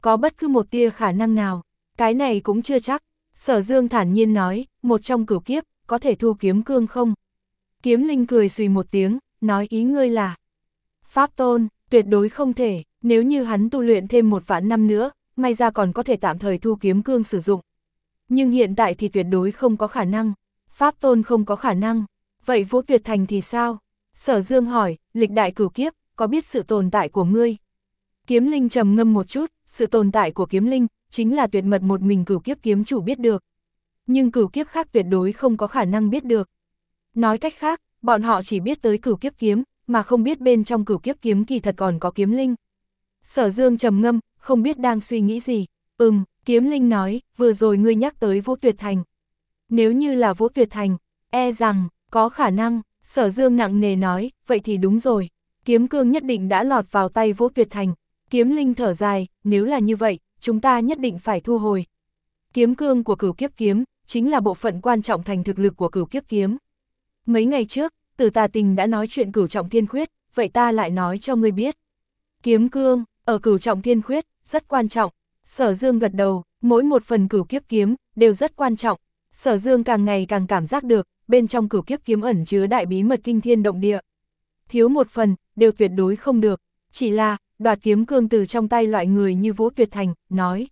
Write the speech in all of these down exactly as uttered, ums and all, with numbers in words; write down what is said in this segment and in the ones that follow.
có bất cứ một tia khả năng nào, cái này cũng chưa chắc. Sở Dương thản nhiên nói, một trong cửu kiếp, có thể thu kiếm cương không? Kiếm Linh cười xùy một tiếng, nói ý ngươi là Pháp Tôn, tuyệt đối không thể, nếu như hắn tu luyện thêm một vạn năm nữa, may ra còn có thể tạm thời thu kiếm cương sử dụng. Nhưng hiện tại thì tuyệt đối không có khả năng, Pháp Tôn không có khả năng, vậy Vũ Tuyệt Thành thì sao? Sở Dương hỏi, lịch đại cửu kiếp, có biết sự tồn tại của ngươi? Kiếm Linh trầm ngâm một chút, sự tồn tại của Kiếm Linh, chính là tuyệt mật một mình cửu kiếp kiếm chủ biết được. Nhưng cửu kiếp khác tuyệt đối không có khả năng biết được. Nói cách khác, bọn họ chỉ biết tới cửu kiếp kiếm, mà không biết bên trong cửu kiếp kiếm kỳ thật còn có Kiếm Linh. Sở Dương trầm ngâm, không biết đang suy nghĩ gì. Ừm, Kiếm Linh nói, vừa rồi ngươi nhắc tới Vũ Tuyệt Thành. Nếu như là Vũ Tuyệt Thành, e rằng, có khả năng, Sở Dương nặng nề nói, vậy thì đúng rồi. Kiếm cương nhất định đã lọt vào tay Vũ Tuyệt Thành. Kiếm Linh thở dài, nếu là như vậy, chúng ta nhất định phải thu hồi. Kiếm cương của cửu kiếp kiếm, chính là bộ phận quan trọng thành thực lực của cửu kiếp kiếm. Mấy ngày trước, Tử Tà Tình đã nói chuyện cửu trọng thiên khuyết, vậy ta lại nói cho ngươi biết. Kiếm cương, ở cửu trọng thiên khuyết, rất quan trọng. Sở Dương gật đầu, mỗi một phần cửu kiếp kiếm, đều rất quan trọng. Sở Dương càng ngày càng cảm giác được, bên trong cửu kiếp kiếm ẩn chứa đại bí mật kinh thiên động địa. Thiếu một phần, đều tuyệt đối không được. Chỉ là, đoạt kiếm cương từ trong tay loại người như Vũ Tuyệt Thành, nói.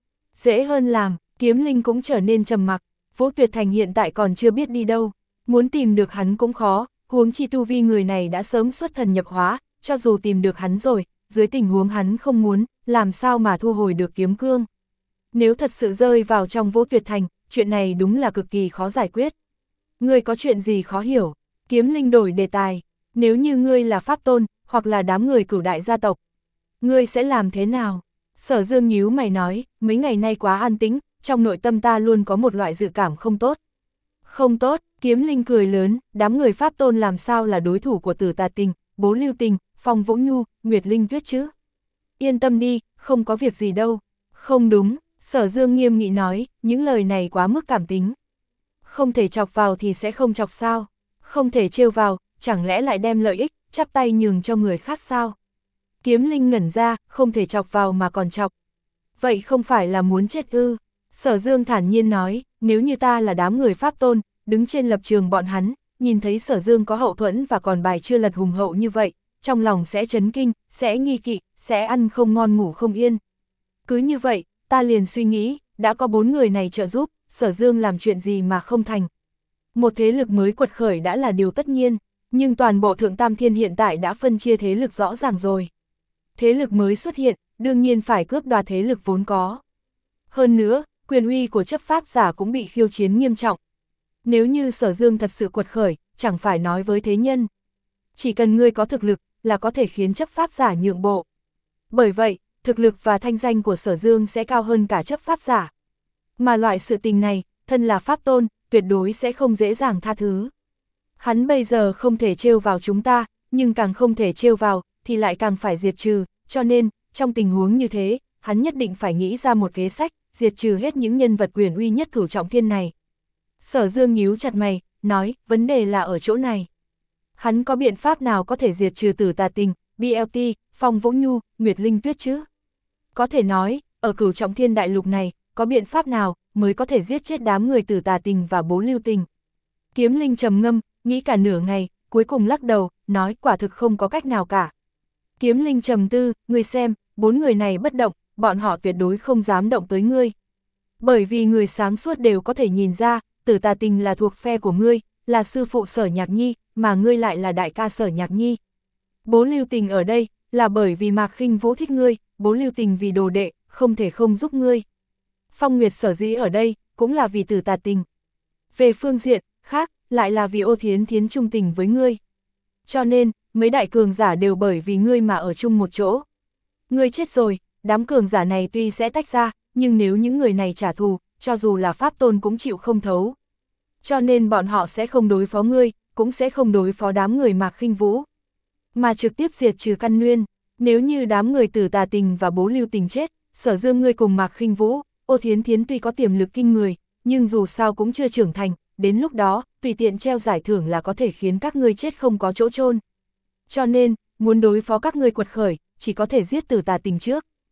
Dễ hơn làm, Kiếm Linh cũng trở nên trầm mặc. Vũ Tuyệt Thành hiện tại còn chưa biết đi đâu. Muốn tìm được hắn cũng khó, huống chi tu vi người này đã sớm xuất thần nhập hóa, cho dù tìm được hắn rồi, dưới tình huống hắn không muốn, làm sao mà thu hồi được kiếm cương. Nếu thật sự rơi vào trong Vũ Tuyệt Thành, chuyện này đúng là cực kỳ khó giải quyết. Ngươi có chuyện gì khó hiểu? Kiếm Linh đổi đề tài. Nếu như ngươi là Pháp Tôn, hoặc là đám người cửu đại gia tộc, ngươi sẽ làm thế nào? Sở Dương nhíu mày nói, mấy ngày nay quá an tĩnh, trong nội tâm ta luôn có một loại dự cảm không tốt. Không tốt, Kiếm Linh cười lớn, đám người Pháp Tôn làm sao là đối thủ của Tử Tà Tình, Bố Lưu Tình, Phong Vũ Nhu, Nguyệt Linh Tuyết chứ? Yên tâm đi, không có việc gì đâu. Không đúng, Sở Dương nghiêm nghị nói, những lời này quá mức cảm tính. Không thể chọc vào thì sẽ không chọc sao? Không thể trêu vào, chẳng lẽ lại đem lợi ích, chắp tay nhường cho người khác sao? Kiếm Linh ngẩn ra, không thể chọc vào mà còn chọc. Vậy không phải là muốn chết ư? Sở Dương thản nhiên nói, nếu như ta là đám người Pháp Tôn, đứng trên lập trường bọn hắn, nhìn thấy Sở Dương có hậu thuẫn và còn bài chưa lật hùng hậu như vậy, trong lòng sẽ chấn kinh, sẽ nghi kỵ, sẽ ăn không ngon ngủ không yên. Cứ như vậy, ta liền suy nghĩ, đã có bốn người này trợ giúp, Sở Dương làm chuyện gì mà không thành. Một thế lực mới quật khởi đã là điều tất nhiên, nhưng toàn bộ Thượng Tam Thiên hiện tại đã phân chia thế lực rõ ràng rồi. Thế lực mới xuất hiện, đương nhiên phải cướp đoạt thế lực vốn có. Hơn nữa, quyền uy của chấp pháp giả cũng bị khiêu chiến nghiêm trọng. Nếu như Sở Dương thật sự quật khởi, chẳng phải nói với thế nhân. Chỉ cần ngươi có thực lực, là có thể khiến chấp pháp giả nhượng bộ. Bởi vậy, thực lực và thanh danh của Sở Dương sẽ cao hơn cả chấp pháp giả. Mà loại sự tình này, thân là Pháp Tôn, tuyệt đối sẽ không dễ dàng tha thứ. Hắn bây giờ không thể trêu vào chúng ta, nhưng càng không thể trêu vào, thì lại càng phải diệt trừ, cho nên, trong tình huống như thế, hắn nhất định phải nghĩ ra một kế sách, diệt trừ hết những nhân vật quyền uy nhất cửu trọng thiên này. Sở Dương nhíu chặt mày, nói, vấn đề là ở chỗ này. Hắn có biện pháp nào có thể diệt trừ Tử Tà Tình, bê lờ tê, Phong Vũ Nhu, Nguyệt Linh Tuyết chứ? Có thể nói, ở cửu trọng thiên đại lục này, có biện pháp nào mới có thể giết chết đám người Tử Tà Tình và Bố Lưu Tình? Kiếm Linh trầm ngâm, nghĩ cả nửa ngày, cuối cùng lắc đầu, nói quả thực không có cách nào cả. Kiếm Linh trầm tư, ngươi xem, bốn người này bất động, bọn họ tuyệt đối không dám động tới ngươi. Bởi vì người sáng suốt đều có thể nhìn ra, Tử Tà Tình là thuộc phe của ngươi, là sư phụ Sở Nhạc Nhi, mà ngươi lại là đại ca Sở Nhạc Nhi. Bố Lưu Tình ở đây, là bởi vì Mạc Khinh Vũ thích ngươi, Bố Lưu Tình vì đồ đệ, không thể không giúp ngươi. Phong Nguyệt sở dĩ ở đây, cũng là vì Tử Tà Tình. Về phương diện khác, lại là vì Ô Thiến Thiến trung tình với ngươi. Cho nên, mấy đại cường giả đều bởi vì ngươi mà ở chung một chỗ. Ngươi chết rồi, đám cường giả này tuy sẽ tách ra, nhưng nếu những người này trả thù, cho dù là Pháp Tôn cũng chịu không thấu. Cho nên bọn họ sẽ không đối phó ngươi, cũng sẽ không đối phó đám người Mạc Khinh Vũ, mà trực tiếp diệt trừ căn nguyên. Nếu như đám người Tử Tà Tình và Bố Lưu Tình chết, Sở Dương ngươi cùng Mạc Khinh Vũ, Ô Thiến Thiến tuy có tiềm lực kinh người, nhưng dù sao cũng chưa trưởng thành, đến lúc đó, tùy tiện treo giải thưởng là có thể khiến các ngươi chết không có chỗ chôn. Cho nên, muốn đối phó các ngươi quật khởi, chỉ có thể giết Tử Tà Tình trước.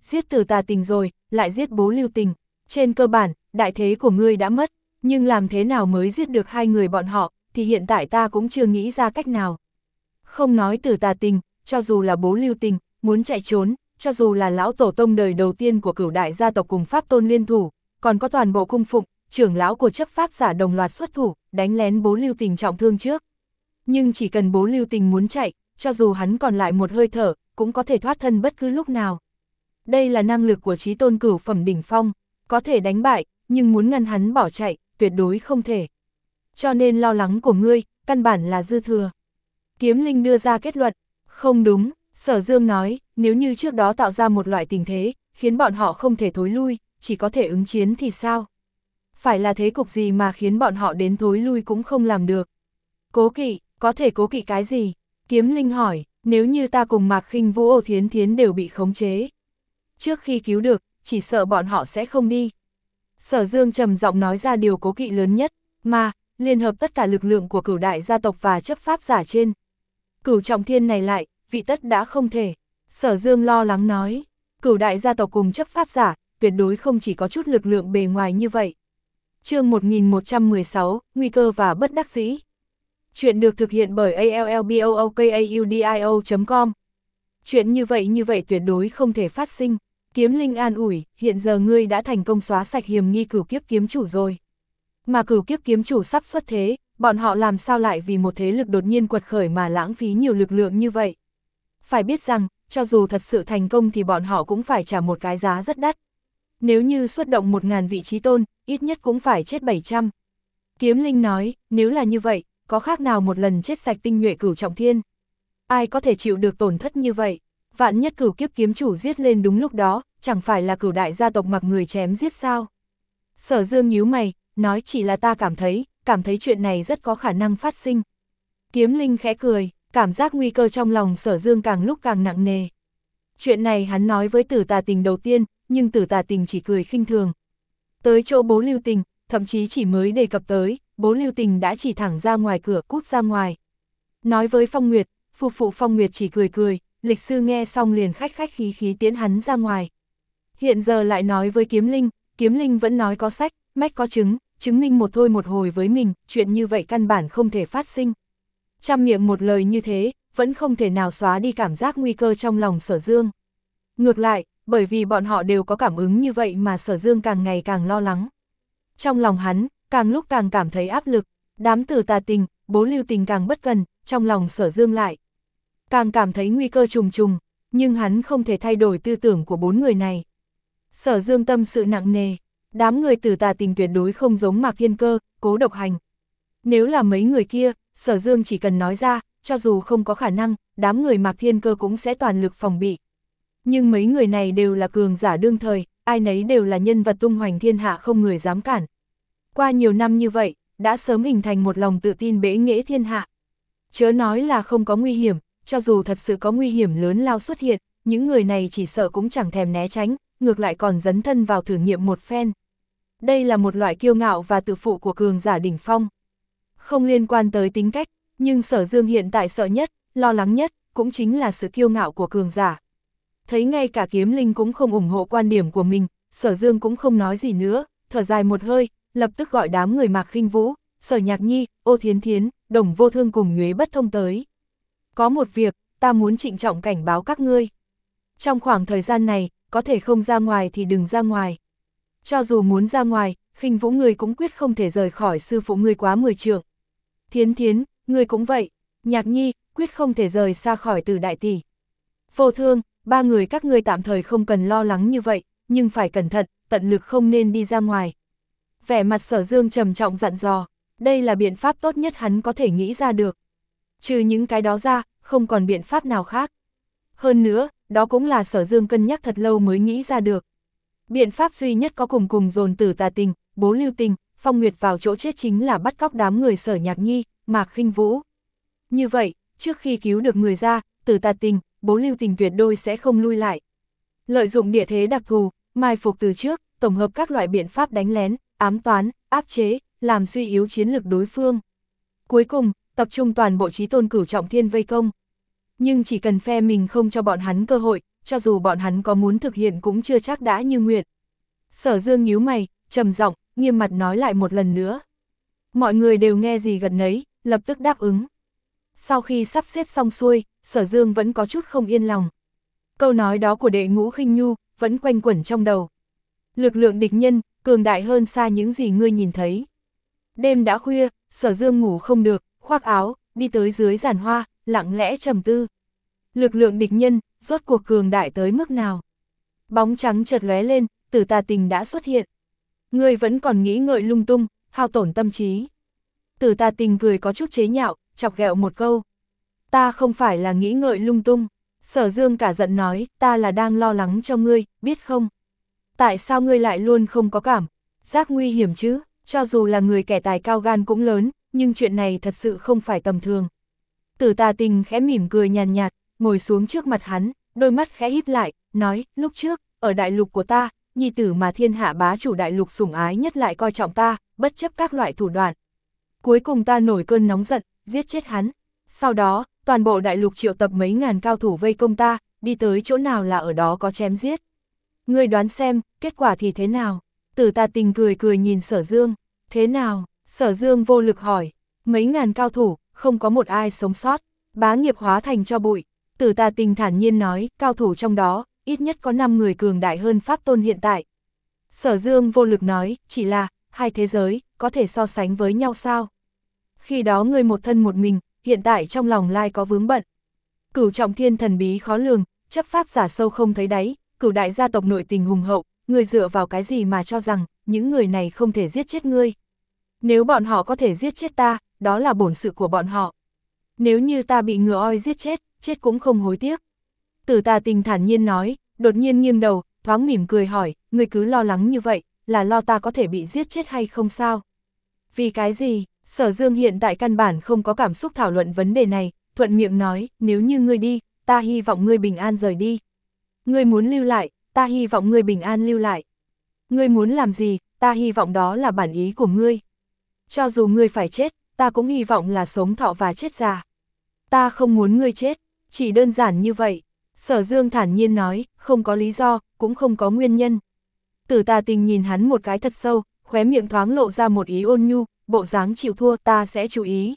giết Tử Tà Tình rồi, lại giết Bố Lưu Tình. Trên cơ bản, đại thế của ngươi đã mất, nhưng làm thế nào mới giết được hai người bọn họ, thì hiện tại ta cũng chưa nghĩ ra cách nào. Không nói Tử Tà Tình, cho dù là Bố Lưu Tình, muốn chạy trốn, cho dù là lão tổ tông đời đầu tiên của Cửu đại gia tộc cùng Pháp Tôn liên thủ, còn có toàn bộ cung phụng, trưởng lão của chấp pháp giả đồng loạt xuất thủ, đánh lén Bố Lưu Tình trọng thương trước. Nhưng chỉ cần Bố Lưu Tình muốn chạy, cho dù hắn còn lại một hơi thở, cũng có thể thoát thân bất cứ lúc nào. Đây là năng lực của chí tôn cửu phẩm đỉnh phong, có thể đánh bại, nhưng muốn ngăn hắn bỏ chạy, tuyệt đối không thể. Cho nên lo lắng của ngươi, căn bản là dư thừa. Kiếm Linh đưa ra kết luận, không đúng, Sở Dương nói, nếu như trước đó tạo ra một loại tình thế, khiến bọn họ không thể thối lui, chỉ có thể ứng chiến thì sao? Phải là thế cục gì mà khiến bọn họ đến thối lui cũng không làm được? Cố kỵ, có thể cố kỵ cái gì? Kiếm Linh hỏi, nếu như ta cùng Mạc Khinh Vũ Ô Thiến Thiến đều bị khống chế. Trước khi cứu được, chỉ sợ bọn họ sẽ không đi. Sở Dương trầm giọng nói ra điều cố kỵ lớn nhất, mà, liên hợp tất cả lực lượng của Cửu đại gia tộc và chấp pháp giả trên. Cửu trọng thiên này lại, vị tất đã không thể. Sở Dương lo lắng nói, Cửu đại gia tộc cùng chấp pháp giả, tuyệt đối không chỉ có chút lực lượng bề ngoài như vậy. Chương một nghìn một trăm mười sáu, Nguy cơ và bất đắc dĩ. Chuyện được thực hiện bởi a l l b o o k a u d i o chấm com. Chuyện như vậy như vậy tuyệt đối không thể phát sinh. Kiếm Linh an ủi, hiện giờ ngươi đã thành công xóa sạch hiểm nghi cửu kiếp kiếm chủ rồi. Mà cửu kiếp kiếm chủ sắp xuất thế, bọn họ làm sao lại vì một thế lực đột nhiên quật khởi mà lãng phí nhiều lực lượng như vậy. Phải biết rằng, cho dù thật sự thành công thì bọn họ cũng phải trả một cái giá rất đắt. Nếu như xuất động một ngàn vị chí tôn, ít nhất cũng phải chết bảy trăm. Kiếm Linh nói, nếu là như vậy, có khác nào một lần chết sạch tinh nhuệ cửu trọng thiên. Ai có thể chịu được tổn thất như vậy? Vạn nhất cửu kiếp kiếm chủ giết lên đúng lúc đó, chẳng phải là Cửu đại gia tộc mặc người chém giết sao? Sở Dương nhíu mày, nói chỉ là ta cảm thấy, cảm thấy chuyện này rất có khả năng phát sinh. Kiếm Linh khẽ cười, cảm giác nguy cơ trong lòng Sở Dương càng lúc càng nặng nề. Chuyện này hắn nói với Tử Tà Tình đầu tiên, nhưng Tử Tà Tình chỉ cười khinh thường. Tới chỗ Bố Lưu Tình, thậm chí chỉ mới đề cập tới, Bố Lưu Tình đã chỉ thẳng ra ngoài cửa cút ra ngoài. Nói với Phong Nguyệt, phụ phụ Phong Nguyệt chỉ cười cười, lịch sư nghe xong liền khách khách khí khí tiễn hắn ra ngoài. Hiện giờ lại nói với Kiếm Linh, Kiếm Linh vẫn nói có sách, mách có chứng, chứng minh một thôi một hồi với mình, chuyện như vậy căn bản không thể phát sinh. Trăm miệng một lời như thế, vẫn không thể nào xóa đi cảm giác nguy cơ trong lòng Sở Dương. Ngược lại, bởi vì bọn họ đều có cảm ứng như vậy mà Sở Dương càng ngày càng lo lắng. Trong lòng hắn, càng lúc càng cảm thấy áp lực, đám Tử Tà Tình, Bố Lưu Tình càng bất cần, trong lòng Sở Dương lại càng cảm thấy nguy cơ trùng trùng, nhưng hắn không thể thay đổi tư tưởng của bốn người này. Sở Dương tâm sự nặng nề, đám người Tử Tà Tình tuyệt đối không giống Mạc Thiên Cơ, Cố Độc Hành. Nếu là mấy người kia, Sở Dương chỉ cần nói ra, cho dù không có khả năng, đám người Mạc Thiên Cơ cũng sẽ toàn lực phòng bị. Nhưng mấy người này đều là cường giả đương thời, ai nấy đều là nhân vật tung hoành thiên hạ không người dám cản. Qua nhiều năm như vậy, đã sớm hình thành một lòng tự tin bẽ nghễ thiên hạ. Chớ nói là không có nguy hiểm, cho dù thật sự có nguy hiểm lớn lao xuất hiện, những người này chỉ sợ cũng chẳng thèm né tránh, ngược lại còn dấn thân vào thử nghiệm một phen. Đây là một loại kiêu ngạo và tự phụ của cường giả đỉnh phong. Không liên quan tới tính cách, nhưng Sở Dương hiện tại sợ nhất, lo lắng nhất, cũng chính là sự kiêu ngạo của cường giả. Thấy ngay cả Kiếm Linh cũng không ủng hộ quan điểm của mình, Sở Dương cũng không nói gì nữa, thở dài một hơi, lập tức gọi đám người Mạc Khinh Vũ, Sở Nhạc Nhi, Ô Thiến Thiến, Đồng Vô Thương cùng Nhuế Bất Thông tới. Có một việc, ta muốn trịnh trọng cảnh báo các ngươi. Trong khoảng thời gian này, có thể không ra ngoài thì đừng ra ngoài. Cho dù muốn ra ngoài, Khinh Vũ ngươi cũng quyết không thể rời khỏi sư phụ ngươi quá mười trượng. Thiến Thiến, ngươi cũng vậy. Nhạc Nhi, quyết không thể rời xa khỏi Từ đại tỷ. Vô Thương, ba người các ngươi tạm thời không cần lo lắng như vậy, nhưng phải cẩn thận, tận lực không nên đi ra ngoài. Vẻ mặt Sở Dương trầm trọng dặn dò, đây là biện pháp tốt nhất hắn có thể nghĩ ra được. Trừ những cái đó ra, không còn biện pháp nào khác. Hơn nữa, đó cũng là Sở Dương cân nhắc thật lâu mới nghĩ ra được. Biện pháp duy nhất có cùng cùng dồn Tử Tà Tình, Bố Lưu Tình, Phong Nguyệt vào chỗ chết chính là bắt cóc đám người Sở Nhạc Nhi, Mạc Khinh Vũ. Như vậy, trước khi cứu được người ra, Tử Tà Tình, Bố Lưu Tình tuyệt đối sẽ không lui lại. Lợi dụng địa thế đặc thù, mai phục từ trước, tổng hợp các loại biện pháp đánh lén, ám toán, áp chế, làm suy yếu chiến lực đối phương. Cuối cùng, tập trung toàn bộ chí tôn cửu trọng thiên vây công. Nhưng chỉ cần phe mình không cho bọn hắn cơ hội, cho dù bọn hắn có muốn thực hiện cũng chưa chắc đã như nguyện. Sở Dương nhíu mày, trầm giọng, nghiêm mặt nói lại một lần nữa. Mọi người đều nghe gì gần nấy, lập tức đáp ứng. Sau khi sắp xếp xong xuôi, Sở Dương vẫn có chút không yên lòng. Câu nói đó của Đệ Ngũ Khinh Nhu vẫn quanh quẩn trong đầu. Lực lượng địch nhân cường đại hơn xa những gì ngươi nhìn thấy. Đêm đã khuya, Sở Dương ngủ không được, khoác áo, đi tới dưới giàn hoa, lặng lẽ trầm tư. Lực lượng địch nhân rốt cuộc cường đại tới mức nào? Bóng trắng chợt lóe lên, Tử Tà Tình đã xuất hiện. Ngươi vẫn còn nghĩ ngợi lung tung, hao tổn tâm trí. Tử Tà Tình cười có chút chế nhạo, chọc ghẹo một câu. Ta không phải là nghĩ ngợi lung tung. Sở Dương cả giận nói, ta là đang lo lắng cho ngươi, biết không? Tại sao ngươi lại luôn không có cảm giác nguy hiểm chứ? Cho dù là người kẻ tài cao gan cũng lớn, nhưng chuyện này thật sự không phải tầm thường. Tử Tà Tình khẽ mỉm cười nhàn nhạt, ngồi xuống trước mặt hắn, đôi mắt khẽ híp lại, nói, lúc trước, ở đại lục của ta, nhi tử mà thiên hạ bá chủ đại lục sủng ái nhất lại coi trọng ta, bất chấp các loại thủ đoạn. Cuối cùng ta nổi cơn nóng giận, giết chết hắn. Sau đó, toàn bộ đại lục triệu tập mấy ngàn cao thủ vây công ta, đi tới chỗ nào là ở đó có chém giết. Ngươi đoán xem, kết quả thì thế nào? Tử Tà Tình cười cười nhìn Sở Dương. Thế nào? Sở Dương vô lực hỏi. Mấy ngàn cao thủ, không có một ai sống sót. Bá nghiệp hóa thành cho bụi. Tử Tà Tình thản nhiên nói, cao thủ trong đó, ít nhất có năm người cường đại hơn Pháp Tôn hiện tại. Sở Dương vô lực nói, chỉ là, hai thế giới, có thể so sánh với nhau sao? Khi đó ngươi một thân một mình, hiện tại trong lòng lai có vướng bận. Cửu trọng thiên thần bí khó lường, chấp pháp giả sâu không thấy đáy, cửu đại gia tộc nội tình hùng hậu, ngươi dựa vào cái gì mà cho rằng, những người này không thể giết chết ngươi. Nếu bọn họ có thể giết chết ta, đó là bổn sự của bọn họ. Nếu như ta bị ngựa oi giết chết, chết cũng không hối tiếc. Tử Tà Tình thản nhiên nói, đột nhiên nghiêng đầu, thoáng mỉm cười hỏi, ngươi cứ lo lắng như vậy, là lo ta có thể bị giết chết hay không sao? Vì cái gì? Sở Dương hiện tại căn bản không có cảm xúc thảo luận vấn đề này, thuận miệng nói, nếu như ngươi đi, ta hy vọng ngươi bình an rời đi. Ngươi muốn lưu lại, ta hy vọng ngươi bình an lưu lại. Ngươi muốn làm gì, ta hy vọng đó là bản ý của ngươi. Cho dù ngươi phải chết, ta cũng hy vọng là sống thọ và chết già. Ta không muốn ngươi chết, chỉ đơn giản như vậy. Sở Dương thản nhiên nói, không có lý do, cũng không có nguyên nhân. Tử Tà Tình nhìn hắn một cái thật sâu, khóe miệng thoáng lộ ra một ý ôn nhu, bộ dáng chịu thua, ta sẽ chú ý.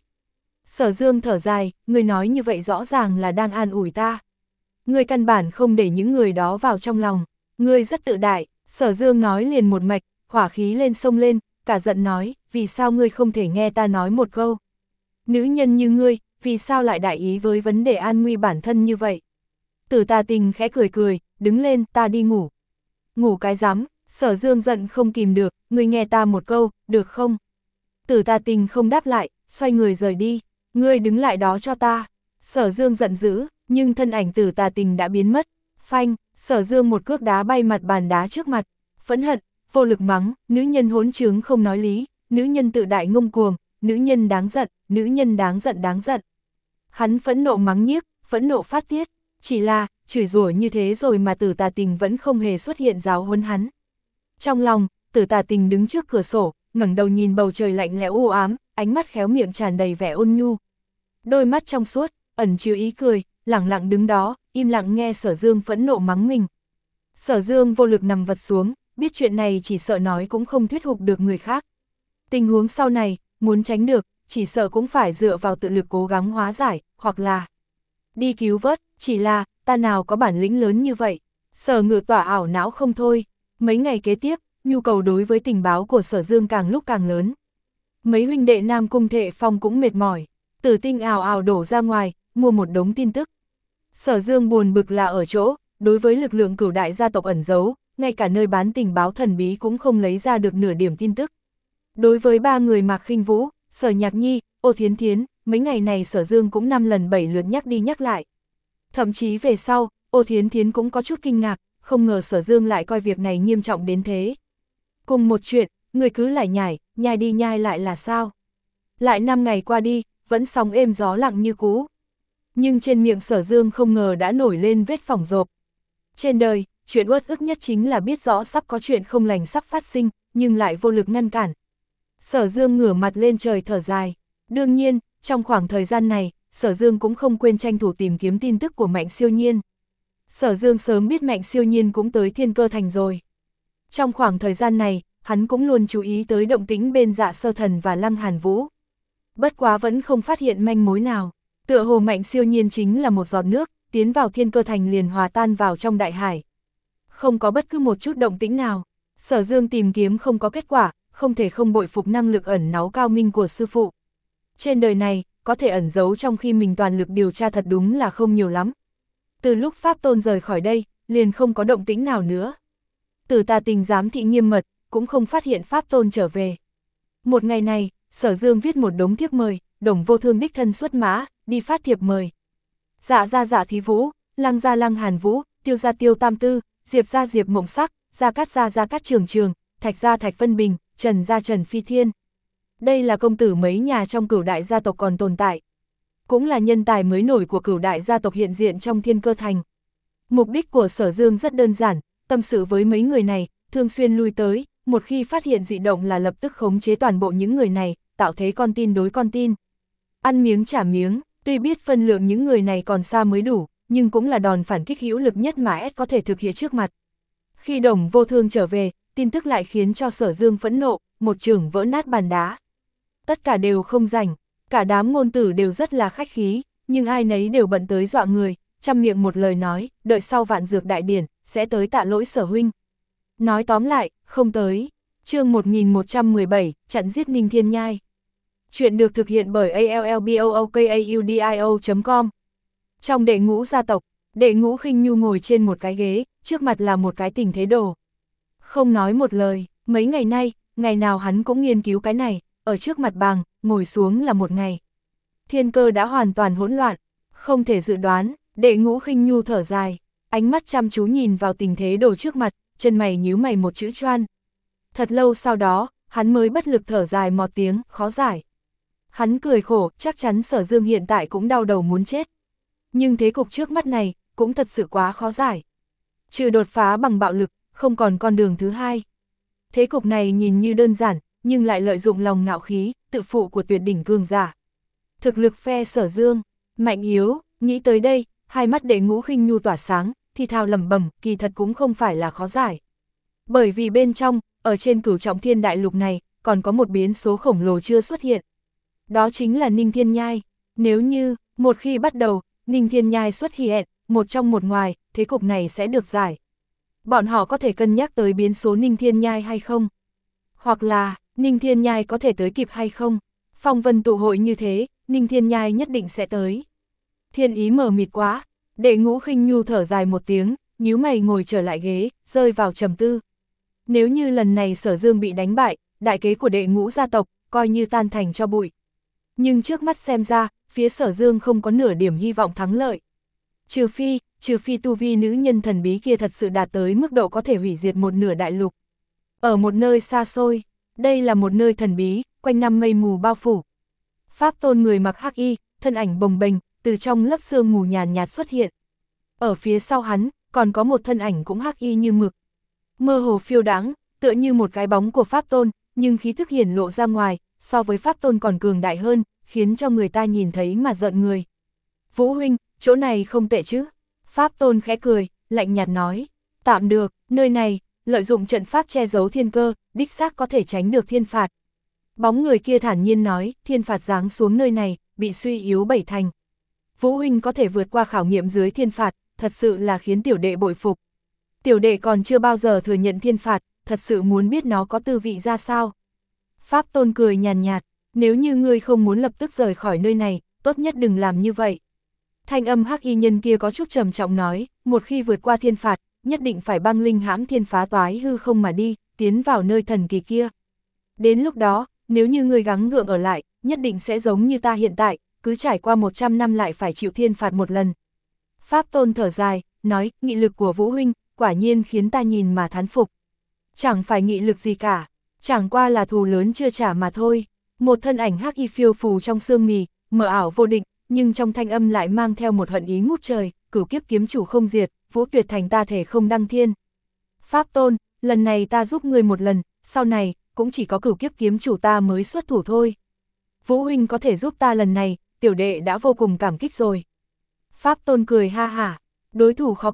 Sở Dương thở dài, ngươi nói như vậy rõ ràng là đang an ủi ta. Ngươi căn bản không để những người đó vào trong lòng, ngươi rất tự đại. Sở Dương nói liền một mạch, hỏa khí lên sông lên, cả giận nói, vì sao ngươi không thể nghe ta nói một câu? Nữ nhân như ngươi, vì sao lại đại ý với vấn đề an nguy bản thân như vậy? Tử Tà Tình khẽ cười cười, đứng lên, ta đi ngủ. Ngủ cái rắm, Sở Dương giận không kìm được, ngươi nghe ta một câu, được không? Tử Tà Tình không đáp lại, xoay người rời đi, ngươi đứng lại đó cho ta. Sở Dương giận dữ, nhưng thân ảnh Tử Tà Tình đã biến mất. Phanh, Sở Dương một cước đá bay mặt bàn đá trước mặt, phẫn hận, vô lực mắng, nữ nhân hỗn trướng không nói lý, nữ nhân tự đại ngông cuồng, nữ nhân đáng giận, nữ nhân đáng giận đáng giận. Hắn phẫn nộ mắng nhiếc, phẫn nộ phát tiết, chỉ là, chửi rủa như thế rồi mà Tử Tà Tình vẫn không hề xuất hiện giáo huấn hắn. Trong lòng, Tử Tà Tình đứng trước cửa sổ, ngẩng đầu nhìn bầu trời lạnh lẽo u ám, ánh mắt khéo miệng tràn đầy vẻ ôn nhu. Đôi mắt trong suốt, ẩn chứa ý cười, lẳng lặng đứng đó, im lặng nghe Sở Dương phẫn nộ mắng mình. Sở Dương vô lực nằm vật xuống, biết chuyện này chỉ sợ nói cũng không thuyết phục được người khác. Tình huống sau này, muốn tránh được, chỉ sợ cũng phải dựa vào tự lực cố gắng hóa giải, hoặc là đi cứu vớt, chỉ là, ta nào có bản lĩnh lớn như vậy. Sở Ngự tỏa ảo não không thôi. Mấy ngày kế tiếp, nhu cầu đối với tình báo của Sở Dương càng lúc càng lớn. Mấy huynh đệ Nam Cung Thệ Phong cũng mệt mỏi, Tử Tinh ào ào đổ ra ngoài, mua một đống tin tức. Sở Dương buồn bực là ở chỗ, đối với lực lượng cửu đại gia tộc ẩn giấu, ngay cả nơi bán tình báo thần bí cũng không lấy ra được nửa điểm tin tức. Đối với ba người Mạc Khinh Vũ, Sở Nhạc Nhi, Ô Thiến Thiến, mấy ngày này Sở Dương cũng năm lần bảy lượt nhắc đi nhắc lại. Thậm chí về sau, Ô Thiến Thiến cũng có chút kinh ngạc, không ngờ Sở Dương lại coi việc này nghiêm trọng đến thế. Cùng một chuyện, người cứ lải nhải, nhai đi nhai lại là sao? Lại năm ngày qua đi, vẫn sóng êm gió lặng như cũ. Nhưng trên miệng Sở Dương không ngờ đã nổi lên vết phỏng rộp. Trên đời, chuyện uất ức nhất chính là biết rõ sắp có chuyện không lành sắp phát sinh, nhưng lại vô lực ngăn cản. Sở Dương ngửa mặt lên trời thở dài. Đương nhiên, trong khoảng thời gian này, Sở Dương cũng không quên tranh thủ tìm kiếm tin tức của Mạnh Siêu Nhiên. Sở Dương sớm biết Mạnh Siêu Nhiên cũng tới Thiên Cơ Thành rồi. Trong khoảng thời gian này, hắn cũng luôn chú ý tới động tĩnh bên Dạ Sơ Thần và Lăng Hàn Vũ. Bất quá vẫn không phát hiện manh mối nào, tựa hồ Mạnh Siêu Nhiên chính là một giọt nước, tiến vào Thiên Cơ Thành liền hòa tan vào trong đại hải. Không có bất cứ một chút động tĩnh nào, Sở Dương tìm kiếm không có kết quả, không thể không bội phục năng lực ẩn náu cao minh của sư phụ. Trên đời này, có thể ẩn giấu trong khi mình toàn lực điều tra thật đúng là không nhiều lắm. Từ lúc Pháp Tôn rời khỏi đây, liền không có động tĩnh nào nữa. Từ Tà Tình giám thị nghiêm mật, cũng không phát hiện Pháp Tôn trở về. Một ngày này, Sở Dương viết một đống thiếp mời, Đồng Vô Thương đích thân xuất mã, đi phát thiệp mời. Dạ gia Dạ Thí Vũ, Lăng gia Lăng Hàn Vũ, Tiêu gia Tiêu Tam Tư, Diệp gia Diệp Mộng Sắc, Gia Cát gia Gia Cát Trường Trường, Thạch gia Thạch Vân Bình, Trần gia Trần Phi Thiên. Đây là công tử mấy nhà trong cửu đại gia tộc còn tồn tại. Cũng là nhân tài mới nổi của cửu đại gia tộc hiện diện trong Thiên Cơ Thành. Mục đích của Sở Dương rất đơn giản, tâm sự với mấy người này, thường xuyên lui tới, một khi phát hiện dị động là lập tức khống chế toàn bộ những người này, tạo thế con tin đối con tin. Ăn miếng trả miếng, tuy biết phân lượng những người này còn xa mới đủ, nhưng cũng là đòn phản kích hữu lực nhất mà S có thể thực hiện trước mặt. Khi Đồng Vô Thương trở về, tin tức lại khiến cho Sở Dương phẫn nộ, một chưởng vỡ nát bàn đá. Tất cả đều không rảnh, cả đám ngôn tử đều rất là khách khí, nhưng ai nấy đều bận tới dọa người, trăm miệng một lời nói, đợi sau vạn dược đại điển, sẽ tới tạ lỗi Sở huynh. Nói tóm lại, không tới. Chương một nghìn một trăm mười bảy, chặn giết Ninh Thiên Nhai. Chuyện được thực hiện bởi a l l b o o k a u d i o chấm com. Trong đệ ngũ gia tộc, đệ ngũ Khinh Nhu ngồi trên một cái ghế, trước mặt là một cái tình thế đồ. Không nói một lời, mấy ngày nay, ngày nào hắn cũng nghiên cứu cái này, ở trước mặt bàng, ngồi xuống là một ngày. Thiên cơ đã hoàn toàn hỗn loạn, không thể dự đoán, đệ ngũ Khinh Nhu thở dài, ánh mắt chăm chú nhìn vào tình thế đồ trước mặt, chân mày nhíu mày một chữ choan. Thật lâu sau đó, hắn mới bất lực thở dài một tiếng, khó giải. Hắn cười khổ, chắc chắn Sở Dương hiện tại cũng đau đầu muốn chết. Nhưng thế cục trước mắt này, cũng thật sự quá khó giải. Trừ đột phá bằng bạo lực, không còn con đường thứ hai. Thế cục này nhìn như đơn giản, nhưng lại lợi dụng lòng ngạo khí, tự phụ của tuyệt đỉnh cường giả. Thực lực phe Sở Dương, mạnh yếu, nghĩ tới đây, hai mắt đệ ngũ Khinh Nhu tỏa sáng, thì thào lẩm bẩm, kỳ thật cũng không phải là khó giải. Bởi vì bên trong, ở trên cửu trọng thiên đại lục này, còn có một biến số khổng lồ chưa xuất hiện. Đó chính là Ninh Thiên Nhai. Nếu như, một khi bắt đầu, Ninh Thiên Nhai xuất hiện, một trong một ngoài, thế cục này sẽ được giải. Bọn họ có thể cân nhắc tới biến số Ninh Thiên Nhai hay không? Hoặc là, Ninh Thiên Nhai có thể tới kịp hay không? Phong vân tụ hội như thế, Ninh Thiên Nhai nhất định sẽ tới. Thiên ý mờ mịt quá, đệ ngũ Khinh Nhu thở dài một tiếng, nhíu mày ngồi trở lại ghế, rơi vào trầm tư. Nếu như lần này Sở Dương bị đánh bại, đại kế của đệ ngũ gia tộc, coi như tan thành cho bụi. Nhưng trước mắt xem ra, phía Sở Dương không có nửa điểm hy vọng thắng lợi. Trừ phi, trừ phi tu vi nữ nhân thần bí kia thật sự đạt tới mức độ có thể hủy diệt một nửa đại lục. Ở một nơi xa xôi, đây là một nơi thần bí, quanh năm mây mù bao phủ. Pháp Tôn người mặc hắc y, thân ảnh bồng bềnh, từ trong lớp sương mù nhàn nhạt xuất hiện. Ở phía sau hắn, còn có một thân ảnh cũng hắc y như mực. Mơ hồ phiêu đãng, tựa như một cái bóng của Pháp Tôn, nhưng khí thức hiển lộ ra ngoài, so với Pháp Tôn còn cường đại hơn, khiến cho người ta nhìn thấy mà giận người. Vũ huynh, chỗ này không tệ chứ? Pháp Tôn khẽ cười, lạnh nhạt nói. Tạm được, nơi này, lợi dụng trận pháp che giấu thiên cơ, đích xác có thể tránh được thiên phạt. Bóng người kia thản nhiên nói, thiên phạt giáng xuống nơi này, bị suy yếu bảy thành. Vũ huynh có thể vượt qua khảo nghiệm dưới thiên phạt, thật sự là khiến tiểu đệ bội phục. Tiểu đệ còn chưa bao giờ thừa nhận thiên phạt, thật sự muốn biết nó có tư vị ra sao. Pháp Tôn cười nhàn nhạt, nếu như ngươi không muốn lập tức rời khỏi nơi này, tốt nhất đừng làm như vậy. Thanh âm hắc y nhân kia có chút trầm trọng nói, một khi vượt qua thiên phạt, nhất định phải băng linh hãm thiên phá toái hư không mà đi, tiến vào nơi thần kỳ kia. Đến lúc đó, nếu như ngươi gắng gượng ở lại, nhất định sẽ giống như ta hiện tại, cứ trải qua một trăm năm lại phải chịu thiên phạt một lần. Pháp Tôn thở dài, nói, nghị lực của Vũ huynh, quả nhiên khiến ta nhìn mà thán phục. Chẳng phải nghị lực gì cả, chẳng qua là thù lớn chưa trả mà thôi. Một thân ảnh hắc y phiêu phù trong sương mì, mờ ảo vô định, nhưng trong thanh âm lại mang theo một hận ý ngút trời, cửu kiếp kiếm chủ không diệt, Vũ tuyệt thành ta thể không đăng thiên. Pháp Tôn, lần này ta giúp ngươi một lần, sau này, cũng chỉ có cửu kiếp kiếm chủ ta mới xuất thủ thôi. Vũ huynh có thể giúp ta lần này, tiểu đệ đã vô cùng cảm kích rồi. Pháp Tôn cười ha hả, đối thủ khó cầu,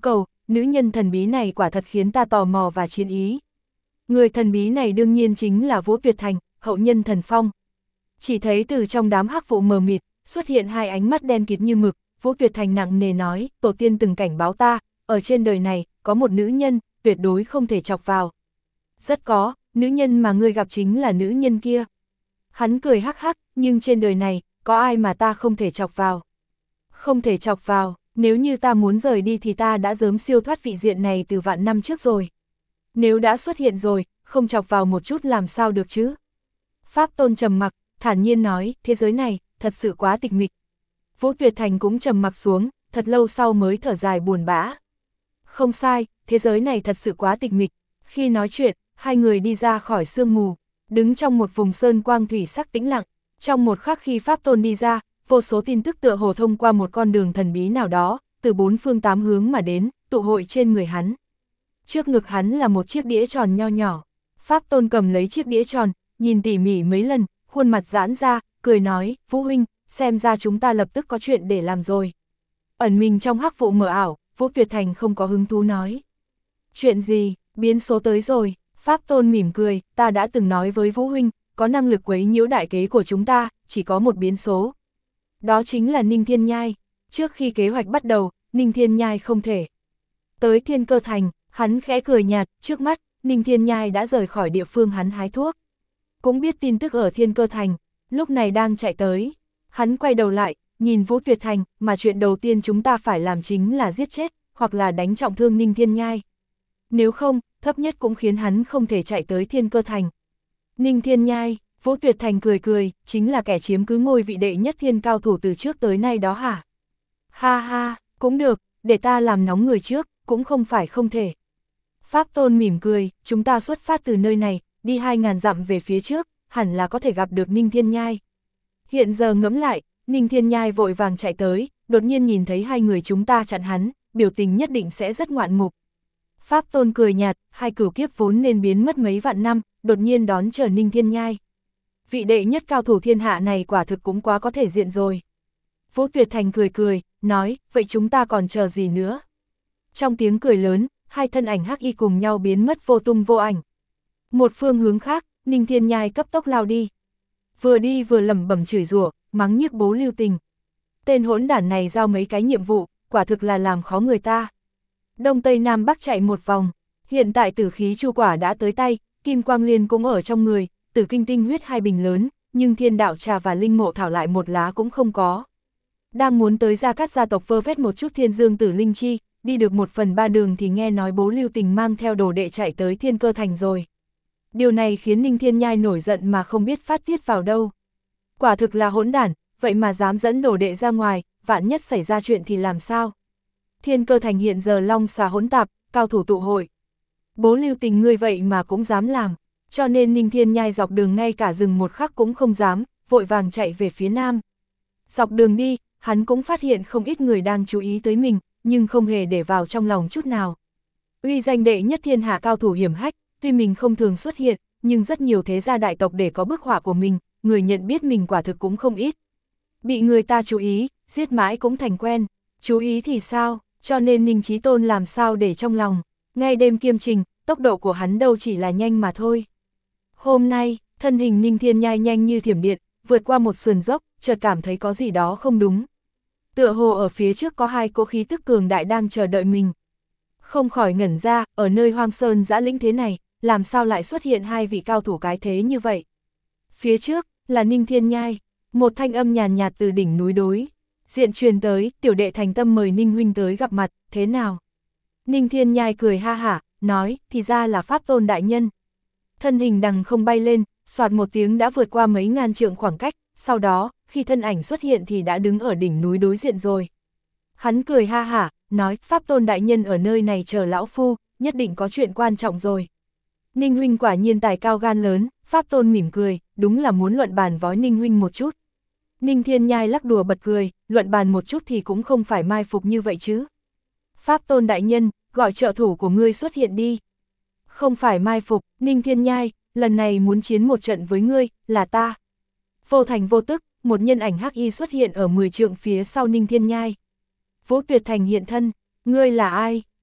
nữ nhân thần bí này quả thật khiến ta tò mò và chiến ý. Người thần bí này đương nhiên chính là Vũ Tuyệt Thành, hậu nhân Thần Phong. Chỉ thấy từ trong đám hắc vụ mờ mịt, xuất hiện hai ánh mắt đen kịt như mực, Vũ Tuyệt Thành nặng nề nói, tổ tiên từng cảnh báo ta, ở trên đời này, có một nữ nhân, tuyệt đối không thể chọc vào. Rất có, nữ nhân mà ngươi gặp chính là nữ nhân kia. Hắn cười hắc hắc, nhưng trên đời này, có ai mà ta không thể chọc vào? Không thể chọc vào, nếu như ta muốn rời đi thì ta đã sớm siêu thoát vị diện này từ vạn năm trước rồi. Nếu đã xuất hiện rồi, không chọc vào một chút làm sao được chứ? Pháp Tôn trầm mặc, thản nhiên nói, thế giới này, thật sự quá tịch mịch. Vũ Tuyệt Thành cũng trầm mặc xuống, thật lâu sau mới thở dài buồn bã. Không sai, thế giới này thật sự quá tịch mịch. Khi nói chuyện, hai người đi ra khỏi sương mù, đứng trong một vùng sơn quang thủy sắc tĩnh lặng. Trong một khắc khi Pháp Tôn đi ra, vô số tin tức tựa hồ thông qua một con đường thần bí nào đó, từ bốn phương tám hướng mà đến, tụ hội trên người hắn. Trước ngực hắn là một chiếc đĩa tròn nho nhỏ. Pháp Tôn cầm lấy chiếc đĩa tròn, nhìn tỉ mỉ mấy lần, khuôn mặt giãn ra, cười nói, Vũ huynh, xem ra chúng ta lập tức có chuyện để làm rồi. Ẩn mình trong hắc vụ mờ ảo, Vũ Tuyệt Thành không có hứng thú nói. Chuyện gì, biến số tới rồi. Pháp Tôn mỉm cười, ta đã từng nói với Vũ huynh, có năng lực quấy nhiễu đại kế của chúng ta, chỉ có một biến số. Đó chính là Ninh Thiên Nhai. Trước khi kế hoạch bắt đầu, Ninh Thiên Nhai không thể tới Thiên Cơ Thành, hắn khẽ cười nhạt, trước mắt, Ninh Thiên Nhai đã rời khỏi địa phương hắn hái thuốc. Cũng biết tin tức ở Thiên Cơ Thành, lúc này đang chạy tới. Hắn quay đầu lại, nhìn Vũ Tuyệt Thành, mà chuyện đầu tiên chúng ta phải làm chính là giết chết, hoặc là đánh trọng thương Ninh Thiên Nhai. Nếu không, thấp nhất cũng khiến hắn không thể chạy tới Thiên Cơ Thành. Ninh Thiên Nhai, Vũ Tuyệt Thành cười cười, chính là kẻ chiếm cứ ngôi vị đệ nhất thiên cao thủ từ trước tới nay đó hả? Ha ha, cũng được, để ta làm nóng người trước, cũng không phải không thể. Pháp Tôn mỉm cười, chúng ta xuất phát từ nơi này, đi hai ngàn dặm về phía trước, hẳn là có thể gặp được Ninh Thiên Nhai. Hiện giờ ngẫm lại, Ninh Thiên Nhai vội vàng chạy tới, đột nhiên nhìn thấy hai người chúng ta chặn hắn, biểu tình nhất định sẽ rất ngoạn mục. Pháp Tôn cười nhạt, hai cửu kiếp vốn nên biến mất mấy vạn năm, đột nhiên đón chờ Ninh Thiên Nhai. Vị đệ nhất cao thủ thiên hạ này quả thực cũng quá có thể diện rồi. Vũ Tuyệt Thành cười cười, nói, vậy chúng ta còn chờ gì nữa? Trong tiếng cười lớn, hai thân ảnh hắc y cùng nhau biến mất vô tung vô ảnh. Một phương hướng khác, Ninh Thiên Nhai cấp tốc lao đi. Vừa đi vừa lẩm bẩm chửi rủa, mắng nhiếc bố Lưu Tình. Tên hỗn đản này giao mấy cái nhiệm vụ, quả thực là làm khó người ta. Đông Tây Nam Bắc chạy một vòng, hiện tại tử khí chu quả đã tới tay, kim quang liên cũng ở trong người, tử kinh tinh huyết hai bình lớn, nhưng thiên đạo trà và linh mộ thảo lại một lá cũng không có. Đang muốn tới Gia Cát gia tộc vơ vét một chút thiên dương tử linh chi, đi được một phần ba đường thì nghe nói bố Lưu Tình mang theo đồ đệ chạy tới Thiên Cơ Thành rồi. Điều này khiến Ninh Thiên Nhai nổi giận mà không biết phát tiết vào đâu. Quả thực là hỗn đản, vậy mà dám dẫn đồ đệ ra ngoài, vạn nhất xảy ra chuyện thì làm sao? Thiên Cơ Thành hiện giờ long xà hỗn tạp, cao thủ tụ hội. Bố Lưu Tình ngươi vậy mà cũng dám làm, cho nên Ninh Thiên Nhai dọc đường ngay cả dừng một khắc cũng không dám, vội vàng chạy về phía nam. Dọc đường đi, hắn cũng phát hiện không ít người đang chú ý tới mình, nhưng không hề để vào trong lòng chút nào. Uy danh đệ nhất thiên hạ cao thủ hiểm hách, tuy mình không thường xuất hiện, nhưng rất nhiều thế gia đại tộc để có bức họa của mình, người nhận biết mình quả thực cũng không ít. Bị người ta chú ý, giết mãi cũng thành quen, chú ý thì sao, cho nên Ninh Chí Tôn làm sao để trong lòng. Ngay đêm kiêm trình, tốc độ của hắn đâu chỉ là nhanh mà thôi. Hôm nay, thân hình Ninh Thiên Nhai nhanh như thiểm điện, vượt qua một sườn dốc, chợt cảm thấy có gì đó không đúng. Tựa hồ ở phía trước có hai cỗ khí tức cường đại đang chờ đợi mình. Không khỏi ngẩn ra, ở nơi hoang sơn dã lĩnh thế này, làm sao lại xuất hiện hai vị cao thủ cái thế như vậy? Phía trước, là Ninh Thiên Nhai, một thanh âm nhàn nhạt từ đỉnh núi đối diện truyền tới, tiểu đệ thành tâm mời Ninh huynh tới gặp mặt, thế nào? Ninh Thiên Nhai cười ha hả, nói, thì ra là Pháp Tôn đại nhân. Thân hình đằng không bay lên, soạt một tiếng đã vượt qua mấy ngàn trượng khoảng cách, sau đó, khi thân ảnh xuất hiện thì đã đứng ở đỉnh núi đối diện rồi. Hắn cười ha hả, nói, Pháp Tôn đại nhân ở nơi này chờ lão phu, nhất định có chuyện quan trọng rồi. Ninh huynh quả nhiên tài cao gan lớn, Pháp Tôn mỉm cười, đúng là muốn luận bàn với Ninh huynh một chút. Ninh Thiên Nhai lắc đùa bật cười, luận bàn một chút thì cũng không phải mai phục như vậy chứ. Pháp Tôn đại nhân, gọi trợ thủ của ngươi xuất hiện đi. Không phải mai phục, Ninh Thiên Nhai, lần này muốn chiến một trận với ngươi, là ta. Vô thành vô tức, một nhân ảnh hắc y xuất hiện ở mười trượng phía sau Ninh Thiên Nhai. Vũ Tuyệt Thành hiện thân, ngươi là ai?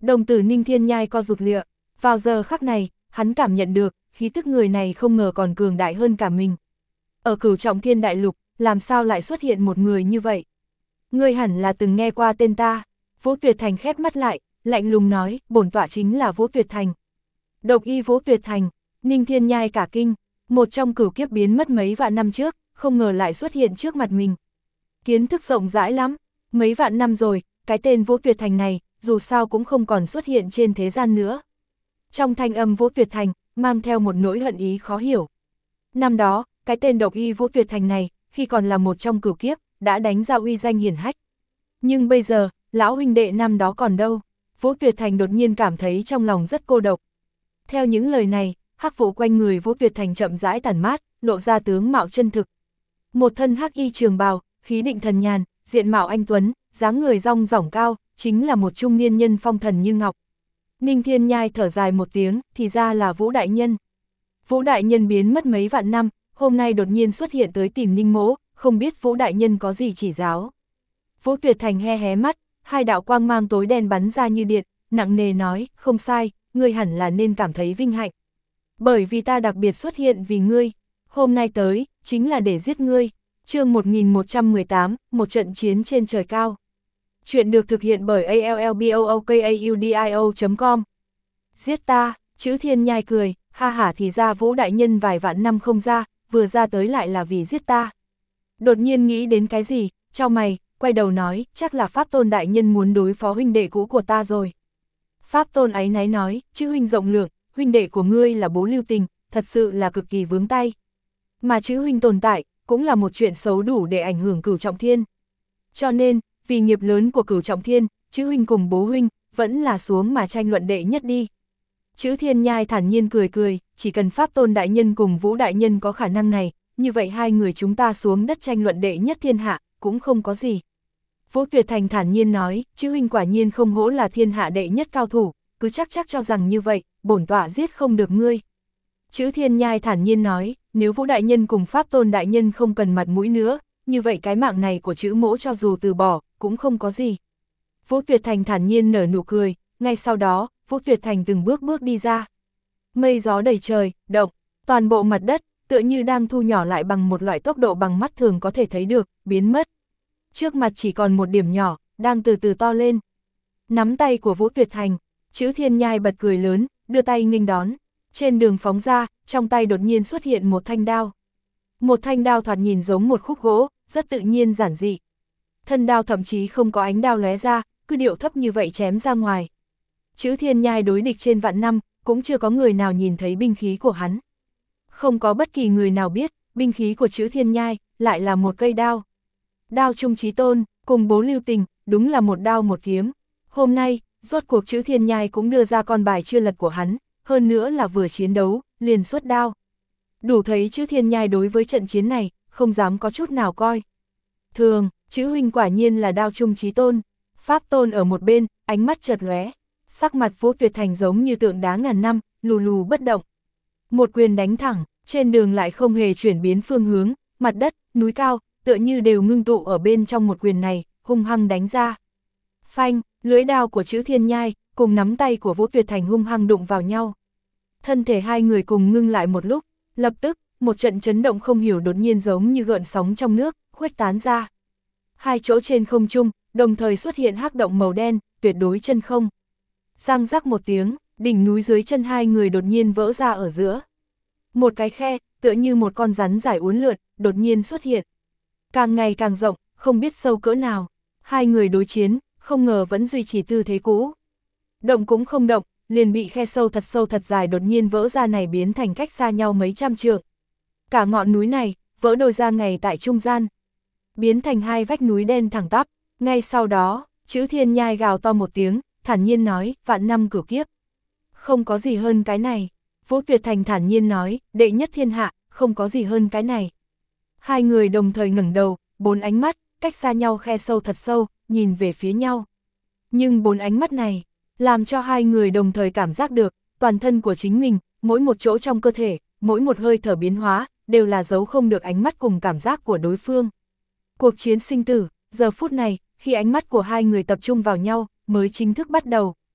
Đồng tử Ninh Thiên Nhai co rụt lịa, vào giờ khắc này, hắn cảm nhận được, khí tức người này không ngờ còn cường đại hơn cả mình. Ở Cửu Trọng Thiên Đại Lục, làm sao lại xuất hiện một người như vậy? Ngươi hẳn là từng nghe qua tên ta. Vũ Tuyệt Thành khép mắt lại, lạnh lùng nói, bổn tọa chính là Vũ Tuyệt Thành. Độc y Vũ Tuyệt Thành, Ninh Thiên Nhai cả kinh, một trong cửu kiếp biến mất mấy vạn năm trước, không ngờ lại xuất hiện trước mặt mình. Kiến thức rộng rãi lắm, mấy vạn năm rồi, cái tên Vũ Tuyệt Thành này, dù sao cũng không còn xuất hiện trên thế gian nữa. Trong thanh âm Vũ Tuyệt Thành, mang theo một nỗi hận ý khó hiểu. Năm đó, cái tên độc y Vũ Tuyệt Thành này, khi còn là một trong cửu kiếp, đã đánh ra uy danh hiển hách. Nhưng bây giờ, lão huynh đệ năm đó còn đâu? Vũ Tuyệt Thành đột nhiên cảm thấy trong lòng rất cô độc. Theo những lời này, hắc vụ quanh người Vũ Tuyệt Thành chậm rãi tản mát, lộ ra tướng mạo chân thực. Một thân hắc y trường bào, khí định thần nhàn, diện mạo anh tuấn, dáng người rong rỏng cao, chính là một trung niên nhân phong thần như ngọc. Ninh Thiên Nhai thở dài một tiếng, thì ra là Vũ Đại Nhân. Vũ Đại Nhân biến mất mấy vạn năm, hôm nay đột nhiên xuất hiện tới tìm Ninh Mỗ, không biết Vũ Đại Nhân có gì chỉ giáo. Vũ Tuyệt Thành he hé mắt, hai đạo quang mang tối đen bắn ra như điện, nặng nề nói, không sai, ngươi hẳn là nên cảm thấy vinh hạnh. Bởi vì ta đặc biệt xuất hiện vì ngươi, hôm nay tới, chính là để giết ngươi. Chương một nghìn một trăm mười tám, một trận chiến trên trời cao. Chuyện được thực hiện bởi a l l b o o k a u d i o chấm com. Giết ta, Chữ Thiên Nhai cười, ha hả, thì ra Vũ Đại Nhân vài vạn năm không ra, vừa ra tới lại là vì giết ta. Đột nhiên nghĩ đến cái gì, chau mày, quay đầu nói, chắc là Pháp Tôn Đại Nhân muốn đối phó huynh đệ cũ của ta rồi. Pháp Tôn áy náy nói, chữ huynh rộng lượng, huynh đệ của ngươi là Bố Lưu Tình, thật sự là cực kỳ vướng tay. Mà chữ huynh tồn tại, cũng là một chuyện xấu đủ để ảnh hưởng Cửu Trọng Thiên. Cho nên, vì nghiệp lớn của Cửu Trọng Thiên, chữ huynh cùng bố huynh, vẫn là xuống mà tranh luận đệ nhất đi. Chữ Thiên Nhai thản nhiên cười cười, chỉ cần Pháp Tôn Đại Nhân cùng Vũ Đại Nhân có khả năng này, như vậy hai người chúng ta xuống đất tranh luận đệ nhất thiên hạ, cũng không có gì. Vũ Tuyệt Thành thản nhiên nói, chữ huynh quả nhiên không hổ là thiên hạ đệ nhất cao thủ, cứ chắc chắc cho rằng như vậy, bổn tọa giết không được ngươi. Chữ Thiên Nhai thản nhiên nói, nếu Vũ Đại Nhân cùng Pháp Tôn Đại Nhân không cần mặt mũi nữa, như vậy cái mạng này của chữ mỗ cho dù từ bỏ, cũng không có gì. Vũ Tuyệt Thành thản nhiên nở nụ cười, ngay sau đó, Vũ Tuyệt Thành từng bước bước đi ra. Mây gió đầy trời, động, toàn bộ mặt đất, tựa như đang thu nhỏ lại bằng một loại tốc độ bằng mắt thường có thể thấy được, biến mất. Trước mặt chỉ còn một điểm nhỏ, đang từ từ to lên. Nắm tay của Vũ Tuyệt Thành, Chữ Thiên Nhai bật cười lớn, đưa tay nghênh đón. Trên đường phóng ra, trong tay đột nhiên xuất hiện một thanh đao. Một thanh đao thoạt nhìn giống một khúc gỗ, rất tự nhiên giản dị. Thân đao thậm chí không có ánh đao lóe ra, cứ điệu thấp như vậy chém ra ngoài. Chữ Thiên Nhai đối địch trên vạn năm, cũng chưa có người nào nhìn thấy binh khí của hắn. Không có bất kỳ người nào biết, binh khí của Chữ Thiên Nhai, lại là một cây đao. Đao Trung Chí Tôn, cùng Bố Lưu Tình, đúng là một đao một kiếm. Hôm nay, rốt cuộc Chữ Thiên Nhai cũng đưa ra con bài chưa lật của hắn, hơn nữa là vừa chiến đấu, liền xuất đao. Đủ thấy Chữ Thiên Nhai đối với trận chiến này, không dám có chút nào coi thường, Chữ huynh quả nhiên là đao Trung Chí Tôn. Pháp Tôn ở một bên, ánh mắt chợt lóe, sắc mặt Vũ Tuyệt Thành giống như tượng đá ngàn năm, lù lù bất động. Một quyền đánh thẳng, trên đường lại không hề chuyển biến phương hướng, mặt đất, núi cao, tựa như đều ngưng tụ ở bên trong một quyền này, hung hăng đánh ra. Phanh, lưỡi đao của Chữ Thiên Nhai, cùng nắm tay của Vũ Tuyệt Thành hung hăng đụng vào nhau. Thân thể hai người cùng ngưng lại một lúc, lập tức, một trận chấn động không hiểu đột nhiên giống như gợn sóng trong nước, khuếch tán ra. Hai chỗ trên không trung, đồng thời xuất hiện hắc động màu đen, tuyệt đối chân không. Răng rắc một tiếng, đỉnh núi dưới chân hai người đột nhiên vỡ ra ở giữa. Một cái khe, tựa như một con rắn dài uốn lượn, đột nhiên xuất hiện. Càng ngày càng rộng, không biết sâu cỡ nào. Hai người đối chiến, không ngờ vẫn duy trì tư thế cũ. Động cũng không động, liền bị khe sâu thật sâu thật dài đột nhiên vỡ ra này biến thành cách xa nhau mấy trăm trượng. Cả ngọn núi này, vỡ đôi ra ngay tại trung gian. Biến thành hai vách núi đen thẳng tắp. Ngay sau đó, Chữ Thiên Nhai gào to một tiếng, thản nhiên nói, vạn năm cửu kiếp. Không có gì hơn cái này. Vũ Tuyệt Thành thản nhiên nói, đệ nhất thiên hạ, không có gì hơn cái này. Hai người đồng thời ngẩng đầu, bốn ánh mắt, cách xa nhau khe sâu thật sâu, nhìn về phía nhau. Nhưng bốn ánh mắt này, làm cho hai người đồng thời cảm giác được, toàn thân của chính mình, mỗi một chỗ trong cơ thể, mỗi một hơi thở biến hóa, đều là giấu không được ánh mắt cùng cảm giác của đối phương. Cuộc chiến sinh tử, giờ phút này, khi ánh mắt của hai người tập trung vào nhau, mới chính thức bắt đầu.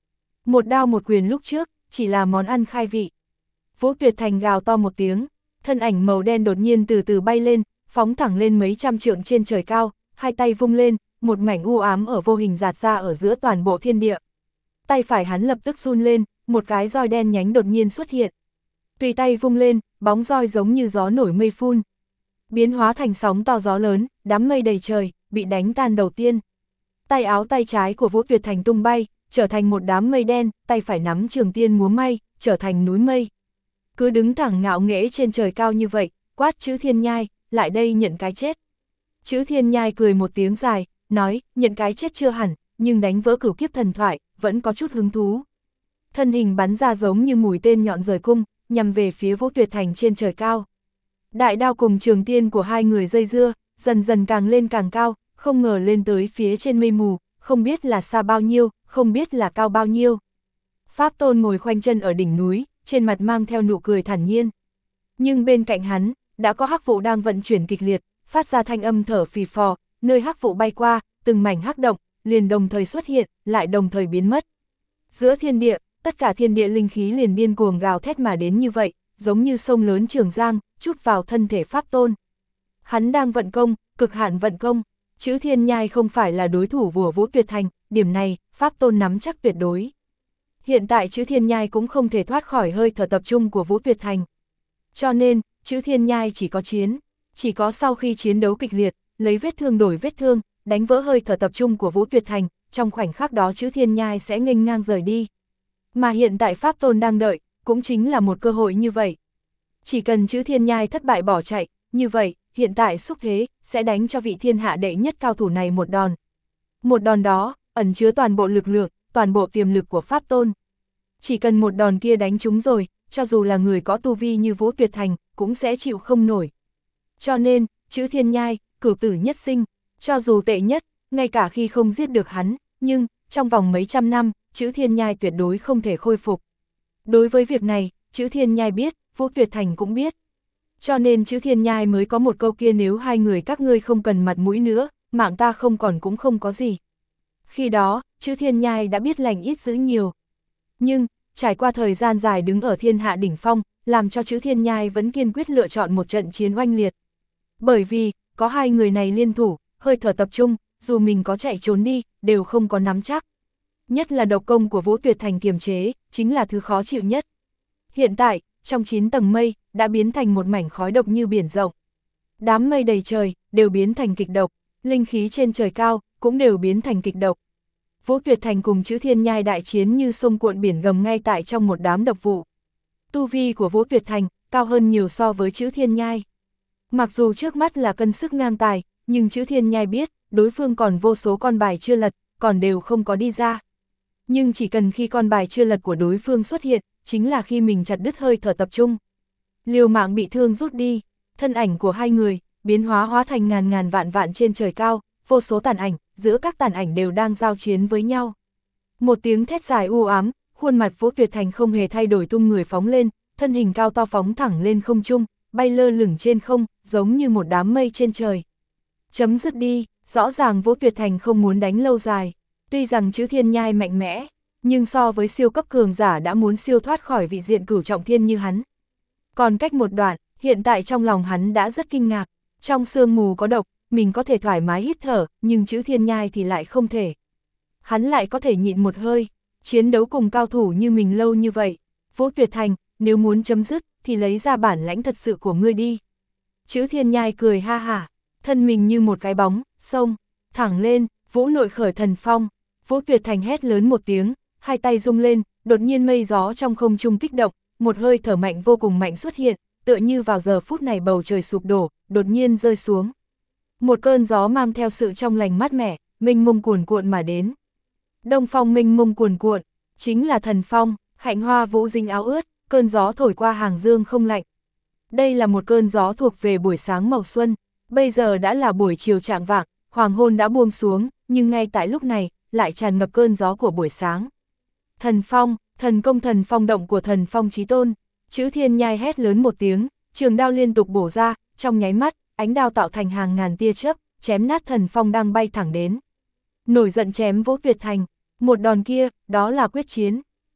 Một đao một quyền lúc trước, chỉ là món ăn khai vị. Vũ Tuyệt Thành gào to một tiếng, thân ảnh màu đen đột nhiên từ từ bay lên, phóng thẳng lên mấy trăm trượng trên trời cao, hai tay vung lên, một mảnh u ám ở vô hình dạt ra ở giữa toàn bộ thiên địa. Tay phải hắn lập tức run lên, một cái roi đen nhánh đột nhiên xuất hiện. Tùy tay vung lên, bóng roi giống như gió nổi mây phun. Biến hóa thành sóng to gió lớn, đám mây đầy trời, bị đánh tan đầu tiên. Tay áo tay trái của Vũ Tuyệt Thành tung bay, trở thành một đám mây đen, tay phải nắm trường tiên múa may, trở thành núi mây. Cứ đứng thẳng ngạo nghễ trên trời cao như vậy, quát chữ Thiên Nhai, lại đây nhận cái chết. Chữ Thiên Nhai cười một tiếng dài, nói, nhận cái chết chưa hẳn, nhưng đánh vỡ cửu kiếp thần thoại, vẫn có chút hứng thú. Thân hình bắn ra giống như mũi tên nhọn rời cung, nhằm về phía Vũ Tuyệt Thành trên trời cao. Đại đao cùng trường tiên của hai người dây dưa, dần dần càng lên càng cao, không ngờ lên tới phía trên mây mù, không biết là xa bao nhiêu, không biết là cao bao nhiêu. Pháp Tôn ngồi khoanh chân ở đỉnh núi, trên mặt mang theo nụ cười thản nhiên. Nhưng bên cạnh hắn, đã có hắc vụ đang vận chuyển kịch liệt, phát ra thanh âm thở phì phò, nơi hắc vụ bay qua, từng mảnh hắc động, liền đồng thời xuất hiện, lại đồng thời biến mất. Giữa thiên địa, tất cả thiên địa linh khí liền điên cuồng gào thét mà đến như vậy, giống như sông lớn Trường Giang, chút vào thân thể Pháp Tôn. Hắn đang vận công, cực hạn vận công, chữ Thiên Nhai không phải là đối thủ của Vũ Tuyệt Thành, điểm này, Pháp Tôn nắm chắc tuyệt đối. Hiện tại chữ Thiên Nhai cũng không thể thoát khỏi hơi thở tập trung của Vũ Tuyệt Thành. Cho nên, chữ Thiên Nhai chỉ có chiến, chỉ có sau khi chiến đấu kịch liệt, lấy vết thương đổi vết thương, đánh vỡ hơi thở tập trung của Vũ Tuyệt Thành, trong khoảnh khắc đó chữ Thiên Nhai sẽ nghênh ngang rời đi. Mà hiện tại Pháp Tôn đang đợi, cũng chính là một cơ hội như vậy. Chỉ cần chữ Thiên Nhai thất bại bỏ chạy, như vậy, hiện tại xúc thế, sẽ đánh cho vị thiên hạ đệ nhất cao thủ này một đòn. Một đòn đó, ẩn chứa toàn bộ lực lượng, toàn bộ tiềm lực của Pháp Tôn. Chỉ cần một đòn kia đánh trúng rồi, cho dù là người có tu vi như Vũ Tuyệt Thành, cũng sẽ chịu không nổi. Cho nên, chữ Thiên Nhai, cửu tử nhất sinh, cho dù tệ nhất, ngay cả khi không giết được hắn, nhưng, trong vòng mấy trăm năm, chữ Thiên Nhai tuyệt đối không thể khôi phục. Đối với việc này, chữ Thiên Nhai biết, Vũ Tuyệt Thành cũng biết. Cho nên chữ Thiên Nhai mới có một câu kia, nếu hai người các ngươi không cần mặt mũi nữa, mạng ta không còn cũng không có gì. Khi đó, chữ Thiên Nhai đã biết lành ít dữ nhiều. Nhưng, trải qua thời gian dài đứng ở thiên hạ đỉnh phong, làm cho chữ Thiên Nhai vẫn kiên quyết lựa chọn một trận chiến oanh liệt. Bởi vì, có hai người này liên thủ, hơi thở tập trung, dù mình có chạy trốn đi, đều không có nắm chắc. Nhất là độc công của Vũ Tuyệt Thành kiềm chế, chính là thứ khó chịu nhất. Hiện tại, trong chín tầng mây, đã biến thành một mảnh khói độc như biển rộng. Đám mây đầy trời, đều biến thành kịch độc, linh khí trên trời cao, cũng đều biến thành kịch độc. Vũ Tuyệt Thành cùng chữ Thiên Nhai đại chiến như sông cuộn biển gầm ngay tại trong một đám độc vụ. Tu vi của Vũ Tuyệt Thành, cao hơn nhiều so với chữ Thiên Nhai. Mặc dù trước mắt là cân sức ngang tài, nhưng chữ Thiên Nhai biết, đối phương còn vô số con bài chưa lật, còn đều không có đi ra. Nhưng chỉ cần khi con bài chưa lật của đối phương xuất hiện, chính là khi mình chặt đứt hơi thở tập trung. Liều mạng bị thương rút đi, thân ảnh của hai người, biến hóa hóa thành ngàn ngàn vạn vạn trên trời cao, vô số tàn ảnh, giữa các tàn ảnh đều đang giao chiến với nhau. Một tiếng thét dài u ám, khuôn mặt Vũ Tuyệt Thành không hề thay đổi tung người phóng lên, thân hình cao to phóng thẳng lên không trung, bay lơ lửng trên không, giống như một đám mây trên trời. Chấm dứt đi, rõ ràng Vũ Tuyệt Thành không muốn đánh lâu dài. Tuy rằng chữ Thiên Nhai mạnh mẽ, nhưng so với siêu cấp cường giả đã muốn siêu thoát khỏi vị diện cửu trọng thiên như hắn. Còn cách một đoạn, hiện tại trong lòng hắn đã rất kinh ngạc, trong sương mù có độc, mình có thể thoải mái hít thở, nhưng chữ Thiên Nhai thì lại không thể. Hắn lại có thể nhịn một hơi, chiến đấu cùng cao thủ như mình lâu như vậy. Vũ Tuyệt Thành, nếu muốn chấm dứt, thì lấy ra bản lãnh thật sự của ngươi đi. Chữ Thiên Nhai cười ha hả, thân mình như một cái bóng, xông, thẳng lên, Vũ nội khởi thần phong. Vũ Tuyệt Thành hét lớn một tiếng, hai tay rung lên, đột nhiên mây gió trong không trung kích động, một hơi thở mạnh vô cùng mạnh xuất hiện, tựa như vào giờ phút này bầu trời sụp đổ, đột nhiên rơi xuống. Một cơn gió mang theo sự trong lành mát mẻ, mênh mông cuồn cuộn mà đến. Đông phong mênh mông cuồn cuộn, chính là thần phong, hạnh hoa vũ dinh áo ướt, cơn gió thổi qua hàng dương không lạnh. Đây là một cơn gió thuộc về buổi sáng màu xuân, bây giờ đã là buổi chiều chạng vạng, hoàng hôn đã buông xuống, nhưng ngay tại lúc này, lại tràn ngập cơn gió của buổi sáng. Thần phong, thần công thần phong động của thần phong chí tôn, chữ Thiên Nhai hét lớn một tiếng, trường đao liên tục bổ ra, trong nháy mắt, ánh đao tạo thành hàng ngàn tia chớp, chém nát thần phong đang bay thẳng đến. Nổi giận chém Vũ Tuyệt Thành, một đòn kia, đó là quyết chiến,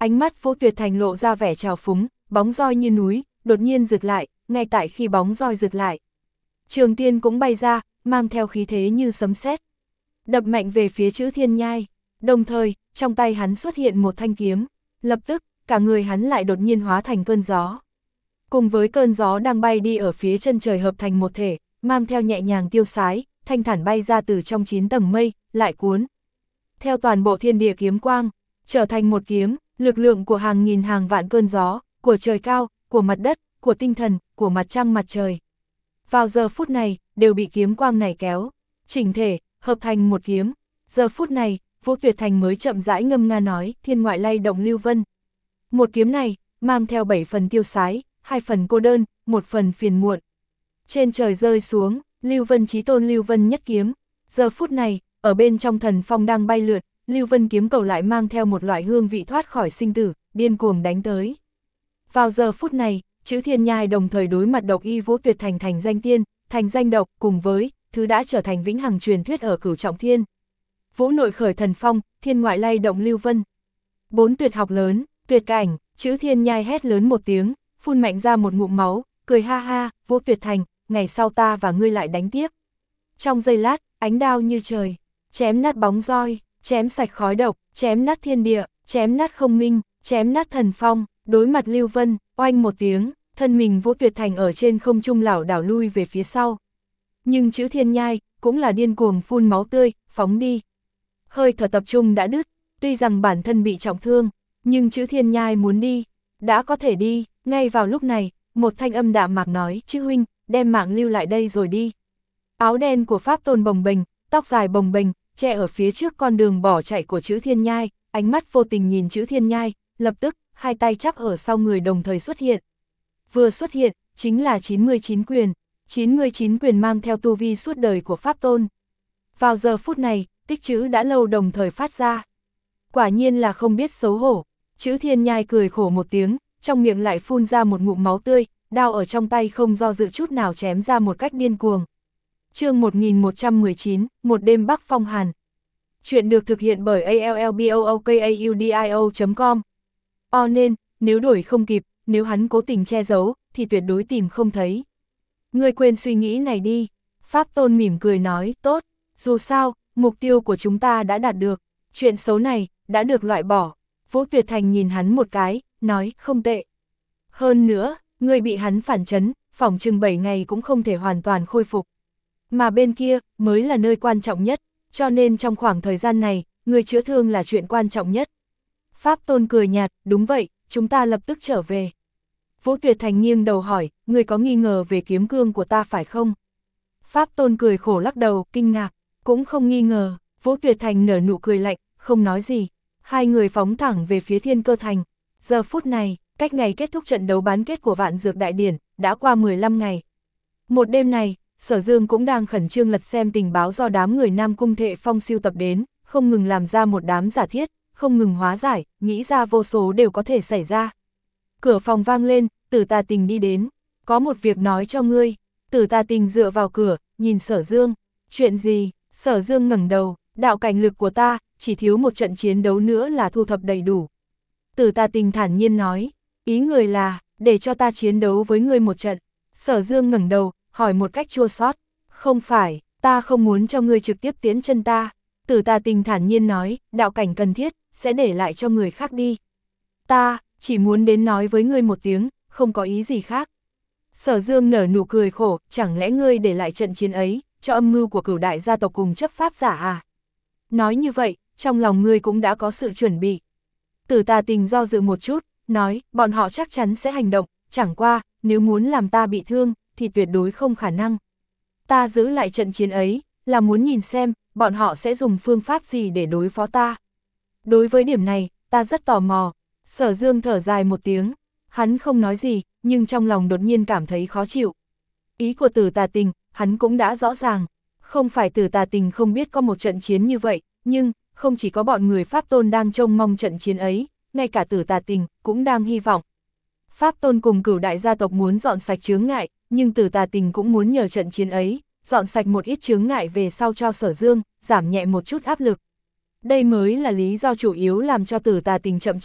Ánh mắt Vũ Tuyệt Thành lộ ra vẻ trào phúng, bóng roi như núi, đột nhiên rực lại, ngay tại khi bóng roi rực lại. Trường tiên cũng bay ra, mang theo khí thế như sấm sét, đập mạnh về phía Chữ Thiên Nhai. Đồng thời, trong tay hắn xuất hiện một thanh kiếm, lập tức, cả người hắn lại đột nhiên hóa thành cơn gió. Cùng với cơn gió đang bay đi ở phía chân trời hợp thành một thể, mang theo nhẹ nhàng tiêu sái, thanh thản bay ra từ trong chín tầng mây, lại cuốn theo toàn bộ thiên địa kiếm quang, trở thành một kiếm, lực lượng của hàng nghìn hàng vạn cơn gió, của trời cao, của mặt đất, của tinh thần, của mặt trăng mặt trời. Vào giờ phút này, đều bị kiếm quang này kéo, chỉnh thể, hợp thành một kiếm. Giờ phút này, Vũ Tuyệt Thành mới chậm rãi ngâm nga nói, thiên ngoại lay động lưu vân. Một kiếm này, mang theo bảy phần tiêu sái, hai phần cô đơn, một phần phiền muộn. Trên trời rơi xuống, Lưu Vân chí tôn Lưu Vân nhất kiếm. Giờ phút này, ở bên trong thần phong đang bay lượn, Lưu Vân kiếm cầu lại mang theo một loại hương vị thoát khỏi sinh tử, điên cuồng đánh tới. Vào giờ phút này, Chữ Thiên Nhai đồng thời đối mặt độc y Vũ Tuyệt Thành thành danh tiên, thành danh độc, cùng với thứ đã trở thành vĩnh hằng truyền thuyết ở Cửu Trọng Thiên. Vũ nội khởi thần phong, thiên ngoại lay động lưu vân. Bốn tuyệt học lớn, tuyệt cảnh, Chữ Thiên Nhai hét lớn một tiếng, phun mạnh ra một ngụm máu, cười ha ha, Vũ Tuyệt Thành, ngày sau ta và ngươi lại đánh tiếp. Trong giây lát, ánh đao như trời, chém nát bóng roi, chém sạch khói độc, chém nát thiên địa, chém nát không minh, chém nát thần phong, đối mặt Lưu Vân, oanh một tiếng, thân mình Vũ Tuyệt Thành ở trên không trung lảo đảo lui về phía sau. Nhưng Chữ Thiên Nhai cũng là điên cuồng phun máu tươi, phóng đi. Hơi thở tập trung đã đứt, tuy rằng bản thân bị trọng thương, nhưng Chữ Thiên Nhai muốn đi, đã có thể đi. Ngay vào lúc này, một thanh âm đạm mạc nói, Chữ huynh, đem mạng lưu lại đây rồi đi. Áo đen của Pháp Tôn bồng bềnh, tóc dài bồng bềnh, che ở phía trước con đường bỏ chạy của Chữ Thiên Nhai, ánh mắt vô tình nhìn Chữ Thiên Nhai, lập tức, hai tay chắp ở sau người đồng thời xuất hiện. Vừa xuất hiện, chính là chín mươi chín quyền, chín mươi chín quyền mang theo tu vi suốt đời của Pháp Tôn. Vào giờ phút này, tích chữ đã lâu đồng thời phát ra. Quả nhiên là không biết xấu hổ. Chữ Thiên Nhai cười khổ một tiếng, trong miệng lại phun ra một ngụm máu tươi, đao ở trong tay không do dự chút nào chém ra một cách điên cuồng. Chương một nghìn một trăm mười chín, một đêm Bắc Phong Hàn. Chuyện được thực hiện bởi a l l b o o k a u d i o chấm com. O nên, nếu đuổi không kịp, nếu hắn cố tình che giấu, thì tuyệt đối tìm không thấy. Ngươi quên suy nghĩ này đi. Pháp Tôn mỉm cười nói, tốt, dù sao, mục tiêu của chúng ta đã đạt được, chuyện xấu này, đã được loại bỏ. Vũ Tuyệt Thành nhìn hắn một cái, nói, không tệ. Hơn nữa, ngươi bị hắn phản chấn, phỏng chừng bảy ngày cũng không thể hoàn toàn khôi phục. Mà bên kia, mới là nơi quan trọng nhất, cho nên trong khoảng thời gian này, ngươi chữa thương là chuyện quan trọng nhất. Pháp Tôn cười nhạt, đúng vậy, chúng ta lập tức trở về. Vũ Tuyệt Thành nghiêng đầu hỏi, ngươi có nghi ngờ về kiếm cương của ta phải không? Pháp Tôn cười khổ lắc đầu, kinh ngạc, cũng không nghi ngờ. Vũ Tuyệt Thành nở nụ cười lạnh, không nói gì. Hai người phóng thẳng về phía Thiên Cơ Thành. Giờ phút này, cách ngày kết thúc trận đấu bán kết của Vạn Dược Đại Điển, đã qua mười lăm ngày. Một đêm này, Sở Dương cũng đang khẩn trương lật xem tình báo do đám người Nam Cung Thệ Phong siêu tập đến, không ngừng làm ra một đám giả thiết, không ngừng hóa giải, nghĩ ra vô số đều có thể xảy ra. Cửa phòng vang lên, Tử Tà Tình đi đến, có một việc nói cho ngươi. Tử Tà Tình dựa vào cửa, nhìn Sở Dương, chuyện gì? Sở Dương ngẩng đầu, đạo cảnh lực của ta, chỉ thiếu một trận chiến đấu nữa là thu thập đầy đủ. Tử Tà Tình thản nhiên nói, ý người là, để cho ta chiến đấu với ngươi một trận. Sở Dương ngẩng đầu, hỏi một cách chua xót, không phải, ta không muốn cho ngươi trực tiếp tiến chân ta. Tử Tà Tình thản nhiên nói, đạo cảnh cần thiết, sẽ để lại cho người khác đi. Ta, chỉ muốn đến nói với ngươi một tiếng, không có ý gì khác. Sở Dương nở nụ cười khổ, chẳng lẽ ngươi để lại trận chiến ấy, cho âm mưu của Cửu đại gia tộc cùng chấp pháp giả à? Nói như vậy, trong lòng ngươi cũng đã có sự chuẩn bị. Tử Tà Tình do dự một chút, nói, bọn họ chắc chắn sẽ hành động, chẳng qua, nếu muốn làm ta bị thương, thì tuyệt đối không khả năng. Ta giữ lại trận chiến ấy, là muốn nhìn xem, bọn họ sẽ dùng phương pháp gì để đối phó ta. Đối với điểm này, ta rất tò mò. Sở Dương thở dài một tiếng, hắn không nói gì, nhưng trong lòng đột nhiên cảm thấy khó chịu. Ý của Tử Tà Tình, hắn cũng đã rõ ràng. Không phải Tử Tà Tình không biết có một trận chiến như vậy, nhưng, không chỉ có bọn người Pháp Tôn đang trông mong trận chiến ấy, ngay cả Tử Tà Tình cũng đang hy vọng. Pháp Tôn cùng Cửu đại gia tộc muốn dọn sạch chướng ngại, nhưng Tử Tà Tình cũng muốn nhờ trận chiến ấy, dọn sạch một ít chướng ngại về sau cho Sở Dương, giảm nhẹ một chút áp lực. Đây mới là lý do chủ yếu làm cho Tử Tà Tình chậm chạp,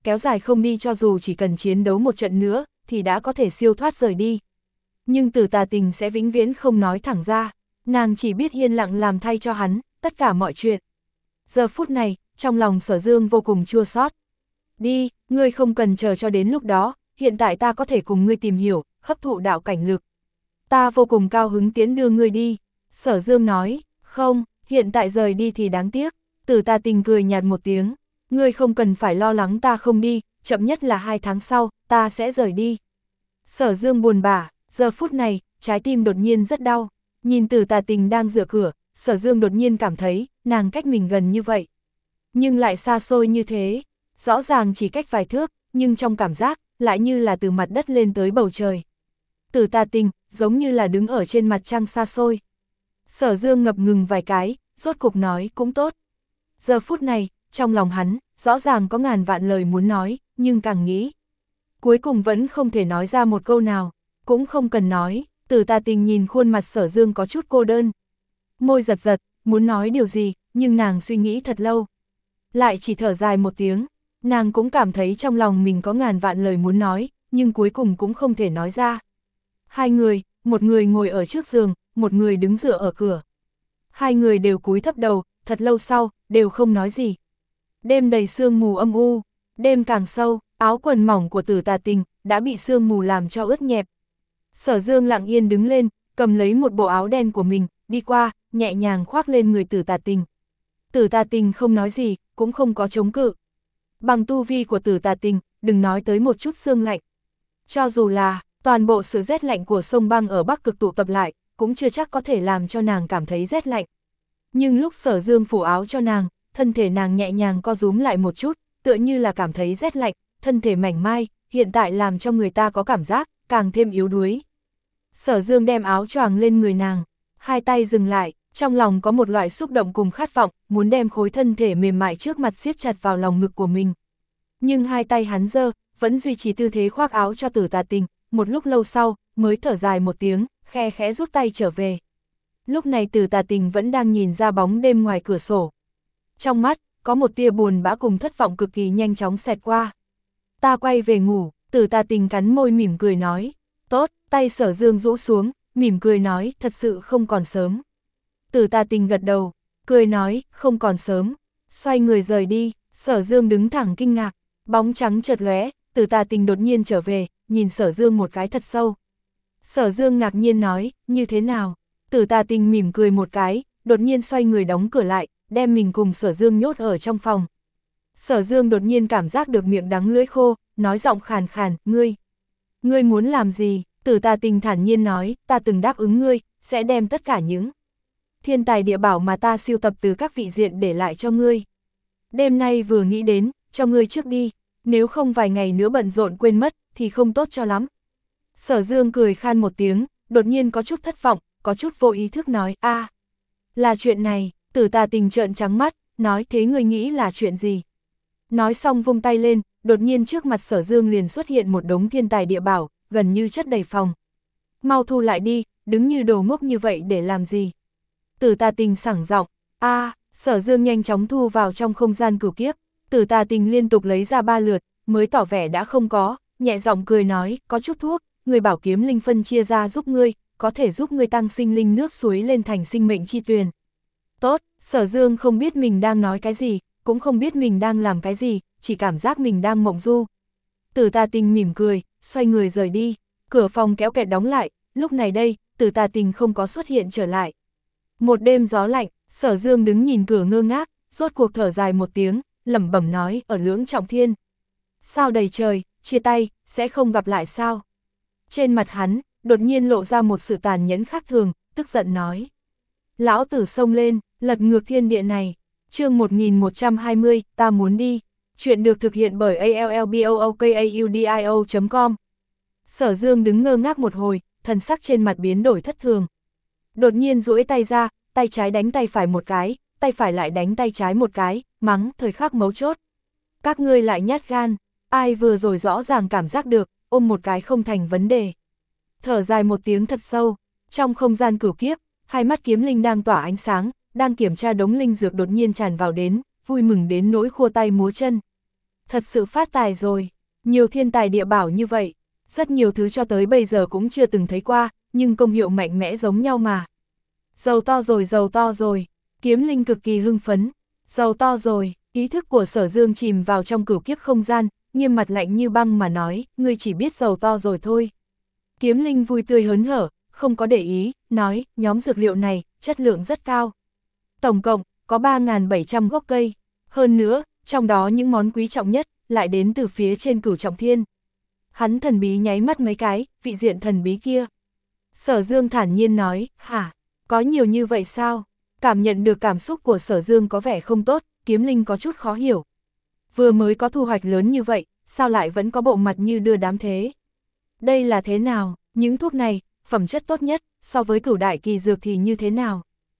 kéo dài không đi cho dù chỉ cần chiến đấu một trận nữa, thì đã có thể siêu thoát rời đi. Nhưng Tử Tà Tình sẽ vĩnh viễn không nói thẳng ra, nàng chỉ biết yên lặng làm thay cho hắn, tất cả mọi chuyện. Giờ phút này, trong lòng Sở Dương vô cùng chua xót. Đi, ngươi không cần chờ cho đến lúc đó, hiện tại ta có thể cùng ngươi tìm hiểu, hấp thụ đạo cảnh lực. Ta vô cùng cao hứng tiến đưa ngươi đi. Sở Dương nói, không, hiện tại rời đi thì đáng tiếc. Tử Tà Tình cười nhạt một tiếng, ngươi không cần phải lo lắng ta không đi, chậm nhất là hai tháng sau, ta sẽ rời đi. Sở Dương buồn bã, giờ phút này, trái tim đột nhiên rất đau. Nhìn Tử Tà Tình đang dựa cửa, Sở Dương đột nhiên cảm thấy, nàng cách mình gần như vậy. Nhưng lại xa xôi như thế, rõ ràng chỉ cách vài thước, nhưng trong cảm giác, lại như là từ mặt đất lên tới bầu trời. Tử Tà Tình, giống như là đứng ở trên mặt trăng xa xôi. Sở Dương ngập ngừng vài cái, rốt cục nói cũng tốt. Giờ phút này, trong lòng hắn, rõ ràng có ngàn vạn lời muốn nói, nhưng càng nghĩ. Cuối cùng vẫn không thể nói ra một câu nào, cũng không cần nói. Tử Tà Tình nhìn khuôn mặt Sở Dương có chút cô đơn. Môi giật giật, muốn nói điều gì, nhưng nàng suy nghĩ thật lâu. Lại chỉ thở dài một tiếng, nàng cũng cảm thấy trong lòng mình có ngàn vạn lời muốn nói, nhưng cuối cùng cũng không thể nói ra. Hai người, một người ngồi ở trước giường, một người đứng dựa ở cửa. Hai người đều cúi thấp đầu, thật lâu sau, đều không nói gì. Đêm đầy sương mù âm u, đêm càng sâu, áo quần mỏng của Tử Tà Tình đã bị sương mù làm cho ướt nhẹp. Sở Dương lặng yên đứng lên, cầm lấy một bộ áo đen của mình, đi qua, nhẹ nhàng khoác lên người Tử Tà Tình. Tử Tà Tình không nói gì, cũng không có chống cự. Bằng tu vi của Tử Tà Tình, đừng nói tới một chút sương lạnh. Cho dù là, toàn bộ sự rét lạnh của sông băng ở Bắc Cực tụ tập lại, cũng chưa chắc có thể làm cho nàng cảm thấy rét lạnh. Nhưng lúc Sở Dương phủ áo cho nàng, thân thể nàng nhẹ nhàng co rúm lại một chút, tựa như là cảm thấy rét lạnh, thân thể mảnh mai, hiện tại làm cho người ta có cảm giác, càng thêm yếu đuối. Sở Dương đem áo choàng lên người nàng, hai tay dừng lại, trong lòng có một loại xúc động cùng khát vọng, muốn đem khối thân thể mềm mại trước mặt siết chặt vào lòng ngực của mình. Nhưng hai tay hắn giơ, vẫn duy trì tư thế khoác áo cho Tử Tà Tình, một lúc lâu sau, mới thở dài một tiếng, khe khẽ rút tay trở về. Lúc này Tử Tà Tình vẫn đang nhìn ra bóng đêm ngoài cửa sổ. Trong mắt, có một tia buồn bã cùng thất vọng cực kỳ nhanh chóng xẹt qua. Ta quay về ngủ, Tử Tà Tình cắn môi mỉm cười nói. Tốt, tay Sở Dương rũ xuống, mỉm cười nói, thật sự không còn sớm. Tử Tà Tình gật đầu, cười nói, không còn sớm. Xoay người rời đi, Sở Dương đứng thẳng kinh ngạc, bóng trắng chợt lóe, Tử Tà Tình đột nhiên trở về, nhìn Sở Dương một cái thật sâu. Sở Dương ngạc nhiên nói, như thế nào? Tử Tà Tình mỉm cười một cái, đột nhiên xoay người đóng cửa lại, đem mình cùng Sở Dương nhốt ở trong phòng. Sở Dương đột nhiên cảm giác được miệng đắng lưỡi khô, nói giọng khàn khàn, ngươi. Ngươi muốn làm gì? Tử Tà Tình thản nhiên nói, ta từng đáp ứng ngươi, sẽ đem tất cả những thiên tài địa bảo mà ta siêu tập từ các vị diện để lại cho ngươi. Đêm nay vừa nghĩ đến, cho ngươi trước đi, nếu không vài ngày nữa bận rộn quên mất, thì không tốt cho lắm. Sở Dương cười khan một tiếng, đột nhiên có chút thất vọng, có chút vô ý thức nói, a à, là chuyện này. Tử Tà Tình trợn trắng mắt, nói thế ngươi nghĩ là chuyện gì? Nói xong vung tay lên, đột nhiên trước mặt Sở Dương liền xuất hiện một đống thiên tài địa bảo, gần như chất đầy phòng. Mau thu lại đi, đứng như đồ ngốc như vậy để làm gì? Tử Tà Tình sảng giọng, a à, Sở Dương nhanh chóng thu vào trong không gian cửu kiếp. Tử Tà Tình liên tục lấy ra ba lượt, mới tỏ vẻ đã không có, nhẹ giọng cười nói, có chút thuốc, người bảo kiếm linh phân chia ra giúp ngươi, có thể giúp ngươi tăng sinh linh nước suối lên thành sinh mệnh chi tuyền. Tốt, Sở Dương không biết mình đang nói cái gì, cũng không biết mình đang làm cái gì, chỉ cảm giác mình đang mộng du. Tử Tà Tình mỉm cười, xoay người rời đi, cửa phòng kéo kẹt đóng lại, lúc này đây, Tử Tà Tình không có xuất hiện trở lại. Một đêm gió lạnh, Sở Dương đứng nhìn cửa ngơ ngác, rốt cuộc thở dài một tiếng, lẩm bẩm nói, ở Lưỡng Trọng Thiên. Sao đầy trời, chia tay, sẽ không gặp lại sao? Trên mặt hắn, đột nhiên lộ ra một sự tàn nhẫn khác thường, tức giận nói. Lão tử xông lên, lật ngược thiên địa này. Chương một nghìn một trăm hai mươi, ta muốn đi. Chuyện được thực hiện bởi a l l b o o k a u d i o chấm com. Sở Dương đứng ngơ ngác một hồi, thần sắc trên mặt biến đổi thất thường. Đột nhiên duỗi tay ra, tay trái đánh tay phải một cái, tay phải lại đánh tay trái một cái, mắng thời khắc mấu chốt. Các ngươi lại nhát gan, ai vừa rồi rõ ràng cảm giác được, ôm một cái không thành vấn đề. Thở dài một tiếng thật sâu, trong không gian cửu kiếp, hai mắt kiếm linh đang tỏa ánh sáng, đang kiểm tra đống linh dược đột nhiên tràn vào đến, vui mừng đến nỗi khua tay múa chân. thật sự phát tài rồi, nhiều thiên tài địa bảo như vậy, rất nhiều thứ cho tới bây giờ cũng chưa từng thấy qua, nhưng công hiệu mạnh mẽ giống nhau mà. Giàu to rồi, giàu to rồi, Kiếm Linh cực kỳ hưng phấn, giàu to rồi, ý thức của Sở Dương chìm vào trong cửu kiếp không gian, nghiêm mặt lạnh như băng mà nói, ngươi chỉ biết giàu to rồi thôi. Kiếm Linh vui tươi hớn hở, không có để ý, nói, nhóm dược liệu này, chất lượng rất cao. Tổng cộng, có ba nghìn bảy trăm gốc cây, hơn nữa, trong đó những món quý trọng nhất, lại đến từ phía trên Cửu Trọng Thiên. Hắn thần bí nháy mắt mấy cái, vị diện thần bí kia. Sở Dương thản nhiên nói, hả, có nhiều như vậy sao? Cảm nhận được cảm xúc của Sở Dương có vẻ không tốt, Kiếm Linh có chút khó hiểu. Vừa mới có thu hoạch lớn như vậy, sao lại vẫn có bộ mặt như đưa đám thế? Đây là thế nào? Những thuốc này, phẩm chất tốt nhất, so với cửu đại kỳ dược thì như thế nào?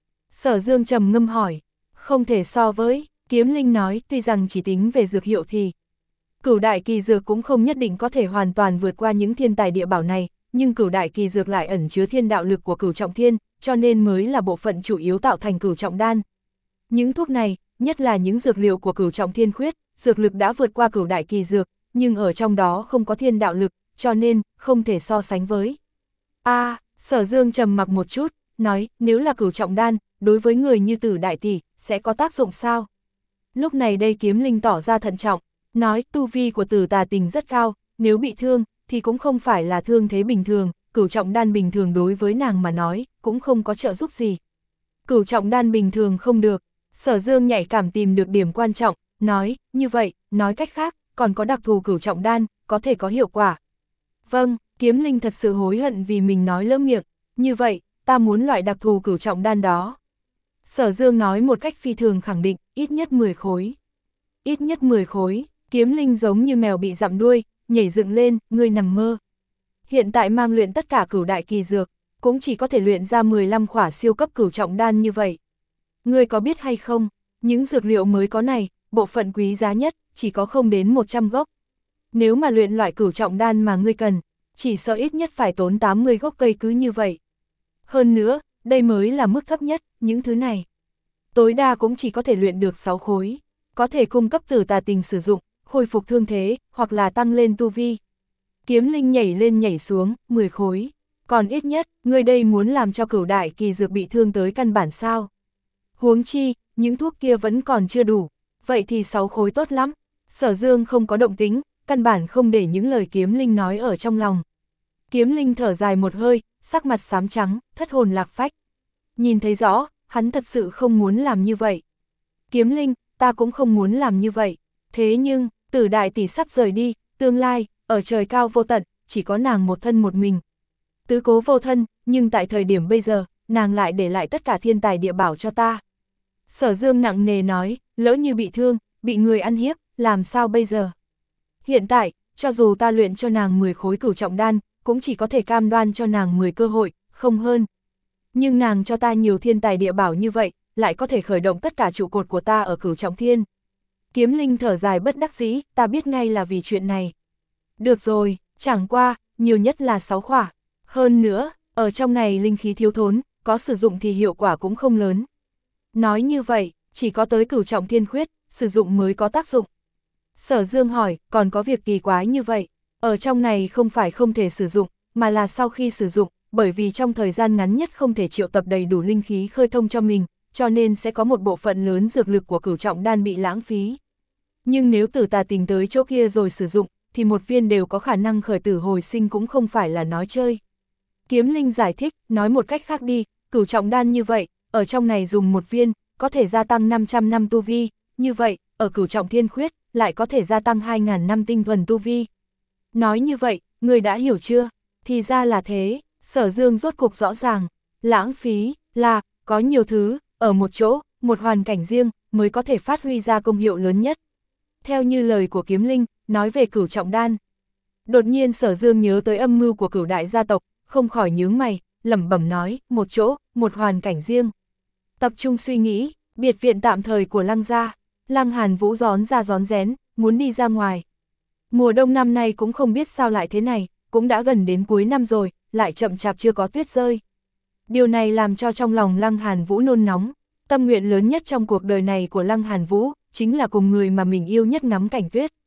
Sở Dương trầm ngâm hỏi. Không thể so với, Kiếm Linh nói, tuy rằng chỉ tính về dược hiệu thì cửu đại kỳ dược cũng không nhất định có thể hoàn toàn vượt qua những thiên tài địa bảo này, nhưng cửu đại kỳ dược lại ẩn chứa thiên đạo lực của Cửu Trọng Thiên, cho nên mới là bộ phận chủ yếu tạo thành Cửu Trọng Đan. Những thuốc này, nhất là những dược liệu của Cửu Trọng Thiên khuyết, dược lực đã vượt qua cửu đại kỳ dược, nhưng ở trong đó không có thiên đạo lực, cho nên không thể so sánh với. A, à, Sở Dương trầm mặc một chút, nói, nếu là Cửu Trọng Đan, đối với người như Tử đại tỷ, sẽ có tác dụng sao? Lúc này đây Kiếm Linh tỏ ra thận trọng, nói, tu vi của Tử Tà Tình rất cao, nếu bị thương, thì cũng không phải là thương thế bình thường, Cửu Trọng Đan bình thường đối với nàng mà nói, cũng không có trợ giúp gì. Cửu Trọng Đan bình thường không được, Sở Dương nhạy cảm tìm được điểm quan trọng, nói, như vậy, nói cách khác, còn có đặc thù Cửu Trọng Đan, có thể có hiệu quả. Vâng, Kiếm Linh thật sự hối hận vì mình nói lỡ miệng, như vậy, ta muốn loại đặc thù Cửu Trọng Đan đó. Sở Dương nói một cách phi thường khẳng định, ít nhất mười khối. Ít nhất mười khối, Kiếm Linh giống như mèo bị dặm đuôi, nhảy dựng lên, ngươi nằm mơ. Hiện tại mang luyện tất cả cửu đại kỳ dược, cũng chỉ có thể luyện ra mười lăm khỏa siêu cấp Cửu Trọng Đan như vậy. Ngươi có biết hay không, những dược liệu mới có này, bộ phận quý giá nhất, chỉ có không đến một trăm gốc. Nếu mà luyện loại Cửu Trọng Đan mà ngươi cần, chỉ sợ ít nhất phải tốn tám mươi gốc cây cứ như vậy. Hơn nữa, đây mới là mức thấp nhất, những thứ này. Tối đa cũng chỉ có thể luyện được sáu khối, có thể cung cấp Tử Tà Tình sử dụng, khôi phục thương thế, hoặc là tăng lên tu vi. Kiếm Linh nhảy lên nhảy xuống, mười khối. Còn ít nhất, ngươi đây muốn làm cho cửu đại kỳ dược bị thương tới căn bản sao? Huống chi, những thuốc kia vẫn còn chưa đủ. Vậy thì sáu khối tốt lắm. Sở Dương không có động tính, căn bản không để những lời Kiếm Linh nói ở trong lòng. Kiếm Linh thở dài một hơi, sắc mặt xám trắng, thất hồn lạc phách. Nhìn thấy rõ, hắn thật sự không muốn làm như vậy. Kiếm Linh, ta cũng không muốn làm như vậy. Thế nhưng, Tử đại tỷ sắp rời đi, tương lai, ở trời cao vô tận, chỉ có nàng một thân một mình. Tứ cố vô thân, nhưng tại thời điểm bây giờ, nàng lại để lại tất cả thiên tài địa bảo cho ta. Sở Dương nặng nề nói, lỡ như bị thương, bị người ăn hiếp, làm sao bây giờ? Hiện tại, cho dù ta luyện cho nàng mười khối Cửu Trọng Đan, cũng chỉ có thể cam đoan cho nàng mười cơ hội, không hơn. Nhưng nàng cho ta nhiều thiên tài địa bảo như vậy, lại có thể khởi động tất cả trụ cột của ta ở Cửu Trọng Thiên. Kiếm Linh thở dài bất đắc dĩ, ta biết ngay là vì chuyện này. Được rồi, chẳng qua, nhiều nhất là sáu khỏa. Hơn nữa, ở trong này linh khí thiếu thốn, có sử dụng thì hiệu quả cũng không lớn. Nói như vậy, chỉ có tới Cửu Trọng Thiên khuyết, sử dụng mới có tác dụng. Sở Dương hỏi, còn có việc kỳ quái như vậy, ở trong này không phải không thể sử dụng, mà là sau khi sử dụng, bởi vì trong thời gian ngắn nhất không thể triệu tập đầy đủ linh khí khơi thông cho mình, cho nên sẽ có một bộ phận lớn dược lực của Cửu Trọng Đan bị lãng phí. Nhưng nếu Tử Tà Tình tới chỗ kia rồi sử dụng, thì một viên đều có khả năng khởi tử hồi sinh cũng không phải là nói chơi. Kiếm Linh giải thích, nói một cách khác đi, Cửu Trọng Đan như vậy, ở trong này dùng một viên, có thể gia tăng năm trăm năm tu vi, như vậy, ở Cửu Trọng Thiên khuyết, lại có thể gia tăng hai nghìn năm tinh thuần tu vi. Nói như vậy, người đã hiểu chưa? Thì ra là thế, Sở Dương rốt cuộc rõ ràng, lãng phí, là, có nhiều thứ, ở một chỗ, một hoàn cảnh riêng, mới có thể phát huy ra công hiệu lớn nhất. Theo như lời của Kiếm Linh, nói về Cửu Trọng Đan. Đột nhiên Sở Dương nhớ tới âm mưu của Cửu đại gia tộc, không khỏi nhướng mày, lẩm bẩm nói, một chỗ, một hoàn cảnh riêng. Tập trung suy nghĩ, biệt viện tạm thời của Lăng gia, Lăng Hàn Vũ gión ra gión rén, muốn đi ra ngoài. Mùa đông năm nay cũng không biết sao lại thế này, cũng đã gần đến cuối năm rồi, lại chậm chạp chưa có tuyết rơi. Điều này làm cho trong lòng Lăng Hàn Vũ nôn nóng, tâm nguyện lớn nhất trong cuộc đời này của Lăng Hàn Vũ, chính là cùng người mà mình yêu nhất ngắm cảnh tuyết.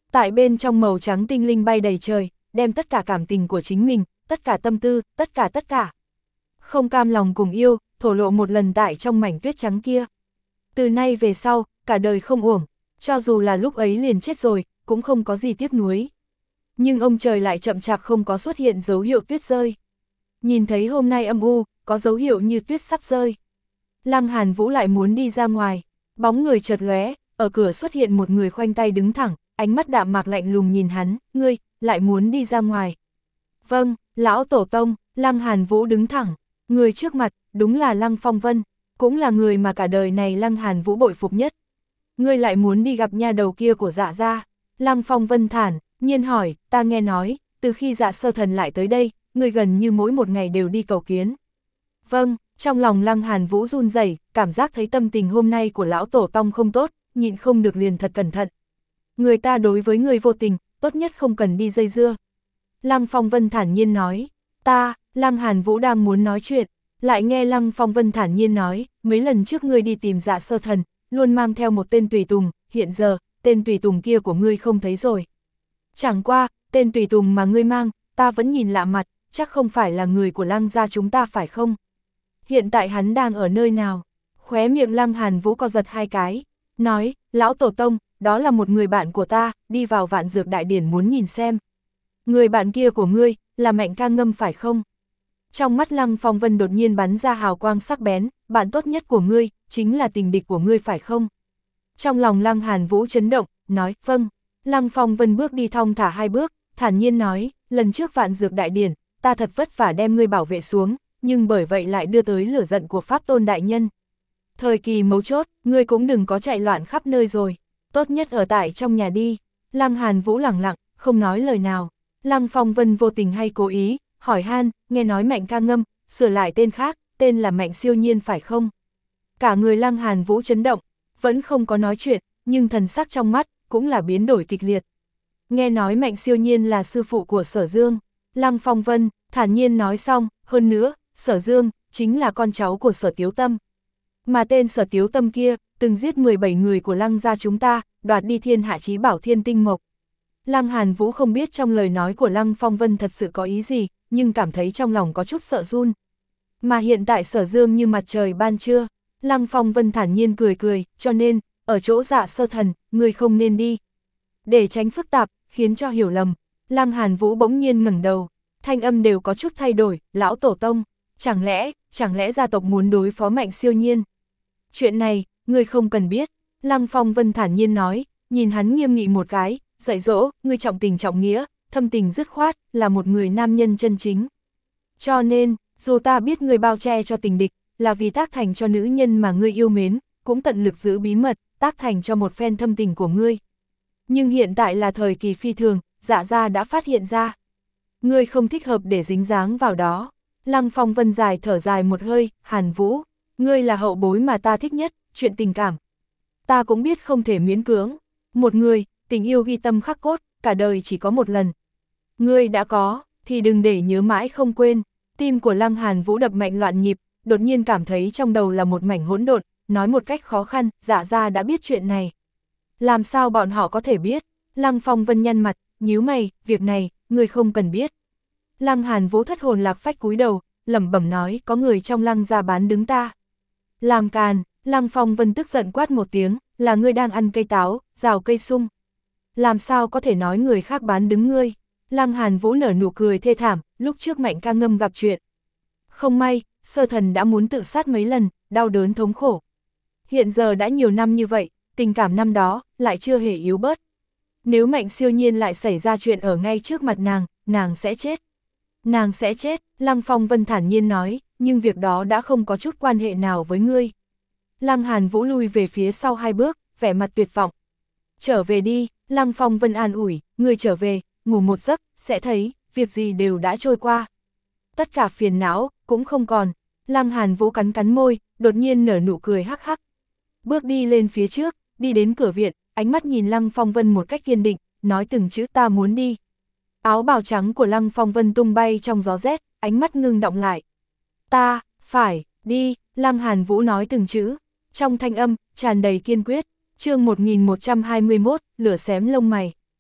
Tại bên trong màu trắng tinh linh bay đầy trời, đem tất cả cảm tình của chính mình, tất cả tâm tư, tất cả tất cả. Không cam lòng cùng yêu, thổ lộ một lần tại trong mảnh tuyết trắng kia. Từ nay về sau, cả đời không uổng, cho dù là lúc ấy liền chết rồi, cũng không có gì tiếc nuối. Nhưng ông trời lại chậm chạp không có xuất hiện dấu hiệu tuyết rơi. Nhìn thấy hôm nay âm u, có dấu hiệu như tuyết sắp rơi. Lăng Hàn Vũ lại muốn đi ra ngoài, bóng người chợt lóe, ở cửa xuất hiện một người khoanh tay đứng thẳng, ánh mắt đạm mạc lạnh lùng nhìn hắn, ngươi, lại muốn đi ra ngoài. Vâng, lão tổ tông. Lăng Hàn Vũ đứng thẳng, người trước mặt, đúng là Lăng Phong Vân, cũng là người mà cả đời này Lăng Hàn Vũ bội phục nhất. Ngươi lại muốn đi gặp nha đầu kia của Dạ gia? Lăng Phong Vân thản nhiên hỏi, ta nghe nói, từ khi Dạ sơ thần lại tới đây, ngươi gần như mỗi một ngày đều đi cầu kiến. Vâng, trong lòng Lăng Hàn Vũ run rẩy, cảm giác thấy tâm tình hôm nay của lão tổ tông không tốt, nhịn không được liền thật cẩn thận. Người ta đối với người vô tình, tốt nhất không cần đi dây dưa. Lăng Phong Vân thản nhiên nói, ta, Lăng Hàn Vũ đang muốn nói chuyện, lại nghe Lăng Phong Vân thản nhiên nói, mấy lần trước ngươi đi tìm Dạ sơ thần, luôn mang theo một tên tùy tùng, hiện giờ, tên tùy tùng kia của ngươi không thấy rồi. Chẳng qua, tên tùy tùng mà ngươi mang, ta vẫn nhìn lạ mặt, chắc không phải là người của Lăng gia chúng ta phải không? Hiện tại hắn đang ở nơi nào? Khóe miệng Lăng Hàn Vũ co giật hai cái, nói, lão tổ tông, đó là một người bạn của ta, đi vào Vạn Dược Đại Điển muốn nhìn xem. Người bạn kia của ngươi, là Mạnh Ca Ngâm phải không? Trong mắt Lăng Phong Vân đột nhiên bắn ra hào quang sắc bén, bạn tốt nhất của ngươi, chính là tình địch của ngươi phải không? Trong lòng Lăng Hàn Vũ chấn động, nói, vâng. Lăng Phong Vân bước đi thong thả hai bước, thản nhiên nói, lần trước Vạn Dược Đại Điển, ta thật vất vả đem ngươi bảo vệ xuống, nhưng bởi vậy lại đưa tới lửa giận của Pháp Tôn Đại Nhân. Thời kỳ mấu chốt, ngươi cũng đừng có chạy loạn khắp nơi rồi, tốt nhất ở tại trong nhà đi. Lăng Hàn Vũ lẳng lặng, không nói lời nào. Lăng Phong Vân vô tình hay cố ý, hỏi han, nghe nói Mạnh Ca Ngâm, sửa lại tên khác, tên là Mạnh Siêu Nhiên phải không? Cả người Lăng Hàn Vũ chấn động, vẫn không có nói chuyện, nhưng thần sắc trong mắt, cũng là biến đổi kịch liệt. Nghe nói Mạnh Siêu Nhiên là sư phụ của Sở Dương. Lăng Phong Vân, thản nhiên nói xong, hơn nữa, Sở Dương, chính là con cháu của Sở Tiếu Tâm. Mà tên Sở Tiếu Tâm kia, từng giết mười bảy người của Lăng gia chúng ta, đoạt đi thiên hạ chí bảo thiên tinh mộc. Lăng Hàn Vũ không biết trong lời nói của Lăng Phong Vân thật sự có ý gì, nhưng cảm thấy trong lòng có chút sợ run. Mà hiện tại Sở Dương như mặt trời ban trưa, Lăng Phong Vân thản nhiên cười cười, cho nên, ở chỗ Dạ sơ thần, người không nên đi. Để tránh phức tạp, khiến cho hiểu lầm, Lăng Hàn Vũ bỗng nhiên ngẩng đầu, thanh âm đều có chút thay đổi, lão tổ tông, chẳng lẽ, chẳng lẽ gia tộc muốn đối phó Mạnh Siêu Nhiên? Chuyện này, người không cần biết. Lăng Phong Vân thản nhiên nói, nhìn hắn nghiêm nghị một cái, dạy dỗ, ngươi trọng tình trọng nghĩa, thâm tình dứt khoát, là một người nam nhân chân chính. Cho nên, dù ta biết ngươi bao che cho tình địch, là vì tác thành cho nữ nhân mà ngươi yêu mến, cũng tận lực giữ bí mật, tác thành cho một phen thâm tình của ngươi. Nhưng hiện tại là thời kỳ phi thường, Dạ gia đã phát hiện ra. Ngươi không thích hợp để dính dáng vào đó. Lăng Phong Vân dài thở dài một hơi, Hàn Vũ, ngươi là hậu bối mà ta thích nhất, chuyện tình cảm. Ta cũng biết không thể miễn cưỡng. Một người, tình yêu ghi tâm khắc cốt, cả đời chỉ có một lần. Ngươi đã có, thì đừng để nhớ mãi không quên. Tim của Lăng Hàn Vũ đập mạnh loạn nhịp, đột nhiên cảm thấy trong đầu là một mảnh hỗn độn, nói một cách khó khăn, Dạ gia đã biết chuyện này. Làm sao bọn họ có thể biết? Lăng Phong Vân nhăn mặt, nhíu mày, việc này, ngươi không cần biết. Lăng Hàn Vũ thất hồn lạc phách cúi đầu, lẩm bẩm nói, có người trong Lăng gia bán đứng ta. Làm càn. Lăng Phong Vân tức giận quát một tiếng, là ngươi đang ăn cây táo, rào cây sung. Làm sao có thể nói người khác bán đứng ngươi? Lăng Hàn Vũ nở nụ cười thê thảm, lúc trước Mạnh Ca Ngâm gặp chuyện. Không may, sơ thần đã muốn tự sát mấy lần, đau đớn thống khổ. Hiện giờ đã nhiều năm như vậy, tình cảm năm đó, lại chưa hề yếu bớt. Nếu Mạnh Siêu Nhiên lại xảy ra chuyện ở ngay trước mặt nàng, nàng sẽ chết. Nàng sẽ chết, Lăng Phong Vân thản nhiên nói, nhưng việc đó đã không có chút quan hệ nào với ngươi. Lăng Hàn Vũ lui về phía sau hai bước, vẻ mặt tuyệt vọng. Trở về đi, Lăng Phong Vân an ủi, ngươi trở về, ngủ một giấc, sẽ thấy, việc gì đều đã trôi qua. Tất cả phiền não, cũng không còn. Lăng Hàn Vũ cắn cắn môi, đột nhiên nở nụ cười hắc hắc. Bước đi lên phía trước, đi đến cửa viện, ánh mắt nhìn Lăng Phong Vân một cách kiên định, nói từng chữ ta muốn đi. Áo bào trắng của Lăng Phong Vân tung bay trong gió rét, ánh mắt ngưng động lại. Ta, phải, đi, Lăng Hàn Vũ nói từng chữ. Trong thanh âm, tràn đầy kiên quyết, chương một nghìn một trăm hai mươi mốt, lửa xém lông mày.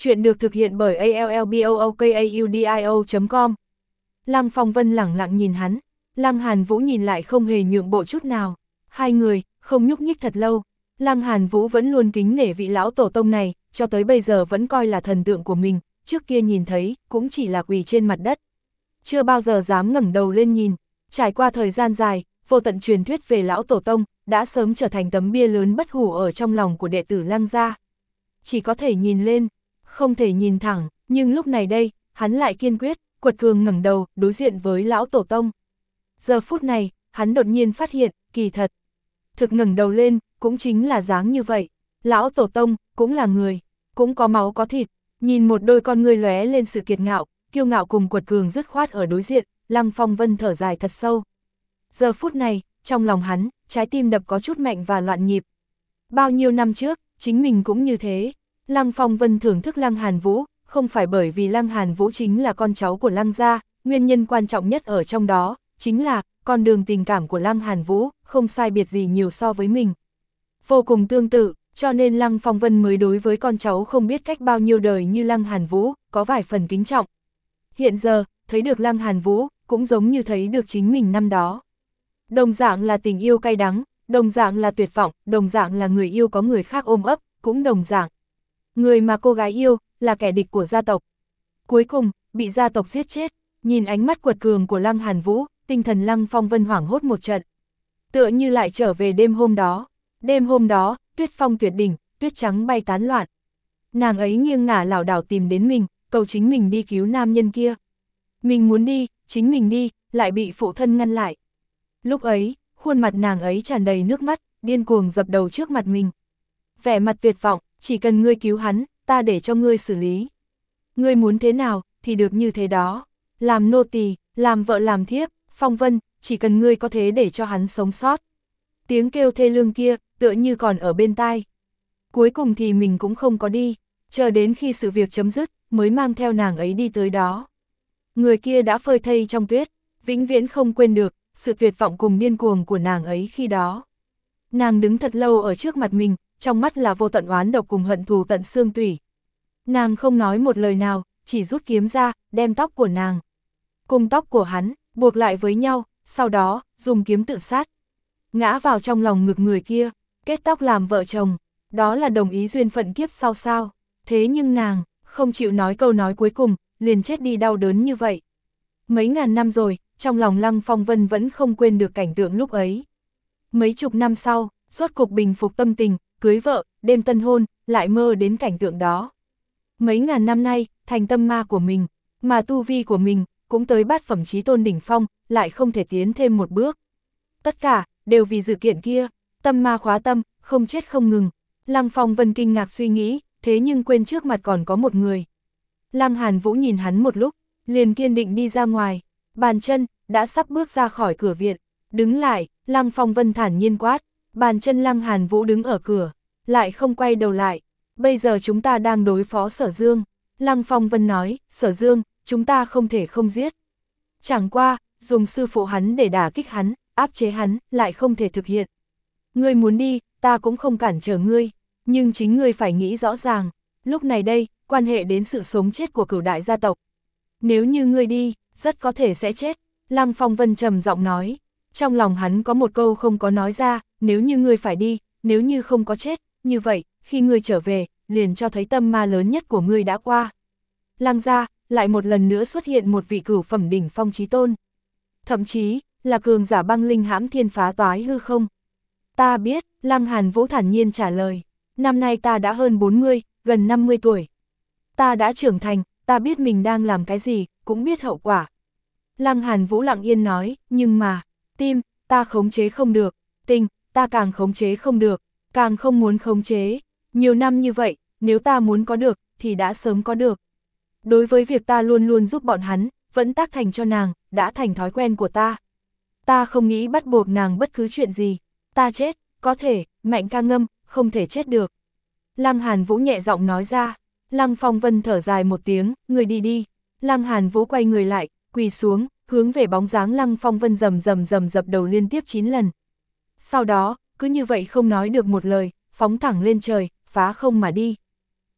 Chuyện được thực hiện bởi a l l b o o k a u d i o chấm com. Lăng Phong Vân lẳng lặng nhìn hắn, Lăng Hàn Vũ nhìn lại không hề nhượng bộ chút nào. Hai người, không nhúc nhích thật lâu. Lăng Hàn Vũ vẫn luôn kính nể vị lão tổ tông này, cho tới bây giờ vẫn coi là thần tượng của mình, trước kia nhìn thấy, cũng chỉ là quỳ trên mặt đất. Chưa bao giờ dám ngẩng đầu lên nhìn. Trải qua thời gian dài, vô tận truyền thuyết về lão tổ tông, đã sớm trở thành tấm bia lớn bất hủ ở trong lòng của đệ tử Lăng gia. Chỉ có thể nhìn lên, không thể nhìn thẳng, nhưng lúc này đây, hắn lại kiên quyết, quật cường ngẩng đầu, đối diện với lão tổ tông. Giờ phút này, hắn đột nhiên phát hiện, kỳ thật. Thực ngẩng đầu lên, cũng chính là dáng như vậy. Lão tổ tông, cũng là người, cũng có máu có thịt, nhìn một đôi con ngươi lóe lên sự kiệt ngạo, kiêu ngạo cùng quật cường dứt khoát ở đối diện, Lăng Phong Vân thở dài thật sâu. Giờ phút này, trong lòng hắn, trái tim đập có chút mạnh và loạn nhịp. Bao nhiêu năm trước, chính mình cũng như thế. Lăng Phong Vân thưởng thức Lăng Hàn Vũ, không phải bởi vì Lăng Hàn Vũ chính là con cháu của Lăng gia, nguyên nhân quan trọng nhất ở trong đó, chính là, con đường tình cảm của Lăng Hàn Vũ, không sai biệt gì nhiều so với mình. Vô cùng tương tự, cho nên Lăng Phong Vân mới đối với con cháu không biết cách bao nhiêu đời như Lăng Hàn Vũ, có vài phần kính trọng. Hiện giờ, thấy được Lăng Hàn Vũ, cũng giống như thấy được chính mình năm đó. Đồng dạng là tình yêu cay đắng, đồng dạng là tuyệt vọng, đồng dạng là người yêu có người khác ôm ấp, cũng đồng dạng. Người mà cô gái yêu, là kẻ địch của gia tộc. Cuối cùng, bị gia tộc giết chết, nhìn ánh mắt quật cường của Lăng Hàn Vũ, tinh thần Lăng Phong Vân hoảng hốt một trận. Tựa như lại trở về đêm hôm đó. Đêm hôm đó, tuyết phong tuyệt đỉnh, tuyết trắng bay tán loạn. Nàng ấy nghiêng ngả lảo đảo tìm đến mình, cầu chính mình đi cứu nam nhân kia. Mình muốn đi, chính mình đi, lại bị phụ thân ngăn lại. Lúc ấy, khuôn mặt nàng ấy tràn đầy nước mắt, điên cuồng dập đầu trước mặt mình. Vẻ mặt tuyệt vọng, chỉ cần ngươi cứu hắn, ta để cho ngươi xử lý. Ngươi muốn thế nào, thì được như thế đó. Làm nô tỳ, làm vợ làm thiếp, Phong Vân, chỉ cần ngươi có thế để cho hắn sống sót. Tiếng kêu thê lương kia, tựa như còn ở bên tai. Cuối cùng thì mình cũng không có đi, chờ đến khi sự việc chấm dứt, mới mang theo nàng ấy đi tới đó. Người kia đã phơi thây trong tuyết, vĩnh viễn không quên được, sự tuyệt vọng cùng điên cuồng của nàng ấy khi đó. Nàng đứng thật lâu ở trước mặt mình, trong mắt là vô tận oán độc cùng hận thù tận xương tủy. Nàng không nói một lời nào, chỉ rút kiếm ra, đem tóc của nàng cùng tóc của hắn, buộc lại với nhau, sau đó, dùng kiếm tự sát. Ngã vào trong lòng ngực người kia, kết tóc làm vợ chồng, đó là đồng ý duyên phận kiếp sau sao. Thế nhưng nàng, không chịu nói câu nói cuối cùng, liền chết đi đau đớn như vậy. Mấy ngàn năm rồi, trong lòng Lăng Phong Vân vẫn không quên được cảnh tượng lúc ấy. Mấy chục năm sau, rốt cục bình phục tâm tình, cưới vợ, đêm tân hôn, lại mơ đến cảnh tượng đó. Mấy ngàn năm nay, thành tâm ma của mình, mà tu vi của mình, cũng tới bát phẩm chí tôn đỉnh phong, lại không thể tiến thêm một bước. Tất cả, đều vì sự kiện kia, tâm ma khóa tâm, không chết không ngừng. Lăng Phong Vân kinh ngạc suy nghĩ, thế nhưng quên trước mặt còn có một người. Lăng Hàn Vũ nhìn hắn một lúc, liền kiên định đi ra ngoài, bàn chân, đã sắp bước ra khỏi cửa viện. Đứng lại, Lăng Phong Vân thản nhiên quát, bàn chân Lăng Hàn Vũ đứng ở cửa, lại không quay đầu lại. Bây giờ chúng ta đang đối phó Sở Dương. Lăng Phong Vân nói, Sở Dương, chúng ta không thể không giết. Chẳng qua, dùng sư phụ hắn để đả kích hắn, áp chế hắn, lại không thể thực hiện. Ngươi muốn đi, ta cũng không cản trở ngươi, nhưng chính ngươi phải nghĩ rõ ràng, lúc này đây, quan hệ đến sự sống chết của cửu đại gia tộc. Nếu như ngươi đi, rất có thể sẽ chết. Lăng Phong Vân trầm giọng nói, trong lòng hắn có một câu không có nói ra, nếu như ngươi phải đi, nếu như không có chết, như vậy, khi ngươi trở về, liền cho thấy tâm ma lớn nhất của ngươi đã qua. Lăng gia, lại một lần nữa xuất hiện một vị cửu phẩm đỉnh phong chí tôn. Thậm chí, là cường giả băng linh hãm thiên phá toái hư không. Ta biết, Lăng Hàn Vũ thản nhiên trả lời, năm nay ta đã hơn bốn mươi, gần năm mươi tuổi. Ta đã trưởng thành, ta biết mình đang làm cái gì, cũng biết hậu quả. Lăng Hàn Vũ lặng yên nói, nhưng mà, tim, ta khống chế không được, tình, ta càng khống chế không được, càng không muốn khống chế. Nhiều năm như vậy, nếu ta muốn có được, thì đã sớm có được. Đối với việc ta luôn luôn giúp bọn hắn, vẫn tác thành cho nàng, đã thành thói quen của ta. Ta không nghĩ bắt buộc nàng bất cứ chuyện gì. Ta chết, có thể, Mạnh ca ngâm, không thể chết được. Lăng Hàn Vũ nhẹ giọng nói ra. Lăng Phong Vân thở dài một tiếng, người đi đi. Lăng Hàn Vũ quay người lại, quỳ xuống, hướng về bóng dáng Lăng Phong Vân rầm rầm rầm dập đầu liên tiếp chín lần. Sau đó, cứ như vậy không nói được một lời, phóng thẳng lên trời, phá không mà đi.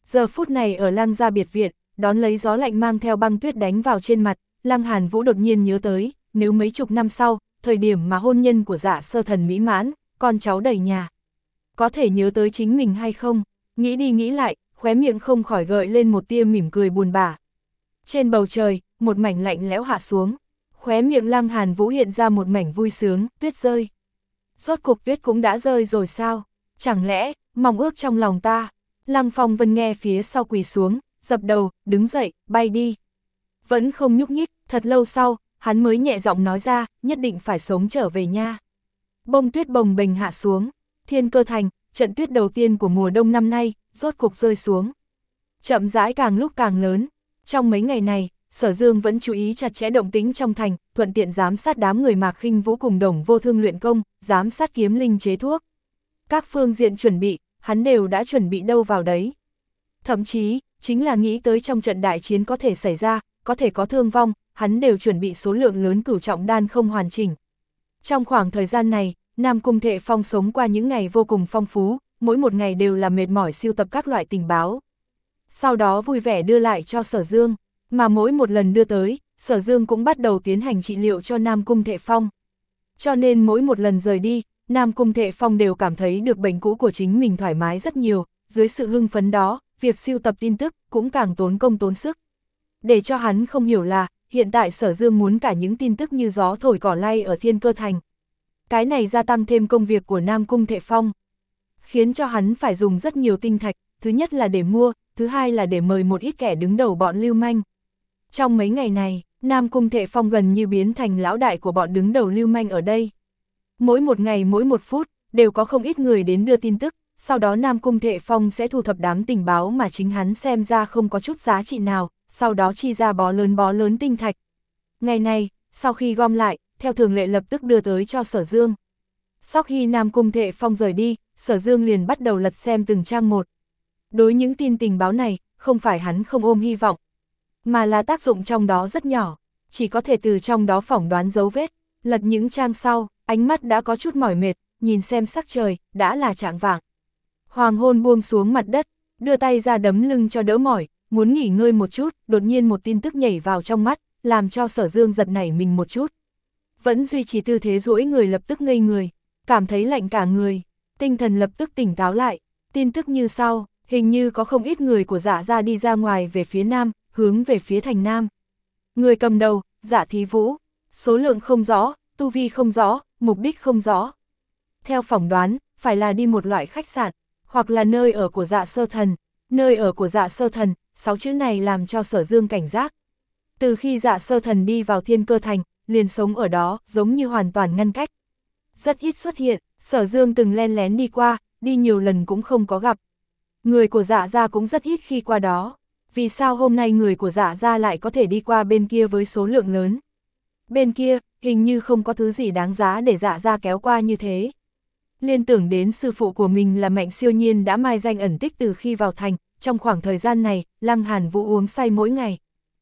Giờ phút này ở Lăng gia biệt viện, đón lấy gió lạnh mang theo băng tuyết đánh vào trên mặt, Lăng Hàn Vũ đột nhiên nhớ tới, nếu mấy chục năm sau, thời điểm mà hôn nhân của Dạ Sơ Thần mỹ mãn, con cháu đầy nhà. Có thể nhớ tới chính mình hay không? Nghĩ đi nghĩ lại, khóe miệng không khỏi gợi lên một tia mỉm cười buồn bã. Trên bầu trời, một mảnh lạnh lẽo hạ xuống. Khóe miệng Lăng Hàn Vũ hiện ra một mảnh vui sướng, tuyết rơi. Rốt cục tuyết cũng đã rơi rồi sao? Chẳng lẽ, mong ước trong lòng ta? Lăng Phong Vân nghe phía sau quỳ xuống, dập đầu, đứng dậy, bay đi. Vẫn không nhúc nhích, thật lâu sau, hắn mới nhẹ giọng nói ra, nhất định phải sống trở về nha. Bông tuyết bồng bềnh hạ xuống, Thiên Cơ Thành, trận tuyết đầu tiên của mùa đông năm nay, rốt cục rơi xuống. Chậm rãi càng lúc càng lớn, trong mấy ngày này, Sở Dương vẫn chú ý chặt chẽ động tĩnh trong thành, thuận tiện giám sát đám người Mạc Khinh Vũ cùng Đồng Vô Thương luyện công, giám sát Kiếm Linh chế thuốc. Các phương diện chuẩn bị, hắn đều đã chuẩn bị đâu vào đấy. Thậm chí, chính là nghĩ tới trong trận đại chiến có thể xảy ra, có thể có thương vong, hắn đều chuẩn bị số lượng lớn cửu trọng đan không hoàn chỉnh. Trong khoảng thời gian này, Nam Cung Thệ Phong sống qua những ngày vô cùng phong phú, mỗi một ngày đều là mệt mỏi siêu tập các loại tình báo. Sau đó vui vẻ đưa lại cho Sở Dương, mà mỗi một lần đưa tới, Sở Dương cũng bắt đầu tiến hành trị liệu cho Nam Cung Thệ Phong. Cho nên mỗi một lần rời đi, Nam Cung Thệ Phong đều cảm thấy được bệnh cũ của chính mình thoải mái rất nhiều, dưới sự hưng phấn đó, việc siêu tập tin tức cũng càng tốn công tốn sức. Để cho hắn không hiểu là, hiện tại Sở Dương muốn cả những tin tức như gió thổi cỏ lay ở Thiên Cơ Thành. Cái này gia tăng thêm công việc của Nam Cung Thệ Phong, khiến cho hắn phải dùng rất nhiều tinh thạch, thứ nhất là để mua, thứ hai là để mời một ít kẻ đứng đầu bọn lưu manh. Trong mấy ngày này, Nam Cung Thệ Phong gần như biến thành lão đại của bọn đứng đầu lưu manh ở đây. Mỗi một ngày mỗi một phút, đều có không ít người đến đưa tin tức, sau đó Nam Cung Thệ Phong sẽ thu thập đám tình báo mà chính hắn xem ra không có chút giá trị nào, sau đó chi ra bó lớn bó lớn tinh thạch. Ngày này, sau khi gom lại, theo thường lệ lập tức đưa tới cho Sở Dương. Sau khi Nam Cung Thệ Phong rời đi, Sở Dương liền bắt đầu lật xem từng trang một. Đối những tin tình báo này, không phải hắn không ôm hy vọng, mà là tác dụng trong đó rất nhỏ, chỉ có thể từ trong đó phỏng đoán dấu vết. Lật những trang sau, ánh mắt đã có chút mỏi mệt, nhìn xem sắc trời, đã là chạng vạng. Hoàng hôn buông xuống mặt đất, đưa tay ra đấm lưng cho đỡ mỏi, muốn nghỉ ngơi một chút, đột nhiên một tin tức nhảy vào trong mắt, làm cho Sở Dương giật nảy mình một chút. Vẫn duy trì tư thế duỗi người lập tức ngây người, cảm thấy lạnh cả người, tinh thần lập tức tỉnh táo lại. Tin tức như sau, hình như có không ít người của Dạ gia đi ra ngoài về phía nam, hướng về phía thành nam. Người cầm đầu, Dạ Thí Vũ, số lượng không rõ, tu vi không rõ, mục đích không rõ. Theo phỏng đoán, phải là đi một loại khách sạn, hoặc là nơi ở của Dạ Sơ Thần. Nơi ở của Dạ Sơ Thần, sáu chữ này làm cho Sở Dương cảnh giác. Từ khi Dạ Sơ Thần đi vào Thiên Cơ Thành, liền sống ở đó, giống như hoàn toàn ngăn cách. Rất ít xuất hiện, Sở Dương từng len lén đi qua, đi nhiều lần cũng không có gặp. Người của Dạ gia cũng rất ít khi qua đó. Vì sao hôm nay người của Dạ gia lại có thể đi qua bên kia với số lượng lớn? Bên kia, hình như không có thứ gì đáng giá để Dạ gia kéo qua như thế. Liên tưởng đến sư phụ của mình là Mạnh Siêu Nhiên đã mai danh ẩn tích từ khi vào thành, trong khoảng thời gian này, Lăng Hàn Vũ uống say mỗi ngày.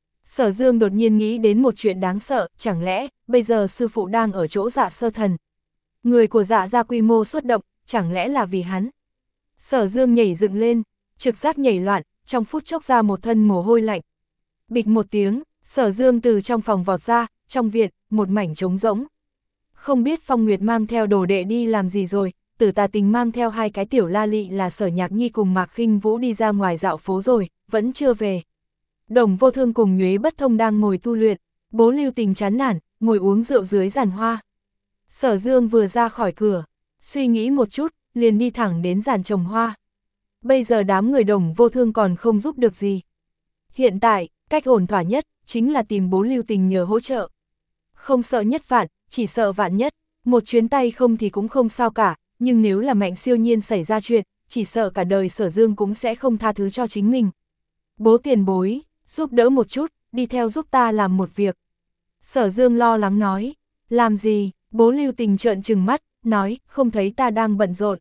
Sở Dương đột nhiên nghĩ đến một chuyện đáng sợ, chẳng lẽ, bây giờ sư phụ đang ở chỗ Dạ Sơ Thần. Người của Dạ gia quy mô xuất động, chẳng lẽ là vì hắn? Sở Dương nhảy dựng lên, trực giác nhảy loạn, trong phút chốc ra một thân mồ hôi lạnh. Bịch một tiếng, Sở Dương từ trong phòng vọt ra, trong viện, một mảnh trống rỗng. Không biết Phong Nguyệt mang theo đồ đệ đi làm gì rồi, Tử Tà Tình mang theo hai cái tiểu la lị là Sở Nhạc Nhi cùng Mạc Khinh Vũ đi ra ngoài dạo phố rồi, vẫn chưa về. Đồng Vô Thương cùng Nhuế Bất Thông đang ngồi tu luyện, Bố Lưu Tình chán nản, ngồi uống rượu dưới giàn hoa. Sở Dương vừa ra khỏi cửa, suy nghĩ một chút, liền đi thẳng đến giàn trồng hoa. Bây giờ đám người Đồng Vô Thương còn không giúp được gì. Hiện tại, cách ổn thỏa nhất, chính là tìm Bố Lưu Tình nhờ hỗ trợ. Không sợ nhất vạn, chỉ sợ vạn nhất, một chuyến tay không thì cũng không sao cả, nhưng nếu là Mạnh Siêu Nhiên xảy ra chuyện, chỉ sợ cả đời Sở Dương cũng sẽ không tha thứ cho chính mình. Bố tiền bối, giúp đỡ một chút, đi theo giúp ta làm một việc. Sở Dương lo lắng nói, làm gì? Bố Lưu Tình trợn trừng mắt, nói, không thấy ta đang bận rộn.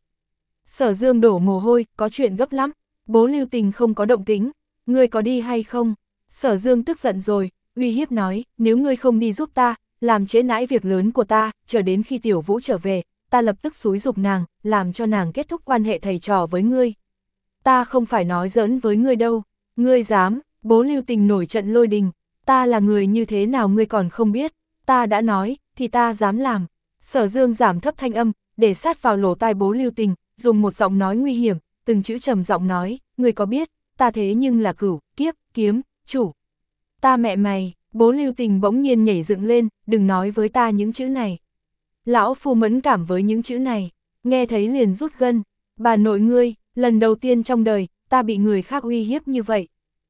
Sở Dương đổ mồ hôi, có chuyện gấp lắm. Bố Lưu Tình không có động tĩnh, ngươi có đi hay không? Sở Dương tức giận rồi, uy hiếp nói, nếu ngươi không đi giúp ta, làm trễ nãi việc lớn của ta, chờ đến khi Tiểu Vũ trở về, ta lập tức xúi giục nàng, làm cho nàng kết thúc quan hệ thầy trò với ngươi. ta không phải nói giỡn với ngươi đâu, ngươi dám, Bố Lưu Tình nổi trận lôi đình, ta là người như thế nào ngươi còn không biết, ta đã nói, thì ta dám làm. Sở Dương giảm thấp thanh âm, để sát vào lỗ tai Bố Lưu Tình, dùng một giọng nói nguy hiểm, từng chữ trầm giọng nói, ngươi có biết, ta thế nhưng là Cửu Kiếp Kiếm chủ. Ta mẹ mày, Bố Lưu Tình bỗng nhiên nhảy dựng lên, đừng nói với ta những chữ này. Lão phu mẫn cảm với những chữ này, nghe thấy liền rút gân, bà nội ngươi, lần đầu tiên trong đời, ta bị người khác uy hiếp như vậy.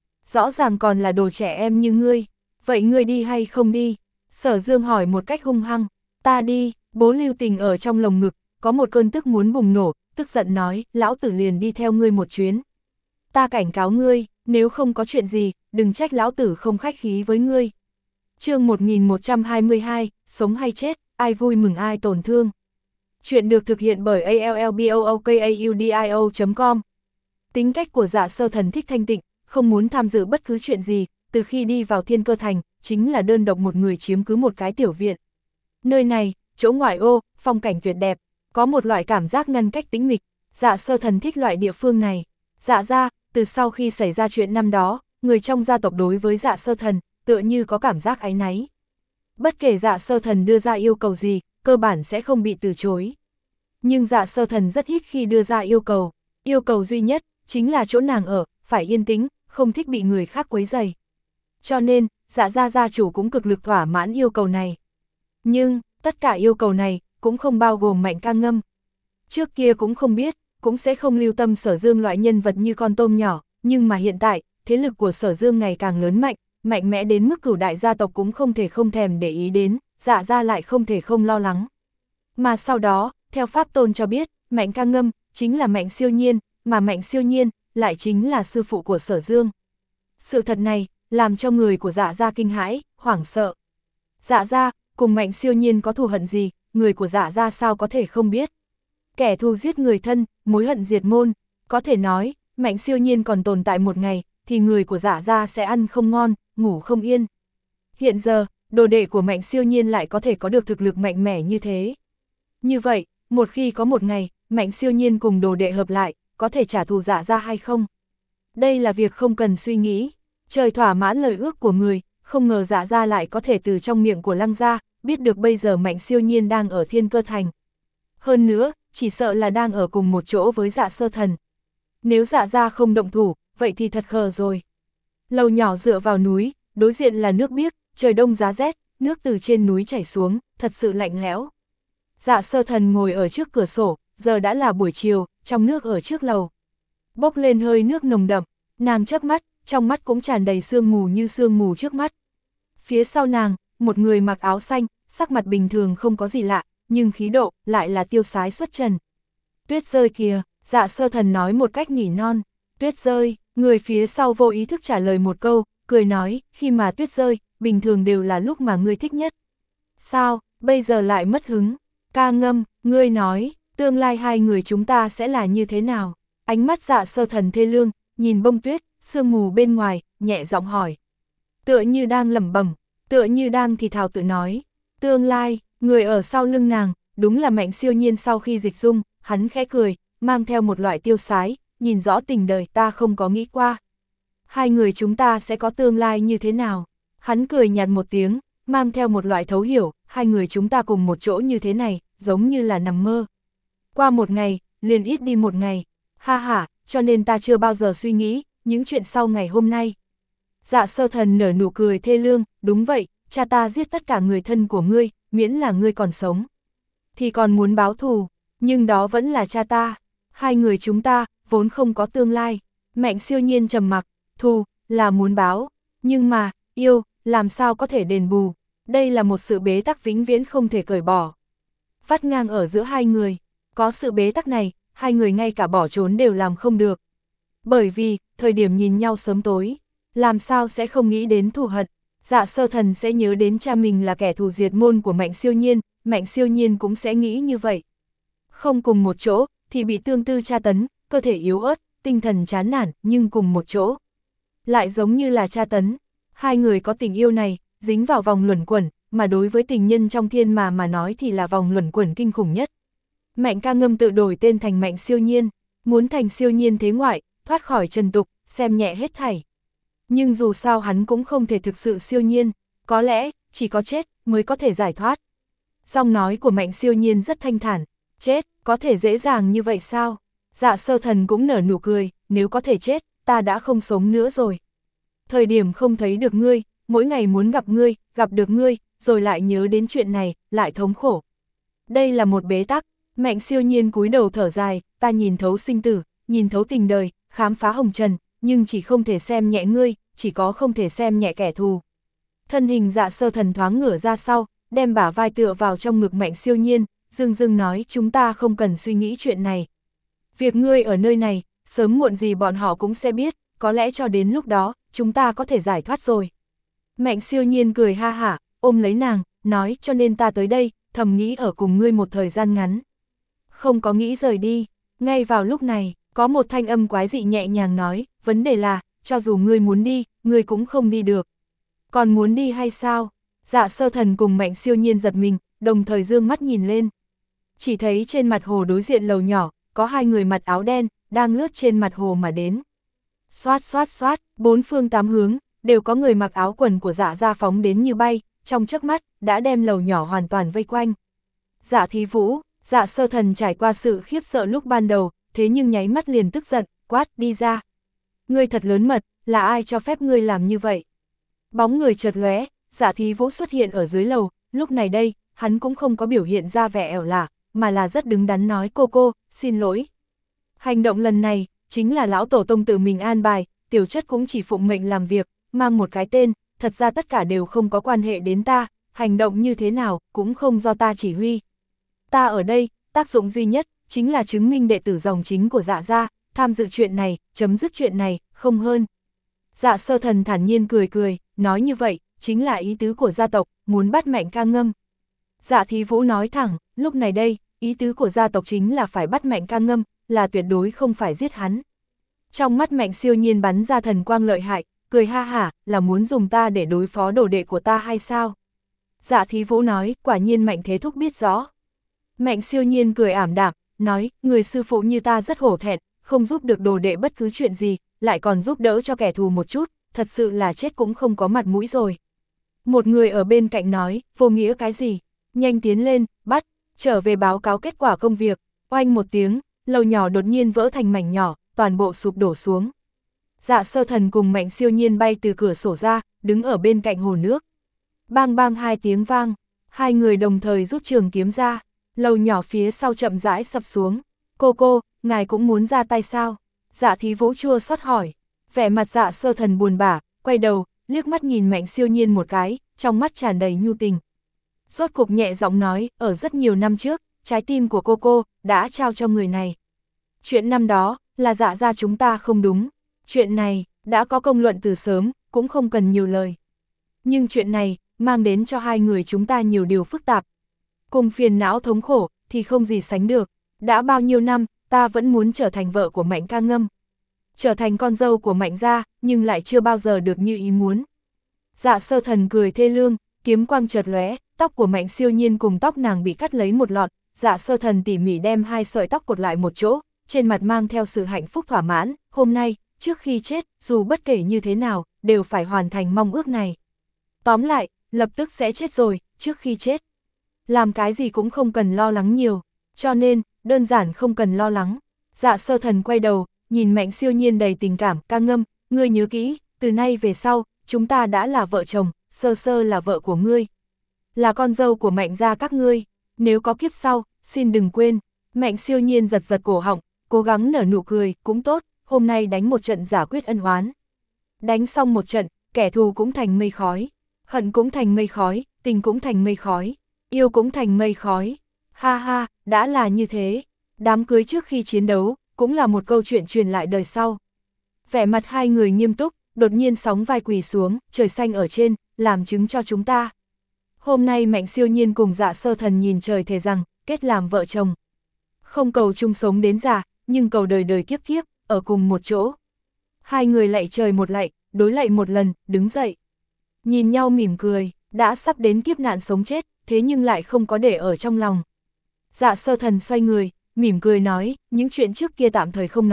Rõ ràng còn là đồ trẻ em như ngươi, vậy ngươi đi hay không đi? Sở Dương hỏi một cách hung hăng, ta đi, Bố Lưu Tình ở trong lồng ngực, có một cơn tức muốn bùng nổ, tức giận nói, lão tử liền đi theo ngươi một chuyến. Ta cảnh cáo ngươi, nếu không có chuyện gì, đừng trách lão tử không khách khí với ngươi. Chương một nghìn một trăm hai mươi hai, sống hay chết, ai vui mừng ai tổn thương. Chuyện được thực hiện bởi a l l b o o k a u d i o chấm com. Tính cách của Dạ Sơ Thần thích thanh tịnh, không muốn tham dự bất cứ chuyện gì, từ khi đi vào Thiên Cơ Thành, chính là đơn độc một người chiếm cứ một cái tiểu viện. Nơi này, chỗ ngoại ô, phong cảnh tuyệt đẹp, có một loại cảm giác ngăn cách tĩnh mịch, Dạ Sơ Thần thích loại địa phương này. Dạ ra, từ sau khi xảy ra chuyện năm đó, người trong gia tộc đối với Dạ Sơ Thần, tựa như có cảm giác áy náy. Bất kể Dạ Sơ Thần đưa ra yêu cầu gì, cơ bản sẽ không bị từ chối. Nhưng Dạ Sơ Thần rất ít khi đưa ra yêu cầu, yêu cầu duy nhất, chính là chỗ nàng ở, phải yên tĩnh, không thích bị người khác quấy rầy. Cho nên, Dạ gia gia chủ cũng cực lực thỏa mãn yêu cầu này. Nhưng, tất cả yêu cầu này, cũng không bao gồm Mạnh Ca Ngâm. Trước kia cũng không biết, cũng sẽ không lưu tâm Sở Dương loại nhân vật như con tôm nhỏ, nhưng mà hiện tại, thế lực của Sở Dương ngày càng lớn mạnh, mạnh mẽ đến mức Cửu đại gia tộc cũng không thể không thèm để ý đến, Dạ gia lại không thể không lo lắng. Mà sau đó, theo Pháp Tôn cho biết, Mạnh Ca Ngâm chính là Mạnh Siêu Nhiên, mà Mạnh Siêu Nhiên lại chính là sư phụ của Sở Dương. Sự thật này, làm cho người của Dạ gia kinh hãi, hoảng sợ. Dạ gia, cùng Mạnh Siêu Nhiên có thù hận gì, người của Dạ gia sao có thể không biết. Kẻ thù giết người thân, mối hận diệt môn, có thể nói, Mạnh Siêu Nhiên còn tồn tại một ngày, thì người của Dạ gia sẽ ăn không ngon, ngủ không yên. Hiện giờ, đồ đệ của Mạnh Siêu Nhiên lại có thể có được thực lực mạnh mẽ như thế. Như vậy, một khi có một ngày, Mạnh Siêu Nhiên cùng đồ đệ hợp lại, có thể trả thù Dạ gia hay không? Đây là việc không cần suy nghĩ. Trời thỏa mãn lời ước của người, không ngờ Dạ gia lại có thể từ trong miệng của Lăng gia, biết được bây giờ Mạnh Siêu Nhiên đang ở Thiên Cơ Thành. Hơn nữa, chỉ sợ là đang ở cùng một chỗ với Dạ Sơ Thần. Nếu Dạ gia không động thủ, vậy thì thật khờ rồi. Lầu nhỏ dựa vào núi, đối diện là nước biếc, trời đông giá rét, nước từ trên núi chảy xuống, thật sự lạnh lẽo. Dạ Sơ Thần ngồi ở trước cửa sổ, giờ đã là buổi chiều, trong nước ở trước lầu. Bốc lên hơi nước nồng đậm, nàng chớp mắt, trong mắt cũng tràn đầy sương mù như sương mù trước mắt. Phía sau nàng, một người mặc áo xanh, sắc mặt bình thường không có gì lạ, nhưng khí độ lại là tiêu sái xuất trần. Tuyết rơi kìa, Dạ Sơ Thần nói một cách nỉ non. Tuyết rơi, người phía sau vô ý thức trả lời một câu, cười nói, khi mà tuyết rơi, bình thường đều là lúc mà ngươi thích nhất. Sao, bây giờ lại mất hứng? Ca Ngâm, ngươi nói, tương lai hai người chúng ta sẽ là như thế nào? Ánh mắt Dạ Sơ Thần thê lương, nhìn bông tuyết, sương mù bên ngoài, nhẹ giọng hỏi. Tựa như đang lẩm bẩm, tựa như đang thì thào tự nói. Tương lai, người ở sau lưng nàng, đúng là Mạnh Siêu Nhiên. Sau khi dịch dung, hắn khẽ cười, mang theo một loại tiêu sái, nhìn rõ tình đời ta không có nghĩ qua. Hai người chúng ta sẽ có tương lai như thế nào? Hắn cười nhạt một tiếng, mang theo một loại thấu hiểu, hai người chúng ta cùng một chỗ như thế này, giống như là nằm mơ. Qua một ngày, liền ít đi một ngày, ha ha, cho nên ta chưa bao giờ suy nghĩ, những chuyện sau ngày hôm nay. Dạ Sơ Thần nở nụ cười thê lương, đúng vậy, cha ta giết tất cả người thân của ngươi, miễn là ngươi còn sống. Thì còn muốn báo thù, nhưng đó vẫn là cha ta, hai người chúng ta, vốn không có tương lai. Mạnh Siêu Nhiên trầm mặc, thù, là muốn báo, nhưng mà, yêu, làm sao có thể đền bù, đây là một sự bế tắc vĩnh viễn không thể cởi bỏ. Vắt ngang ở giữa hai người, có sự bế tắc này, hai người ngay cả bỏ trốn đều làm không được. Bởi vì, thời điểm nhìn nhau sớm tối, làm sao sẽ không nghĩ đến thù hận. Dạ Sơ Thần sẽ nhớ đến cha mình là kẻ thù diệt môn của Mạnh Siêu Nhiên, Mạnh Siêu Nhiên cũng sẽ nghĩ như vậy. Không cùng một chỗ, thì bị tương tư tra tấn, cơ thể yếu ớt, tinh thần chán nản, nhưng cùng một chỗ. Lại giống như là tra tấn, hai người có tình yêu này, dính vào vòng luẩn quẩn, mà đối với tình nhân trong thiên mà mà nói thì là vòng luẩn quẩn kinh khủng nhất. Mạnh Ca Ngâm tự đổi tên thành Mạnh Siêu Nhiên, muốn thành Siêu Nhiên thế ngoại, thoát khỏi trần tục, xem nhẹ hết thảy. Nhưng dù sao hắn cũng không thể thực sự siêu nhiên, có lẽ, chỉ có chết, mới có thể giải thoát. Giọng nói của Mạnh Siêu Nhiên rất thanh thản, chết, có thể dễ dàng như vậy sao? Dạ Sơ Thần cũng nở nụ cười, nếu có thể chết, ta đã không sống nữa rồi. Thời điểm không thấy được ngươi, mỗi ngày muốn gặp ngươi, gặp được ngươi, rồi lại nhớ đến chuyện này, lại thống khổ. Đây là một bế tắc. Mạnh Siêu Nhiên cúi đầu thở dài, ta nhìn thấu sinh tử, nhìn thấu tình đời, khám phá hồng trần, nhưng chỉ không thể xem nhẹ ngươi, chỉ có không thể xem nhẹ kẻ thù. Thân hình Dạ Sơ Thần thoáng ngửa ra sau, đem bả vai tựa vào trong ngực Mạnh Siêu Nhiên, dưng dưng nói chúng ta không cần suy nghĩ chuyện này. Việc ngươi ở nơi này, sớm muộn gì bọn họ cũng sẽ biết, có lẽ cho đến lúc đó, chúng ta có thể giải thoát rồi. Mạnh Siêu Nhiên cười ha hả, ôm lấy nàng, nói cho nên ta tới đây, thầm nghĩ ở cùng ngươi một thời gian ngắn. Không có nghĩ rời đi. Ngay vào lúc này, có một thanh âm quái dị nhẹ nhàng nói, vấn đề là, cho dù ngươi muốn đi, ngươi cũng không đi được. Còn muốn đi hay sao? Dạ Sơ Thần cùng Mạnh Siêu Nhiên giật mình, đồng thời dương mắt nhìn lên. Chỉ thấy trên mặt hồ đối diện lầu nhỏ, có hai người mặc áo đen, đang lướt trên mặt hồ mà đến. Xoát xoát xoát, bốn phương tám hướng, đều có người mặc áo quần của Dạ gia phóng đến như bay, trong chớp mắt, đã đem lầu nhỏ hoàn toàn vây quanh. Dạ Thí Vũ, Dạ Sơ Thần trải qua sự khiếp sợ lúc ban đầu, thế nhưng nháy mắt liền tức giận, quát đi ra. Ngươi thật lớn mật, là ai cho phép ngươi làm như vậy? Bóng người chợt lóe, Dạ Thí Vũ xuất hiện ở dưới lầu, lúc này đây, hắn cũng không có biểu hiện ra vẻ ẻo lả, mà là rất đứng đắn nói cô cô, xin lỗi. Hành động lần này, chính là lão tổ tông tự mình an bài, tiểu chất cũng chỉ phụng mệnh làm việc, mang một cái tên, thật ra tất cả đều không có quan hệ đến ta, hành động như thế nào, cũng không do ta chỉ huy. Ta ở đây, tác dụng duy nhất, chính là chứng minh đệ tử dòng chính của Dạ gia, tham dự chuyện này, chấm dứt chuyện này, không hơn. Dạ Sơ Thần thản nhiên cười cười, nói như vậy, chính là ý tứ của gia tộc, muốn bắt Mạnh Ca Ngâm. Dạ Thí Vũ nói thẳng, lúc này đây, ý tứ của gia tộc chính là phải bắt Mạnh Ca Ngâm, là tuyệt đối không phải giết hắn. Trong mắt Mạnh Siêu Nhiên bắn ra thần quang lợi hại, cười ha hả, là muốn dùng ta để đối phó đồ đệ của ta hay sao? Dạ Thí Vũ nói, quả nhiên Mạnh Thế Thúc biết rõ. Mạnh Siêu Nhiên cười ảm đạm, nói, người sư phụ như ta rất hổ thẹn, không giúp được đồ đệ bất cứ chuyện gì, lại còn giúp đỡ cho kẻ thù một chút, thật sự là chết cũng không có mặt mũi rồi. Một người ở bên cạnh nói, vô nghĩa cái gì? Nhanh tiến lên, bắt, trở về báo cáo kết quả công việc. Oanh một tiếng, lầu nhỏ đột nhiên vỡ thành mảnh nhỏ, toàn bộ sụp đổ xuống. Dạ Sơ Thần cùng Mạnh Siêu Nhiên bay từ cửa sổ ra, đứng ở bên cạnh hồ nước. Bang bang hai tiếng vang, hai người đồng thời rút trường kiếm ra, lầu nhỏ phía sau chậm rãi sập xuống. Cô cô, ngài cũng muốn ra tay sao? Dạ Thí Vũ chua xót hỏi. Vẻ mặt Dạ Sơ Thần buồn bã, quay đầu, liếc mắt nhìn Mạnh Siêu Nhiên một cái, trong mắt tràn đầy nhu tình. Rốt cục nhẹ giọng nói, ở rất nhiều năm trước, trái tim của cô cô, đã trao cho người này. Chuyện năm đó, là Dạ gia chúng ta không đúng. Chuyện này, đã có công luận từ sớm, cũng không cần nhiều lời. Nhưng chuyện này, mang đến cho hai người chúng ta nhiều điều phức tạp. Cùng phiền não thống khổ, thì không gì sánh được. Đã bao nhiêu năm, ta vẫn muốn trở thành vợ của Mạnh Ca Ngâm. Trở thành con dâu của Mạnh gia, nhưng lại chưa bao giờ được như ý muốn. Dạ Sơ Thần cười thê lương, kiếm quang chợt lóe, tóc của Mạnh Siêu Nhiên cùng tóc nàng bị cắt lấy một lọt. Dạ Sơ Thần tỉ mỉ đem hai sợi tóc cột lại một chỗ, trên mặt mang theo sự hạnh phúc thỏa mãn. Hôm nay, trước khi chết, dù bất kể như thế nào, đều phải hoàn thành mong ước này. Tóm lại, lập tức sẽ chết rồi, trước khi chết. Làm cái gì cũng không cần lo lắng nhiều, cho nên, đơn giản không cần lo lắng. Dạ Sơ Thần quay đầu, nhìn Mạnh Siêu Nhiên đầy tình cảm, Ca Ngâm, ngươi nhớ kỹ, từ nay về sau, chúng ta đã là vợ chồng, Sơ Sơ là vợ của ngươi. Là con dâu của Mạnh gia các ngươi, nếu có kiếp sau, xin đừng quên. Mạnh Siêu Nhiên giật giật cổ họng, cố gắng nở nụ cười, cũng tốt, hôm nay đánh một trận giải quyết ân oán. Đánh xong một trận, kẻ thù cũng thành mây khói, hận cũng thành mây khói, tình cũng thành mây khói, yêu cũng thành mây khói. Ha ha, đã là như thế. Đám cưới trước khi chiến đấu, cũng là một câu chuyện truyền lại đời sau. Vẻ mặt hai người nghiêm túc, đột nhiên sóng vai quỳ xuống, trời xanh ở trên, làm chứng cho chúng ta. Hôm nay Mạnh Siêu Nhiên cùng Dạ Sơ Thần nhìn trời thề rằng, kết làm vợ chồng. Không cầu chung sống đến già, nhưng cầu đời đời kiếp kiếp, ở cùng một chỗ. Hai người lạy trời một lạy, đối lạy một lần, đứng dậy. Nhìn nhau mỉm cười, đã sắp đến kiếp nạn sống chết, thế nhưng lại không có để ở trong lòng. Dạ Sơ Thần xoay người, mỉm cười nói, những chuyện trước kia tạm thời không nói,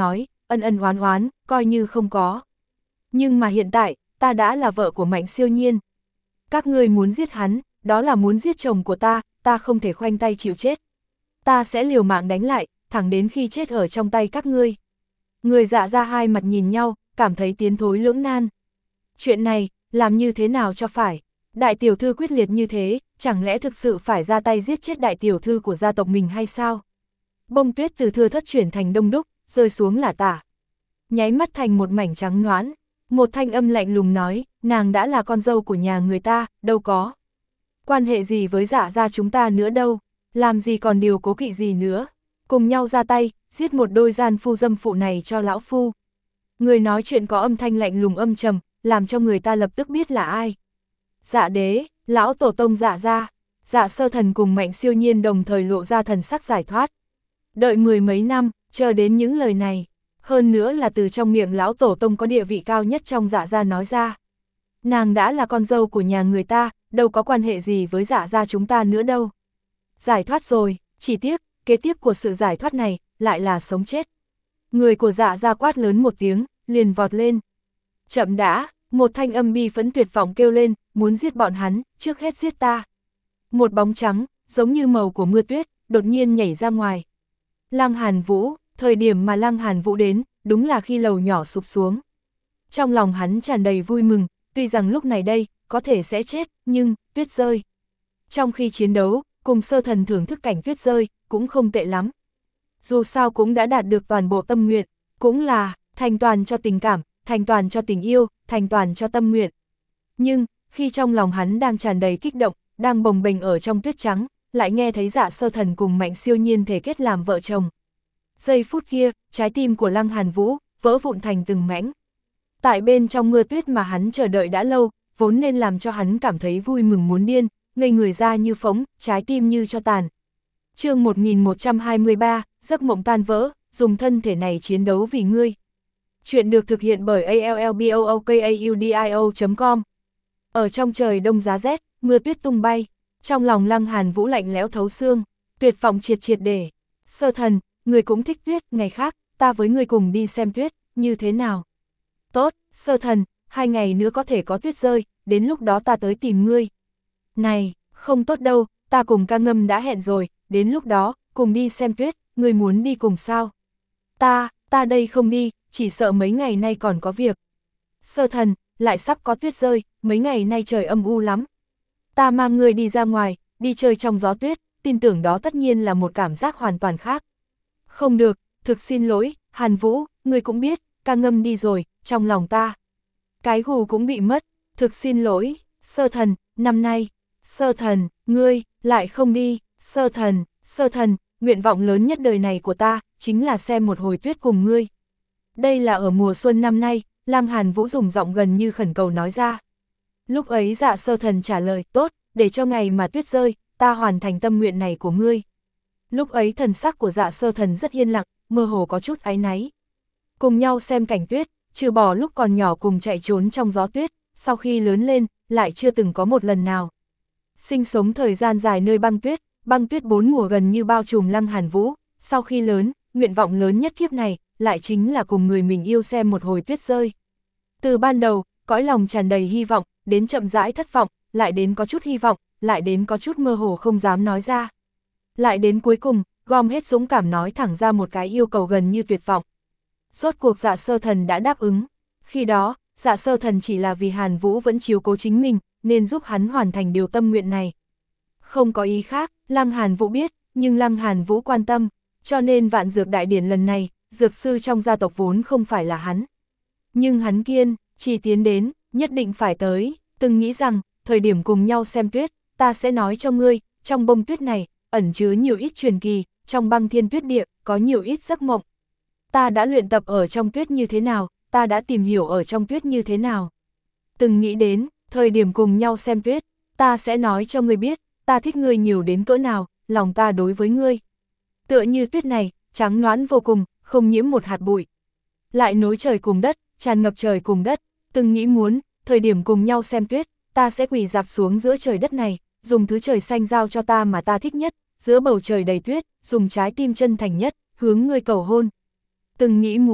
ân ân oán oán, coi như không có. Nhưng mà hiện tại, ta đã là vợ của Mạnh Siêu Nhiên. Các ngươi muốn giết hắn, đó là muốn giết chồng của ta, ta không thể khoanh tay chịu chết. Ta sẽ liều mạng đánh lại, thẳng đến khi chết ở trong tay các ngươi. Người Dạ ra hai mặt nhìn nhau, cảm thấy tiến thối lưỡng nan. Chuyện này, làm như thế nào cho phải? Đại tiểu thư quyết liệt như thế, chẳng lẽ thực sự phải ra tay giết chết đại tiểu thư của gia tộc mình hay sao? Bông tuyết từ thưa thất chuyển thành đông đúc, rơi xuống lả tả. Nháy mắt thành một mảnh trắng noãn. Một thanh âm lạnh lùng nói, nàng đã là con dâu của nhà người ta, đâu có. Quan hệ gì với Dạ ra chúng ta nữa đâu, làm gì còn điều cố kỵ gì nữa. Cùng nhau ra tay, giết một đôi gian phu dâm phụ này cho lão phu. Người nói chuyện có âm thanh lạnh lùng âm trầm, làm cho người ta lập tức biết là ai. Dạ đế, lão tổ tông Dạ ra. Dạ sơ thần cùng Mạnh Siêu Nhiên đồng thời lộ ra thần sắc giải thoát. Đợi mười mấy năm, chờ đến những lời này. Hơn nữa là từ trong miệng lão tổ tông có địa vị cao nhất trong Dạ gia nói ra. Nàng đã là con dâu của nhà người ta, đâu có quan hệ gì với Dạ gia chúng ta nữa đâu. Giải thoát rồi, chỉ tiếc, kế tiếp của sự giải thoát này, lại là sống chết. Người của Dạ gia quát lớn một tiếng, liền vọt lên. Chậm đã, một thanh âm bi phẫn tuyệt vọng kêu lên, muốn giết bọn hắn, trước hết giết ta. Một bóng trắng, giống như màu của mưa tuyết, đột nhiên nhảy ra ngoài. Lăng Hàn Vũ, thời điểm mà Lăng Hàn Vũ đến, đúng là khi lầu nhỏ sụp xuống. Trong lòng hắn tràn đầy vui mừng, tuy rằng lúc này đây, có thể sẽ chết, nhưng, tuyết rơi. Trong khi chiến đấu, cùng sơ thần thưởng thức cảnh tuyết rơi, cũng không tệ lắm. Dù sao cũng đã đạt được toàn bộ tâm nguyện, cũng là, thành toàn cho tình cảm, thành toàn cho tình yêu, thành toàn cho tâm nguyện. Nhưng, khi trong lòng hắn đang tràn đầy kích động, đang bồng bềnh ở trong tuyết trắng, lại nghe thấy Dạ sơ thần cùng Mạnh Siêu Nhiên thể kết làm vợ chồng. Giây phút kia, trái tim của Lăng Hàn Vũ, vỡ vụn thành từng mảnh. Tại bên trong mưa tuyết mà hắn chờ đợi đã lâu, vốn nên làm cho hắn cảm thấy vui mừng muốn điên, ngây người ra như phóng, trái tim như cho tàn. Chương một nghìn một trăm hai mươi ba, giấc mộng tan vỡ, dùng thân thể này chiến đấu vì ngươi. Chuyện được thực hiện bởi a l l b o o k a u d i o chấm com. Ở trong trời đông giá rét, mưa tuyết tung bay, trong lòng Lăng Hàn Vũ lạnh lẽo thấu xương, tuyệt vọng triệt triệt để. Sơ thần, người cũng thích tuyết, ngày khác, ta với người cùng đi xem tuyết, như thế nào? Tốt, sơ thần, hai ngày nữa có thể có tuyết rơi, đến lúc đó ta tới tìm ngươi. Này, không tốt đâu, ta cùng ca ngâm đã hẹn rồi, đến lúc đó, cùng đi xem tuyết, ngươi muốn đi cùng sao? Ta, ta đây không đi, chỉ sợ mấy ngày nay còn có việc. Sơ thần, lại sắp có tuyết rơi, mấy ngày nay trời âm u lắm. Ta mang ngươi đi ra ngoài, đi chơi trong gió tuyết, tin tưởng đó tất nhiên là một cảm giác hoàn toàn khác. Không được, thực xin lỗi, Hàn Vũ, ngươi cũng biết, ca ngâm đi rồi, trong lòng ta. Cái gù cũng bị mất, thực xin lỗi, sơ thần, năm nay, sơ thần, ngươi, lại không đi, sơ thần, sơ thần, nguyện vọng lớn nhất đời này của ta, chính là xem một hồi tuyết cùng ngươi. Đây là ở mùa xuân năm nay, Lăng Hàn Vũ dùng giọng gần như khẩn cầu nói ra. Lúc ấy Dạ sơ thần trả lời, tốt, để cho ngày mà tuyết rơi, ta hoàn thành tâm nguyện này của ngươi. Lúc ấy thần sắc của Dạ sơ thần rất yên lặng, mơ hồ có chút áy náy. Cùng nhau xem cảnh tuyết, trừ bỏ lúc còn nhỏ cùng chạy trốn trong gió tuyết, sau khi lớn lên, lại chưa từng có một lần nào. Sinh sống thời gian dài nơi băng tuyết, băng tuyết bốn mùa gần như bao trùm Lăng Hàn Vũ, sau khi lớn, nguyện vọng lớn nhất kiếp này, lại chính là cùng người mình yêu xem một hồi tuyết rơi. Từ ban đầu, cõi lòng tràn đầy hy vọng, đến chậm rãi thất vọng, lại đến có chút hy vọng, lại đến có chút mơ hồ không dám nói ra. Lại đến cuối cùng, gom hết dũng cảm nói thẳng ra một cái yêu cầu gần như tuyệt vọng. Rốt cuộc Dạ sơ thần đã đáp ứng. Khi đó, Dạ sơ thần chỉ là vì Hàn Vũ vẫn chiếu cố chính mình, nên giúp hắn hoàn thành điều tâm nguyện này. Không có ý khác, Lăng Hàn Vũ biết, nhưng Lăng Hàn Vũ quan tâm, cho nên vạn dược đại điển lần này, dược sư trong gia tộc vốn không phải là hắn. Nhưng hắn kiên, chỉ tiến đến, nhất định phải tới, từng nghĩ rằng, thời điểm cùng nhau xem tuyết, ta sẽ nói cho ngươi, trong bông tuyết này, ẩn chứa nhiều ít truyền kỳ, trong băng thiên tuyết địa, có nhiều ít giấc mộng. Ta đã luyện tập ở trong tuyết như thế nào, ta đã tìm hiểu ở trong tuyết như thế nào. Từng nghĩ đến, thời điểm cùng nhau xem tuyết, ta sẽ nói cho ngươi biết, ta thích ngươi nhiều đến cỡ nào, lòng ta đối với ngươi. Tựa như tuyết này, trắng nõn vô cùng, không nhiễm một hạt bụi. Lại nối trời cùng đất, tràn ngập trời cùng đất, từng nghĩ muốn, thời điểm cùng nhau xem tuyết, ta sẽ quỳ dạp xuống giữa trời đất này, dùng thứ trời xanh giao cho ta mà ta thích nhất, giữa bầu trời đầy tuyết, dùng trái tim chân thành nhất, hướng ngươi cầu hôn. Từng nghĩ muốn,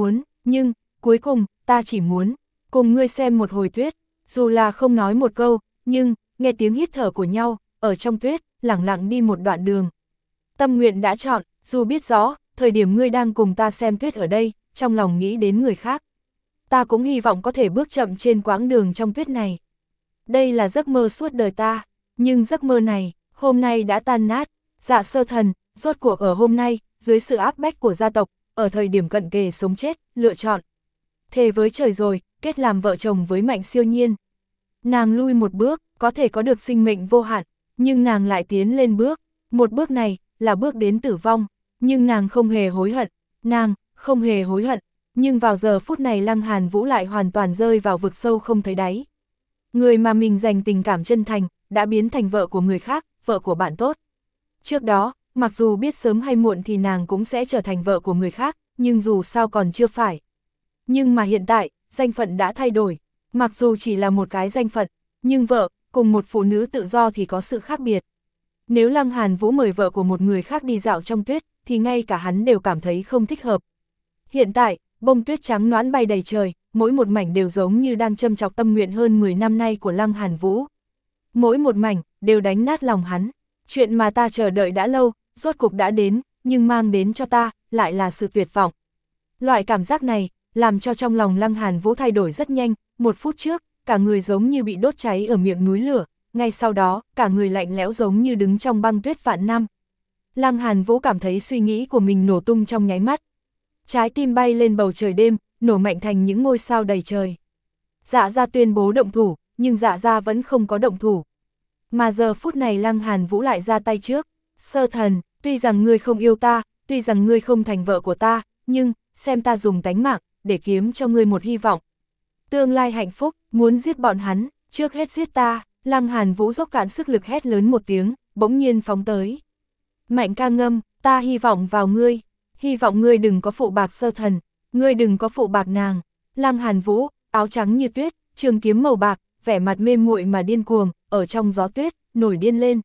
nhưng, cuối cùng, ta chỉ muốn cùng ngươi xem một hồi tuyết, dù là không nói một câu, nhưng, nghe tiếng hít thở của nhau, ở trong tuyết, lẳng lặng đi một đoạn đường. Tâm nguyện đã chọn, dù biết rõ, thời điểm ngươi đang cùng ta xem tuyết ở đây, trong lòng nghĩ đến người khác. Ta cũng hy vọng có thể bước chậm trên quãng đường trong tuyết này. Đây là giấc mơ suốt đời ta, nhưng giấc mơ này, hôm nay đã tan nát. Dạ Sơ Thần, rốt cuộc ở hôm nay, dưới sự áp bách của gia tộc, ở thời điểm cận kề sống chết, lựa chọn. Thề với trời rồi, kết làm vợ chồng với Mạnh Siêu Nhiên. Nàng lui một bước, có thể có được sinh mệnh vô hạn, nhưng nàng lại tiến lên bước. Một bước này, là bước đến tử vong, nhưng nàng không hề hối hận. Nàng, không hề hối hận, nhưng vào giờ phút này Lăng Hàn Vũ lại hoàn toàn rơi vào vực sâu không thấy đáy. Người mà mình dành tình cảm chân thành, đã biến thành vợ của người khác, vợ của bạn tốt. Trước đó, mặc dù biết sớm hay muộn thì nàng cũng sẽ trở thành vợ của người khác, nhưng dù sao còn chưa phải. Nhưng mà hiện tại, danh phận đã thay đổi, mặc dù chỉ là một cái danh phận, nhưng vợ, cùng một phụ nữ tự do thì có sự khác biệt. Nếu Lăng Hàn Vũ mời vợ của một người khác đi dạo trong tuyết, thì ngay cả hắn đều cảm thấy không thích hợp. Hiện tại, bông tuyết trắng nõn bay đầy trời, mỗi một mảnh đều giống như đang châm chọc tâm nguyện hơn mười năm nay của Lăng Hàn Vũ. Mỗi một mảnh, đều đánh nát lòng hắn. Chuyện mà ta chờ đợi đã lâu, rốt cục đã đến, nhưng mang đến cho ta, lại là sự tuyệt vọng. Loại cảm giác này, làm cho trong lòng Lăng Hàn Vũ thay đổi rất nhanh, một phút trước, cả người giống như bị đốt cháy ở miệng núi lửa, ngay sau đó, cả người lạnh lẽo giống như đứng trong băng tuyết vạn năm. Lăng Hàn Vũ cảm thấy suy nghĩ của mình nổ tung trong nháy mắt. Trái tim bay lên bầu trời đêm, nổ mạnh thành những ngôi sao đầy trời. Dạ Gia tuyên bố động thủ, nhưng Dạ Gia vẫn không có động thủ. Mà giờ phút này Lăng Hàn Vũ lại ra tay trước. Sơ Thần, tuy rằng ngươi không yêu ta, tuy rằng ngươi không thành vợ của ta, nhưng, xem ta dùng tánh mạng, để kiếm cho ngươi một hy vọng. Tương lai hạnh phúc, muốn giết bọn hắn, trước hết giết ta. Lăng Hàn Vũ dốc cạn sức lực hét lớn một tiếng, bỗng nhiên phóng tới. Mạnh ca ngâm, ta hy vọng vào ngươi, hy vọng ngươi đừng có phụ bạc Sơ Thần, ngươi đừng có phụ bạc nàng. Lăng Hàn Vũ, áo trắng như tuyết, trường kiếm màu bạc, vẻ mặt mê muội mà điên cuồng, ở trong gió tuyết, nổi điên lên.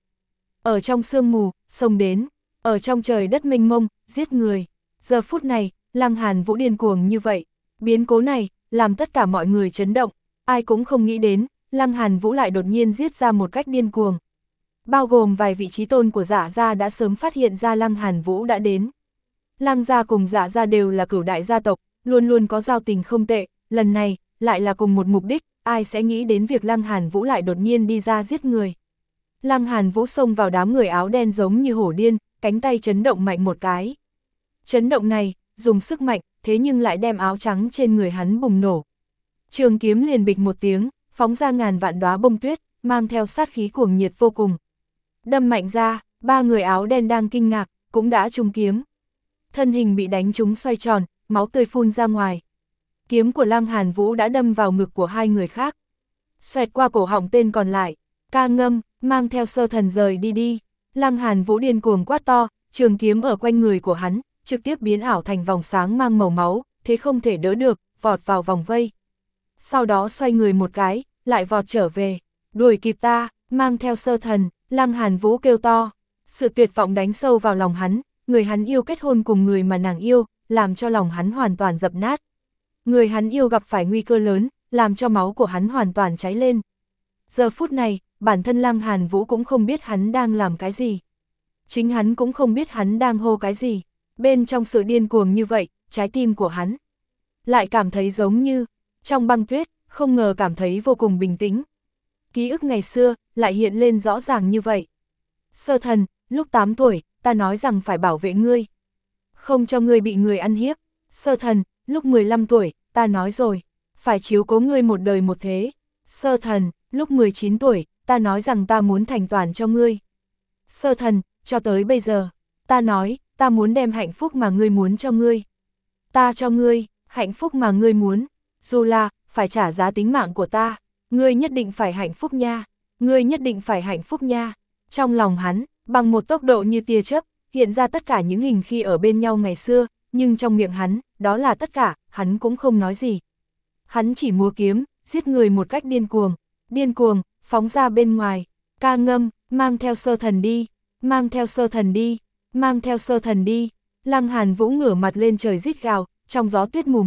Ở trong sương mù, xông đến, ở trong trời đất mênh mông, giết người. Giờ phút này, Lăng Hàn Vũ điên cuồng như vậy, biến cố này, làm tất cả mọi người chấn động, ai cũng không nghĩ đến, Lăng Hàn Vũ lại đột nhiên giết ra một cách điên cuồng. Bao gồm vài vị trí tôn của Dạ Gia đã sớm phát hiện ra Lăng Hàn Vũ đã đến. Lăng Gia cùng Dạ Gia đều là cửu đại gia tộc, luôn luôn có giao tình không tệ, lần này, lại là cùng một mục đích, ai sẽ nghĩ đến việc Lăng Hàn Vũ lại đột nhiên đi ra giết người. Lăng Hàn Vũ xông vào đám người áo đen giống như hổ điên, cánh tay chấn động mạnh một cái. Chấn động này, dùng sức mạnh, thế nhưng lại đem áo trắng trên người hắn bùng nổ. Trường kiếm liền bịch một tiếng, phóng ra ngàn vạn đóa bông tuyết, mang theo sát khí cuồng nhiệt vô cùng. Đâm mạnh ra, ba người áo đen đang kinh ngạc, cũng đã trúng kiếm. Thân hình bị đánh trúng xoay tròn, máu tươi phun ra ngoài. Kiếm của Lăng Hàn Vũ đã đâm vào ngực của hai người khác. Xoẹt qua cổ họng tên còn lại, ca ngâm, mang theo Sơ Thần rời đi đi. Lăng Hàn Vũ điên cuồng quát to, trường kiếm ở quanh người của hắn, trực tiếp biến ảo thành vòng sáng mang màu máu, thế không thể đỡ được, vọt vào vòng vây. Sau đó xoay người một cái, lại vọt trở về, đuổi kịp ta, mang theo Sơ Thần. Lăng Hàn Vũ kêu to, sự tuyệt vọng đánh sâu vào lòng hắn, người hắn yêu kết hôn cùng người mà nàng yêu, làm cho lòng hắn hoàn toàn dập nát. Người hắn yêu gặp phải nguy cơ lớn, làm cho máu của hắn hoàn toàn cháy lên. Giờ phút này, bản thân Lăng Hàn Vũ cũng không biết hắn đang làm cái gì. Chính hắn cũng không biết hắn đang hô cái gì. Bên trong sự điên cuồng như vậy, trái tim của hắn lại cảm thấy giống như trong băng tuyết, không ngờ cảm thấy vô cùng bình tĩnh. Ký ức ngày xưa, lại hiện lên rõ ràng như vậy. Sơ Thần, lúc tám tuổi, ta nói rằng phải bảo vệ ngươi, không cho ngươi bị người ăn hiếp. Sơ Thần, lúc mười lăm tuổi, ta nói rồi, phải chiếu cố ngươi một đời một thế. Sơ Thần, lúc mười chín tuổi, ta nói rằng ta muốn thành toàn cho ngươi. Sơ Thần, cho tới bây giờ, ta nói, ta muốn đem hạnh phúc mà ngươi muốn cho ngươi. Ta cho ngươi, hạnh phúc mà ngươi muốn, dù là, phải trả giá tính mạng của ta, ngươi nhất định phải hạnh phúc nha, ngươi nhất định phải hạnh phúc nha. Trong lòng hắn, bằng một tốc độ như tia chớp, hiện ra tất cả những hình khi ở bên nhau ngày xưa, nhưng trong miệng hắn, đó là tất cả, hắn cũng không nói gì. Hắn chỉ múa kiếm, giết người một cách điên cuồng, điên cuồng, phóng ra bên ngoài, ca ngâm, mang theo Sơ Thần đi, mang theo Sơ Thần đi, mang theo Sơ Thần đi. Lăng Hàn Vũ ngửa mặt lên trời rít gào, trong gió tuyết mù mịt,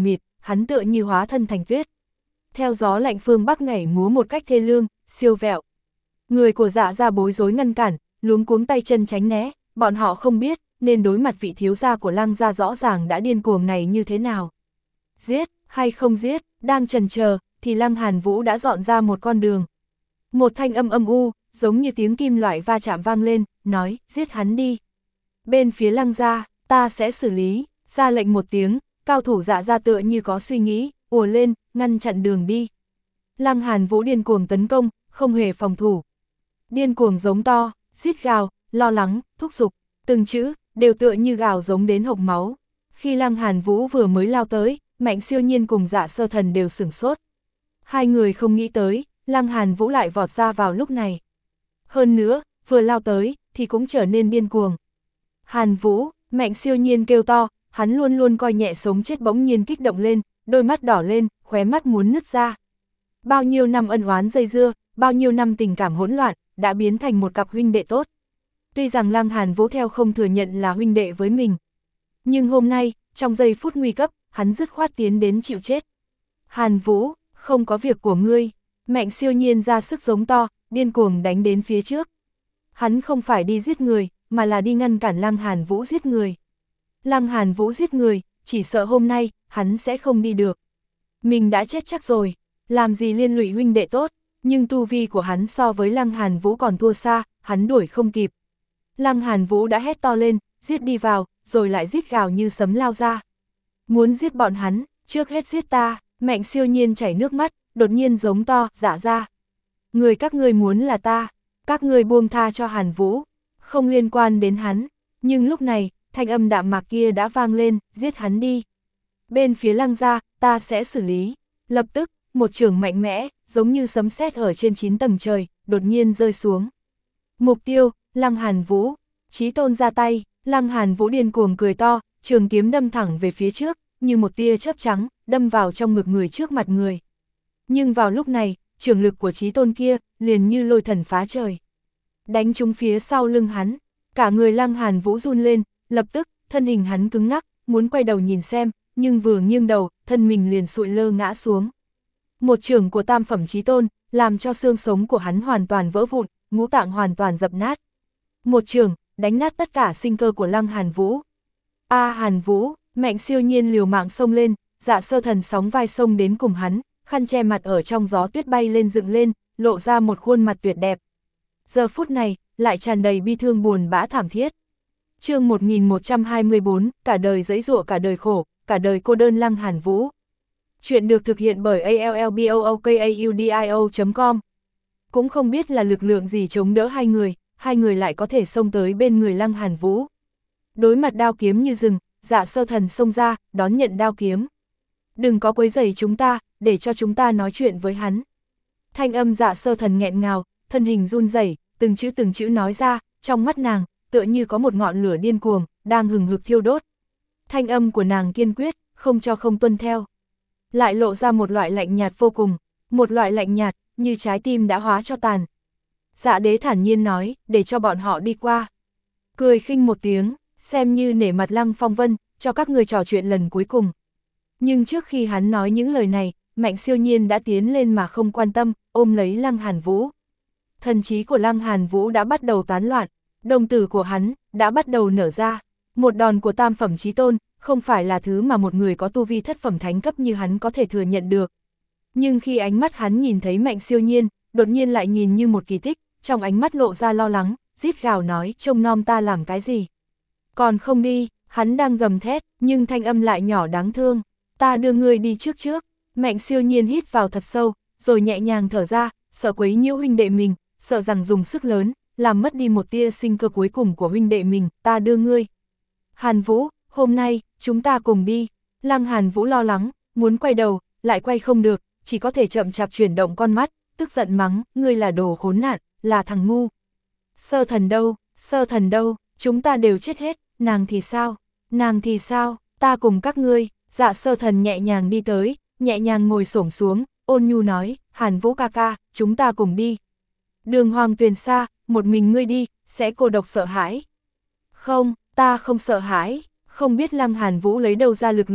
hắn tựa như hóa thân thành tuyết. Theo gió lạnh phương Bắc nhảy múa một cách thê lương, siêu vẹo. Người của Dạ gia bối rối ngăn cản, luống cuống tay chân tránh né, bọn họ không biết, nên đối mặt vị thiếu gia của Lăng gia rõ ràng đã điên cuồng này như thế nào. Giết, hay không giết, đang chần chờ, thì Lăng Hàn Vũ đã dọn ra một con đường. Một thanh âm âm u, giống như tiếng kim loại va chạm vang lên, nói, giết hắn đi. Bên phía Lăng gia, ta sẽ xử lý, ra lệnh một tiếng, cao thủ Dạ gia tựa như có suy nghĩ, ùa lên, ngăn chặn đường đi. Lăng Hàn Vũ điên cuồng tấn công, không hề phòng thủ. Điên cuồng giống to, rít gào, lo lắng, thúc giục, từng chữ, đều tựa như gào giống đến hộc máu. Khi Lăng Hàn Vũ vừa mới lao tới, Mạnh Siêu Nhiên cùng Dạ Sơ Thần đều sửng sốt. Hai người không nghĩ tới, Lăng Hàn Vũ lại vọt ra vào lúc này. Hơn nữa, vừa lao tới, thì cũng trở nên điên cuồng. Hàn Vũ, Mạnh Siêu Nhiên kêu to, hắn luôn luôn coi nhẹ sống chết bỗng nhiên kích động lên, đôi mắt đỏ lên, khóe mắt muốn nứt ra. Bao nhiêu năm ân oán dây dưa, bao nhiêu năm tình cảm hỗn loạn, đã biến thành một cặp huynh đệ tốt. Tuy rằng Lăng Hàn Vũ theo không thừa nhận là huynh đệ với mình. Nhưng hôm nay, trong giây phút nguy cấp, hắn dứt khoát tiến đến chịu chết. Hàn Vũ, không có việc của ngươi. Mạnh Siêu Nhiên ra sức giống to, điên cuồng đánh đến phía trước. Hắn không phải đi giết người, mà là đi ngăn cản Lăng Hàn Vũ giết người. Lăng Hàn Vũ giết người, chỉ sợ hôm nay, hắn sẽ không đi được. Mình đã chết chắc rồi, làm gì liên lụy huynh đệ tốt, nhưng tu vi của hắn so với Lăng Hàn Vũ còn thua xa, hắn đuổi không kịp. Lăng Hàn Vũ đã hét to lên, giết đi vào, rồi lại rít gào như sấm lao ra. Muốn giết bọn hắn, trước hết giết ta. Mạnh Siêu Nhiên chảy nước mắt, đột nhiên giống to, Dạ ra. Người các ngươi muốn là ta, các ngươi buông tha cho Hàn Vũ, không liên quan đến hắn. Nhưng lúc này, thanh âm đạm mạc kia đã vang lên, giết hắn đi. Bên phía Lăng gia, ta sẽ xử lý. Lập tức, một chưởng mạnh mẽ, giống như sấm sét ở trên chín tầng trời, đột nhiên rơi xuống. Mục tiêu, Lăng Hàn Vũ. Chí Tôn ra tay, Lăng Hàn Vũ điên cuồng cười to, trường kiếm đâm thẳng về phía trước, như một tia chớp trắng, đâm vào trong ngực người trước mặt người. Nhưng vào lúc này, trường lực của Chí Tôn kia, liền như lôi thần phá trời. Đánh trúng phía sau lưng hắn, cả người Lăng Hàn Vũ run lên, lập tức, thân hình hắn cứng ngắc, muốn quay đầu nhìn xem, nhưng vừa nghiêng đầu, thân mình liền sụi lơ ngã xuống. Một chưởng của tam phẩm Chí Tôn, làm cho xương sống của hắn hoàn toàn vỡ vụn, ngũ tạng hoàn toàn dập nát. Một chưởng, đánh nát tất cả sinh cơ của Lăng Hàn Vũ. A à, Hàn Vũ, Mạnh Siêu Nhiên liều mạng xông lên, Dạ Sơ Thần sóng vai xông đến cùng hắn, khăn che mặt ở trong gió tuyết bay lên dựng lên, lộ ra một khuôn mặt tuyệt đẹp. Giờ phút này, lại tràn đầy bi thương buồn bã thảm thiết. Chương một nghìn một trăm hai mươi bốn, cả đời giãy giụa cả đời khổ, cả đời cô đơn Lăng Hàn Vũ. Chuyện được thực hiện bởi a l l b o o k a u d i o chấm com. Cũng không biết là lực lượng gì chống đỡ hai người, hai người lại có thể xông tới bên người Lăng Hàn Vũ. Đối mặt đao kiếm như rừng, Dạ Sơ Thần xông ra, đón nhận đao kiếm. Đừng có quấy rầy chúng ta, để cho chúng ta nói chuyện với hắn. Thanh âm Dạ Sơ Thần nghẹn ngào, thân hình run rẩy, từng chữ từng chữ nói ra, trong mắt nàng, tựa như có một ngọn lửa điên cuồng, đang hừng hực thiêu đốt. Thanh âm của nàng kiên quyết, không cho không tuân theo. Lại lộ ra một loại lạnh nhạt vô cùng, một loại lạnh nhạt, như trái tim đã hóa cho tàn. Dạ đế thản nhiên nói, để cho bọn họ đi qua. Cười khinh một tiếng, xem như nể mặt Lăng Phong Vân, cho các người trò chuyện lần cuối cùng. Nhưng trước khi hắn nói những lời này, Mạnh Siêu Nhiên đã tiến lên mà không quan tâm, ôm lấy Lăng Hàn Vũ. Thần trí của Lăng Hàn Vũ đã bắt đầu tán loạn, đồng tử của hắn đã bắt đầu nở ra. Một đòn của tam phẩm Chí Tôn, không phải là thứ mà một người có tu vi thất phẩm thánh cấp như hắn có thể thừa nhận được. Nhưng khi ánh mắt hắn nhìn thấy Mạnh Siêu Nhiên, đột nhiên lại nhìn như một kỳ tích, trong ánh mắt lộ ra lo lắng, rít gào nói, trông nom ta làm cái gì? Còn không đi, hắn đang gầm thét, nhưng thanh âm lại nhỏ đáng thương, ta đưa ngươi đi trước trước. Mạnh Siêu Nhiên hít vào thật sâu, rồi nhẹ nhàng thở ra, sợ quấy nhiễu huynh đệ mình, sợ rằng dùng sức lớn, làm mất đi một tia sinh cơ cuối cùng của huynh đệ mình, ta đưa ngươi. Hàn Vũ, hôm nay, chúng ta cùng đi. Lăng Hàn Vũ lo lắng, muốn quay đầu, lại quay không được, chỉ có thể chậm chạp chuyển động con mắt, tức giận mắng, ngươi là đồ khốn nạn, là thằng ngu. Sơ Thần đâu, Sơ Thần đâu, chúng ta đều chết hết, nàng thì sao, nàng thì sao, ta cùng các ngươi. Dạ Sơ Thần nhẹ nhàng đi tới, nhẹ nhàng ngồi xổm xuống, ôn nhu nói, Hàn Vũ ca ca, chúng ta cùng đi. Đường hoàng tuyền xa, một mình ngươi đi, sẽ cô độc sợ hãi. Không, ta không sợ hãi, không biết Lăng Hàn Vũ lấy đâu ra lực lượng,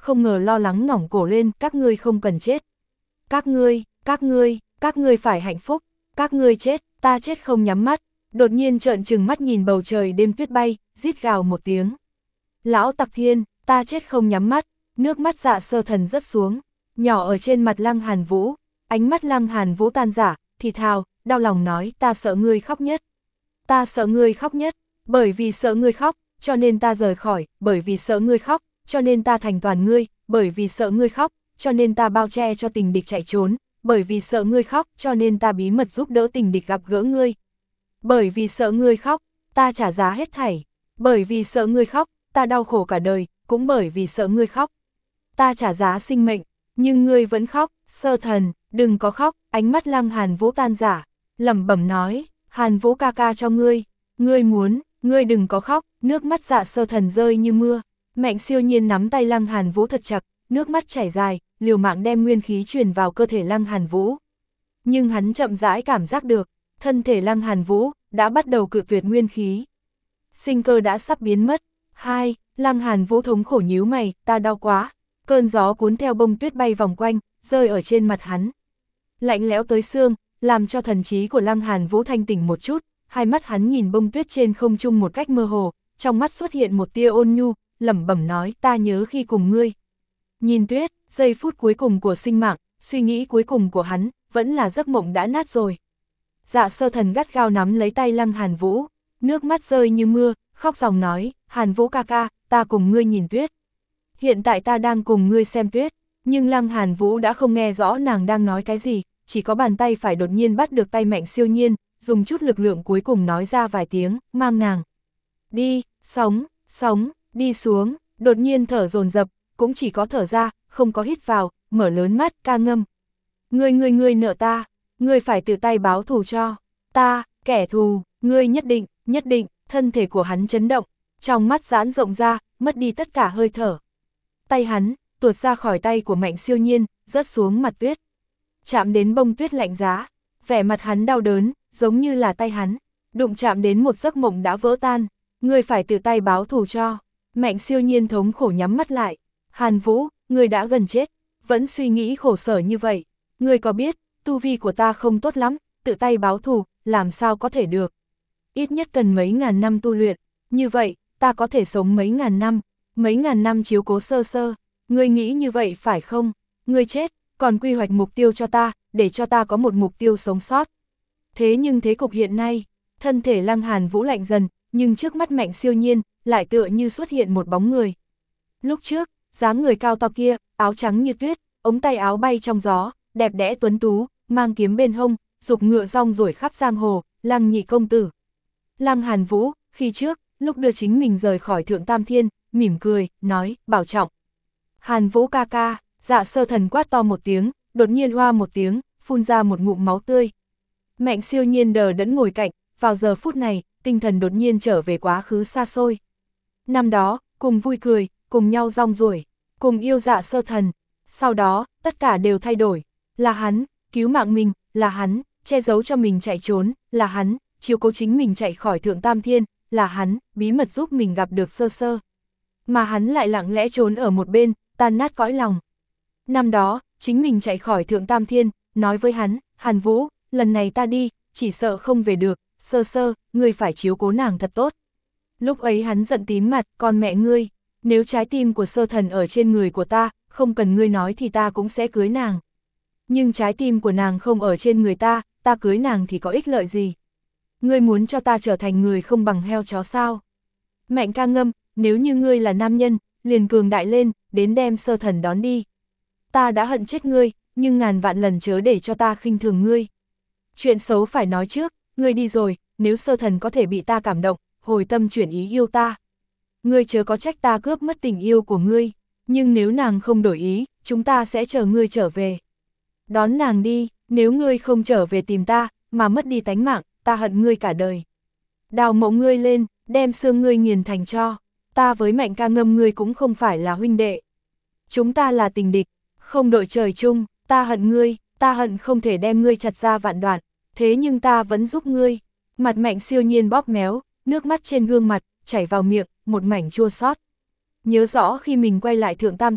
không ngờ lo lắng ngỏng cổ lên, các ngươi không cần chết. Các ngươi, các ngươi, các ngươi phải hạnh phúc, các ngươi chết, ta chết không nhắm mắt, đột nhiên trợn trừng mắt nhìn bầu trời đêm tuyết bay, rít gào một tiếng. Lão Tặc Thiên, ta chết không nhắm mắt, nước mắt Dạ Sơ Thần rớt xuống, nhỏ ở trên mặt Lăng Hàn Vũ, ánh mắt Lăng Hàn Vũ tan rã, thì thào, đau lòng nói, ta sợ ngươi khóc nhất. Ta sợ ngươi khóc nhất, bởi vì sợ ngươi khóc, cho nên ta rời khỏi, bởi vì sợ ngươi khóc, cho nên ta thành toàn ngươi, bởi vì sợ ngươi khóc, cho nên ta bao che cho tình địch chạy trốn, bởi vì sợ ngươi khóc, cho nên ta bí mật giúp đỡ tình địch gặp gỡ ngươi. Bởi vì sợ ngươi khóc, ta trả giá hết thảy, bởi vì sợ ngươi khóc, ta đau khổ cả đời, cũng bởi vì sợ ngươi khóc. Ta trả giá sinh mệnh, nhưng ngươi vẫn khóc, Sơ Thần, đừng có khóc, ánh mắt Lăng Hàn Vũ tan rã, lẩm bẩm nói, Hàn Vũ ca ca cho ngươi, ngươi muốn, ngươi đừng có khóc, nước mắt Dạ Sơ Thần rơi như mưa. Mạnh Siêu Nhiên nắm tay Lăng Hàn Vũ thật chặt, nước mắt chảy dài, liều mạng đem nguyên khí truyền vào cơ thể Lăng Hàn Vũ. Nhưng hắn chậm rãi cảm giác được, thân thể Lăng Hàn Vũ đã bắt đầu cự tuyệt nguyên khí. Sinh cơ đã sắp biến mất. Hai, Lăng Hàn Vũ thống khổ nhíu mày, ta đau quá. Cơn gió cuốn theo bông tuyết bay vòng quanh, rơi ở trên mặt hắn. Lạnh lẽo tới xương, làm cho thần trí của Lăng Hàn Vũ thanh tỉnh một chút, hai mắt hắn nhìn bông tuyết trên không trung một cách mơ hồ, trong mắt xuất hiện một tia ôn nhu, lẩm bẩm nói, ta nhớ khi cùng ngươi. Nhìn tuyết, giây phút cuối cùng của sinh mạng, suy nghĩ cuối cùng của hắn, vẫn là giấc mộng đã nát rồi. Dạ Sơ Thần gắt gao nắm lấy tay Lăng Hàn Vũ, nước mắt rơi như mưa, khóc ròng nói, Hàn Vũ ca ca, ta cùng ngươi nhìn tuyết. Hiện tại ta đang cùng ngươi xem tuyết, nhưng Lăng Hàn Vũ đã không nghe rõ nàng đang nói cái gì, chỉ có bàn tay phải đột nhiên bắt được tay Mạnh Siêu Nhiên, dùng chút lực lượng cuối cùng nói ra vài tiếng, mang nàng. Đi, sống, sống, đi xuống, đột nhiên thở dồn dập, cũng chỉ có thở ra, không có hít vào, mở lớn mắt, ca ngâm. Ngươi ngươi ngươi nợ ta, ngươi phải tự tay báo thù cho ta, kẻ thù, ngươi nhất định, nhất định, thân thể của hắn chấn động, trong mắt giãn rộng ra, mất đi tất cả hơi thở. Tay hắn, tuột ra khỏi tay của Mạnh Siêu Nhiên, rớt xuống mặt tuyết. Chạm đến bông tuyết lạnh giá, vẻ mặt hắn đau đớn, giống như là tay hắn, đụng chạm đến một giấc mộng đã vỡ tan, ngươi phải tự tay báo thù cho. Mạnh Siêu Nhiên thống khổ nhắm mắt lại, Hàn Vũ, ngươi đã gần chết, vẫn suy nghĩ khổ sở như vậy, ngươi có biết, tu vi của ta không tốt lắm, tự tay báo thù, làm sao có thể được. Ít nhất cần mấy ngàn năm tu luyện, như vậy, ta có thể sống mấy ngàn năm, mấy ngàn năm chiếu cố Sơ Sơ, ngươi nghĩ như vậy phải không? Ngươi chết, còn quy hoạch mục tiêu cho ta, để cho ta có một mục tiêu sống sót. Thế nhưng thế cục hiện nay, thân thể Lăng Hàn Vũ lạnh dần, nhưng trước mắt Mạnh Siêu Nhiên, lại tựa như xuất hiện một bóng người. Lúc trước, dáng người cao to kia, áo trắng như tuyết, ống tay áo bay trong gió, đẹp đẽ tuấn tú, mang kiếm bên hông, dục ngựa rong ruổi khắp giang hồ, Lăng nhị công tử. Lăng Hàn Vũ, khi trước, lúc đưa chính mình rời khỏi Thượng Tam Thiên, mỉm cười, nói, bảo trọng. Hàn Vũ ca ca, Dạ Sơ Thần quát to một tiếng, đột nhiên oa một tiếng, phun ra một ngụm máu tươi. Mạnh Siêu Nhiên đờ đẫn ngồi cạnh, vào giờ phút này, tinh thần đột nhiên trở về quá khứ xa xôi. Năm đó, cùng vui cười, cùng nhau rong ruổi, cùng yêu Dạ Sơ Thần, sau đó, tất cả đều thay đổi, là hắn, cứu mạng mình, là hắn, che giấu cho mình chạy trốn, là hắn, chiếu cố chính mình chạy khỏi Thượng Tam Thiên, là hắn, bí mật giúp mình gặp được Sơ Sơ. Mà hắn lại lặng lẽ trốn ở một bên, tan nát cõi lòng. Năm đó, chính mình chạy khỏi Thượng Tam Thiên, nói với hắn, Hàn Vũ, lần này ta đi, chỉ sợ không về được, Sơ Sơ, ngươi phải chiếu cố nàng thật tốt. Lúc ấy hắn giận tím mặt, con mẹ ngươi, nếu trái tim của Sơ Thần ở trên người của ta, không cần ngươi nói thì ta cũng sẽ cưới nàng. Nhưng trái tim của nàng không ở trên người ta, ta cưới nàng thì có ích lợi gì? Ngươi muốn cho ta trở thành người không bằng heo chó sao? Mạnh ca ngâm, nếu như ngươi là nam nhân, liền cường đại lên, đến đem Sơ Thần đón đi. Ta đã hận chết ngươi, nhưng ngàn vạn lần chớ để cho ta khinh thường ngươi. Chuyện xấu phải nói trước, ngươi đi rồi, nếu Sơ Thần có thể bị ta cảm động, hồi tâm chuyển ý yêu ta. Ngươi chớ có trách ta cướp mất tình yêu của ngươi, nhưng nếu nàng không đổi ý, chúng ta sẽ chờ ngươi trở về. Đón nàng đi, nếu ngươi không trở về tìm ta, mà mất đi tánh mạng, ta hận ngươi cả đời. Đào mộ ngươi lên, đem xương ngươi nghiền thành tro, ta với Mạnh ca ngâm ngươi cũng không phải là huynh đệ. Chúng ta là tình địch, không đội trời chung, ta hận ngươi, ta hận không thể đem ngươi chặt ra vạn đoạn, thế nhưng ta vẫn giúp ngươi. Mặt Mạnh Siêu Nhiên bóp méo, nước mắt trên gương mặt, chảy vào miệng, một mảnh chua xót. Nhớ rõ khi mình quay lại Thượng Tam Thiên,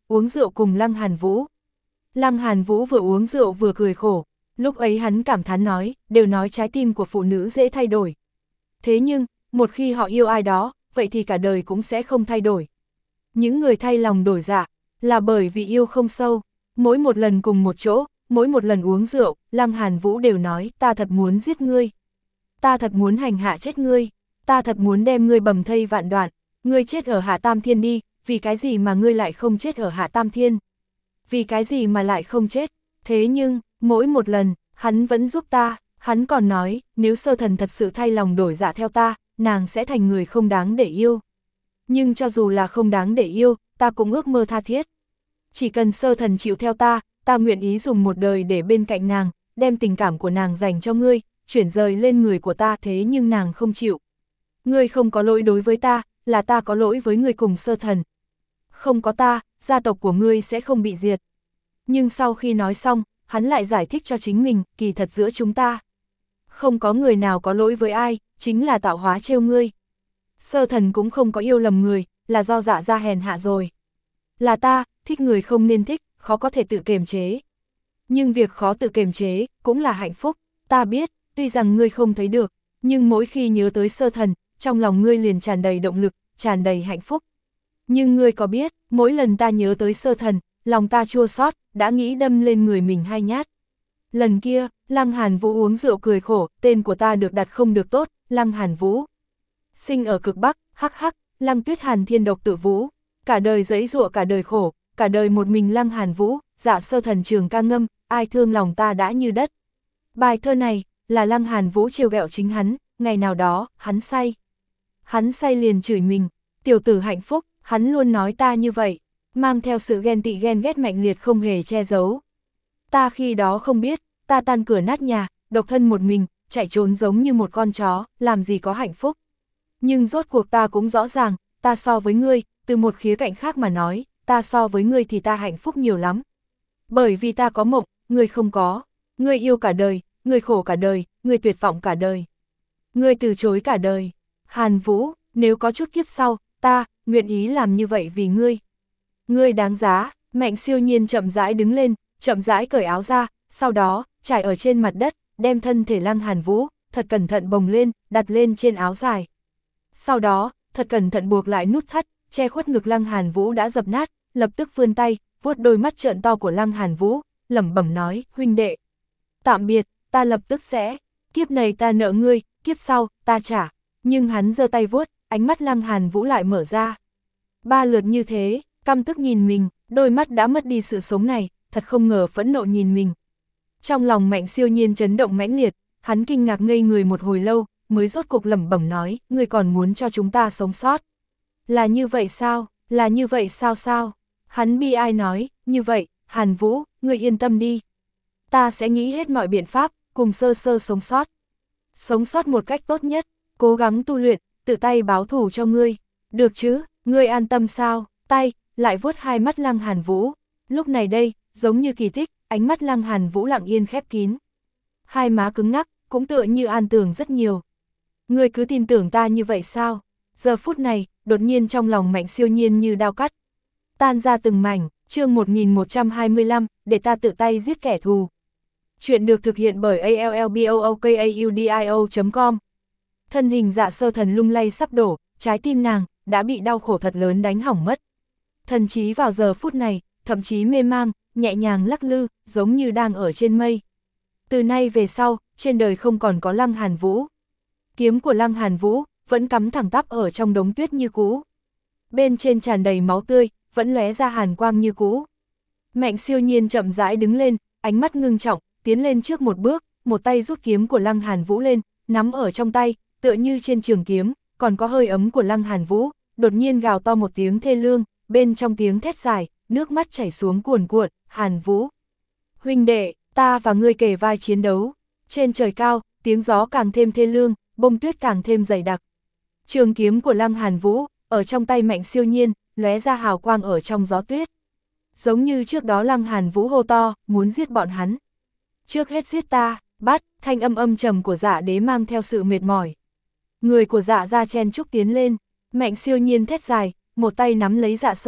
uống rượu cùng Lăng Hàn Vũ. Lăng Hàn Vũ vừa uống rượu vừa cười khổ, lúc ấy hắn cảm thán nói, đều nói trái tim của phụ nữ dễ thay đổi. Thế nhưng, một khi họ yêu ai đó, vậy thì cả đời cũng sẽ không thay đổi. Những người thay lòng đổi dạ, là bởi vì yêu không sâu. Mỗi một lần cùng một chỗ, mỗi một lần uống rượu, Lăng Hàn Vũ đều nói, ta thật muốn giết ngươi. Ta thật muốn hành hạ chết ngươi. Ta thật muốn đem ngươi bầm thây vạn đoạn. Ngươi chết ở Hạ Tam Thiên đi, vì cái gì mà ngươi lại không chết ở Hạ Tam Thiên? Vì cái gì mà lại không chết? Thế nhưng, mỗi một lần, hắn vẫn giúp ta. Hắn còn nói, nếu Sơ Thần thật sự thay lòng đổi dạ theo ta, nàng sẽ thành người không đáng để yêu. Nhưng cho dù là không đáng để yêu, ta cũng ước mơ tha thiết. Chỉ cần Sơ Thần chịu theo ta, ta nguyện ý dùng một đời để bên cạnh nàng, đem tình cảm của nàng dành cho ngươi, chuyển rời lên người của ta, thế nhưng nàng không chịu. Ngươi không có lỗi đối với ta, là ta có lỗi với ngươi cùng Sơ Thần. Không có ta, gia tộc của ngươi sẽ không bị diệt. Nhưng sau khi nói xong, hắn lại giải thích cho chính mình, kỳ thật giữa chúng ta. Không có người nào có lỗi với ai, chính là tạo hóa trêu ngươi. Sơ Thần cũng không có yêu lầm người, là do dạ ra hèn hạ rồi. Là ta, thích người không nên thích, khó có thể tự kiềm chế. Nhưng việc khó tự kiềm chế, cũng là hạnh phúc. Ta biết, tuy rằng ngươi không thấy được, nhưng mỗi khi nhớ tới Sơ Thần, trong lòng ngươi liền tràn đầy động lực, tràn đầy hạnh phúc. Nhưng ngươi có biết, mỗi lần ta nhớ tới Sơ Thần, lòng ta chua xót, đã nghĩ đâm lên người mình hai nhát. Lần kia, Lăng Hàn Vũ uống rượu cười khổ, tên của ta được đặt không được tốt, Lăng Hàn Vũ. Sinh ở cực Bắc, hắc hắc, Lăng Tuyết Hàn thiên độc tự vũ, cả đời giãy giụa cả đời khổ, cả đời một mình Lăng Hàn Vũ, dạ Sơ Thần trường ca ngâm, ai thương lòng ta đã như đất. Bài thơ này, là Lăng Hàn Vũ trêu ghẹo chính hắn, ngày nào đó, hắn say. Hắn say liền chửi mình, tiểu tử hạnh phúc, hắn luôn nói ta như vậy, mang theo sự ghen tị ghen ghét mạnh liệt không hề che giấu. Ta khi đó không biết, ta tan cửa nát nhà, độc thân một mình, chạy trốn giống như một con chó, làm gì có hạnh phúc. Nhưng rốt cuộc ta cũng rõ ràng, ta so với ngươi, từ một khía cạnh khác mà nói, ta so với ngươi thì ta hạnh phúc nhiều lắm. Bởi vì ta có mộng, ngươi không có. Ngươi yêu cả đời, ngươi khổ cả đời, ngươi tuyệt vọng cả đời. Ngươi từ chối cả đời. Hàn Vũ, nếu có chút kiếp sau, ta, nguyện ý làm như vậy vì ngươi. Ngươi đáng giá. Mạnh Siêu Nhiên chậm rãi đứng lên, chậm rãi cởi áo ra, sau đó, trải ở trên mặt đất, đem thân thể Lăng Hàn Vũ, thật cẩn thận bồng lên, đặt lên trên áo dài. Sau đó, thật cẩn thận buộc lại nút thắt, che khuất ngực Lăng Hàn Vũ đã dập nát, lập tức vươn tay, vuốt đôi mắt trợn to của Lăng Hàn Vũ, lẩm bẩm nói, huynh đệ. Tạm biệt, ta lập tức sẽ, kiếp này ta nợ ngươi, kiếp sau, ta trả. Nhưng hắn giơ tay vuốt, ánh mắt Lăng Hàn Vũ lại mở ra. Ba lượt như thế, căm tức nhìn mình, đôi mắt đã mất đi sự sống này, thật không ngờ phẫn nộ nhìn mình. Trong lòng Mạnh Siêu Nhiên chấn động mãnh liệt, hắn kinh ngạc ngây người một hồi lâu, mới rốt cục lẩm bẩm nói, ngươi còn muốn cho chúng ta sống sót. Là như vậy sao, là như vậy sao sao? Hắn bi ai nói, như vậy, Hàn Vũ, ngươi yên tâm đi. Ta sẽ nghĩ hết mọi biện pháp, cùng Sơ Sơ sống sót. Sống sót một cách tốt nhất, cố gắng tu luyện, tự tay báo thù cho ngươi. Được chứ, ngươi an tâm sao? Tay, lại vuốt hai mắt Lăng Hàn Vũ. Lúc này đây, giống như kỳ tích, ánh mắt Lăng Hàn Vũ lặng yên khép kín. Hai má cứng ngắc, cũng tựa như an tường rất nhiều. Ngươi cứ tin tưởng ta như vậy sao? Giờ phút này, đột nhiên trong lòng Mạnh Siêu Nhiên như đao cắt. Tan ra từng mảnh, chương một nghìn một trăm hai mươi lăm, để ta tự tay giết kẻ thù. Chuyện được thực hiện bởi a l l b o o k a u d i o chấm com. Thân hình Dạ Sơ Thần lung lay sắp đổ, trái tim nàng đã bị đau khổ thật lớn đánh hỏng mất. Thần trí vào giờ phút này, thậm chí mê mang, nhẹ nhàng lắc lư, giống như đang ở trên mây. Từ nay về sau, trên đời không còn có Lăng Hàn Vũ. Kiếm của Lăng Hàn Vũ vẫn cắm thẳng tắp ở trong đống tuyết như cũ. Bên trên tràn đầy máu tươi, vẫn lóe ra hàn quang như cũ. Mạnh Siêu Nhiên chậm rãi đứng lên, ánh mắt ngưng trọng, tiến lên trước một bước, một tay rút kiếm của Lăng Hàn Vũ lên, nắm ở trong tay, tựa như trên trường kiếm, còn có hơi ấm của Lăng Hàn Vũ, đột nhiên gào to một tiếng thê lương, bên trong tiếng thét dài, nước mắt chảy xuống cuồn cuộn, Hàn Vũ. Huynh đệ, ta và ngươi kề vai chiến đấu. Trên trời cao, tiếng gió càng thêm thê lương, bông tuyết càng thêm dày đặc. Trường kiếm của Lăng Hàn Vũ, ở trong tay Mạnh Siêu Nhiên, lóe ra hào quang ở trong gió tuyết. Giống như trước đó Lăng Hàn Vũ hô to, muốn giết bọn hắn. Trước hết giết ta, bắt, thanh âm âm trầm của Dạ Đế mang theo sự mệt mỏi. Người của Dạ ra chen chúc tiến lên, Mạnh Siêu Nhiên thét dài, một tay nắm lấy Dạ Sơ Thần,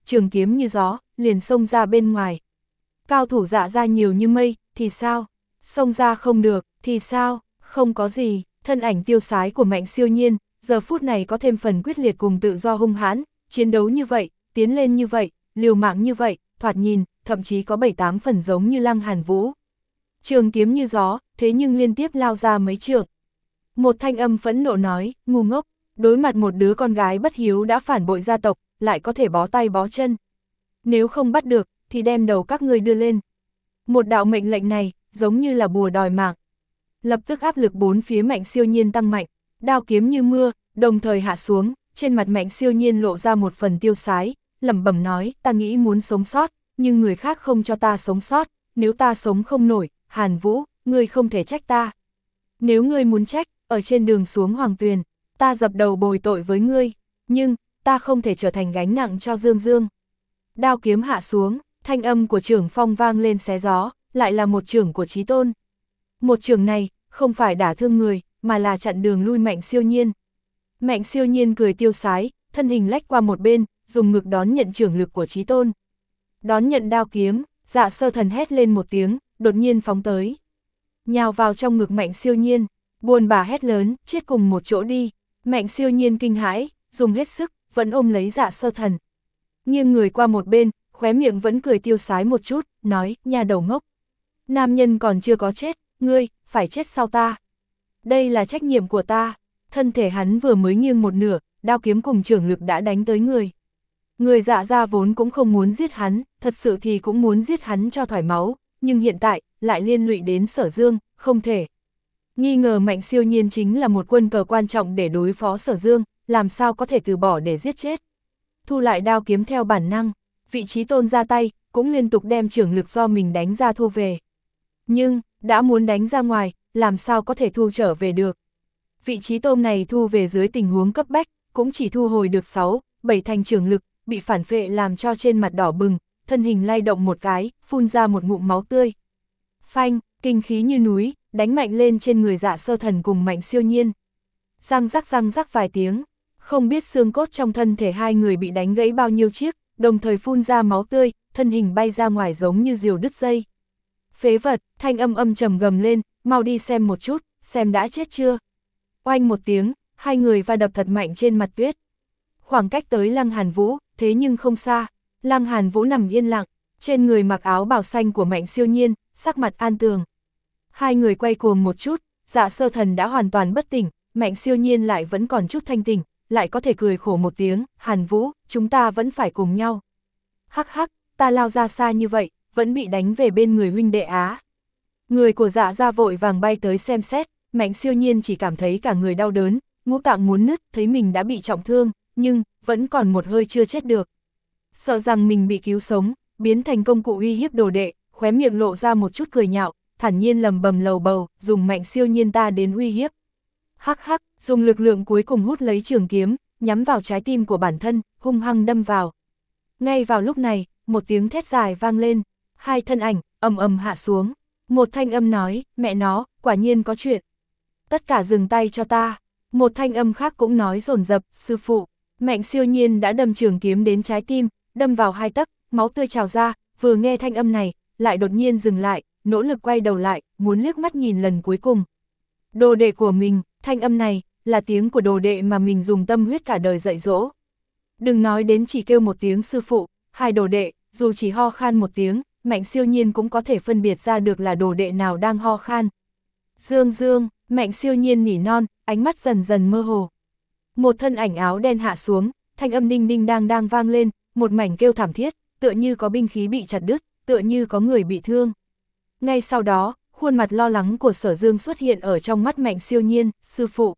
trường kiếm như gió, liền xông ra bên ngoài. Cao thủ Dạ ra nhiều như mây, thì sao? Xông ra không được, thì sao? Không có gì, thân ảnh tiêu sái của Mạnh Siêu Nhiên, giờ phút này có thêm phần quyết liệt cùng tự do hung hãn, chiến đấu như vậy, tiến lên như vậy, liều mạng như vậy, thoạt nhìn, thậm chí có bảy tám phần giống như Lăng Hàn Vũ. Trường kiếm như gió, thế nhưng liên tiếp lao ra mấy trượng. Một thanh âm phẫn nộ nói, ngu ngốc, đối mặt một đứa con gái bất hiếu đã phản bội gia tộc, lại có thể bó tay bó chân. Nếu không bắt được, thì đem đầu các ngươi đưa lên. Một đạo mệnh lệnh này, giống như là bùa đòi mạng. Lập tức áp lực bốn phía Mạnh Siêu Nhiên tăng mạnh, đao kiếm như mưa, đồng thời hạ xuống, trên mặt Mạnh Siêu Nhiên lộ ra một phần tiêu sái, lẩm bẩm nói, ta nghĩ muốn sống sót, nhưng người khác không cho ta sống sót, nếu ta sống không nổi, Hàn Vũ, ngươi không thể trách ta. Nếu ngươi muốn trách, ở trên đường xuống Hoàng Tuyền, ta dập đầu bồi tội với ngươi, nhưng, ta không thể trở thành gánh nặng cho Dương Dương. Đao kiếm hạ xuống, thanh âm của trưởng phong vang lên xé gió, lại là một trưởng của Chí Tôn. Một trưởng này, không phải đả thương người, mà là chặn đường lui Mạnh Siêu Nhiên. Mạnh Siêu Nhiên cười tiêu sái, thân hình lách qua một bên, dùng ngực đón nhận trưởng lực của Chí Tôn. Đón nhận đao kiếm, Dạ Sơ Thần hét lên một tiếng, đột nhiên phóng tới. Nhào vào trong ngực Mạnh Siêu Nhiên, buồn bã hét lớn, chết cùng một chỗ đi. Mạnh Siêu Nhiên kinh hãi, dùng hết sức, vẫn ôm lấy Dạ Sơ Thần. Nghiêng người qua một bên, khóe miệng vẫn cười tiêu sái một chút, nói, nhà đầu ngốc. Nam nhân còn chưa có chết, ngươi, phải chết sau ta. Đây là trách nhiệm của ta. Thân thể hắn vừa mới nghiêng một nửa, đao kiếm cùng trưởng lực đã đánh tới người. Người Dạ ra vốn cũng không muốn giết hắn, thật sự thì cũng muốn giết hắn cho thoải máu, nhưng hiện tại, lại liên lụy đến Sở Dương, không thể. Nghi ngờ Mạnh Siêu Nhiên chính là một quân cờ quan trọng để đối phó Sở Dương, làm sao có thể từ bỏ để giết chết. Thu lại đao kiếm theo bản năng, vị Chí Tôn ra tay, cũng liên tục đem trưởng lực do mình đánh ra thu về. Nhưng, đã muốn đánh ra ngoài, làm sao có thể thu trở về được. Vị Chí Tôn này thu về dưới tình huống cấp bách, cũng chỉ thu hồi được sáu, bảy thành trưởng lực, bị phản phệ làm cho trên mặt đỏ bừng, thân hình lay động một cái, phun ra một ngụm máu tươi. Phanh, kinh khí như núi, đánh mạnh lên trên người Dạ Sơ Thần cùng Mạnh Siêu Nhiên. Răng rắc răng rắc vài tiếng, không biết xương cốt trong thân thể hai người bị đánh gãy bao nhiêu chiếc, đồng thời phun ra máu tươi, thân hình bay ra ngoài giống như diều đứt dây. Phế vật, thanh âm âm trầm gầm lên, mau đi xem một chút, xem đã chết chưa. Oanh một tiếng, hai người va đập thật mạnh trên mặt tuyết. Khoảng cách tới Lăng Hàn Vũ, thế nhưng không xa. Lăng Hàn Vũ nằm yên lặng, trên người mặc áo bào xanh của Mạnh Siêu Nhiên, sắc mặt an tường. Hai người quay cuồng một chút, Dạ Sơ Thần đã hoàn toàn bất tỉnh, Mạnh Siêu Nhiên lại vẫn còn chút thanh tỉnh, lại có thể cười khổ một tiếng, Hàn Vũ, chúng ta vẫn phải cùng nhau. Hắc hắc, ta lao ra xa như vậy, vẫn bị đánh về bên người huynh đệ Á. Người của Dạ ra vội vàng bay tới xem xét, Mạnh Siêu Nhiên chỉ cảm thấy cả người đau đớn, ngũ tạng muốn nứt, thấy mình đã bị trọng thương, nhưng, vẫn còn một hơi chưa chết được. Sợ rằng mình bị cứu sống, biến thành công cụ uy hiếp đồ đệ, khóe miệng lộ ra một chút cười nhạo, thản nhiên lầm bầm lầu bầu, dùng Mạnh Siêu Nhiên ta đến uy hiếp. Hắc hắc, dùng lực lượng cuối cùng hút lấy trường kiếm, nhắm vào trái tim của bản thân, hung hăng đâm vào. Ngay vào lúc này, một tiếng thét dài vang lên, hai thân ảnh, ầm ầm hạ xuống. Một thanh âm nói, mẹ nó, quả nhiên có chuyện. Tất cả dừng tay cho ta. Một thanh âm khác cũng nói dồn dập, sư phụ. Mạnh Siêu Nhiên đã đâm trường kiếm đến trái tim, đâm vào hai tấc, máu tươi trào ra, vừa nghe thanh âm này, lại đột nhiên dừng lại, nỗ lực quay đầu lại, muốn liếc mắt nhìn lần cuối cùng. Đồ đệ của mình, thanh âm này, là tiếng của đồ đệ mà mình dùng tâm huyết cả đời dạy dỗ. Đừng nói đến chỉ kêu một tiếng sư phụ, hai đồ đệ, dù chỉ ho khan một tiếng, Mạnh Siêu Nhiên cũng có thể phân biệt ra được là đồ đệ nào đang ho khan. Dương Dương, Mạnh Siêu Nhiên nỉ non, ánh mắt dần dần mơ hồ. Một thân ảnh áo đen hạ xuống, thanh âm đinh đinh đang đang vang lên, một mảnh kêu thảm thiết, tựa như có binh khí bị chặt đứt, tựa như có người bị thương. Ngay sau đó, khuôn mặt lo lắng của Sở Dương xuất hiện ở trong mắt Mạnh Siêu Nhiên, sư phụ.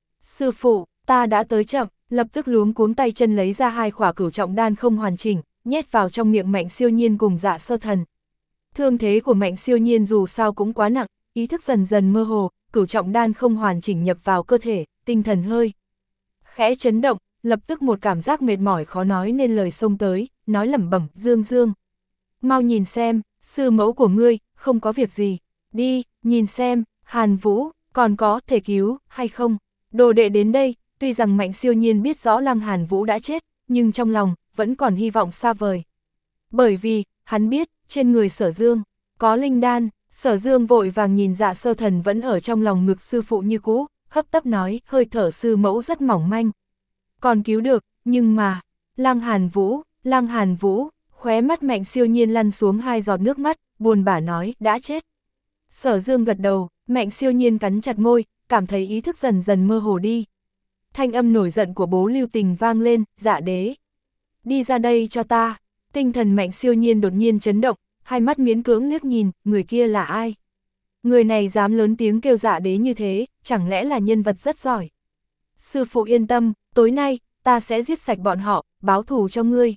Sư phụ, ta đã tới chậm, lập tức luống cuống tay chân lấy ra hai khỏa cửu trọng đan không hoàn chỉnh, nhét vào trong miệng Mạnh Siêu Nhiên cùng Dạ Sơ Thần. Thương thế của Mạnh Siêu Nhiên dù sao cũng quá nặng, ý thức dần dần mơ hồ, cửu trọng đan không hoàn chỉnh nhập vào cơ thể, tinh thần hơi khẽ chấn động, lập tức một cảm giác mệt mỏi khó nói nên lời xông tới, nói lẩm bẩm, Dương Dương. Mau nhìn xem, sư mẫu của ngươi, không có việc gì, đi, nhìn xem, Hàn Vũ, còn có thể cứu, hay không? Đồ đệ đến đây, tuy rằng Mạnh Siêu Nhiên biết rõ Lăng Hàn Vũ đã chết, nhưng trong lòng, vẫn vẫn còn hy vọng xa vời. Bởi vì, hắn biết, trên người Sở Dương, có linh đan. Sở Dương vội vàng nhìn Dạ Sơ Thần vẫn ở trong lòng ngực sư phụ như cũ, hấp tấp nói, hơi thở sư mẫu rất mỏng manh. Còn cứu được, nhưng mà, Lăng Hàn Vũ, Lăng Hàn Vũ, khóe mắt Mạnh Siêu Nhiên lăn xuống hai giọt nước mắt, buồn bã nói, đã chết. Sở Dương gật đầu, Mạnh Siêu Nhiên cắn chặt môi, cảm thấy ý thức dần dần mơ hồ đi. Thanh âm nổi giận của Bố Lưu Tình vang lên, Dạ đế. Đi ra đây cho ta. Tinh thần Mạnh Siêu Nhiên đột nhiên chấn động, hai mắt miễn cưỡng liếc nhìn, người kia là ai? Người này dám lớn tiếng kêu Dạ đế như thế, chẳng lẽ là nhân vật rất giỏi? Sư phụ yên tâm, tối nay, ta sẽ giết sạch bọn họ, báo thù cho ngươi.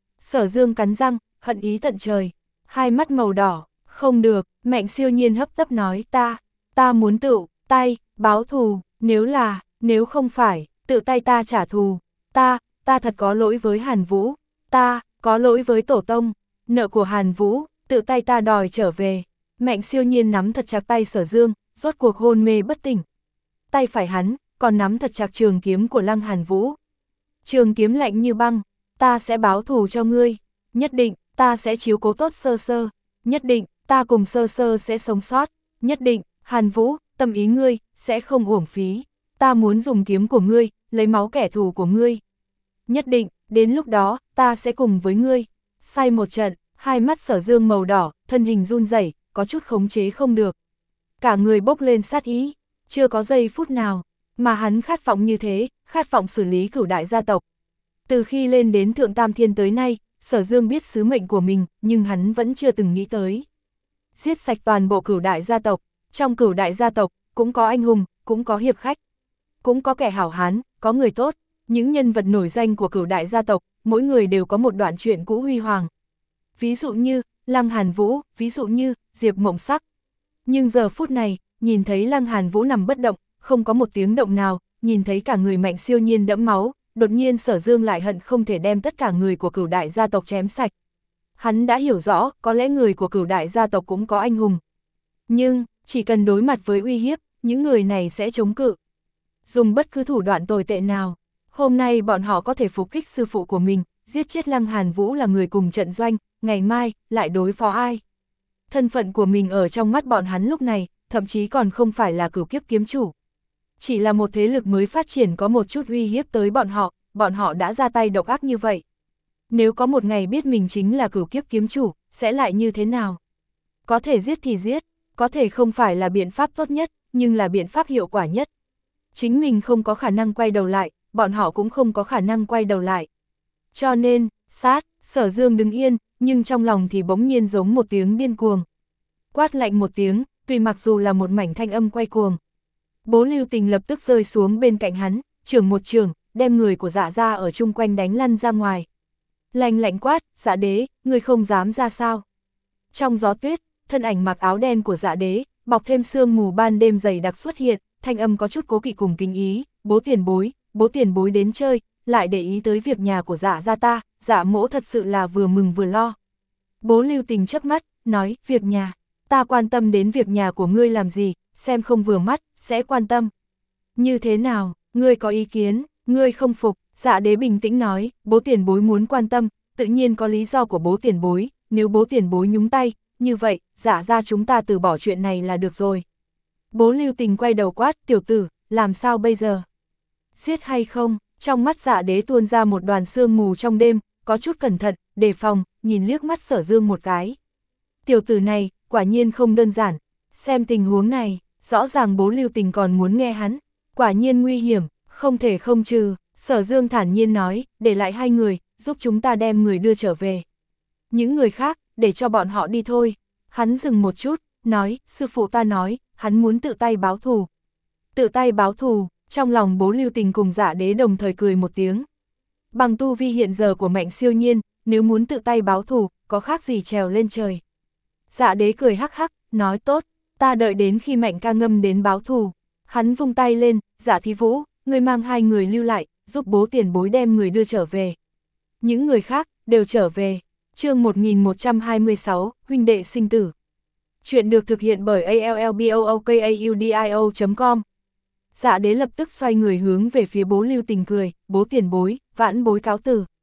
Sở Dương cắn răng, hận ý tận trời, hai mắt màu đỏ, không được, Mạnh Siêu Nhiên hấp tấp nói, ta, ta muốn tự, tay, báo thù, nếu là, nếu không phải, tự tay ta trả thù, ta, ta thật có lỗi với Hàn Vũ, ta, có lỗi với Tổ Tông, nợ của Hàn Vũ, tự tay ta đòi trở về. Mạnh Siêu Nhiên nắm thật chặt tay Sở Dương, rốt cuộc hôn mê bất tỉnh. Tay phải hắn, còn nắm thật chặt trường kiếm của Lăng Hàn Vũ. Trường kiếm lạnh như băng, ta sẽ báo thù cho ngươi, nhất định, ta sẽ chiếu cố tốt Sơ Sơ, nhất định, ta cùng Sơ Sơ sẽ sống sót, nhất định, Hàn Vũ, tâm ý ngươi, sẽ không uổng phí, ta muốn dùng kiếm của ngươi, lấy máu kẻ thù của ngươi. Nhất định, đến lúc đó, ta sẽ cùng với ngươi. Sai một trận, hai mắt Sở Dương màu đỏ, thân hình run rẩy, có chút khống chế không được. Cả người bốc lên sát ý, chưa có giây phút nào, mà hắn khát vọng như thế, khát vọng xử lý cửu đại gia tộc. Từ khi lên đến Thượng Tam Thiên tới nay, Sở Dương biết sứ mệnh của mình, nhưng hắn vẫn chưa từng nghĩ tới. Giết sạch toàn bộ cửu đại gia tộc, trong cửu đại gia tộc, cũng có anh hùng, cũng có hiệp khách, cũng có kẻ hảo hán, có người tốt. Những nhân vật nổi danh của cửu đại gia tộc, mỗi người đều có một đoạn chuyện cũ huy hoàng. Ví dụ như, Lăng Hàn Vũ, ví dụ như, Diệp Mộng Sắc. Nhưng giờ phút này, nhìn thấy Lăng Hàn Vũ nằm bất động, không có một tiếng động nào, nhìn thấy cả người Mạnh Siêu Nhiên đẫm máu, đột nhiên Sở Dương lại hận không thể đem tất cả người của cửu đại gia tộc chém sạch. Hắn đã hiểu rõ, có lẽ người của cửu đại gia tộc cũng có anh hùng. Nhưng, chỉ cần đối mặt với uy hiếp, những người này sẽ chống cự. Dùng bất cứ thủ đoạn tồi tệ nào. Hôm nay bọn họ có thể phục kích sư phụ của mình, giết chết Lăng Hàn Vũ là người cùng trận doanh, ngày mai, lại đối phó ai. Thân phận của mình ở trong mắt bọn hắn lúc này, thậm chí còn không phải là cửu kiếp kiếm chủ. Chỉ là một thế lực mới phát triển có một chút uy hiếp tới bọn họ, bọn họ đã ra tay độc ác như vậy. Nếu có một ngày biết mình chính là cửu kiếp kiếm chủ, sẽ lại như thế nào? Có thể giết thì giết, có thể không phải là biện pháp tốt nhất, nhưng là biện pháp hiệu quả nhất. Chính mình không có khả năng quay đầu lại, bọn họ cũng không có khả năng quay đầu lại. Cho nên, sát, Sở Dương đứng yên, nhưng trong lòng thì bỗng nhiên giống một tiếng điên cuồng. Quát lạnh một tiếng, tùy mặc dù là một mảnh thanh âm quay cuồng. Bố Lưu Tình lập tức rơi xuống bên cạnh hắn, trường một trường, đem người của Dạ gia ở chung quanh đánh lăn ra ngoài. Lạnh lạnh quát, Dạ đế, người không dám ra sao? Trong gió tuyết, thân ảnh mặc áo đen của Dạ đế, bọc thêm sương mù ban đêm dày đặc xuất hiện, thanh âm có chút cố kỵ cùng kinh ý, bố tiền bối, bố tiền bối đến chơi, lại để ý tới việc nhà của Dạ gia ta, Dạ mỗ thật sự là vừa mừng vừa lo. Bố Lưu Tình chớp mắt, nói, việc nhà, ta quan tâm đến việc nhà của ngươi làm gì, xem không vừa mắt, sẽ quan tâm. Như thế nào, ngươi có ý kiến, ngươi không phục? Dạ đế bình tĩnh nói, bố tiền bối muốn quan tâm, tự nhiên có lý do của bố tiền bối, nếu bố tiền bối nhúng tay, như vậy, Dạ ra chúng ta từ bỏ chuyện này là được rồi. Bố Lưu Tình quay đầu quát, tiểu tử, làm sao bây giờ? Giết hay không? Trong mắt Dạ đế tuôn ra một đoàn sương mù trong đêm, có chút cẩn thận, đề phòng, nhìn liếc mắt Sở Dương một cái. Tiểu tử này, quả nhiên không đơn giản, xem tình huống này, rõ ràng bố Lưu Tình còn muốn nghe hắn, quả nhiên nguy hiểm, không thể không trừ. Sở Dương thản nhiên nói, để lại hai người, giúp chúng ta đem người đưa trở về. Những người khác, để cho bọn họ đi thôi. Hắn dừng một chút, nói, sư phụ ta nói, hắn muốn tự tay báo thù. Tự tay báo thù, trong lòng bố Lưu Tình cùng Dạ đế đồng thời cười một tiếng. Bằng tu vi hiện giờ của Mạnh Siêu Nhiên, nếu muốn tự tay báo thù, có khác gì trèo lên trời. Dạ đế cười hắc hắc, nói tốt, ta đợi đến khi Mạnh ca ngâm đến báo thù. Hắn vung tay lên, Dạ Thí Vũ, người mang hai người lưu lại, giúp bố tiền bối đem người đưa trở về. Những người khác, đều trở về. Chương một nghìn một trăm hai mươi sáu, huynh đệ sinh tử. Chuyện được thực hiện bởi a l l b o o k a u d i o chấm com. Dạ đế lập tức xoay người hướng về phía bố Lưu Tình cười, bố tiền bối, vãn bối cáo từ.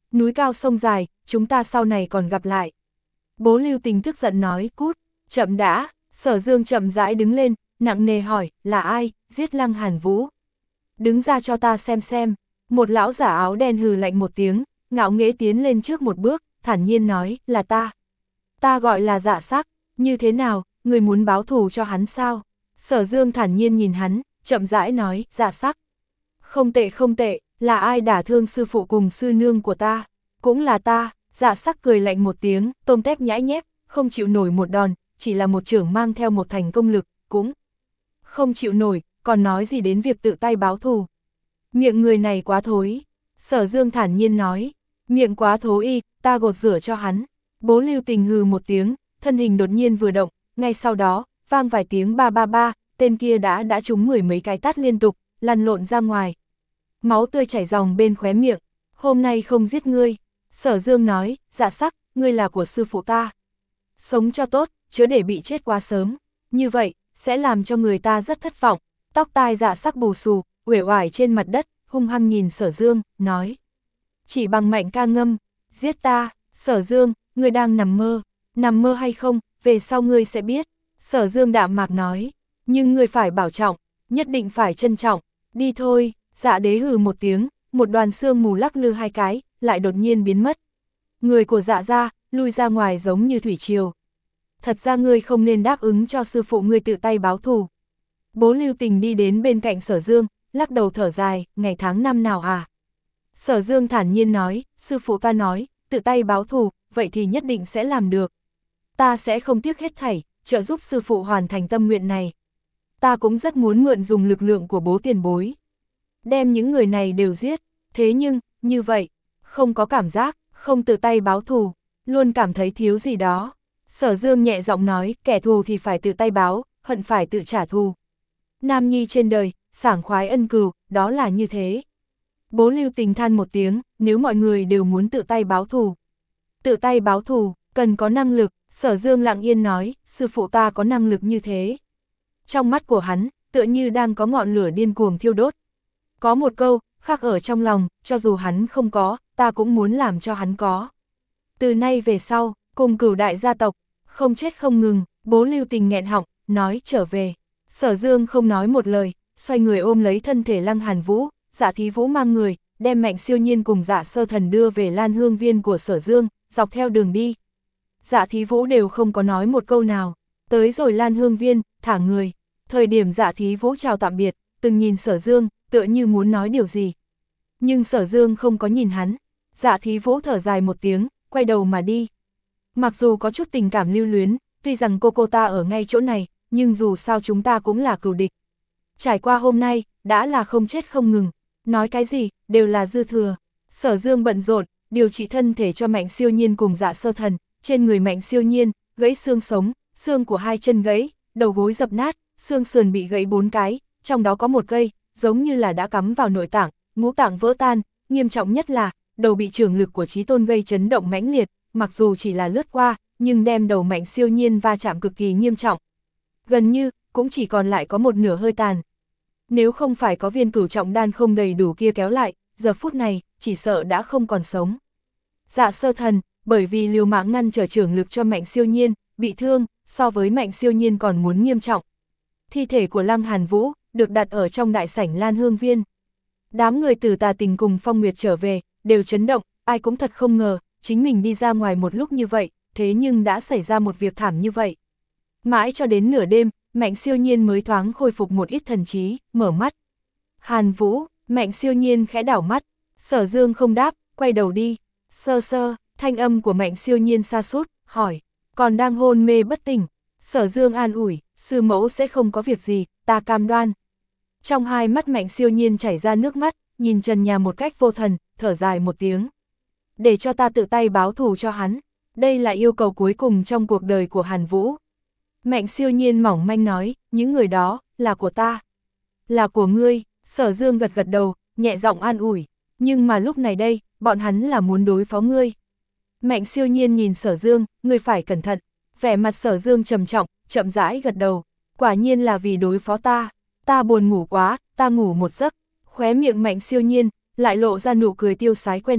núi cao sông dài, chúng ta sau này còn gặp lại. Bố Lưu Tình tức giận nói, cút, chậm đã. Sở Dương chậm rãi đứng lên, nặng nề hỏi, là ai, giết Lăng Hàn Vũ? Đứng ra cho ta xem xem. Một lão giả áo đen hừ lạnh một tiếng, ngạo nghễ tiến lên trước một bước, thản nhiên nói, là ta. Ta gọi là Dạ Sắc, như thế nào, người muốn báo thù cho hắn sao? Sở Dương thản nhiên nhìn hắn, chậm rãi nói, Dạ Sắc. Không tệ không tệ, là ai đả thương sư phụ cùng sư nương của ta? Cũng là ta. Dạ Sắc cười lạnh một tiếng, tôm tép nhãi nhép, không chịu nổi một đòn, chỉ là một trưởng mang theo một thành công lực, cũng không chịu nổi, còn nói gì đến việc tự tay báo thù. Miệng người này quá thối. Sở Dương thản nhiên nói, miệng quá thối y, ta gột rửa cho hắn. Bố Lưu Tình hừ một tiếng, thân hình đột nhiên vừa động, ngay sau đó, vang vài tiếng ba ba ba, tên kia đã đã trúng mười mấy cái tát liên tục, lăn lộn ra ngoài. Máu tươi chảy ròng bên khóe miệng, hôm nay không giết ngươi. Sở Dương nói, Dạ Sắc, ngươi là của sư phụ ta. Sống cho tốt, chớ để bị chết quá sớm. Như vậy, sẽ làm cho người ta rất thất vọng. Tóc tai Dạ Sắc bù xù, uể oải trên mặt đất, hung hăng nhìn Sở Dương, nói. Chỉ bằng mạnh ca ngâm, giết ta. Sở Dương, ngươi đang nằm mơ. Nằm mơ hay không, về sau ngươi sẽ biết. Sở Dương đạm mạc nói. Nhưng ngươi phải bảo trọng, nhất định phải trân trọng. Đi thôi. Dạ Đế hừ một tiếng, một đoàn sương mù lắc lư hai cái, lại đột nhiên biến mất. Người của Dạ gia lui ra ngoài giống như thủy triều. Thật ra ngươi không nên đáp ứng cho sư phụ ngươi tự tay báo thù. Bố Lưu Tình đi đến bên cạnh Sở Dương, lắc đầu thở dài, ngày tháng năm nào à? Sở Dương thản nhiên nói, sư phụ ta nói, tự tay báo thù, vậy thì nhất định sẽ làm được. Ta sẽ không tiếc hết thảy, trợ giúp sư phụ hoàn thành tâm nguyện này. Ta cũng rất muốn mượn dùng lực lượng của bố tiền bối. Đem những người này đều giết, thế nhưng, như vậy, không có cảm giác, không tự tay báo thù, luôn cảm thấy thiếu gì đó. Sở Dương nhẹ giọng nói, kẻ thù thì phải tự tay báo, hận phải tự trả thù. Nam nhi trên đời, sảng khoái ân cừu, đó là như thế. Bố Lưu Tình than một tiếng, nếu mọi người đều muốn tự tay báo thù. Tự tay báo thù, cần có năng lực, Sở Dương lặng yên nói, sư phụ ta có năng lực như thế. Trong mắt của hắn, tựa như đang có ngọn lửa điên cuồng thiêu đốt. Có một câu, khắc ở trong lòng, cho dù hắn không có, ta cũng muốn làm cho hắn có. Từ nay về sau, cùng Cửu đại gia tộc, không chết không ngừng, bố Lưu Tình nghẹn họng, nói trở về. Sở Dương không nói một lời, xoay người ôm lấy thân thể Lăng Hàn Vũ, Dạ Thí Vũ mang người, đem Mạnh Siêu Nhiên cùng Dạ Sơ Thần đưa về Lan Hương Viên của Sở Dương, dọc theo đường đi. Dạ Thí Vũ đều không có nói một câu nào, tới rồi Lan Hương Viên, thả người. Thời điểm Dạ Thí Vũ chào tạm biệt, từng nhìn Sở Dương, tựa như muốn nói điều gì. Nhưng Sở Dương không có nhìn hắn, Dạ Thí Vũ thở dài một tiếng, quay đầu mà đi. Mặc dù có chút tình cảm lưu luyến, tuy rằng cô cô ta ở ngay chỗ này, nhưng dù sao chúng ta cũng là cừu địch. Trải qua hôm nay, đã là không chết không ngừng, nói cái gì, đều là dư thừa. Sở Dương bận rộn, điều trị thân thể cho Mạnh Siêu Nhiên cùng Dạ Sơ Thần, trên người Mạnh Siêu Nhiên, gãy xương sống, xương của hai chân gãy, đầu gối dập nát, xương sườn bị gãy bốn cái, trong đó có một cây, giống như là đã cắm vào nội tạng, ngũ tạng vỡ tan, nghiêm trọng nhất là, đầu bị chưởng lực của Chí Tôn gây chấn động mãnh liệt, mặc dù chỉ là lướt qua, nhưng đem đầu Mạnh Siêu Nhiên va chạm cực kỳ nghiêm trọng. Gần như, cũng chỉ còn lại có một nửa hơi tàn. Nếu không phải có viên cửu trọng đan không đầy đủ kia kéo lại, giờ phút này, chỉ sợ đã không còn sống. Dạ Sơ Thần, bởi vì liều mạng ngăn trở chưởng lực cho Mạnh Siêu Nhiên, bị thương, so với Mạnh Siêu Nhiên còn muốn nghiêm trọng. Thi thể của Lăng Hàn Vũ, được đặt ở trong đại sảnh Lan Hương Viên. Đám người từ Tà Tình cùng Phong Nguyệt trở về, đều chấn động, ai cũng thật không ngờ, chính mình đi ra ngoài một lúc như vậy, thế nhưng đã xảy ra một việc thảm như vậy. Mãi cho đến nửa đêm, Mạnh Siêu Nhiên mới thoáng khôi phục một ít thần trí, mở mắt. Hàn Vũ, Mạnh Siêu Nhiên khẽ đảo mắt, Sở Dương không đáp, quay đầu đi. Sơ sơ, thanh âm của Mạnh Siêu Nhiên sa sút, hỏi, còn đang hôn mê bất tỉnh. Sở Dương an ủi, sư mẫu sẽ không có việc gì, ta cam đoan. Trong hai mắt Mạnh Siêu Nhiên chảy ra nước mắt, nhìn trần nhà một cách vô thần, thở dài một tiếng. Để cho ta tự tay báo thù cho hắn, đây là yêu cầu cuối cùng trong cuộc đời của Hàn Vũ. Mạnh Siêu Nhiên mỏng manh nói, những người đó, là của ta. Là của ngươi. Sở Dương gật gật đầu, nhẹ giọng an ủi, nhưng mà lúc này đây, bọn hắn là muốn đối phó ngươi. Mạnh Siêu Nhiên nhìn Sở Dương, ngươi phải cẩn thận. Vẻ mặt Sở Dương trầm trọng, chậm rãi gật đầu, quả nhiên là vì đối phó ta. Ta buồn ngủ quá, ta ngủ một giấc. Khóe miệng Mạnh Siêu Nhiên lại lộ ra nụ cười tiêu sái quen thuộc,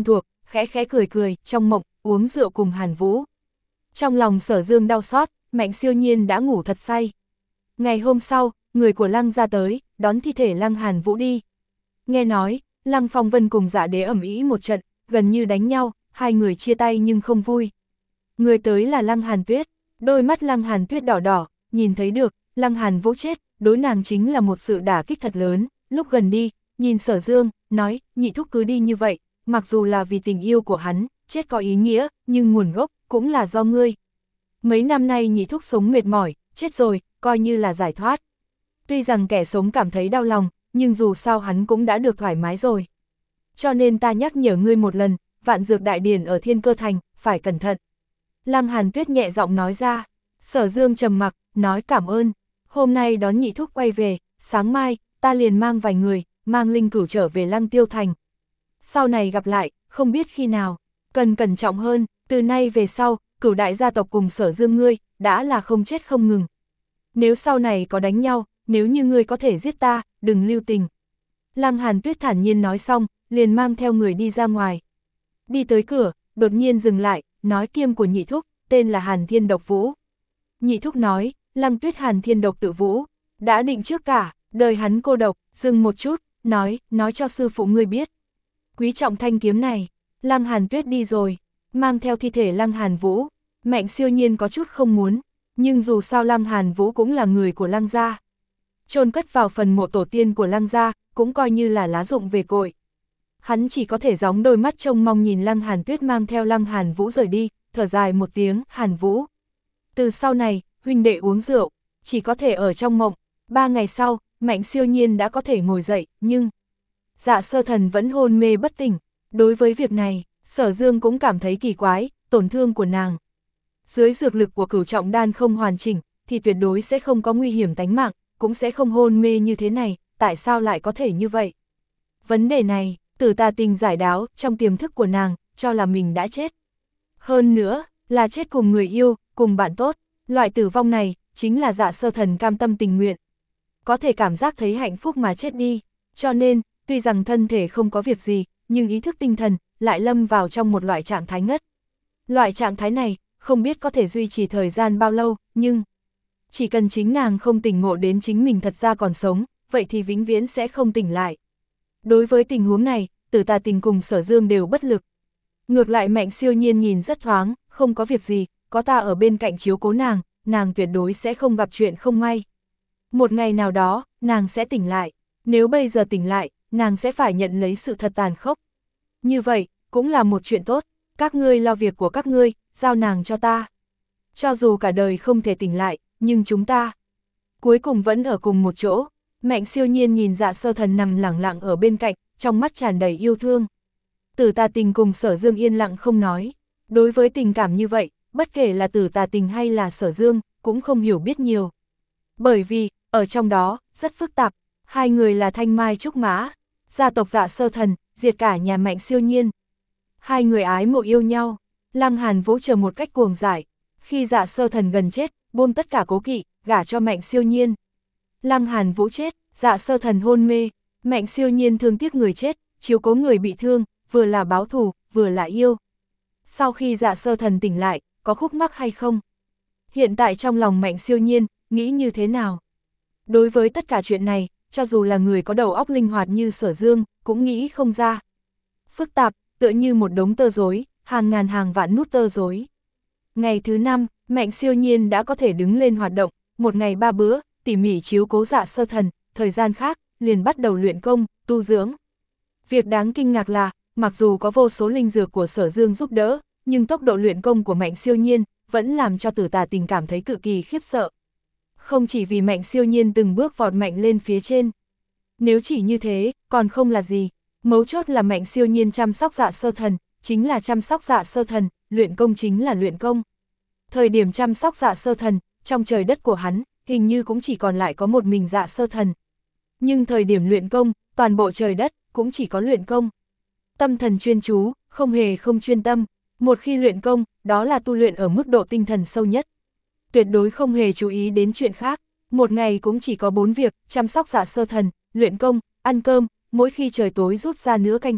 khẽ khẽ cười cười, trong mộng, uống rượu cùng Hàn Vũ. Trong lòng Sở Dương đau xót, Mạnh Siêu Nhiên đã ngủ thật say. Ngày hôm sau, người của Lăng gia tới, đón thi thể Lăng Hàn Vũ đi. Nghe nói, Lăng Phong Vân cùng Dạ Đế ầm ĩ một trận, gần như đánh nhau, hai người chia tay nhưng không vui. Người tới là Lăng Hàn Tuyết, đôi mắt Lăng Hàn Tuyết đỏ đỏ, nhìn thấy được, Lăng Hàn Vũ chết, đối nàng chính là một sự đả kích thật lớn. Lúc gần đi, nhìn Sở Dương, nói, nhị thúc cứ đi như vậy, mặc dù là vì tình yêu của hắn, chết có ý nghĩa, nhưng nguồn gốc cũng là do ngươi. Mấy năm nay nhị thúc sống mệt mỏi, chết rồi, coi như là giải thoát. Tuy rằng kẻ sống cảm thấy đau lòng, nhưng dù sao hắn cũng đã được thoải mái rồi. Cho nên ta nhắc nhở ngươi một lần, vạn dược đại điển ở Thiên Cơ Thành, phải cẩn thận. Lăng Hàn Tuyết nhẹ giọng nói ra. Sở Dương trầm mặc, nói cảm ơn. Hôm nay đón nhị thúc quay về, sáng mai, ta liền mang vài người, mang linh cửu trở về Lăng Tiêu Thành. Sau này gặp lại, không biết khi nào, cần cẩn trọng hơn, từ nay về sau, cửu đại gia tộc cùng Sở Dương ngươi, đã là không chết không ngừng. Nếu sau này có đánh nhau, nếu như ngươi có thể giết ta, đừng lưu tình. Lăng Hàn Tuyết thản nhiên nói xong, liền mang theo người đi ra ngoài. Đi tới cửa, đột nhiên dừng lại, nói kiêm của nhị thúc, tên là Hàn Thiên Độc Vũ. Nhị thúc nói, Lăng Tuyết Hàn Thiên Độc Tự Vũ, đã định trước cả, đời hắn cô độc, dừng một chút, nói, nói cho sư phụ ngươi biết. Quý trọng thanh kiếm này. Lăng Hàn Tuyết đi rồi, mang theo thi thể Lăng Hàn Vũ. Mạnh Siêu Nhiên có chút không muốn, nhưng dù sao Lăng Hàn Vũ cũng là người của Lăng gia. Chôn cất vào phần mộ tổ tiên của Lăng gia, cũng coi như là lá dụng về cội. Hắn chỉ có thể gióng đôi mắt trông mong nhìn Lăng Hàn Tuyết mang theo Lăng Hàn Vũ rời đi, thở dài một tiếng, Hàn Vũ. Từ sau này, huynh đệ uống rượu, chỉ có thể ở trong mộng. Ba ngày sau, Mạnh Siêu Nhiên đã có thể ngồi dậy, nhưng Dạ Sơ Thần vẫn hôn mê bất tỉnh. Đối với việc này, Sở Dương cũng cảm thấy kỳ quái, tổn thương của nàng. Dưới dược lực của cửu trọng đan không hoàn chỉnh, thì tuyệt đối sẽ không có nguy hiểm tánh mạng, cũng sẽ không hôn mê như thế này, tại sao lại có thể như vậy? Vấn đề này, Tử Tà Tình giải đáo, trong tiềm thức của nàng, cho là mình đã chết. Hơn nữa, là chết cùng người yêu, cùng bạn tốt, loại tử vong này, chính là Dạ Sơ Thần cam tâm tình nguyện. Có thể cảm giác thấy hạnh phúc mà chết đi, cho nên, tuy rằng thân thể không có việc gì, nhưng ý thức tinh thần, lại lâm vào trong một loại trạng thái ngất. Loại trạng thái này, không biết có thể duy trì thời gian bao lâu, nhưng chỉ cần chính nàng không tỉnh ngộ đến chính mình thật ra còn sống, vậy thì vĩnh viễn sẽ không tỉnh lại. Đối với tình huống này, Tử Tà Tình cùng Sở Dương đều bất lực. Ngược lại Mạnh Siêu Nhiên nhìn rất thoáng, không có việc gì, có ta ở bên cạnh chiếu cố nàng, nàng tuyệt đối sẽ không gặp chuyện không may. Một ngày nào đó, nàng sẽ tỉnh lại, nếu bây giờ tỉnh lại, nàng sẽ phải nhận lấy sự thật tàn khốc. Như vậy, cũng là một chuyện tốt, các ngươi lo việc của các ngươi, giao nàng cho ta. Cho dù cả đời không thể tỉnh lại, nhưng chúng ta cuối cùng vẫn ở cùng một chỗ. Mạnh Siêu Nhiên nhìn Dạ Sơ Thần nằm lẳng lặng ở bên cạnh, trong mắt tràn đầy yêu thương. Tử Tà Tình cùng Sở Dương yên lặng không nói. Đối với tình cảm như vậy, bất kể là Tử Tà Tình hay là Sở Dương, cũng không hiểu biết nhiều. Bởi vì, ở trong đó, rất phức tạp, hai người là thanh mai trúc mã, gia tộc Dạ Sơ Thần, diệt cả nhà Mạnh Siêu Nhiên. Hai người ái mộ yêu nhau, Lăng Hàn Vũ chờ một cách cuồng dại. Khi Dạ Sơ Thần gần chết, buông tất cả cố kỵ, gả cho Mạnh Siêu Nhiên. Lăng Hàn Vũ chết, Dạ Sơ Thần hôn mê, Mạnh Siêu Nhiên thương tiếc người chết, chiếu cố người bị thương, vừa là báo thù, vừa là yêu. Sau khi Dạ Sơ Thần tỉnh lại, có khúc mắc hay không? Hiện tại trong lòng Mạnh Siêu Nhiên, nghĩ như thế nào? Đối với tất cả chuyện này, cho dù là người có đầu óc linh hoạt như Sở Dương, cũng nghĩ không ra. Phức tạp, tựa như một đống tơ rối, hàng ngàn hàng vạn nút tơ rối. Ngày thứ năm, Mạnh Siêu Nhiên đã có thể đứng lên hoạt động, một ngày ba bữa, tỉ mỉ chiếu cố Dạ Sơ Thần, thời gian khác, liền bắt đầu luyện công, tu dưỡng. Việc đáng kinh ngạc là, mặc dù có vô số linh dược của Sở Dương giúp đỡ, nhưng tốc độ luyện công của Mạnh Siêu Nhiên vẫn làm cho Tử Tà Tình cảm thấy cực kỳ khiếp sợ. Không chỉ vì Mạnh Siêu Nhiên từng bước vọt mạnh lên phía trên. Nếu chỉ như thế, còn không là gì. Mấu chốt là Mạnh Siêu Nhiên chăm sóc Dạ Sơ Thần, chính là chăm sóc Dạ Sơ Thần, luyện công chính là luyện công. Thời điểm chăm sóc Dạ Sơ Thần, trong trời đất của hắn, hình như cũng chỉ còn lại có một mình Dạ Sơ Thần. Nhưng thời điểm luyện công, toàn bộ trời đất, cũng chỉ có luyện công. Tâm thần chuyên chú, không hề không chuyên tâm. Một khi luyện công, đó là tu luyện ở mức độ tinh thần sâu nhất. Tuyệt đối không hề chú ý đến chuyện khác. Một ngày cũng chỉ có bốn việc, chăm sóc Dạ Sơ Thần, luyện công, ăn cơm, mỗi khi trời tối rút ra nửa canh giờ,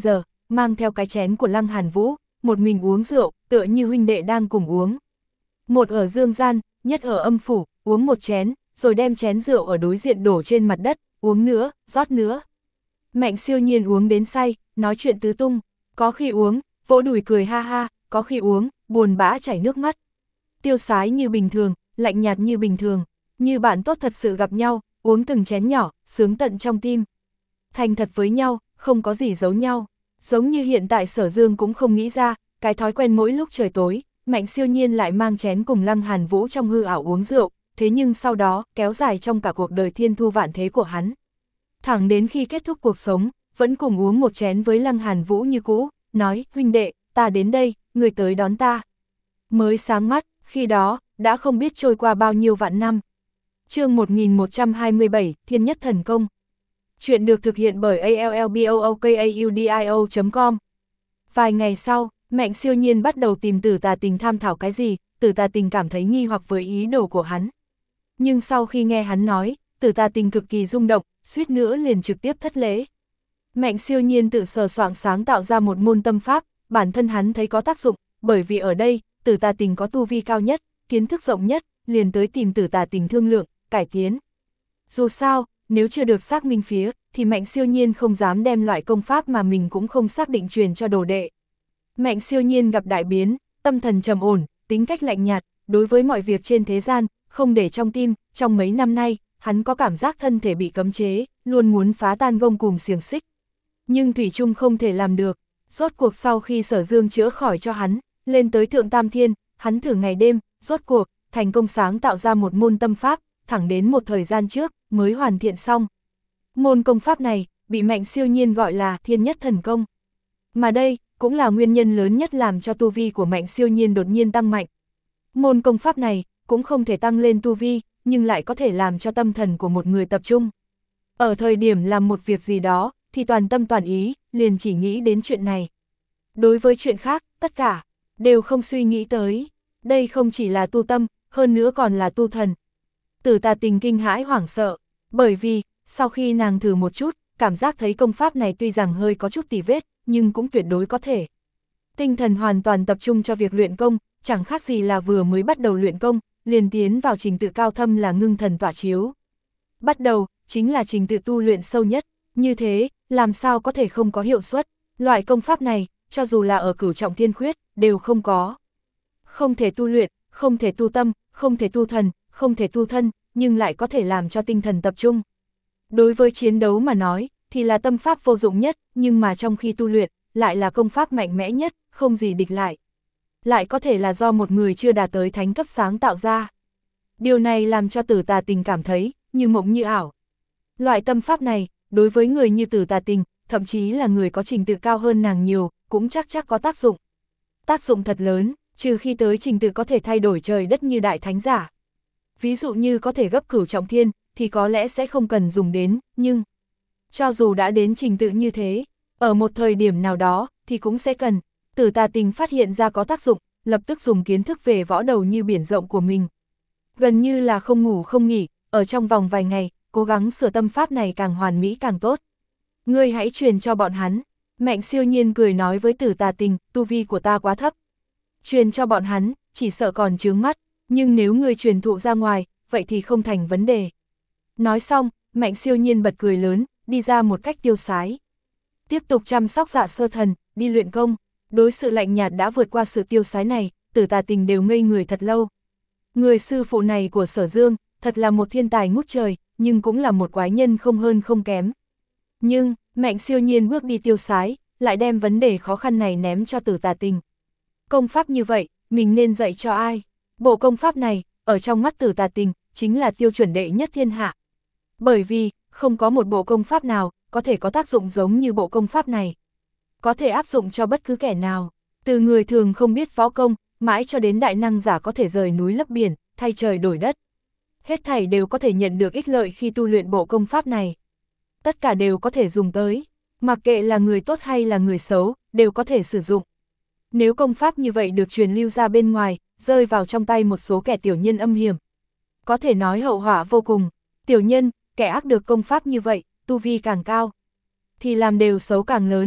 mang theo cái chén của Lăng Hàn Vũ, một mình uống rượu, tựa như huynh đệ đang cùng uống. Một ở dương gian, nhất ở âm phủ, uống một chén, rồi đem chén rượu ở đối diện đổ trên mặt đất, uống nữa, rót nữa. Mạnh Siêu Nhiên uống đến say, nói chuyện tứ tung, có khi uống, vỗ đùi cười ha ha, có khi uống, buồn bã chảy nước mắt. Tiêu sái như bình thường, lạnh nhạt như bình thường, như bạn tốt thật sự gặp nhau, uống từng chén nhỏ, sướng tận trong tim. Thành thật với nhau, không có gì giấu nhau, giống như hiện tại Sở Dương cũng không nghĩ ra, cái thói quen mỗi lúc trời tối, Mạnh Siêu Nhiên lại mang chén cùng Lăng Hàn Vũ trong hư ảo uống rượu, thế nhưng sau đó, kéo dài trong cả cuộc đời thiên thu vạn thế của hắn. Thẳng đến khi kết thúc cuộc sống, vẫn cùng uống một chén với Lăng Hàn Vũ như cũ, nói, huynh đệ, ta đến đây, người tới đón ta. Mới sáng mắt, khi đó, đã không biết trôi qua bao nhiêu vạn năm. Chương một nghìn một trăm hai mươi bảy, Thiên Nhất Thần Công. Chuyện được thực hiện bởi a l l b o o k a u d i o chấm com. Vài ngày sau, Mạnh Siêu Nhiên bắt đầu tìm Tử Tà Tình tham thảo cái gì, Tử Tà Tình cảm thấy nghi hoặc với ý đồ của hắn. Nhưng sau khi nghe hắn nói, Tử Tà Tình cực kỳ rung động, suýt nữa liền trực tiếp thất lễ. Mạnh Siêu Nhiên tự sờ soạng sáng tạo ra một môn tâm pháp, bản thân hắn thấy có tác dụng, bởi vì ở đây, Tử Tà Tình có tu vi cao nhất, kiến thức rộng nhất, liền tới tìm Tử Tà Tình thương lượng, cải tiến. Dù sao, nếu chưa được xác minh phía, thì Mạnh Siêu Nhiên không dám đem loại công pháp mà mình cũng không xác định truyền cho đồ đệ. Mạnh Siêu Nhiên gặp đại biến, tâm thần trầm ổn, tính cách lạnh nhạt, đối với mọi việc trên thế gian, không để trong tim, trong mấy năm nay, hắn có cảm giác thân thể bị cấm chế, luôn muốn phá tan gông cùm xiềng xích. Nhưng thủy chung không thể làm được, rốt cuộc sau khi Sở Dương chữa khỏi cho hắn, lên tới Thượng Tam Thiên, hắn thử ngày đêm, rốt cuộc, thành công sáng tạo ra một môn tâm pháp, thẳng đến một thời gian trước, mới hoàn thiện xong. Môn công pháp này, bị Mạnh Siêu Nhiên gọi là Thiên Nhất Thần Công. Mà đây, cũng là nguyên nhân lớn nhất làm cho tu vi của Mạnh Siêu Nhiên đột nhiên tăng mạnh. Môn công pháp này, cũng không thể tăng lên tu vi, nhưng lại có thể làm cho tâm thần của một người tập trung. Ở thời điểm làm một việc gì đó, thì toàn tâm toàn ý, liền chỉ nghĩ đến chuyện này. Đối với chuyện khác, tất cả, đều không suy nghĩ tới. Đây không chỉ là tu tâm, hơn nữa còn là tu thần. Tử Tà Tình kinh hãi hoảng sợ, bởi vì, sau khi nàng thử một chút, cảm giác thấy công pháp này tuy rằng hơi có chút tì vết, nhưng cũng tuyệt đối có thể. Tinh thần hoàn toàn tập trung cho việc luyện công, chẳng khác gì là vừa mới bắt đầu luyện công, liền tiến vào trình tự cao thâm là ngưng thần tỏa chiếu. Bắt đầu, chính là trình tự tu luyện sâu nhất, như thế, làm sao có thể không có hiệu suất, loại công pháp này, cho dù là ở cửu trọng thiên khuyết, đều không có. Không thể tu luyện, không thể tu tâm, không thể tu thần, không thể tu thân, nhưng lại có thể làm cho tinh thần tập trung. Đối với chiến đấu mà nói, thì là tâm pháp vô dụng nhất, nhưng mà trong khi tu luyện, lại là công pháp mạnh mẽ nhất, không gì địch lại. Lại có thể là do một người chưa đạt tới thánh cấp sáng tạo ra. Điều này làm cho Tử Tà Tình cảm thấy, như mộng như ảo. Loại tâm pháp này, đối với người như Tử Tà Tình, thậm chí là người có trình tự cao hơn nàng nhiều, cũng chắc chắc có tác dụng. Tác dụng thật lớn, trừ khi tới trình tự có thể thay đổi trời đất như đại thánh giả. Ví dụ như có thể gấp cửu trọng thiên, thì có lẽ sẽ không cần dùng đến, nhưng cho dù đã đến trình tự như thế, ở một thời điểm nào đó, thì cũng sẽ cần. Tử Tà Tình phát hiện ra có tác dụng, lập tức dùng kiến thức về võ đầu như biển rộng của mình. Gần như là không ngủ không nghỉ, ở trong vòng vài ngày, cố gắng sửa tâm pháp này càng hoàn mỹ càng tốt. Ngươi hãy truyền cho bọn hắn. Mạnh Siêu Nhiên cười nói với Tử Tà Tình, tu vi của ta quá thấp. Truyền cho bọn hắn, chỉ sợ còn chướng mắt, nhưng nếu ngươi truyền thụ ra ngoài, vậy thì không thành vấn đề. Nói xong, Mạnh Siêu Nhiên bật cười lớn, đi ra một cách tiêu sái. Tiếp tục chăm sóc Dạ Sơ Thần, đi luyện công. Đối sự lạnh nhạt đã vượt qua sự tiêu sái này, Tử Tà Tình đều ngây người thật lâu. Người sư phụ này của Sở Dương, thật là một thiên tài ngút trời, nhưng cũng là một quái nhân không hơn không kém. Nhưng, Mạnh Siêu Nhiên bước đi tiêu sái, lại đem vấn đề khó khăn này ném cho Tử Tà Tình. Công pháp như vậy, mình nên dạy cho ai? Bộ công pháp này, ở trong mắt Tử Tà Tình, chính là tiêu chuẩn đệ nhất thiên hạ. Bởi vì, không có một bộ công pháp nào, có thể có tác dụng giống như bộ công pháp này. Có thể áp dụng cho bất cứ kẻ nào, từ người thường không biết võ công, mãi cho đến đại năng giả có thể rời núi lấp biển, thay trời đổi đất. Hết thảy đều có thể nhận được ích lợi khi tu luyện bộ công pháp này. Tất cả đều có thể dùng tới, mặc kệ là người tốt hay là người xấu, đều có thể sử dụng. Nếu công pháp như vậy được truyền lưu ra bên ngoài, rơi vào trong tay một số kẻ tiểu nhân âm hiểm, có thể nói hậu họa vô cùng. Tiểu nhân, kẻ ác được công pháp như vậy, tu vi càng cao, thì làm đều xấu càng lớn.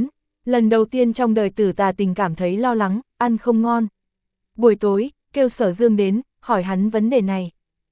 Lần đầu tiên trong đời Tử Tà Tình cảm thấy lo lắng, ăn không ngon. Buổi tối, kêu Sở Dương đến, hỏi hắn vấn đề này.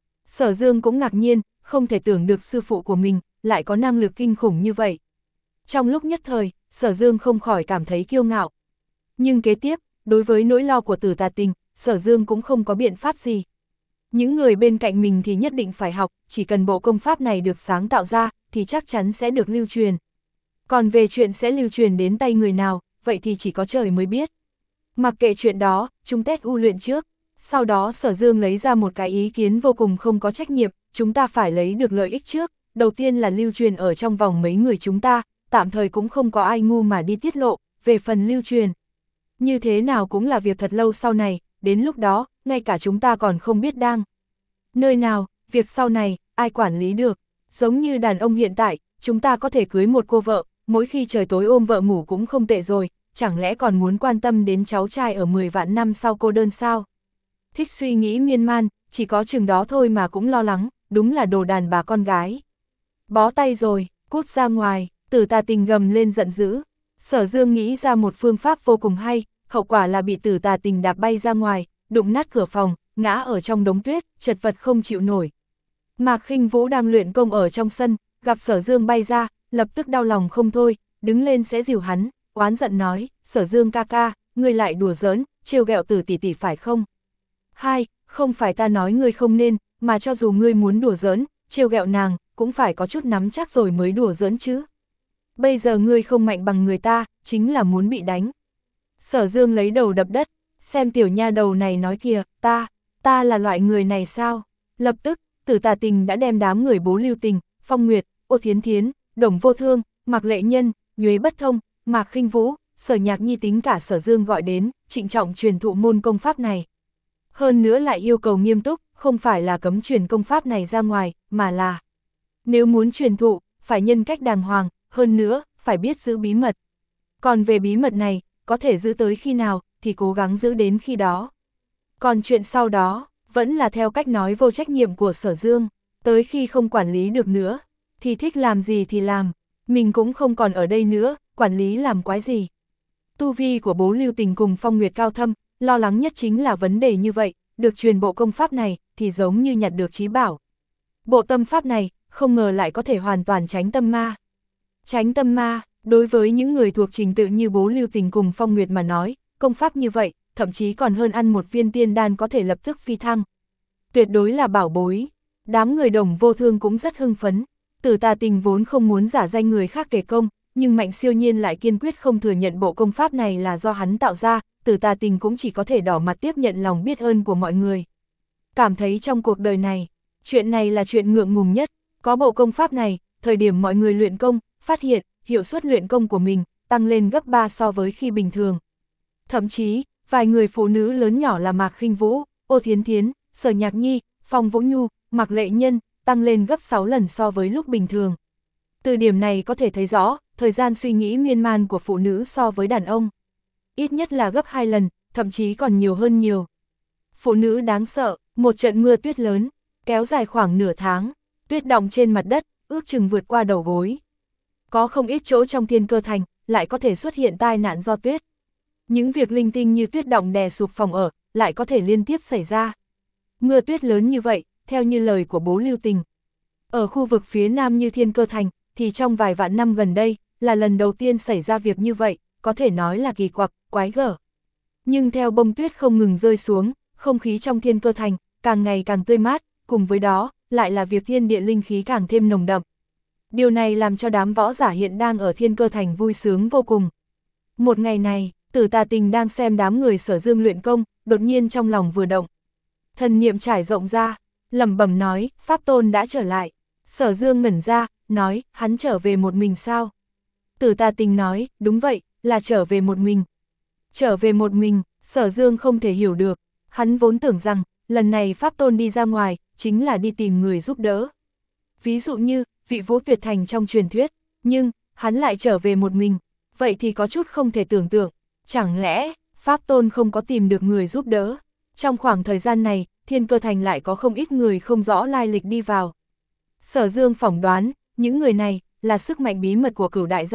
Sở Dương cũng ngạc nhiên, không thể tưởng được sư phụ của mình lại có năng lực kinh khủng như vậy. Trong lúc nhất thời, Sở Dương không khỏi cảm thấy kiêu ngạo. Nhưng kế tiếp, đối với nỗi lo của Tử Tà Tình, Sở Dương cũng không có biện pháp gì. Những người bên cạnh mình thì nhất định phải học, chỉ cần bộ công pháp này được sáng tạo ra, thì chắc chắn sẽ được lưu truyền. Còn về chuyện sẽ lưu truyền đến tay người nào, vậy thì chỉ có trời mới biết. Mặc kệ chuyện đó, chúng test u luyện trước. Sau đó Sở Dương lấy ra một cái ý kiến vô cùng không có trách nhiệm, chúng ta phải lấy được lợi ích trước. Đầu tiên là lưu truyền ở trong vòng mấy người chúng ta, tạm thời cũng không có ai ngu mà đi tiết lộ, về phần lưu truyền. Như thế nào cũng là việc thật lâu sau này, đến lúc đó, ngay cả chúng ta còn không biết đang. Nơi nào, việc sau này, ai quản lý được. Giống như đàn ông hiện tại, chúng ta có thể cưới một cô vợ, mỗi khi trời tối ôm vợ ngủ cũng không tệ rồi, chẳng lẽ còn muốn quan tâm đến cháu trai ở mười vạn năm sau cô đơn sao? Thích suy nghĩ miên man, chỉ có chừng đó thôi mà cũng lo lắng, đúng là đồ đàn bà con gái. Bó tay rồi, cút ra ngoài, Tử Tà Tình gầm lên giận dữ. Sở Dương nghĩ ra một phương pháp vô cùng hay, hậu quả là bị Tử Tà Tình đạp bay ra ngoài, đụng nát cửa phòng, ngã ở trong đống tuyết, chật vật không chịu nổi. Mạc Khinh Vũ đang luyện công ở trong sân, gặp Sở Dương bay ra, lập tức đau lòng không thôi, đứng lên sẽ dìu hắn, oán giận nói, Sở Dương ca ca, ngươi lại đùa giỡn, trêu ghẹo Tử tỷ tỷ phải không? Hai, không phải ta nói ngươi không nên, mà cho dù ngươi muốn đùa giỡn, trêu ghẹo nàng, cũng phải có chút nắm chắc rồi mới đùa giỡn chứ. Bây giờ ngươi không mạnh bằng người ta, chính là muốn bị đánh. Sở Dương lấy đầu đập đất, xem tiểu nha đầu này nói kìa, ta, ta là loại người này sao? Lập tức, Tử Tà Tình đã đem đám người Bố Lưu Tình, Phong Nguyệt, Ô Thiến Thiến, Đồng Vô Thương, Mạc Lệ Nhân, Nhuế Bất Thông, Mạc Khinh Vũ, Sở Nhạc Nhi tính cả Sở Dương gọi đến, trịnh trọng truyền thụ môn công pháp này. Hơn nữa lại yêu cầu nghiêm túc, không phải là cấm truyền công pháp này ra ngoài, mà là nếu muốn truyền thụ, phải nhân cách đàng hoàng, hơn nữa, phải biết giữ bí mật. Còn về bí mật này, có thể giữ tới khi nào, thì cố gắng giữ đến khi đó. Còn chuyện sau đó, vẫn là theo cách nói vô trách nhiệm của Sở Dương, tới khi không quản lý được nữa, thì thích làm gì thì làm, mình cũng không còn ở đây nữa, quản lý làm quái gì. Tu vi của Bố Lưu Tình cùng Phong Nguyệt cao thâm, lo lắng nhất chính là vấn đề như vậy, được truyền bộ công pháp này, thì giống như nhặt được trí bảo. Bộ tâm pháp này, không ngờ lại có thể hoàn toàn tránh tâm ma. Tránh tâm ma, đối với những người thuộc trình tự như Bố Lưu Tình cùng Phong Nguyệt mà nói, công pháp như vậy, thậm chí còn hơn ăn một viên tiên đan có thể lập tức phi thăng. Tuyệt đối là bảo bối. Đám người Đồng Vô Thương cũng rất hưng phấn. Tử Tà Tình vốn không muốn giả danh người khác kể công, nhưng Mạnh Siêu Nhiên lại kiên quyết không thừa nhận bộ công pháp này là do hắn tạo ra, Tử Tà Tình cũng chỉ có thể đỏ mặt tiếp nhận lòng biết ơn của mọi người. Cảm thấy trong cuộc đời này, chuyện này là chuyện ngượng ngùng nhất, có bộ công pháp này, thời điểm mọi người luyện công, phát hiện, hiệu suất luyện công của mình, tăng lên gấp ba so với khi bình thường. Thậm chí, vài người phụ nữ lớn nhỏ là Mạc Khinh Vũ, Ô Thiến Thiến, Sở Nhạc Nhi, Phong Vũ Nhu, Mạc Lệ Nhân, tăng lên gấp sáu lần so với lúc bình thường. Từ điểm này có thể thấy rõ, thời gian suy nghĩ miên man của phụ nữ so với đàn ông. Ít nhất là gấp hai lần, thậm chí còn nhiều hơn nhiều. Phụ nữ đáng sợ, một trận mưa tuyết lớn, kéo dài khoảng nửa tháng, tuyết đọng trên mặt đất, ước chừng vượt qua đầu gối. Có không ít chỗ trong Thiên Cơ Thành, lại có thể xuất hiện tai nạn do tuyết. Những việc linh tinh như tuyết đọng đè sụp phòng ở, lại có thể liên tiếp xảy ra. Mưa tuyết lớn như vậy, theo như lời của Bố Lưu Tình. Ở khu vực phía nam như Thiên Cơ Thành, thì trong vài vạn năm gần đây, là lần đầu tiên xảy ra việc như vậy, có thể nói là kỳ quặc, quái gở. Nhưng theo bông tuyết không ngừng rơi xuống, không khí trong Thiên Cơ Thành, càng ngày càng tươi mát, cùng với đó, lại là việc thiên địa linh khí càng thêm nồng đậm. Điều này làm cho đám võ giả hiện đang ở Thiên Cơ Thành vui sướng vô cùng. Một ngày này, Tử Tà Tình đang xem đám người Sở Dương luyện công, đột nhiên trong lòng vừa động. Thần niệm trải rộng ra, lẩm bẩm nói, Pháp Tôn đã trở lại. Sở Dương ngẩn ra, nói, hắn trở về một mình sao? Tử Tà Tình nói, đúng vậy, là trở về một mình. Trở về một mình, Sở Dương không thể hiểu được, hắn vốn tưởng rằng, lần này Pháp Tôn đi ra ngoài, chính là đi tìm người giúp đỡ. Ví dụ như, vị Vũ Tuyệt Thành trong truyền thuyết, nhưng, hắn lại trở về một mình, vậy thì có chút không thể tưởng tượng, chẳng lẽ, Pháp Tôn không có tìm được người giúp đỡ? Trong khoảng thời gian này, Thiên Cơ Thành lại có không ít người không rõ lai lịch đi vào. Sở Dương phỏng đoán, những người này, là sức mạnh bí mật của Cửu đại gia tộc,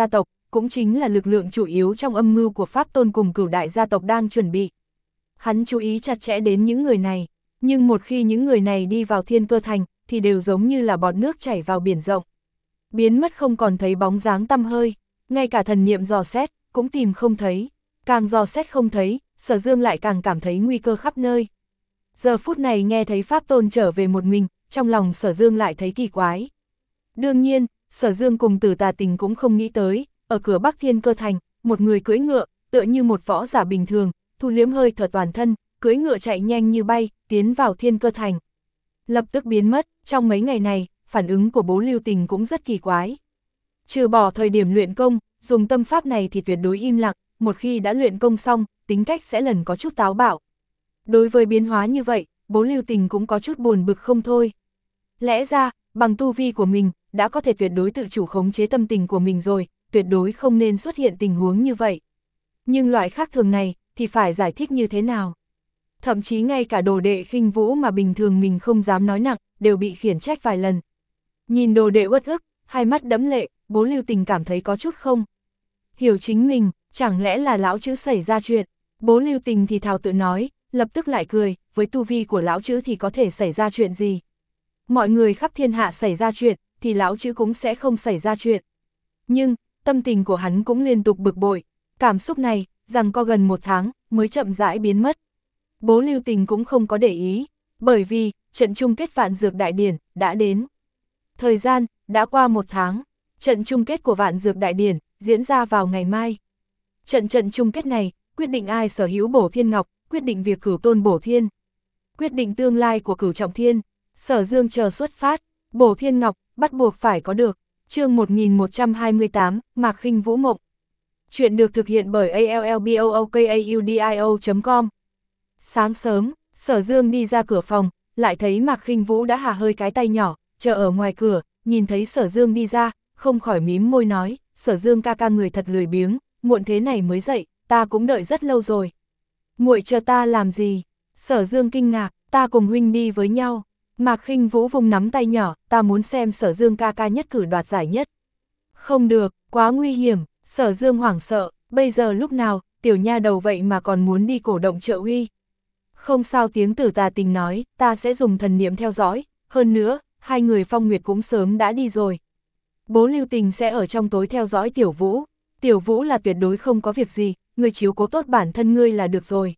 cũng chính là lực lượng chủ yếu trong âm mưu của Pháp Tôn cùng Cửu đại gia tộc đang chuẩn bị. Hắn chú ý chặt chẽ đến những người này, nhưng một khi những người này đi vào Thiên Cơ Thành, thì đều giống như là bọt nước chảy vào biển rộng. Biến mất không còn thấy bóng dáng tăm hơi, ngay cả thần niệm dò xét, cũng tìm không thấy. Càng dò xét không thấy, Sở Dương lại càng cảm thấy nguy cơ khắp nơi. Giờ phút này nghe thấy Pháp Tôn trở về một mình, trong lòng Sở Dương lại thấy kỳ quái. Đương nhiên, Sở Dương cùng Tử Tà Tình cũng không nghĩ tới, ở cửa Bắc Thiên Cơ Thành, một người cưỡi ngựa, tựa như một võ giả bình thường, thu liếm hơi thở toàn thân, cưỡi ngựa chạy nhanh như bay, tiến vào Thiên Cơ Thành. Lập tức biến mất, trong mấy ngày này, phản ứng của Bố Lưu Tình cũng rất kỳ quái. Trừ bỏ thời điểm luyện công, dùng tâm pháp này thì tuyệt đối im lặng, một khi đã luyện công xong, tính cách sẽ lần có chút táo bạo. Đối với biến hóa như vậy, Bố Lưu Tình cũng có chút buồn bực không thôi. Lẽ ra, bằng tu vi của mình, đã có thể tuyệt đối tự chủ khống chế tâm tình của mình rồi, tuyệt đối không nên xuất hiện tình huống như vậy. Nhưng loại khác thường này, thì phải giải thích như thế nào? Thậm chí ngay cả đồ đệ khinh vũ mà bình thường mình không dám nói nặng, đều bị khiển trách vài lần. Nhìn đồ đệ uất ức, hai mắt đẫm lệ, Bố Lưu Tình cảm thấy có chút không hiểu chính mình, chẳng lẽ là lão chữ xảy ra chuyện. Bố Lưu Tình thì thào tự nói, lập tức lại cười, với tu vi của lão chữ thì có thể xảy ra chuyện gì. Mọi người khắp thiên hạ xảy ra chuyện, thì lão chữ cũng sẽ không xảy ra chuyện. Nhưng, tâm tình của hắn cũng liên tục bực bội, cảm xúc này, rằng có gần một tháng, mới chậm rãi biến mất. Bố Lưu Tình cũng không có để ý, bởi vì, trận chung kết Vạn Dược Đại Điển, đã đến. Thời gian, đã qua một tháng, trận chung kết của Vạn Dược Đại Điển, diễn ra vào ngày mai. Trận trận chung kết này, quyết định ai sở hữu Bổ Thiên Ngọc, quyết định việc cửu tôn Bổ Thiên, quyết định tương lai của Cửu Trọng Thiên. Sở Dương chờ xuất phát, Bổ Thiên Ngọc, bắt buộc phải có được. Chương một nghìn một trăm hai mươi tám, Mạc Khinh Vũ mộng. Chuyện được thực hiện bởi a l l b o o k a u d i o chấm com. Sáng sớm, Sở Dương đi ra cửa phòng, lại thấy Mạc Khinh Vũ đã hà hơi cái tay nhỏ, chờ ở ngoài cửa, nhìn thấy Sở Dương đi ra, không khỏi mím môi nói, Sở Dương ca ca người thật lười biếng, muộn thế này mới dậy, ta cũng đợi rất lâu rồi. Muội chờ ta làm gì? Sở Dương kinh ngạc, ta cùng huynh đi với nhau. Mạc Khinh Vũ vùng nắm tay nhỏ, ta muốn xem Sở Dương ca ca nhất cử đoạt giải nhất. Không được, quá nguy hiểm. Sở Dương hoảng sợ, bây giờ lúc nào, tiểu nha đầu vậy mà còn muốn đi cổ động trợ uy. Không sao, tiếng Tử Tà Tình nói, ta sẽ dùng thần niệm theo dõi, hơn nữa, hai người Phong Nguyệt cũng sớm đã đi rồi. Bố Lưu Tình sẽ ở trong tối theo dõi Tiểu Vũ, Tiểu Vũ là tuyệt đối không có việc gì, ngươi chiếu cố tốt bản thân ngươi là được rồi.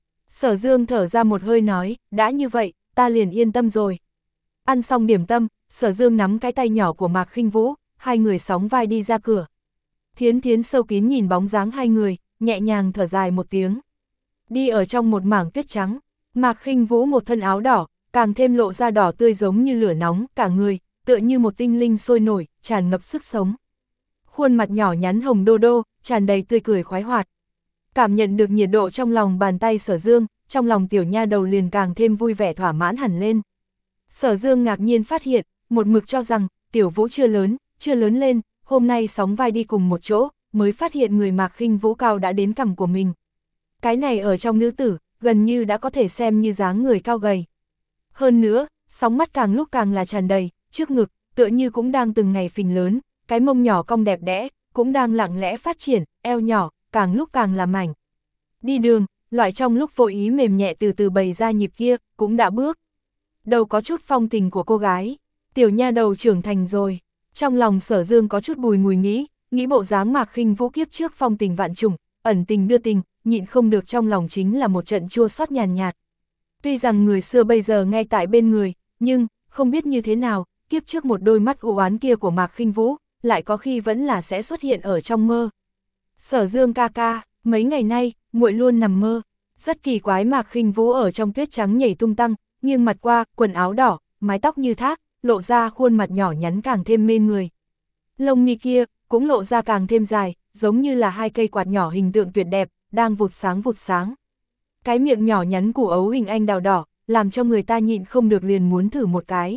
Sở Dương thở ra một hơi nói, đã như vậy, ta liền yên tâm rồi. Ăn xong điểm tâm, Sở Dương nắm cái tay nhỏ của Mạc Khinh Vũ, hai người sóng vai đi ra cửa. Thiến Thiến sâu kín nhìn bóng dáng hai người, nhẹ nhàng thở dài một tiếng. Đi ở trong một mảng tuyết trắng, Mạc Khinh Vũ một thân áo đỏ, càng thêm lộ ra đỏ tươi giống như lửa nóng, cả người, tựa như một tinh linh sôi nổi, tràn ngập sức sống. Khuôn mặt nhỏ nhắn hồng đô đô, tràn đầy tươi cười khoái hoạt. Cảm nhận được nhiệt độ trong lòng bàn tay Sở Dương, trong lòng tiểu nha đầu liền càng thêm vui vẻ thỏa mãn hẳn lên. Sở Dương ngạc nhiên phát hiện, một mực cho rằng, Tiểu Vũ chưa lớn, chưa lớn lên, hôm nay sóng vai đi cùng một chỗ, mới phát hiện người Mạc Khinh Vũ cao đã đến cằm của mình. Cái này ở trong nữ tử, gần như đã có thể xem như dáng người cao gầy. Hơn nữa, sóng mắt càng lúc càng là tràn đầy, trước ngực, tựa như cũng đang từng ngày phình lớn, cái mông nhỏ cong đẹp đẽ, cũng đang lặng lẽ phát triển, eo nhỏ, càng lúc càng là mảnh. Đi đường, loại trong lúc vô ý mềm nhẹ từ từ bày ra nhịp kia, cũng đã bước. Đầu có chút phong tình của cô gái, tiểu nha đầu trưởng thành rồi. Trong lòng Sở Dương có chút bùi ngùi nghĩ, nghĩ bộ dáng Mạc Khinh Vũ kiếp trước phong tình vạn trùng, ẩn tình đưa tình, nhịn không được trong lòng chính là một trận chua xót nhàn nhạt. Tuy rằng người xưa bây giờ ngay tại bên người, nhưng, không biết như thế nào, kiếp trước một đôi mắt u oán kia của Mạc Khinh Vũ, lại có khi vẫn là sẽ xuất hiện ở trong mơ. Sở Dương ca ca, mấy ngày nay, muội luôn nằm mơ. Rất kỳ quái, Mạc Khinh Vũ ở trong tuyết trắng nhảy tung tăng, nghiêng mặt qua, quần áo đỏ, mái tóc như thác, lộ ra khuôn mặt nhỏ nhắn càng thêm mê người. Lông mi kia, cũng lộ ra càng thêm dài, giống như là hai cây quạt nhỏ hình tượng tuyệt đẹp, đang vụt sáng vụt sáng. Cái miệng nhỏ nhắn củ ấu hình anh đào đỏ, làm cho người ta nhịn không được liền muốn thử một cái.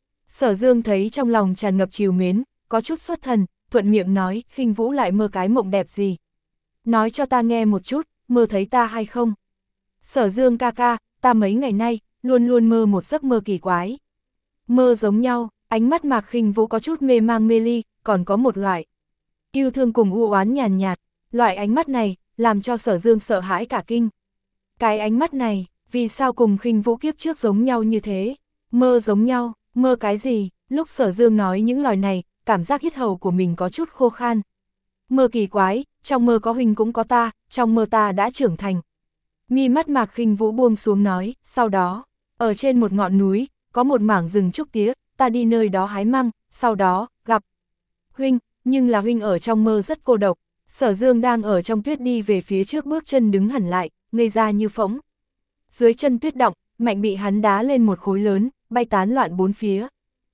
Sở Dương thấy trong lòng tràn ngập trìu mến, có chút xuất thần, thuận miệng nói, Khinh Vũ lại mơ cái mộng đẹp gì? Nói cho ta nghe một chút, mơ thấy ta hay không? Sở Dương ca ca, ta mấy ngày nay, luôn luôn mơ một giấc mơ kỳ quái. Mơ giống nhau, ánh mắt Mạc Khinh Vũ có chút mê mang mê ly, còn có một loại. yêu thương cùng u oán nhàn nhạt, loại ánh mắt này, làm cho Sở Dương sợ hãi cả kinh. Cái ánh mắt này, vì sao cùng Khinh Vũ kiếp trước giống nhau như thế? Mơ giống nhau, mơ cái gì? Lúc Sở Dương nói những lời này, cảm giác hít hầu của mình có chút khô khan. Mơ kỳ quái, trong mơ có huynh cũng có ta, trong mơ ta đã trưởng thành. Mi mắt Mạc Khinh Vũ buông xuống nói, sau đó, ở trên một ngọn núi, có một mảng rừng trúc tía, ta đi nơi đó hái măng, sau đó, gặp huynh, nhưng là huynh ở trong mơ rất cô độc. Sở Dương đang ở trong tuyết đi về phía trước, bước chân đứng hẳn lại, ngây ra như phỗng. Dưới chân tuyết động, mạnh bị hắn đá lên một khối lớn, bay tán loạn bốn phía.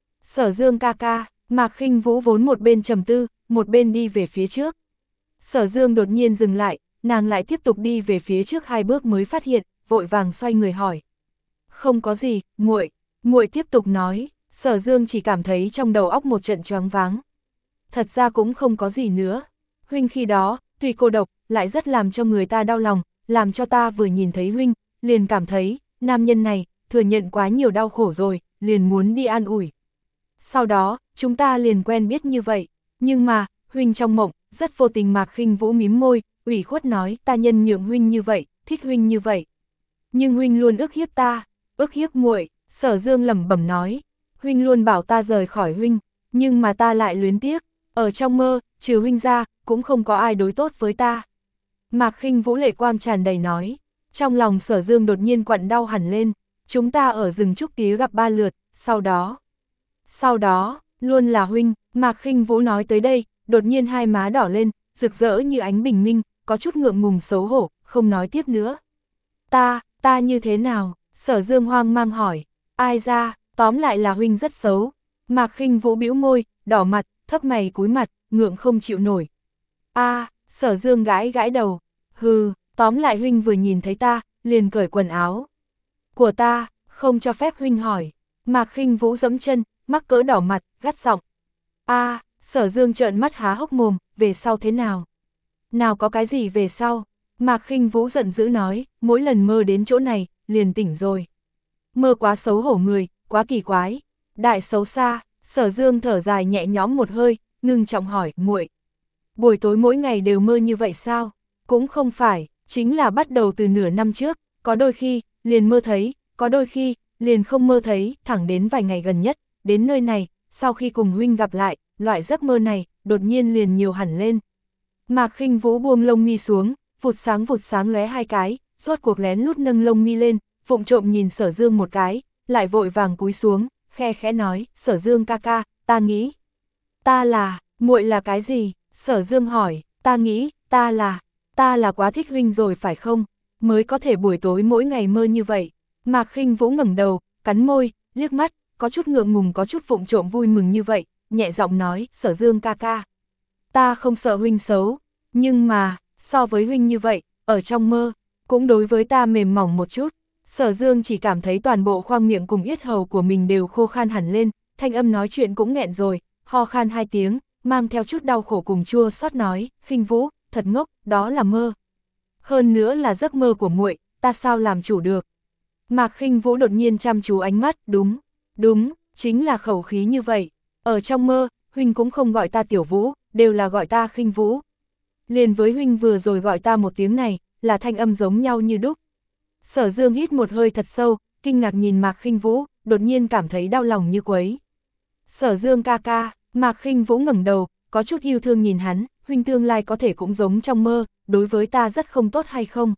Sở Dương ca ca, Mạc Khinh Vũ vốn một bên trầm tư, một bên đi về phía trước. Sở Dương đột nhiên dừng lại, nàng lại tiếp tục đi về phía trước hai bước mới phát hiện, vội vàng xoay người hỏi. Không có gì, muội, muội tiếp tục nói. Sở Dương chỉ cảm thấy trong đầu óc một trận choáng váng. Thật ra cũng không có gì nữa. Huynh khi đó, tuy cô độc, lại rất làm cho người ta đau lòng, làm cho ta vừa nhìn thấy huynh, liền cảm thấy, nam nhân này, thừa nhận quá nhiều đau khổ rồi, liền muốn đi an ủi. Sau đó, chúng ta liền quen biết như vậy, nhưng mà, huynh trong mộng, rất vô tình. Mạc Khinh Vũ mím môi, ủy khuất nói, ta nhân nhượng huynh như vậy, thích huynh như vậy. Nhưng huynh luôn ức hiếp ta, ức hiếp muội. Sở Dương lẩm bẩm nói, huynh luôn bảo ta rời khỏi huynh, nhưng mà ta lại luyến tiếc, ở trong mơ, trừ huynh ra, cũng không có ai đối tốt với ta. Mạc Khinh Vũ lệ quang tràn đầy nói, trong lòng Sở Dương đột nhiên quặn đau hẳn lên, chúng ta ở rừng trúc tía gặp ba lượt, sau đó, sau đó, luôn là huynh. Mạc Khinh Vũ nói tới đây, đột nhiên hai má đỏ lên, rực rỡ như ánh bình minh, có chút ngượng ngùng xấu hổ, không nói tiếp nữa. Ta, ta như thế nào? Sở Dương hoang mang hỏi, ai ra, tóm lại là huynh rất xấu. Mạc Khinh Vũ bĩu môi, đỏ mặt, thấp mày cúi mặt, ngượng không chịu nổi. A, à, Sở Dương gãi gãi đầu, hừ, tóm lại huynh vừa nhìn thấy ta, liền cởi quần áo của ta, không cho phép huynh hỏi. Mạc Khinh Vũ giẫm chân, mắc cỡ đỏ mặt, gắt giọng. A, à, Sở Dương trợn mắt há hốc mồm, về sau thế nào? Nào có cái gì về sau? Mạc Khinh Vũ giận dữ nói, mỗi lần mơ đến chỗ này, liền tỉnh rồi. Mơ quá xấu hổ người, quá kỳ quái. Đại xấu xa. Sở Dương thở dài nhẹ nhõm một hơi, ngưng trọng hỏi, muội, buổi tối mỗi ngày đều mơ như vậy sao? Cũng không phải, chính là bắt đầu từ nửa năm trước, có đôi khi, liền mơ thấy, có đôi khi, liền không mơ thấy, thẳng đến vài ngày gần nhất, đến nơi này, sau khi cùng huynh gặp lại, loại giấc mơ này, đột nhiên liền nhiều hẳn lên. Mạc Khinh Vũ buông lông mi xuống, vụt sáng vụt sáng lóe hai cái, rốt cuộc lén lút nâng lông mi lên, vụng trộm nhìn Sở Dương một cái, lại vội vàng cúi xuống, khe khẽ nói, Sở Dương ca ca, ta nghĩ. Ta là, muội là cái gì? Sở Dương hỏi, ta nghĩ, ta là, ta là quá thích huynh rồi phải không? Mới có thể buổi tối mỗi ngày mơ như vậy. Mạc Khinh Vũ ngẩng đầu, cắn môi, liếc mắt, có chút ngượng ngùng có chút vụng trộm vui mừng như vậy, nhẹ giọng nói, Sở Dương ca ca. Ta không sợ huynh xấu, nhưng mà, so với huynh như vậy, ở trong mơ, cũng đối với ta mềm mỏng một chút. Sở Dương chỉ cảm thấy toàn bộ khoang miệng cùng yết hầu của mình đều khô khan hẳn lên, thanh âm nói chuyện cũng nghẹn rồi, ho khan hai tiếng, mang theo chút đau khổ cùng chua xót nói, Khinh Vũ, thật ngốc, đó là mơ. Hơn nữa là giấc mơ của muội, ta sao làm chủ được. Mạc Khinh Vũ đột nhiên chăm chú ánh mắt, đúng, đúng, chính là khẩu khí như vậy. Ở trong mơ, huynh cũng không gọi ta Tiểu Vũ, đều là gọi ta Khinh Vũ. Liền với huynh vừa rồi gọi ta một tiếng này, là thanh âm giống nhau như đúc. Sở Dương hít một hơi thật sâu, kinh ngạc nhìn Mạc Khinh Vũ, đột nhiên cảm thấy đau lòng như quấy. Sở Dương ca ca. Mạc Khinh Vũ ngẩng đầu, có chút yêu thương nhìn hắn, huynh tương lai có thể cũng giống trong mơ, đối với ta rất không tốt hay không?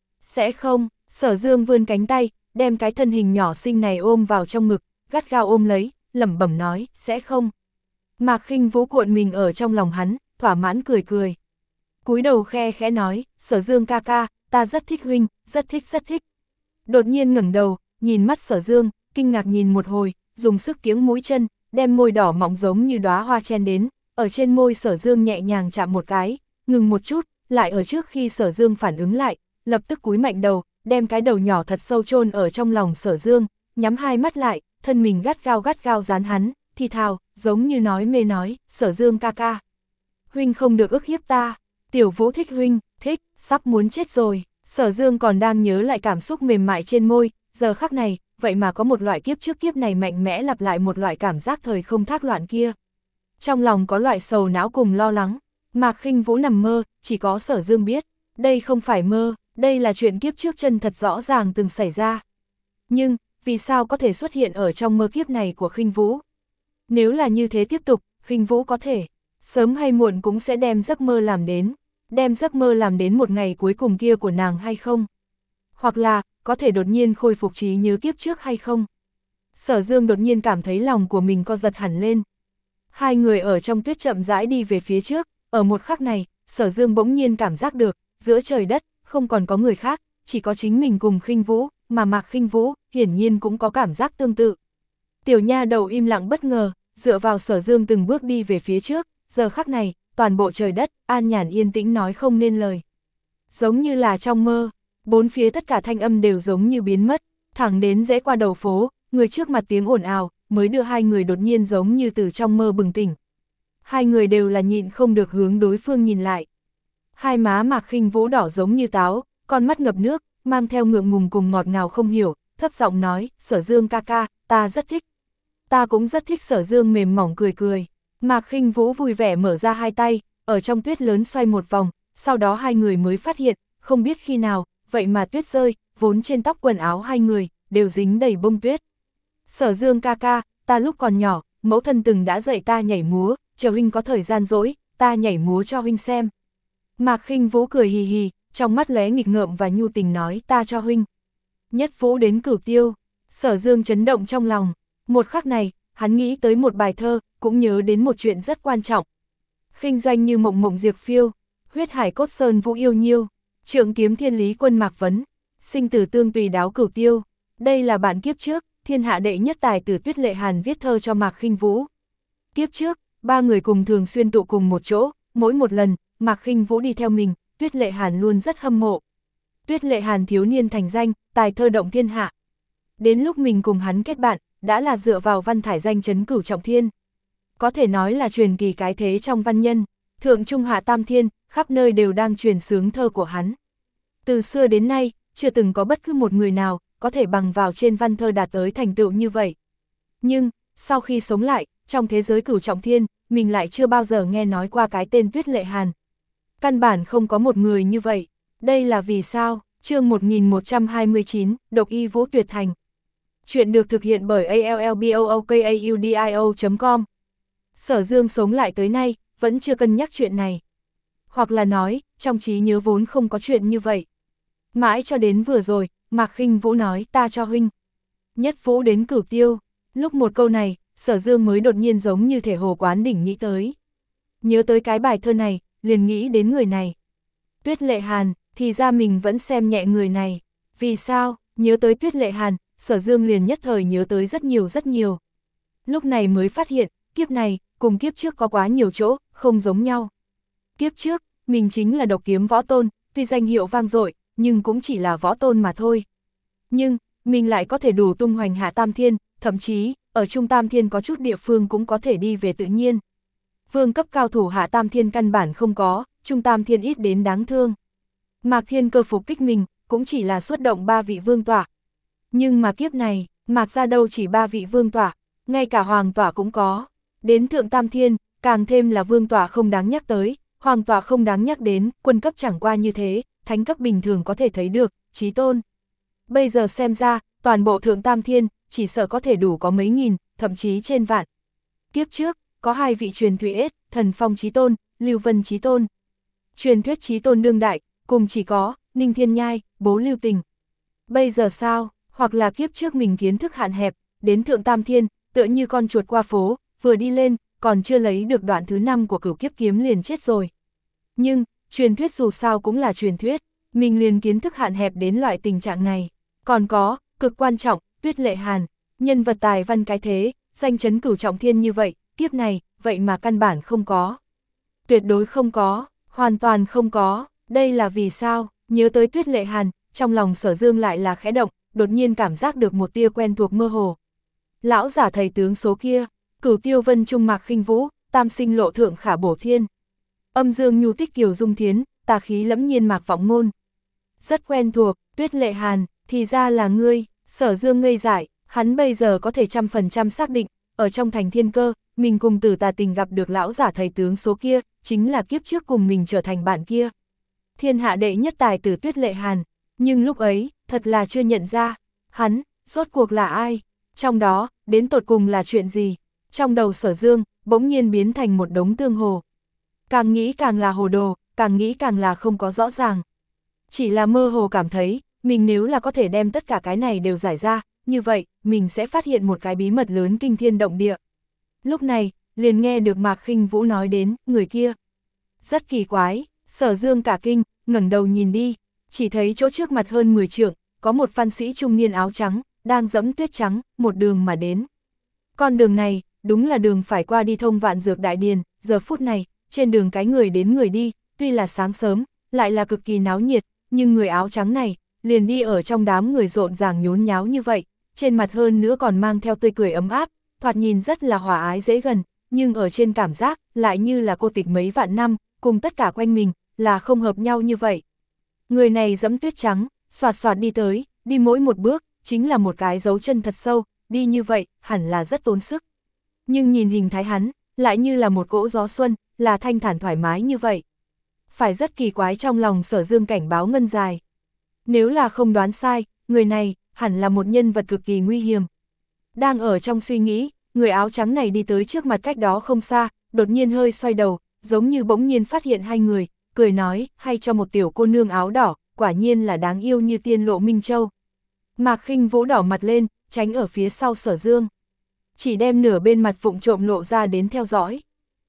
Sẽ không. Sở Dương vươn cánh tay, đem cái thân hình nhỏ xinh này ôm vào trong ngực, gắt gao ôm lấy, lẩm bẩm nói, sẽ không. Mạc Khinh Vũ cuộn mình ở trong lòng hắn, thỏa mãn cười cười. Cúi đầu khe khẽ nói, Sở Dương ca ca, ta rất thích huynh, rất thích rất thích. Đột nhiên ngẩng đầu, nhìn mắt Sở Dương, kinh ngạc nhìn một hồi, dùng sức kiếng mũi chân, đem môi đỏ mọng giống như đóa hoa chen đến, ở trên môi Sở Dương nhẹ nhàng chạm một cái, ngừng một chút, lại ở trước khi Sở Dương phản ứng lại, lập tức cúi mạnh đầu, đem cái đầu nhỏ thật sâu chôn ở trong lòng Sở Dương, nhắm hai mắt lại, thân mình gắt gao gắt gao dán hắn, thì thào, giống như nói mê nói, Sở Dương ca ca. Huynh không được ức hiếp ta, Tiểu Vũ thích huynh, thích, sắp muốn chết rồi. Sở Dương còn đang nhớ lại cảm xúc mềm mại trên môi, giờ khắc này, vậy mà có một loại kiếp trước kiếp này mạnh mẽ lặp lại một loại cảm giác thời không thác loạn kia. Trong lòng có loại sầu não cùng lo lắng, Mạc Khinh Vũ nằm mơ, chỉ có Sở Dương biết, đây không phải mơ, đây là chuyện kiếp trước chân thật rõ ràng từng xảy ra. Nhưng, vì sao có thể xuất hiện ở trong mơ kiếp này của Khinh Vũ? Nếu là như thế tiếp tục, Khinh Vũ có thể, sớm hay muộn cũng sẽ đem giấc mơ làm đến, đem giấc mơ làm đến một ngày cuối cùng kia của nàng hay không? Hoặc là, có thể đột nhiên khôi phục trí nhớ kiếp trước hay không? Sở Dương đột nhiên cảm thấy lòng của mình co giật hẳn lên. Hai người ở trong tuyết chậm rãi đi về phía trước, ở một khắc này, Sở Dương bỗng nhiên cảm giác được, giữa trời đất, không còn có người khác, chỉ có chính mình cùng Khinh Vũ, mà Mạc Khinh Vũ, hiển nhiên cũng có cảm giác tương tự. Tiểu nha đầu im lặng bất ngờ, dựa vào Sở Dương từng bước đi về phía trước, giờ khắc này, toàn bộ trời đất, an nhàn yên tĩnh nói không nên lời. Giống như là trong mơ, bốn phía tất cả thanh âm đều giống như biến mất, thẳng đến rẽ qua đầu phố, người trước mặt tiếng ồn ào, mới đưa hai người đột nhiên giống như từ trong mơ bừng tỉnh. Hai người đều là nhịn không được hướng đối phương nhìn lại. Hai má Mạc Khinh Vũ đỏ giống như táo, con mắt ngập nước, mang theo ngượng ngùng cùng ngọt ngào không hiểu, thấp giọng nói, Sở Dương ca ca, ta rất thích. Ta cũng rất thích. Sở Dương mềm mỏng cười cười. Mạc Khinh Vũ vui vẻ mở ra hai tay, ở trong tuyết lớn xoay một vòng, sau đó hai người mới phát hiện, không biết khi nào, vậy mà tuyết rơi, vốn trên tóc quần áo hai người, đều dính đầy bông tuyết. Sở Dương ca ca, ta lúc còn nhỏ, mẫu thân từng đã dạy ta nhảy múa, chờ huynh có thời gian rỗi, ta nhảy múa cho huynh xem. Mạc Khinh Vũ cười hì hì, trong mắt lóe nghịch ngợm và nhu tình nói, ta cho huynh. Nhất Vũ đến Cửu Tiêu. Sở Dương chấn động trong lòng, một khắc này, hắn nghĩ tới một bài thơ, cũng nhớ đến một chuyện rất quan trọng. Khinh doanh như mộng mộng diệt phiêu, huyết hải cốt sơn vũ yêu nhiêu, trượng kiếm thiên lý quân Mạc Vấn, sinh tử tương tùy đáo Cửu Tiêu. Đây là bản kiếp trước, thiên hạ đệ nhất tài tử Tuyết Lệ Hàn viết thơ cho Mạc Khinh Vũ. Kiếp trước, ba người cùng thường xuyên tụ cùng một chỗ, mỗi một lần, Mạc Khinh Vũ đi theo mình, Tuyết Lệ Hàn luôn rất hâm mộ. Tuyết Lệ Hàn thiếu niên thành danh, tài thơ động thiên hạ. Đến lúc mình cùng hắn kết bạn, đã là dựa vào văn thải danh chấn cửu trọng thiên. Có thể nói là truyền kỳ cái thế trong văn nhân, thượng trung hạ tam thiên, khắp nơi đều đang truyền sướng thơ của hắn. Từ xưa đến nay, chưa từng có bất cứ một người nào, có thể bằng vào trên văn thơ đạt tới thành tựu như vậy. Nhưng, sau khi sống lại, trong thế giới cửu trọng thiên, mình lại chưa bao giờ nghe nói qua cái tên Tuyết Lệ Hàn. Căn bản không có một người như vậy. Đây là vì sao? Chương một nghìn một trăm hai mươi chín, Độc Y Vũ Tuyệt Thành. Chuyện được thực hiện bởi a l l b o o k a u d i o chấm com. Sở Dương sống lại tới nay, vẫn chưa cân nhắc chuyện này. Hoặc là nói, trong trí nhớ vốn không có chuyện như vậy. Mãi cho đến vừa rồi, Mạc Khinh Vũ nói, ta cho huynh. Nhất Vũ đến Cửu Tiêu. Lúc một câu này, Sở Dương mới đột nhiên giống như thể hồ quán đỉnh nghĩ tới. Nhớ tới cái bài thơ này, liền nghĩ đến người này. Tuyết Lệ Hàn, thì ra mình vẫn xem nhẹ người này. Vì sao? Nhớ tới Tuyết Lệ Hàn, Sở Dương liền nhất thời nhớ tới rất nhiều rất nhiều. Lúc này mới phát hiện, kiếp này, cùng kiếp trước có quá nhiều chỗ, không giống nhau. Kiếp trước, mình chính là độc kiếm võ tôn, tuy danh hiệu vang dội, nhưng cũng chỉ là võ tôn mà thôi. Nhưng, mình lại có thể đủ tung hoành hạ tam thiên, thậm chí, ở trung tam thiên có chút địa phương cũng có thể đi về tự nhiên. Vương cấp cao thủ hạ tam thiên căn bản không có, trung tam thiên ít đến đáng thương. Mạc Thiên Cơ phục kích mình, cũng chỉ là xuất động ba vị vương tỏa. Nhưng mà kiếp này, Mạc ra đâu chỉ ba vị vương tỏa, ngay cả hoàng tỏa cũng có. Đến thượng tam thiên, càng thêm là vương tỏa không đáng nhắc tới, hoàng tỏa không đáng nhắc đến, quân cấp chẳng qua như thế, thánh cấp bình thường có thể thấy được, chí tôn. Bây giờ xem ra, toàn bộ thượng tam thiên, chỉ sợ có thể đủ có mấy nghìn, thậm chí trên vạn. Kiếp trước, có hai vị truyền thủy ết, Thần Phong chí tôn, Lưu Vân chí tôn. Truyền thuyết chí tôn đương đại, cùng chỉ có, Ninh Thiên Nhai, Bố Lưu Tình. Bây giờ sao, hoặc là kiếp trước mình kiến thức hạn hẹp, đến thượng tam thiên, tựa như con chuột qua phố, vừa đi lên, còn chưa lấy được đoạn thứ năm của cửu kiếp kiếm liền chết rồi. Nhưng, truyền thuyết dù sao cũng là truyền thuyết, mình liền kiến thức hạn hẹp đến loại tình trạng này. Còn có, cực quan trọng, Tuyết Lệ Hàn, nhân vật tài văn cái thế, danh chấn cửu trọng thiên như vậy, kiếp này, vậy mà căn bản không có. Tuyệt đối không có, hoàn toàn không có, đây là vì sao? Nhớ tới Tuyết Lệ Hàn, trong lòng Sở Dương lại là khẽ động, đột nhiên cảm giác được một tia quen thuộc mơ hồ. Lão giả thầy tướng số kia, Cửu Tiêu Vân Trung Mạc Khinh Vũ, tam sinh lộ thượng khả bổ thiên. Âm dương nhu tích kiều dung thiến, tà khí lẫm nhiên Mạc Vọng Ngôn. Rất quen thuộc, Tuyết Lệ Hàn, thì ra là ngươi. Sở Dương ngây dại, hắn bây giờ có thể trăm phần trăm xác định, ở trong thành thiên cơ, mình cùng Tử Tà Tình gặp được lão giả thầy tướng số kia, chính là kiếp trước cùng mình trở thành bạn kia. Thiên hạ đệ nhất tài tử Tuyết Lệ Hàn, nhưng lúc ấy, thật là chưa nhận ra, hắn, rốt cuộc là ai, trong đó, đến tột cùng là chuyện gì, trong đầu Sở Dương, bỗng nhiên biến thành một đống tương hồ. Càng nghĩ càng là hồ đồ, càng nghĩ càng là không có rõ ràng. Chỉ là mơ hồ cảm thấy, mình nếu là có thể đem tất cả cái này đều giải ra, như vậy, mình sẽ phát hiện một cái bí mật lớn kinh thiên động địa. Lúc này, liền nghe được Mạc Khinh Vũ nói đến, người kia. Rất kỳ quái, Sở Dương cả kinh, ngẩng đầu nhìn đi, chỉ thấy chỗ trước mặt hơn mười trượng, có một văn sĩ trung niên áo trắng, đang dẫm tuyết trắng, một đường mà đến. Con đường này, đúng là đường phải qua đi thông Vạn Dược Đại Điền, giờ phút này, trên đường cái người đến người đi, tuy là sáng sớm, lại là cực kỳ náo nhiệt, nhưng người áo trắng này, liền đi ở trong đám người rộn ràng nhốn nháo như vậy, trên mặt hơn nữa còn mang theo tươi cười ấm áp, thoạt nhìn rất là hòa ái dễ gần, nhưng ở trên cảm giác, lại như là cô tịch mấy vạn năm, cùng tất cả quanh mình, là không hợp nhau như vậy. Người này dẫm tuyết trắng, xoạt xoạt đi tới, đi mỗi một bước, chính là một cái dấu chân thật sâu, đi như vậy, hẳn là rất tốn sức. Nhưng nhìn hình thái hắn, lại như là một cỗ gió xuân, là thanh thản thoải mái như vậy. Phải rất kỳ quái trong lòng Sở Dương cảnh báo ngân dài. Nếu là không đoán sai, người này, hẳn là một nhân vật cực kỳ nguy hiểm. Đang ở trong suy nghĩ, người áo trắng này đi tới trước mặt cách đó không xa, đột nhiên hơi xoay đầu, giống như bỗng nhiên phát hiện hai người, cười nói, hay cho một tiểu cô nương áo đỏ, quả nhiên là đáng yêu như tiên lộ Minh Châu. Mạc Khinh Vũ đỏ mặt lên, tránh ở phía sau Sở Dương. Chỉ đem nửa bên mặt vụng trộm lộ ra đến theo dõi.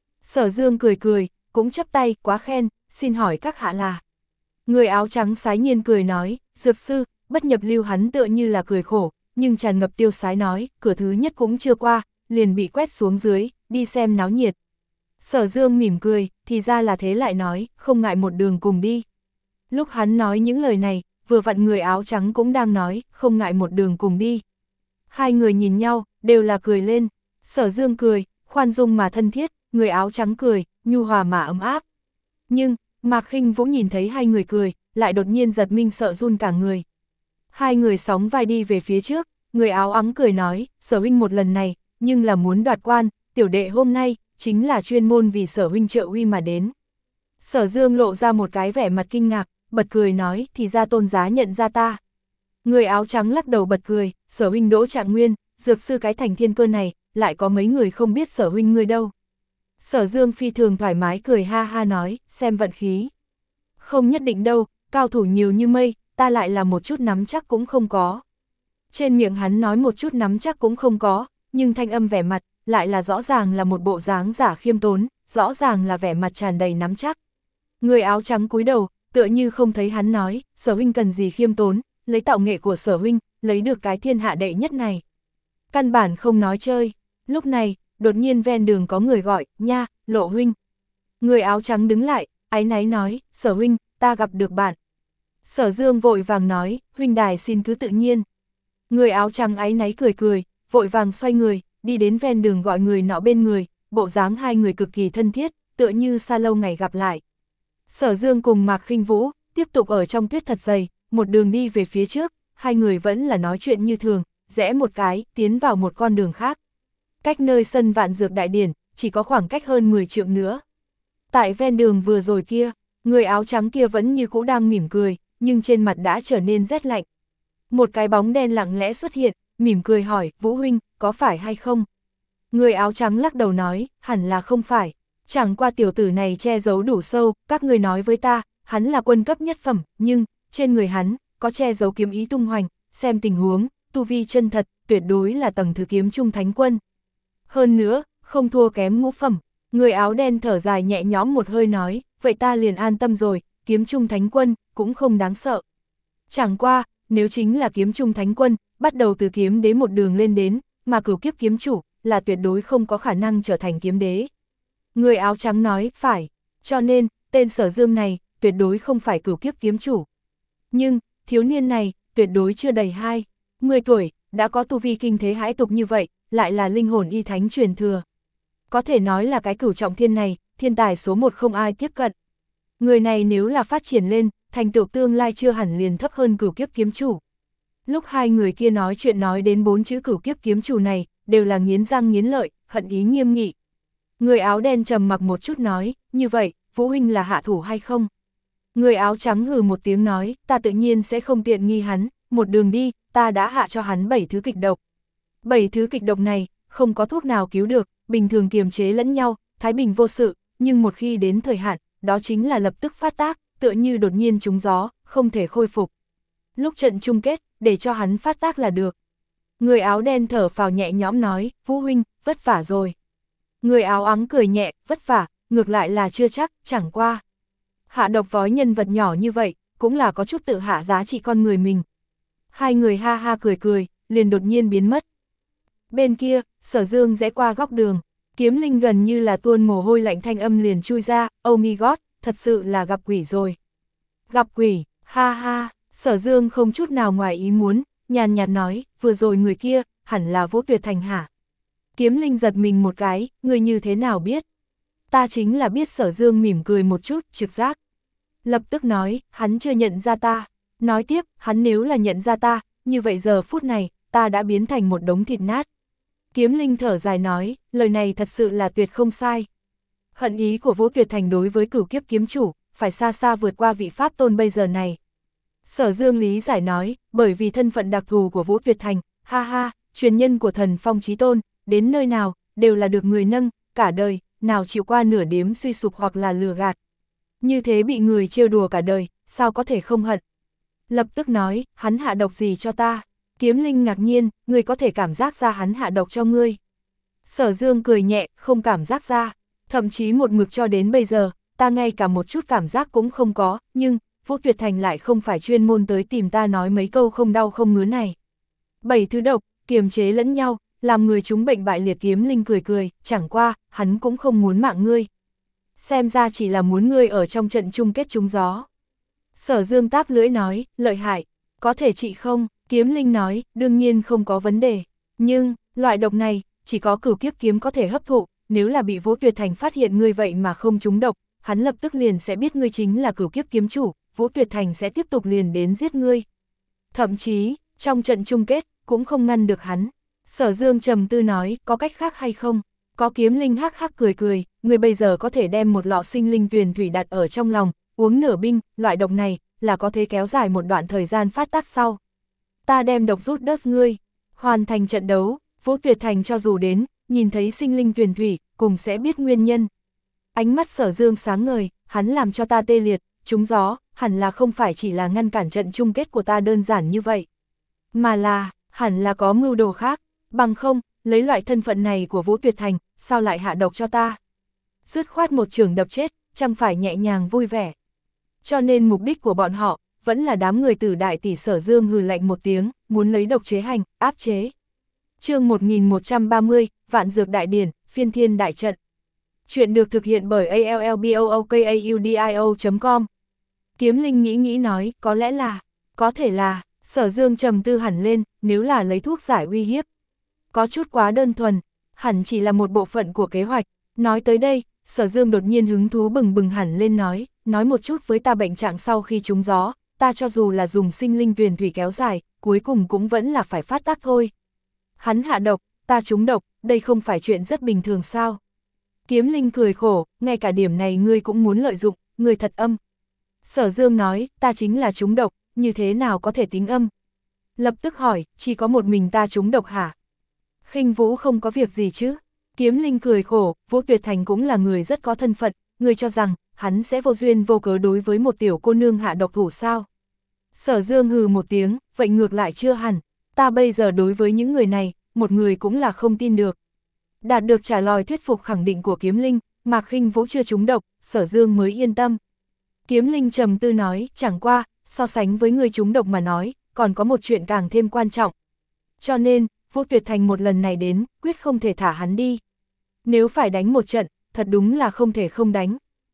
Sở Dương cười cười, cũng chắp tay, quá khen, xin hỏi các hạ là. Người áo trắng sái nhiên cười nói, dược sư, bất nhập lưu. Hắn tựa như là cười khổ, nhưng tràn ngập tiêu sái nói, cửa thứ nhất cũng chưa qua, liền bị quét xuống dưới, đi xem náo nhiệt. Sở Dương mỉm cười, thì ra là thế, lại nói, không ngại một đường cùng đi. Lúc hắn nói những lời này, vừa vặn người áo trắng cũng đang nói, không ngại một đường cùng đi. Hai người nhìn nhau, đều là cười lên. Sở Dương cười, khoan dung mà thân thiết, người áo trắng cười, nhu hòa mà ấm áp. Nhưng, Mạc Khinh Vũ nhìn thấy hai người cười, lại đột nhiên giật mình sợ run cả người. Hai người sóng vai đi về phía trước, người áo ắng cười nói, Sở huynh một lần này, nhưng là muốn đoạt quan, tiểu đệ hôm nay, chính là chuyên môn vì Sở huynh trợ uy mà đến. Sở Dương lộ ra một cái vẻ mặt kinh ngạc, bật cười nói, thì ra Tôn giá nhận ra ta. Người áo trắng lắc đầu bật cười, Sở huynh Đỗ Trạng Nguyên, dược sư cái thành thiên cơ này, lại có mấy người không biết Sở huynh ngươi đâu. Sở Dương phi thường thoải mái cười ha ha nói, xem vận khí. Không nhất định đâu, cao thủ nhiều như mây, ta lại là một chút nắm chắc cũng không có. Trên miệng hắn nói một chút nắm chắc cũng không có, nhưng thanh âm vẻ mặt, lại là rõ ràng là một bộ dáng giả khiêm tốn, rõ ràng là vẻ mặt tràn đầy nắm chắc. Người áo trắng cúi đầu, tựa như không thấy hắn nói, Sở huynh cần gì khiêm tốn, lấy tạo nghệ của Sở huynh, lấy được cái thiên hạ đệ nhất này. Căn bản không nói chơi. Lúc này, đột nhiên ven đường có người gọi, nha, Lộ huynh. Người áo trắng đứng lại, áy náy nói, Sở huynh, ta gặp được bạn. Sở Dương vội vàng nói, huynh đài xin cứ tự nhiên. Người áo trắng áy náy cười cười, vội vàng xoay người, đi đến ven đường gọi người nọ bên người, bộ dáng hai người cực kỳ thân thiết, tựa như xa lâu ngày gặp lại. Sở Dương cùng Mạc Khinh Vũ, tiếp tục ở trong tuyết thật dày, một đường đi về phía trước, hai người vẫn là nói chuyện như thường, rẽ một cái, tiến vào một con đường khác. Cách nơi sân Vạn Dược Đại Điển, chỉ có khoảng cách hơn mười trượng nữa. Tại ven đường vừa rồi kia, người áo trắng kia vẫn như cũ đang mỉm cười, nhưng trên mặt đã trở nên rét lạnh. Một cái bóng đen lặng lẽ xuất hiện, mỉm cười hỏi, Vũ huynh, có phải hay không? Người áo trắng lắc đầu nói, hẳn là không phải. Chẳng qua tiểu tử này che giấu đủ sâu, các người nói với ta, hắn là quân cấp nhất phẩm, nhưng, trên người hắn, có che giấu kiếm ý tung hoành, xem tình huống, tu vi chân thật, tuyệt đối là tầng thứ kiếm trung thánh quân. Hơn nữa, không thua kém ngũ phẩm. Người áo đen thở dài nhẹ nhõm một hơi nói, vậy ta liền an tâm rồi, kiếm trung thánh quân, cũng không đáng sợ. Chẳng qua, nếu chính là kiếm trung thánh quân, bắt đầu từ kiếm đế một đường lên đến, mà cửu kiếp kiếm chủ, là tuyệt đối không có khả năng trở thành kiếm đế. Người áo trắng nói, phải, cho nên, tên Sở Dương này, tuyệt đối không phải cửu kiếp kiếm chủ. Nhưng, thiếu niên này, tuyệt đối chưa đầy hai, mười tuổi, đã có tu vi kinh thế hãi tục như vậy, lại là linh hồn y thánh truyền thừa. Có thể nói là cái cửu trọng thiên này, thiên tài số một không ai tiếp cận. Người này nếu là phát triển lên, thành tựu tương lai chưa hẳn liền thấp hơn cửu kiếp kiếm chủ. Lúc hai người kia nói chuyện nói đến bốn chữ cửu kiếp kiếm chủ này, đều là nghiến răng nghiến lợi, hận ý nghiêm nghị. Người áo đen trầm mặc một chút nói, như vậy, Vũ huynh là hạ thủ hay không? Người áo trắng hừ một tiếng nói, ta tự nhiên sẽ không tiện nghi hắn, một đường đi, ta đã hạ cho hắn bảy thứ kịch độc. Bảy thứ kịch độc này, không có thuốc nào cứu được, bình thường kiềm chế lẫn nhau, thái bình vô sự, nhưng một khi đến thời hạn, đó chính là lập tức phát tác, tựa như đột nhiên trúng gió, không thể khôi phục. Lúc trận chung kết, để cho hắn phát tác là được. Người áo đen thở phào nhẹ nhõm nói, Vũ huynh, vất vả rồi. Người áo ắng cười nhẹ, vất vả, ngược lại là chưa chắc, chẳng qua. Hạ độc vói nhân vật nhỏ như vậy, cũng là có chút tự hạ giá trị con người mình. Hai người ha ha cười cười, liền đột nhiên biến mất. Bên kia, Sở Dương rẽ qua góc đường, Kiếm Linh gần như là tuôn mồ hôi lạnh thanh âm liền chui ra, oh my god, thật sự là gặp quỷ rồi. Gặp quỷ, ha ha, Sở Dương không chút nào ngoài ý muốn, nhàn nhạt nói, vừa rồi người kia, hẳn là Vũ Tuyệt Thành hả? Kiếm Linh giật mình một cái, người như thế nào biết? Ta chính là biết. Sở Dương mỉm cười một chút, trực giác. Lập tức nói, hắn chưa nhận ra ta. Nói tiếp, hắn nếu là nhận ra ta, như vậy giờ phút này, ta đã biến thành một đống thịt nát. Kiếm Linh thở dài nói, lời này thật sự là tuyệt không sai. Hận ý của Vũ Tuyệt Thành đối với cửu kiếp kiếm chủ, phải xa xa vượt qua vị pháp tôn bây giờ này. Sở Dương lý giải nói, bởi vì thân phận đặc thù của Vũ Tuyệt Thành, ha ha, truyền nhân của thần phong chí tôn, đến nơi nào, đều là được người nâng, cả đời, nào chịu qua nửa đếm suy sụp hoặc là lừa gạt. Như thế bị người trêu đùa cả đời, sao có thể không hận. Lập tức nói, hắn hạ độc gì cho ta? Kiếm Linh ngạc nhiên, ngươi có thể cảm giác ra hắn hạ độc cho ngươi. Sở Dương cười nhẹ, không cảm giác ra, thậm chí một mực cho đến bây giờ, ta ngay cả một chút cảm giác cũng không có, nhưng, Vũ Tuyệt Thành lại không phải chuyên môn tới tìm ta nói mấy câu không đau không ngứa này. Bảy thứ độc, kiềm chế lẫn nhau, làm người chúng bệnh bại liệt. Kiếm Linh cười cười, chẳng qua, hắn cũng không muốn mạng ngươi. Xem ra chỉ là muốn ngươi ở trong trận chung kết trúng gió. Sở Dương táp lưỡi nói, lợi hại, có thể trị không? Kiếm Linh nói, đương nhiên không có vấn đề, nhưng, loại độc này, chỉ có cửu kiếp kiếm có thể hấp thụ, nếu là bị Vũ Tuyệt Thành phát hiện ngươi vậy mà không trúng độc, hắn lập tức liền sẽ biết ngươi chính là cửu kiếp kiếm chủ, Vũ Tuyệt Thành sẽ tiếp tục liền đến giết ngươi. Thậm chí, trong trận chung kết, cũng không ngăn được hắn. Sở Dương trầm tư nói, có cách khác hay không? Có. Kiếm Linh hắc hắc cười cười, ngươi bây giờ có thể đem một lọ sinh linh tuyền thủy đặt ở trong lòng, uống nửa binh, loại độc này, là có thể kéo dài một đoạn thời gian phát tác sau. Ta đem độc rút đớt ngươi, hoàn thành trận đấu, Vũ Tuyệt Thành cho dù đến, nhìn thấy sinh linh tuyền thủy, cùng sẽ biết nguyên nhân. Ánh mắt Sở Dương sáng ngời, hắn làm cho ta tê liệt, trúng gió, hẳn là không phải chỉ là ngăn cản trận chung kết của ta đơn giản như vậy. Mà là, hẳn là có mưu đồ khác, bằng không, lấy loại thân phận này của Vũ Tuyệt Thành, sao lại hạ độc cho ta? Dứt khoát một chưởng đập chết, chẳng phải nhẹ nhàng vui vẻ. Cho nên mục đích của bọn họ, vẫn là đám người Tử đại tỷ. Sở Dương hừ lạnh một tiếng, muốn lấy độc chế hành, áp chế. Chương một nghìn một trăm ba mươi, Vạn Dược Đại Điển, Phiên Thiên Đại Trận. Chuyện được thực hiện bởi a l l b o o k a u d i o chấm com. Kiếm Linh nghĩ nghĩ nói, có lẽ là, có thể là, Sở Dương trầm tư hẳn lên, nếu là lấy thuốc giải uy hiếp. Có chút quá đơn thuần, hẳn chỉ là một bộ phận của kế hoạch. Nói tới đây, Sở Dương đột nhiên hứng thú bừng bừng hẳn lên nói, nói một chút với ta bệnh trạng sau khi trúng gió, ta cho dù là dùng sinh linh tuyền thủy kéo dài, cuối cùng cũng vẫn là phải phát tác thôi. Hắn hạ độc, ta trúng độc, đây không phải chuyện rất bình thường sao? Kiếm Linh cười khổ, ngay cả điểm này ngươi cũng muốn lợi dụng, ngươi thật âm. Sở Dương nói, ta chính là trúng độc, như thế nào có thể tính âm? Lập tức hỏi, chỉ có một mình ta trúng độc hả? Khinh Vũ không có việc gì chứ? Kiếm Linh cười khổ, Vũ Tuyệt Thành cũng là người rất có thân phận, ngươi cho rằng, hắn sẽ vô duyên vô cớ đối với một tiểu cô nương hạ độc thủ sao? Sở Dương hừ một tiếng, vậy ngược lại chưa hẳn, ta bây giờ đối với những người này, một người cũng là không tin được. Đạt được trả lời thuyết phục khẳng định của Kiếm Linh, mà Khinh Vũ chưa trúng độc, Sở Dương mới yên tâm. Kiếm Linh trầm tư nói, chẳng qua, so sánh với người trúng độc mà nói, còn có một chuyện càng thêm quan trọng. Cho nên, Vũ Tuyệt Thành một lần này đến, quyết không thể thả hắn đi. Nếu phải đánh một trận, thật đúng là không thể không đánh.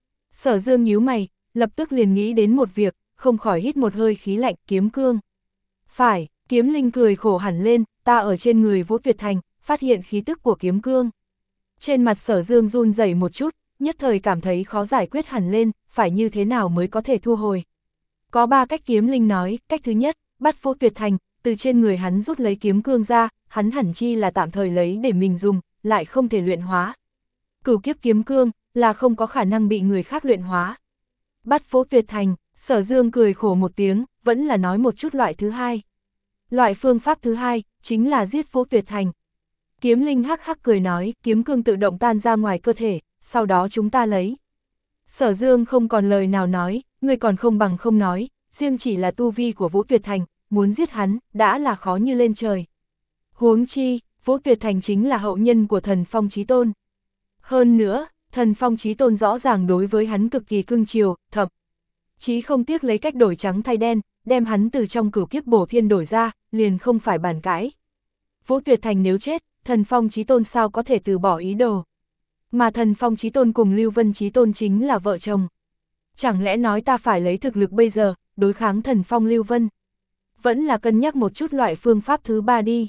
Sở Dương nhíu mày, lập tức liền nghĩ đến một việc, không khỏi hít một hơi khí lạnh, kiếm cương. Phải, Kiếm Linh cười khổ hẳn lên, ta ở trên người Vũ Tuyệt Thành, phát hiện khí tức của kiếm cương. Trên mặt Sở Dương run rẩy một chút, nhất thời cảm thấy khó giải quyết hẳn lên, phải như thế nào mới có thể thu hồi. Có ba cách. Kiếm Linh nói, cách thứ nhất, bắt Vũ Tuyệt Thành, từ trên người hắn rút lấy kiếm cương ra, hắn hẳn chi là tạm thời lấy để mình dùng, lại không thể luyện hóa. Cửu kiếp kiếm cương là không có khả năng bị người khác luyện hóa. Bắt Phố Tuyệt Thành, Sở Dương cười khổ một tiếng, vẫn là nói một chút loại thứ hai. Loại phương pháp thứ hai, chính là giết Phố Tuyệt Thành. Kiếm Linh hắc hắc cười nói, kiếm cương tự động tan ra ngoài cơ thể, sau đó chúng ta lấy. Sở Dương không còn lời nào nói, người còn không bằng không nói, riêng chỉ là tu vi của Vũ Tuyệt Thành, muốn giết hắn, đã là khó như lên trời. Huống chi, Vũ Tuyệt Thành chính là hậu nhân của Thần Phong Chí Tôn. Hơn nữa, Thần Phong Chí Tôn rõ ràng đối với hắn cực kỳ cưng chiều, thậm chí không tiếc lấy cách đổi trắng thay đen, đem hắn từ trong cửu kiếp bổ thiên đổi ra, liền không phải bàn cãi. Vũ Tuyệt Thành nếu chết, Thần Phong Chí Tôn sao có thể từ bỏ ý đồ. Mà Thần Phong Chí Tôn cùng Lưu Vân Chí Tôn chính là vợ chồng. Chẳng lẽ nói ta phải lấy thực lực bây giờ, đối kháng Thần Phong Lưu Vân? Vẫn là cân nhắc một chút loại phương pháp thứ ba đi.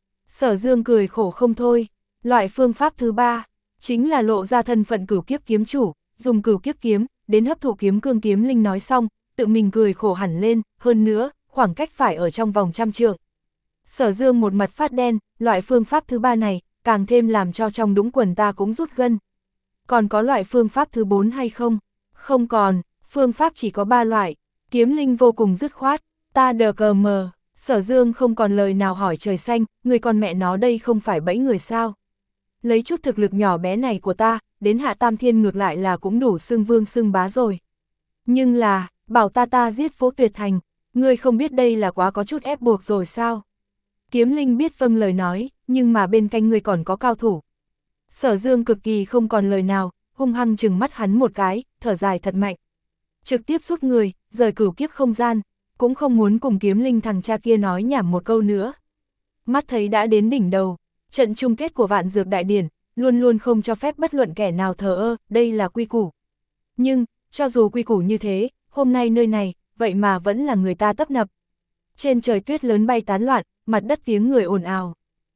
Sở Dương cười khổ không thôi, loại phương pháp thứ ba, chính là lộ ra thân phận cửu kiếp kiếm chủ, dùng cửu kiếp kiếm, đến hấp thụ kiếm cương. Kiếm Linh nói xong, tự mình cười khổ hẳn lên, hơn nữa, khoảng cách phải ở trong vòng trăm trượng. Sở Dương một mặt phát đen, loại phương pháp thứ ba này, càng thêm làm cho trong đũng quần ta cũng rút gân. Còn có loại phương pháp thứ bốn hay không? Không còn, phương pháp chỉ có ba loại. Kiếm Linh vô cùng dứt khoát, ta đờ cờ mờ. Sở Dương không còn lời nào hỏi trời xanh, người con mẹ nó đây không phải bẫy người sao? Lấy chút thực lực nhỏ bé này của ta, đến hạ tam thiên ngược lại là cũng đủ xưng vương xưng bá rồi. Nhưng là, bảo ta ta giết Phố Tuyệt Thành, ngươi không biết đây là quá có chút ép buộc rồi sao? Kiếm Linh biết vâng lời nói, nhưng mà bên cạnh ngươi còn có cao thủ. Sở Dương cực kỳ không còn lời nào, hung hăng trừng mắt hắn một cái, thở dài thật mạnh. Trực tiếp rút người, rời cửu kiếp không gian, cũng không muốn cùng Kiếm Linh thằng cha kia nói nhảm một câu nữa. Mắt thấy đã đến đỉnh đầu, trận chung kết của Vạn Dược Đại Điển, luôn luôn không cho phép bất luận kẻ nào thờ ơ, đây là quy củ. Nhưng, cho dù quy củ như thế, hôm nay nơi này, vậy mà vẫn là người ta tấp nập. Trên trời tuyết lớn bay tán loạn, mặt đất tiếng người ồn ào.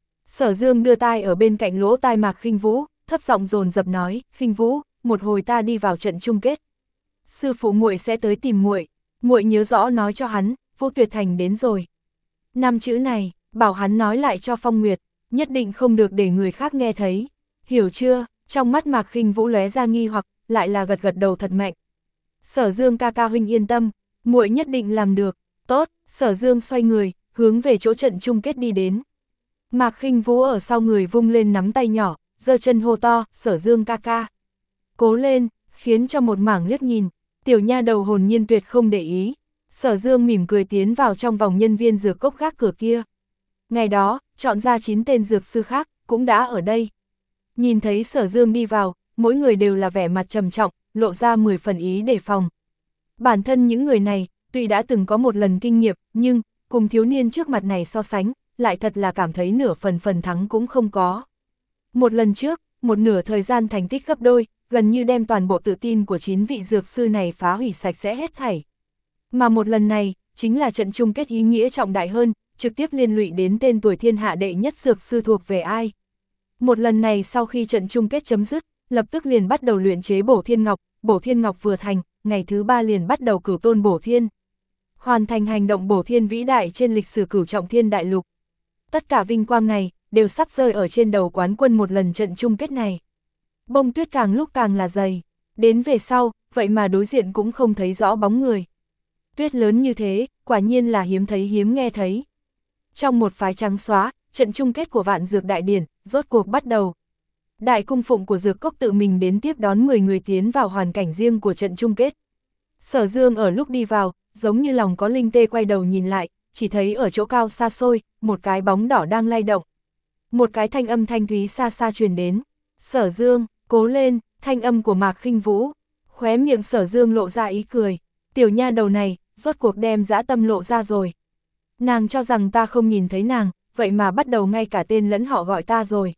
Sở Dương đưa tai ở bên cạnh lỗ tai Mạc Khinh Vũ, thấp giọng dồn dập nói, Khinh Vũ, một hồi ta đi vào trận chung kết. Sư phụ muội sẽ tới tìm muội, muội nhớ rõ nói cho hắn, Vũ Tuyệt Thành đến rồi. Năm chữ này, bảo hắn nói lại cho Phong Nguyệt, nhất định không được để người khác nghe thấy. Hiểu chưa? Trong mắt Mạc Khinh Vũ lóe ra nghi hoặc, lại là gật gật đầu thật mạnh. Sở Dương ca ca huynh yên tâm, muội nhất định làm được. Tốt, Sở Dương xoay người, hướng về chỗ trận chung kết đi đến. Mạc Khinh Vũ ở sau người vung lên nắm tay nhỏ, giơ chân hô to, Sở Dương ca ca. Cố lên, khiến cho một mảng liếc nhìn, tiểu nha đầu hồn nhiên tuyệt không để ý. Sở Dương mỉm cười tiến vào trong vòng nhân viên dược cốc gác cửa kia. Ngày đó, chọn ra chín tên dược sư khác, cũng đã ở đây. Nhìn thấy Sở Dương đi vào, mỗi người đều là vẻ mặt trầm trọng, lộ ra mười phần ý đề phòng. Bản thân những người này, tuy đã từng có một lần kinh nghiệm, nhưng, cùng thiếu niên trước mặt này so sánh, lại thật là cảm thấy nửa phần phần thắng cũng không có. Một lần trước, một nửa thời gian thành tích gấp đôi, gần như đem toàn bộ tự tin của chín vị dược sư này phá hủy sạch sẽ hết thảy. Mà một lần này, chính là trận chung kết ý nghĩa trọng đại hơn, trực tiếp liên lụy đến tên tuổi thiên hạ đệ nhất dược sư thuộc về ai. Một lần này sau khi trận chung kết chấm dứt, lập tức liền bắt đầu luyện chế bổ thiên ngọc, bổ thiên ngọc vừa thành, ngày thứ ba liền bắt đầu cửu tôn bổ thiên. Hoàn thành hành động bổ thiên vĩ đại trên lịch sử cửu trọng thiên đại lục. Tất cả vinh quang này, đều sắp rơi ở trên đầu quán quân một lần trận chung kết này. Bông tuyết càng lúc càng là dày, đến về sau, vậy mà đối diện cũng không thấy rõ bóng người. Tuyết lớn như thế, quả nhiên là hiếm thấy hiếm nghe thấy. Trong một phái trắng xóa, trận chung kết của Vạn Dược Đại Điển, rốt cuộc bắt đầu. Đại cung phụng của Dược Cốc tự mình đến tiếp đón mười người tiến vào hoàn cảnh riêng của trận chung kết. Sở Dương ở lúc đi vào, giống như lòng có linh tê quay đầu nhìn lại, chỉ thấy ở chỗ cao xa xôi, một cái bóng đỏ đang lay động. Một cái thanh âm thanh thúy xa xa truyền đến. Sở Dương, cố lên, thanh âm của Mạc Khinh Vũ. Khóe miệng Sở Dương lộ ra ý cười. Tiểu nha đầu này, rốt cuộc đem dã tâm lộ ra rồi. Nàng cho rằng ta không nhìn thấy nàng, vậy mà bắt đầu ngay cả tên lẫn họ gọi ta rồi.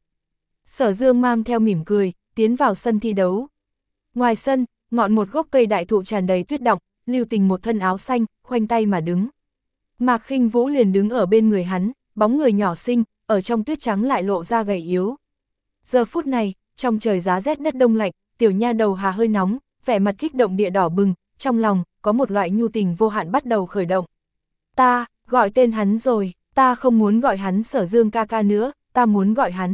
Sở Dương mang theo mỉm cười, tiến vào sân thi đấu. Ngoài sân, ngọn một gốc cây đại thụ tràn đầy tuyết đọng, Lưu Tình một thân áo xanh, khoanh tay mà đứng. Mạc Khinh Vũ liền đứng ở bên người hắn, bóng người nhỏ xinh, ở trong tuyết trắng lại lộ ra gầy yếu. Giờ phút này, trong trời giá rét đất đông lạnh, tiểu nha đầu hà hơi nóng, vẻ mặt kích động địa đỏ bừng, trong lòng, có một loại nhu tình vô hạn bắt đầu khởi động. Ta, gọi tên hắn rồi, Ta không muốn gọi hắn Sở Dương ca ca nữa, ta muốn gọi hắn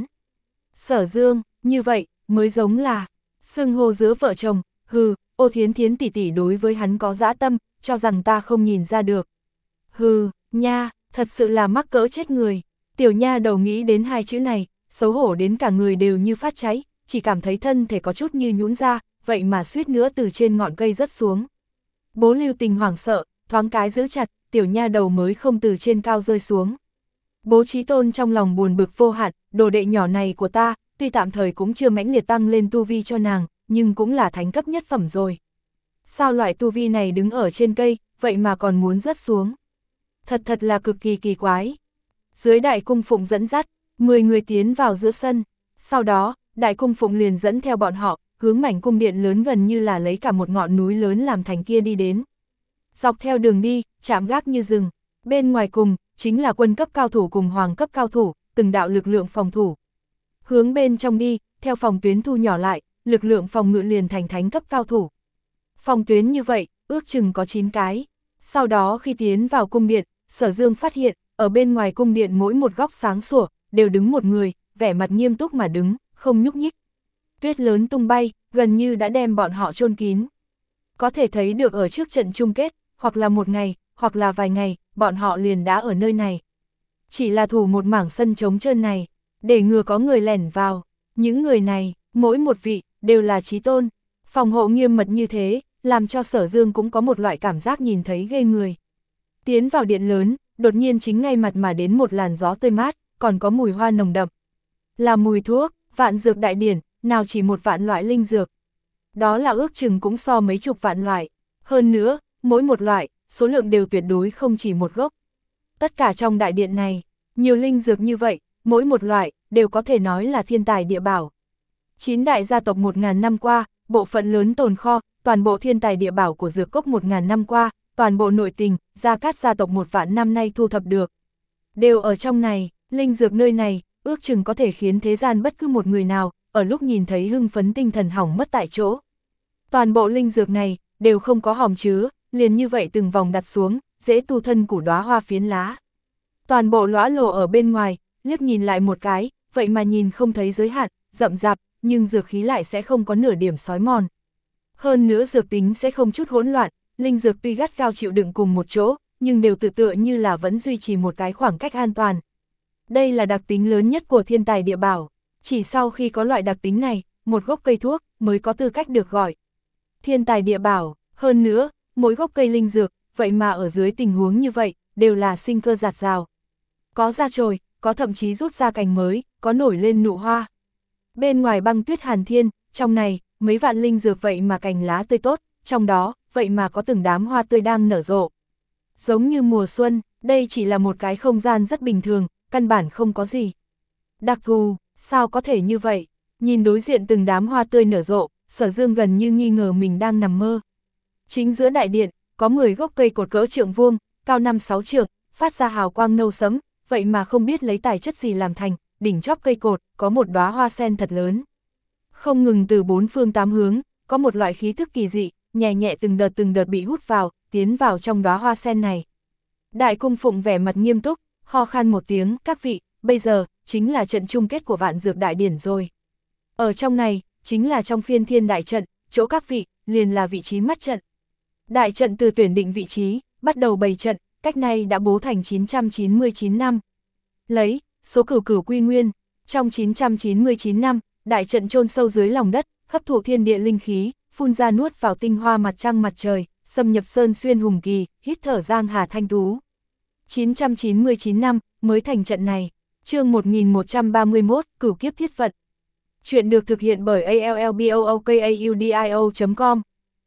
Sở Dương, như vậy, mới giống là xưng hô giữa vợ chồng. Hừ, Ô Thiến Thiến tỷ tỷ đối với hắn có dã tâm, cho rằng ta không nhìn ra được. Hừ, nha, thật sự là mắc cỡ chết người. Tiểu nha đầu nghĩ đến hai chữ này, xấu hổ đến cả người đều như phát cháy, chỉ cảm thấy thân thể có chút như nhũn ra, vậy mà suýt nữa từ trên ngọn cây rớt xuống. Bố Lưu Tình hoảng sợ, thoáng cái giữ chặt, tiểu nha đầu mới không từ trên cao rơi xuống. Bố Chí Tôn trong lòng buồn bực vô hạn, đồ đệ nhỏ này của ta, tuy tạm thời cũng chưa mãnh liệt tăng lên tu vi cho nàng, nhưng cũng là thánh cấp nhất phẩm rồi. Sao loại tu vi này đứng ở trên cây, vậy mà còn muốn rớt xuống? Thật thật là cực kỳ kỳ quái. Dưới đại cung phụng dẫn dắt, mười người tiến vào giữa sân. Sau đó, đại cung phụng liền dẫn theo bọn họ, hướng mảnh cung điện lớn gần như là lấy cả một ngọn núi lớn làm thành kia đi đến. Dọc theo đường đi, chạm gác như rừng. Bên ngoài cùng, chính là quân cấp cao thủ cùng hoàng cấp cao thủ, từng đạo lực lượng phòng thủ. Hướng bên trong đi, theo phòng tuyến thu nhỏ lại, lực lượng phòng ngự liền thành thánh cấp cao thủ. Phòng tuyến như vậy, ước chừng có chín cái. Sau đó khi tiến vào cung điện, Sở Dương phát hiện, ở bên ngoài cung điện mỗi một góc sáng sủa, đều đứng một người, vẻ mặt nghiêm túc mà đứng, không nhúc nhích. Tuyết lớn tung bay, gần như đã đem bọn họ chôn kín. Có thể thấy được ở trước trận chung kết, hoặc là một ngày, hoặc là vài ngày, bọn họ liền đã ở nơi này. Chỉ là thủ một mảng sân trống trơn này, để ngừa có người lẻn vào. Những người này, mỗi một vị, đều là chí tôn. Phòng hộ nghiêm mật như thế, làm cho Sở Dương cũng có một loại cảm giác nhìn thấy ghê người. Tiến vào điện lớn, đột nhiên chính ngay mặt mà đến một làn gió tươi mát, còn có mùi hoa nồng đậm. Là mùi thuốc, vạn dược đại điển, nào chỉ một vạn loại linh dược. Đó là ước chừng cũng so mấy chục vạn loại. Hơn nữa, mỗi một loại, số lượng đều tuyệt đối không chỉ một gốc. Tất cả trong đại điện này, nhiều linh dược như vậy, mỗi một loại, đều có thể nói là thiên tài địa bảo. Chín đại gia tộc một ngàn năm qua, bộ phận lớn tồn kho, toàn bộ thiên tài địa bảo của dược cốc một ngàn năm qua, toàn bộ nội tình, Gia Cát gia tộc một vạn năm nay thu thập được. Đều ở trong này, linh dược nơi này, ước chừng có thể khiến thế gian bất cứ một người nào, ở lúc nhìn thấy hưng phấn tinh thần hỏng mất tại chỗ. Toàn bộ linh dược này, đều không có hòm chứa, liền như vậy từng vòng đặt xuống, dễ tu thân củ đóa hoa phiến lá. Toàn bộ lõa lồ ở bên ngoài, liếc nhìn lại một cái, vậy mà nhìn không thấy giới hạn, rậm rạp, nhưng dược khí lại sẽ không có nửa điểm sói mòn. Hơn nữa dược tính sẽ không chút hỗn loạn, linh dược tuy gắt gao chịu đựng cùng một chỗ, nhưng đều tự tựa như là vẫn duy trì một cái khoảng cách an toàn. Đây là đặc tính lớn nhất của thiên tài địa bảo, chỉ sau khi có loại đặc tính này, một gốc cây thuốc mới có tư cách được gọi thiên tài địa bảo. Hơn nữa, mỗi gốc cây linh dược, vậy mà ở dưới tình huống như vậy, đều là sinh cơ rạt rào. Có ra chồi, có thậm chí rút ra cành mới, có nổi lên nụ hoa. Bên ngoài băng tuyết hàn thiên, trong này, mấy vạn linh dược vậy mà cành lá tươi tốt, trong đó, vậy mà có từng đám hoa tươi đang nở rộ. Giống như mùa xuân, đây chỉ là một cái không gian rất bình thường, căn bản không có gì. Đặc thù, sao có thể như vậy? Nhìn đối diện từng đám hoa tươi nở rộ, Sở Dương gần như nghi ngờ mình đang nằm mơ. Chính giữa đại điện, có mười gốc cây cột cỡ trượng vuông, cao năm sáu trượng, phát ra hào quang nâu sẫm, vậy mà không biết lấy tài chất gì làm thành, đỉnh chóp cây cột, có một đóa hoa sen thật lớn. Không ngừng từ bốn phương tám hướng, có một loại khí thức kỳ dị, nhẹ nhẹ từng đợt từng đợt bị hút vào, tiến vào trong đóa hoa sen này. Đại cung phụng vẻ mặt nghiêm túc, ho khan một tiếng, các vị, bây giờ, chính là trận chung kết của vạn dược đại điển rồi. Ở trong này, chính là trong phiên thiên đại trận, chỗ các vị, liền là vị trí mắt trận. Đại trận từ tuyển định vị trí, bắt đầu bày trận, cách nay đã bố thành chín trăm chín mươi chín năm. Lấy, số cửu cửu quy nguyên, trong chín trăm chín mươi chín năm, đại trận chôn sâu dưới lòng đất, hấp thụ thiên địa linh khí, phun ra nuốt vào tinh hoa mặt trăng mặt trời, xâm nhập sơn xuyên hùng kỳ, hít thở giang hà thanh tú. chín trăm chín mươi chín năm, mới thành trận này. Chương một nghìn một trăm ba mươi mốt, Cửu kiếp thiết vận. Chuyện được thực hiện bởi a l l b o o k a u d i o chấm com.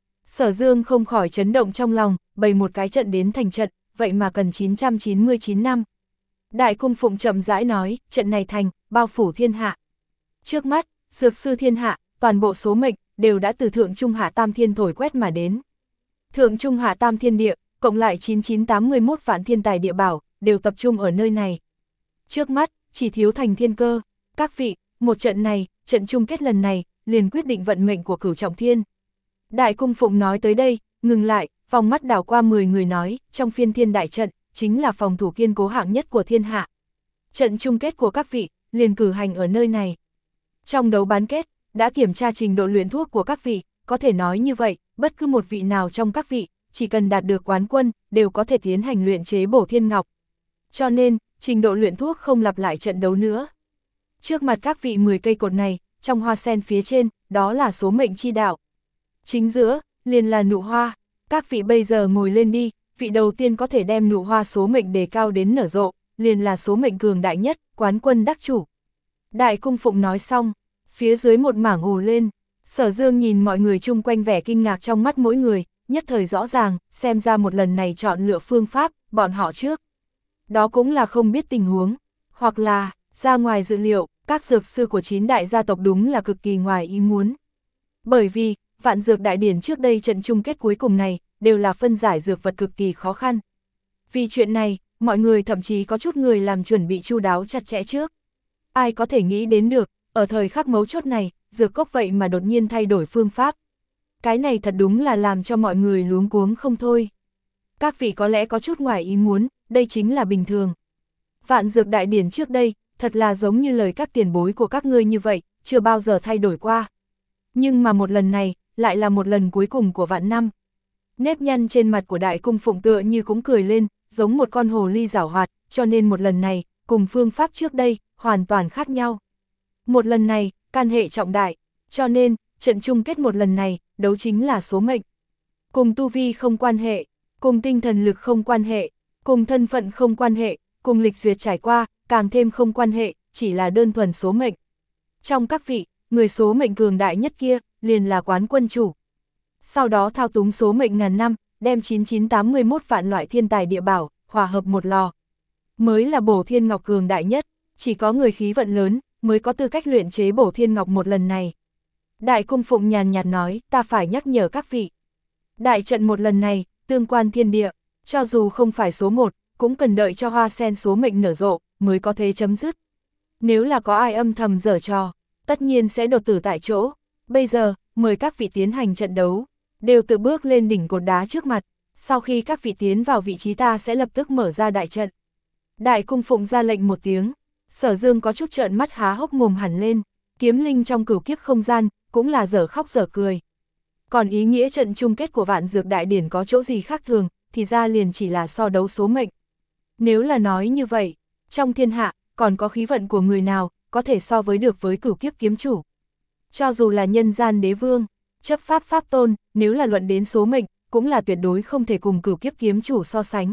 Sở Dương không khỏi chấn động trong lòng, bày một cái trận đến thành trận, vậy mà cần chín trăm chín mươi chín năm. Đại cung phụng chậm rãi nói, trận này thành, bao phủ thiên hạ. Trước mắt, dược sư thiên hạ, toàn bộ số mệnh, đều đã từ thượng trung hạ tam thiên thổi quét mà đến. Thượng trung hạ tam thiên địa, cộng lại chín nghìn chín trăm tám mươi mốt vạn thiên tài địa bảo, đều tập trung ở nơi này. Trước mắt, chỉ thiếu thành thiên cơ. Các vị, một trận này, trận chung kết lần này, liền quyết định vận mệnh của Cửu Trọng Thiên. Đại cung phụng nói tới đây, ngừng lại, vòng mắt đảo qua mười người nói, trong phiên thiên đại trận, chính là phòng thủ kiên cố hạng nhất của thiên hạ. Trận chung kết của các vị, liền cử hành ở nơi này. Trong đấu bán kết, đã kiểm tra trình độ luyện thuốc của các vị, có thể nói như vậy, bất cứ một vị nào trong các vị, chỉ cần đạt được quán quân, đều có thể tiến hành luyện chế bổ thiên ngọc. Cho nên, trình độ luyện thuốc không lặp lại trận đấu nữa. Trước mặt các vị mười cây cột này, trong hoa sen phía trên, đó là số mệnh chi đạo. Chính giữa, liền là nụ hoa. Các vị bây giờ ngồi lên đi, vị đầu tiên có thể đem nụ hoa số mệnh đề cao đến nở rộ, liền là số mệnh cường đại nhất, quán quân đắc chủ. Đại Cung Phụng nói xong, phía dưới một mảng ù lên. Sở Dương nhìn mọi người chung quanh vẻ kinh ngạc trong mắt mỗi người, nhất thời rõ ràng, xem ra một lần này chọn lựa phương pháp, bọn họ trước. Đó cũng là không biết tình huống, hoặc là, ra ngoài dự liệu, các dược sư của chín đại gia tộc đúng là cực kỳ ngoài ý muốn. Bởi vì, vạn dược đại điển trước đây trận chung kết cuối cùng này, đều là phân giải dược vật cực kỳ khó khăn. Vì chuyện này, mọi người thậm chí có chút người làm chuẩn bị chu đáo chặt chẽ trước. Ai có thể nghĩ đến được, ở thời khắc mấu chốt này, dược cốc vậy mà đột nhiên thay đổi phương pháp. Cái này thật đúng là làm cho mọi người luống cuống không thôi. Các vị có lẽ có chút ngoài ý muốn, đây chính là bình thường. Vạn dược đại điển trước đây, thật là giống như lời các tiền bối của các ngươi như vậy, chưa bao giờ thay đổi qua. Nhưng mà một lần này, lại là một lần cuối cùng của vạn năm. Nếp nhăn trên mặt của Đại Cung Phụng tựa như cũng cười lên, giống một con hồ ly giảo hoạt, cho nên một lần này, cùng phương pháp trước đây, hoàn toàn khác nhau. Một lần này, can hệ trọng đại, cho nên, trận chung kết một lần này, đấu chính là số mệnh. Cùng tu vi không quan hệ, cùng tinh thần lực không quan hệ, cùng thân phận không quan hệ, cùng lịch duyệt trải qua, càng thêm không quan hệ, chỉ là đơn thuần số mệnh. Trong các vị, người số mệnh cường đại nhất kia, liền là quán quân chủ. Sau đó thao túng số mệnh ngàn năm, đem chín chín tám mươi mốt vạn loại thiên tài địa bảo, hòa hợp một lò. Mới là bổ thiên ngọc cường đại nhất, chỉ có người khí vận lớn, mới có tư cách luyện chế bổ thiên ngọc một lần này. Đại Cung Phụng nhàn nhạt nói, ta phải nhắc nhở các vị. Đại trận một lần này, tương quan thiên địa, cho dù không phải số một, cũng cần đợi cho hoa sen số mệnh nở rộ, mới có thể chấm dứt. Nếu là có ai âm thầm giở trò, tất nhiên sẽ đột tử tại chỗ. Bây giờ, mời các vị tiến hành trận đấu, đều tự bước lên đỉnh cột đá trước mặt. Sau khi các vị tiến vào vị trí ta sẽ lập tức mở ra đại trận. Đại Cung Phụng ra lệnh một tiếng, Sở Dương có chút trợn mắt há hốc mồm hẳn lên, kiếm linh trong cửu kiếp không gian, cũng là dở khóc dở cười. Còn ý nghĩa trận chung kết của vạn dược đại điển có chỗ gì khác thường, thì ra liền chỉ là so đấu số mệnh. Nếu là nói như vậy, trong thiên hạ, còn có khí vận của người nào, có thể so với được với cửu kiếp kiếm chủ. Cho dù là nhân gian đế vương, chấp pháp pháp tôn, nếu là luận đến số mệnh, cũng là tuyệt đối không thể cùng cửu kiếp kiếm chủ so sánh.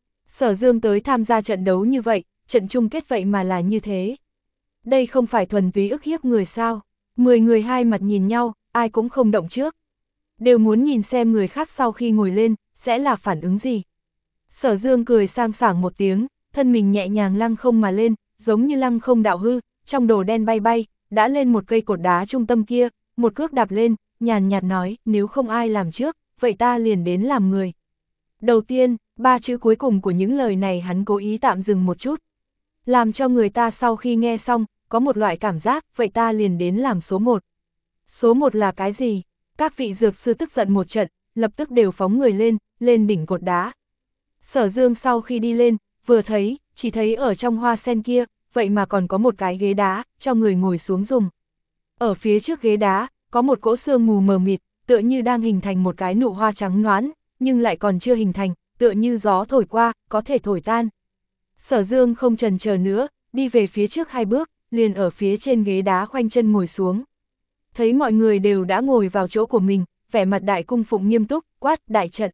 Sở Dương tới tham gia trận đấu như vậy, trận chung kết vậy mà là như thế. Đây không phải thuần túy ức hiếp người sao? Mười người hai mặt nhìn nhau, ai cũng không động trước. Đều muốn nhìn xem người khác sau khi ngồi lên, sẽ là phản ứng gì. Sở Dương cười sang sảng một tiếng, thân mình nhẹ nhàng lăng không mà lên, giống như lăng không đạo hư, trong đồ đen bay bay, đã lên một cây cột đá trung tâm kia, một cước đạp lên, nhàn nhạt nói, nếu không ai làm trước, vậy ta liền đến làm người. Đầu tiên, ba chữ cuối cùng của những lời này hắn cố ý tạm dừng một chút. Làm cho người ta sau khi nghe xong, có một loại cảm giác, vậy ta liền đến làm số một. Số một là cái gì? Các vị dược sư tức giận một trận, lập tức đều phóng người lên, lên đỉnh cột đá. Sở Dương sau khi đi lên, vừa thấy, chỉ thấy ở trong hoa sen kia, vậy mà còn có một cái ghế đá, cho người ngồi xuống dùng. Ở phía trước ghế đá, có một cỗ sương mù mờ mịt, tựa như đang hình thành một cái nụ hoa trắng nõn, nhưng lại còn chưa hình thành, tựa như gió thổi qua, có thể thổi tan. Sở Dương không chần chờ nữa, đi về phía trước hai bước, liền ở phía trên ghế đá khoanh chân ngồi xuống. Thấy mọi người đều đã ngồi vào chỗ của mình, vẻ mặt Đại Cung Phụng nghiêm túc, quát đại trận.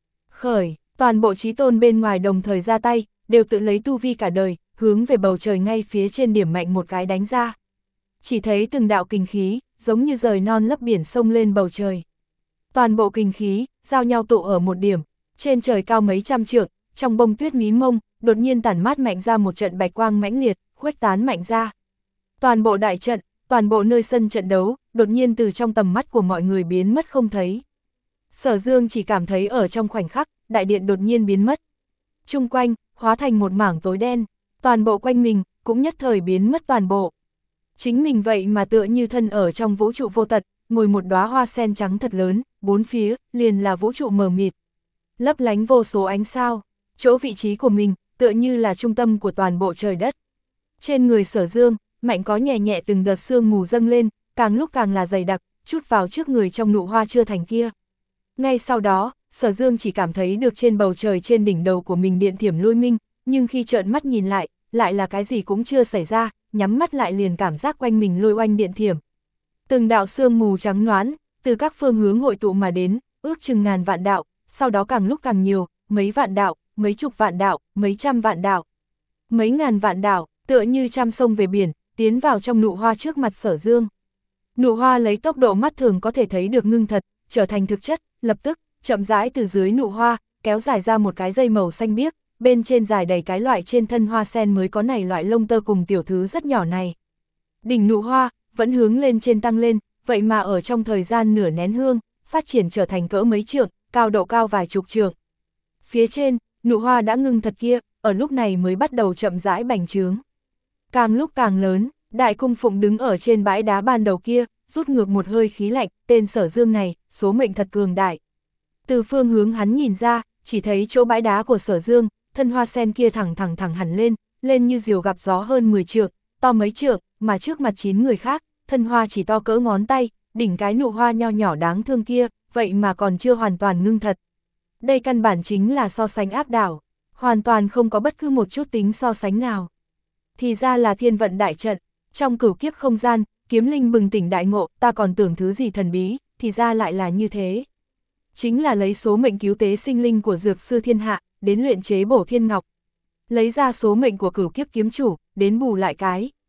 Khởi, toàn bộ chí tôn bên ngoài đồng thời ra tay, đều tự lấy tu vi cả đời, hướng về bầu trời ngay phía trên điểm mạnh một cái đánh ra. Chỉ thấy từng đạo kình khí, giống như rời non lấp biển sông lên bầu trời. Toàn bộ kình khí, giao nhau tụ ở một điểm, trên trời cao mấy trăm trượng, trong bông tuyết mí mông, đột nhiên tản mát mạnh ra một trận bạch quang mãnh liệt, khuếch tán mạnh ra. Toàn bộ đại trận, toàn bộ nơi sân trận đấu, đột nhiên từ trong tầm mắt của mọi người biến mất không thấy. Sở Dương chỉ cảm thấy ở trong khoảnh khắc, đại điện đột nhiên biến mất. Chung quanh, hóa thành một mảng tối đen, toàn bộ quanh mình, cũng nhất thời biến mất toàn bộ. Chính mình vậy mà tựa như thân ở trong vũ trụ vô tận, ngồi một đóa hoa sen trắng thật lớn, bốn phía, liền là vũ trụ mờ mịt. Lấp lánh vô số ánh sao, chỗ vị trí của mình, tựa như là trung tâm của toàn bộ trời đất. Trên người Sở Dương, mạnh có nhẹ nhẹ từng đợt sương mù dâng lên, càng lúc càng là dày đặc, chút vào trước người trong nụ hoa chưa thành kia. Ngay sau đó, Sở Dương chỉ cảm thấy được trên bầu trời trên đỉnh đầu của mình điện thiểm lôi minh, nhưng khi trợn mắt nhìn lại, lại là cái gì cũng chưa xảy ra, nhắm mắt lại liền cảm giác quanh mình lôi oanh điện thiểm. Từng đạo sương mù trắng noãn, từ các phương hướng hội tụ mà đến, ước chừng ngàn vạn đạo, sau đó càng lúc càng nhiều, mấy vạn đạo, mấy chục vạn đạo, mấy trăm vạn đạo. Mấy ngàn vạn đạo, tựa như trăm sông về biển, tiến vào trong nụ hoa trước mặt Sở Dương. Nụ hoa lấy tốc độ mắt thường có thể thấy được ngưng thật, trở thành thực chất, lập tức, chậm rãi từ dưới nụ hoa, kéo dài ra một cái dây màu xanh biếc, bên trên dài đầy cái loại trên thân hoa sen mới có này loại lông tơ cùng tiểu thứ rất nhỏ này. Đỉnh nụ hoa, vẫn hướng lên trên tăng lên, vậy mà ở trong thời gian nửa nén hương, phát triển trở thành cỡ mấy trượng, cao độ cao vài chục trượng. Phía trên, nụ hoa đã ngưng thật kia, ở lúc này mới bắt đầu chậm rãi bành trướng. Càng lúc càng lớn, Đại Cung Phụng đứng ở trên bãi đá ban đầu kia, rút ngược một hơi khí lạnh, tên Sở Dương này, số mệnh thật cường đại. Từ phương hướng hắn nhìn ra, chỉ thấy chỗ bãi đá của Sở Dương, thân hoa sen kia thẳng thẳng thẳng hẳn lên, lên như diều gặp gió hơn mười trượng, to mấy trượng, mà trước mặt chín người khác, thân hoa chỉ to cỡ ngón tay, đỉnh cái nụ hoa nho nhỏ đáng thương kia, vậy mà còn chưa hoàn toàn ngưng thật. Đây căn bản chính là so sánh áp đảo, hoàn toàn không có bất cứ một chút tính so sánh nào. Thì ra là thiên vận đại trận, trong cửu kiếp không gian, Kiếm Linh bừng tỉnh đại ngộ, ta còn tưởng thứ gì thần bí, thì ra lại là như thế. Chính là lấy số mệnh cứu tế sinh linh của dược sư thiên hạ, đến luyện chế bổ thiên ngọc. Lấy ra số mệnh của cửu kiếp kiếm chủ, đến bù lại cái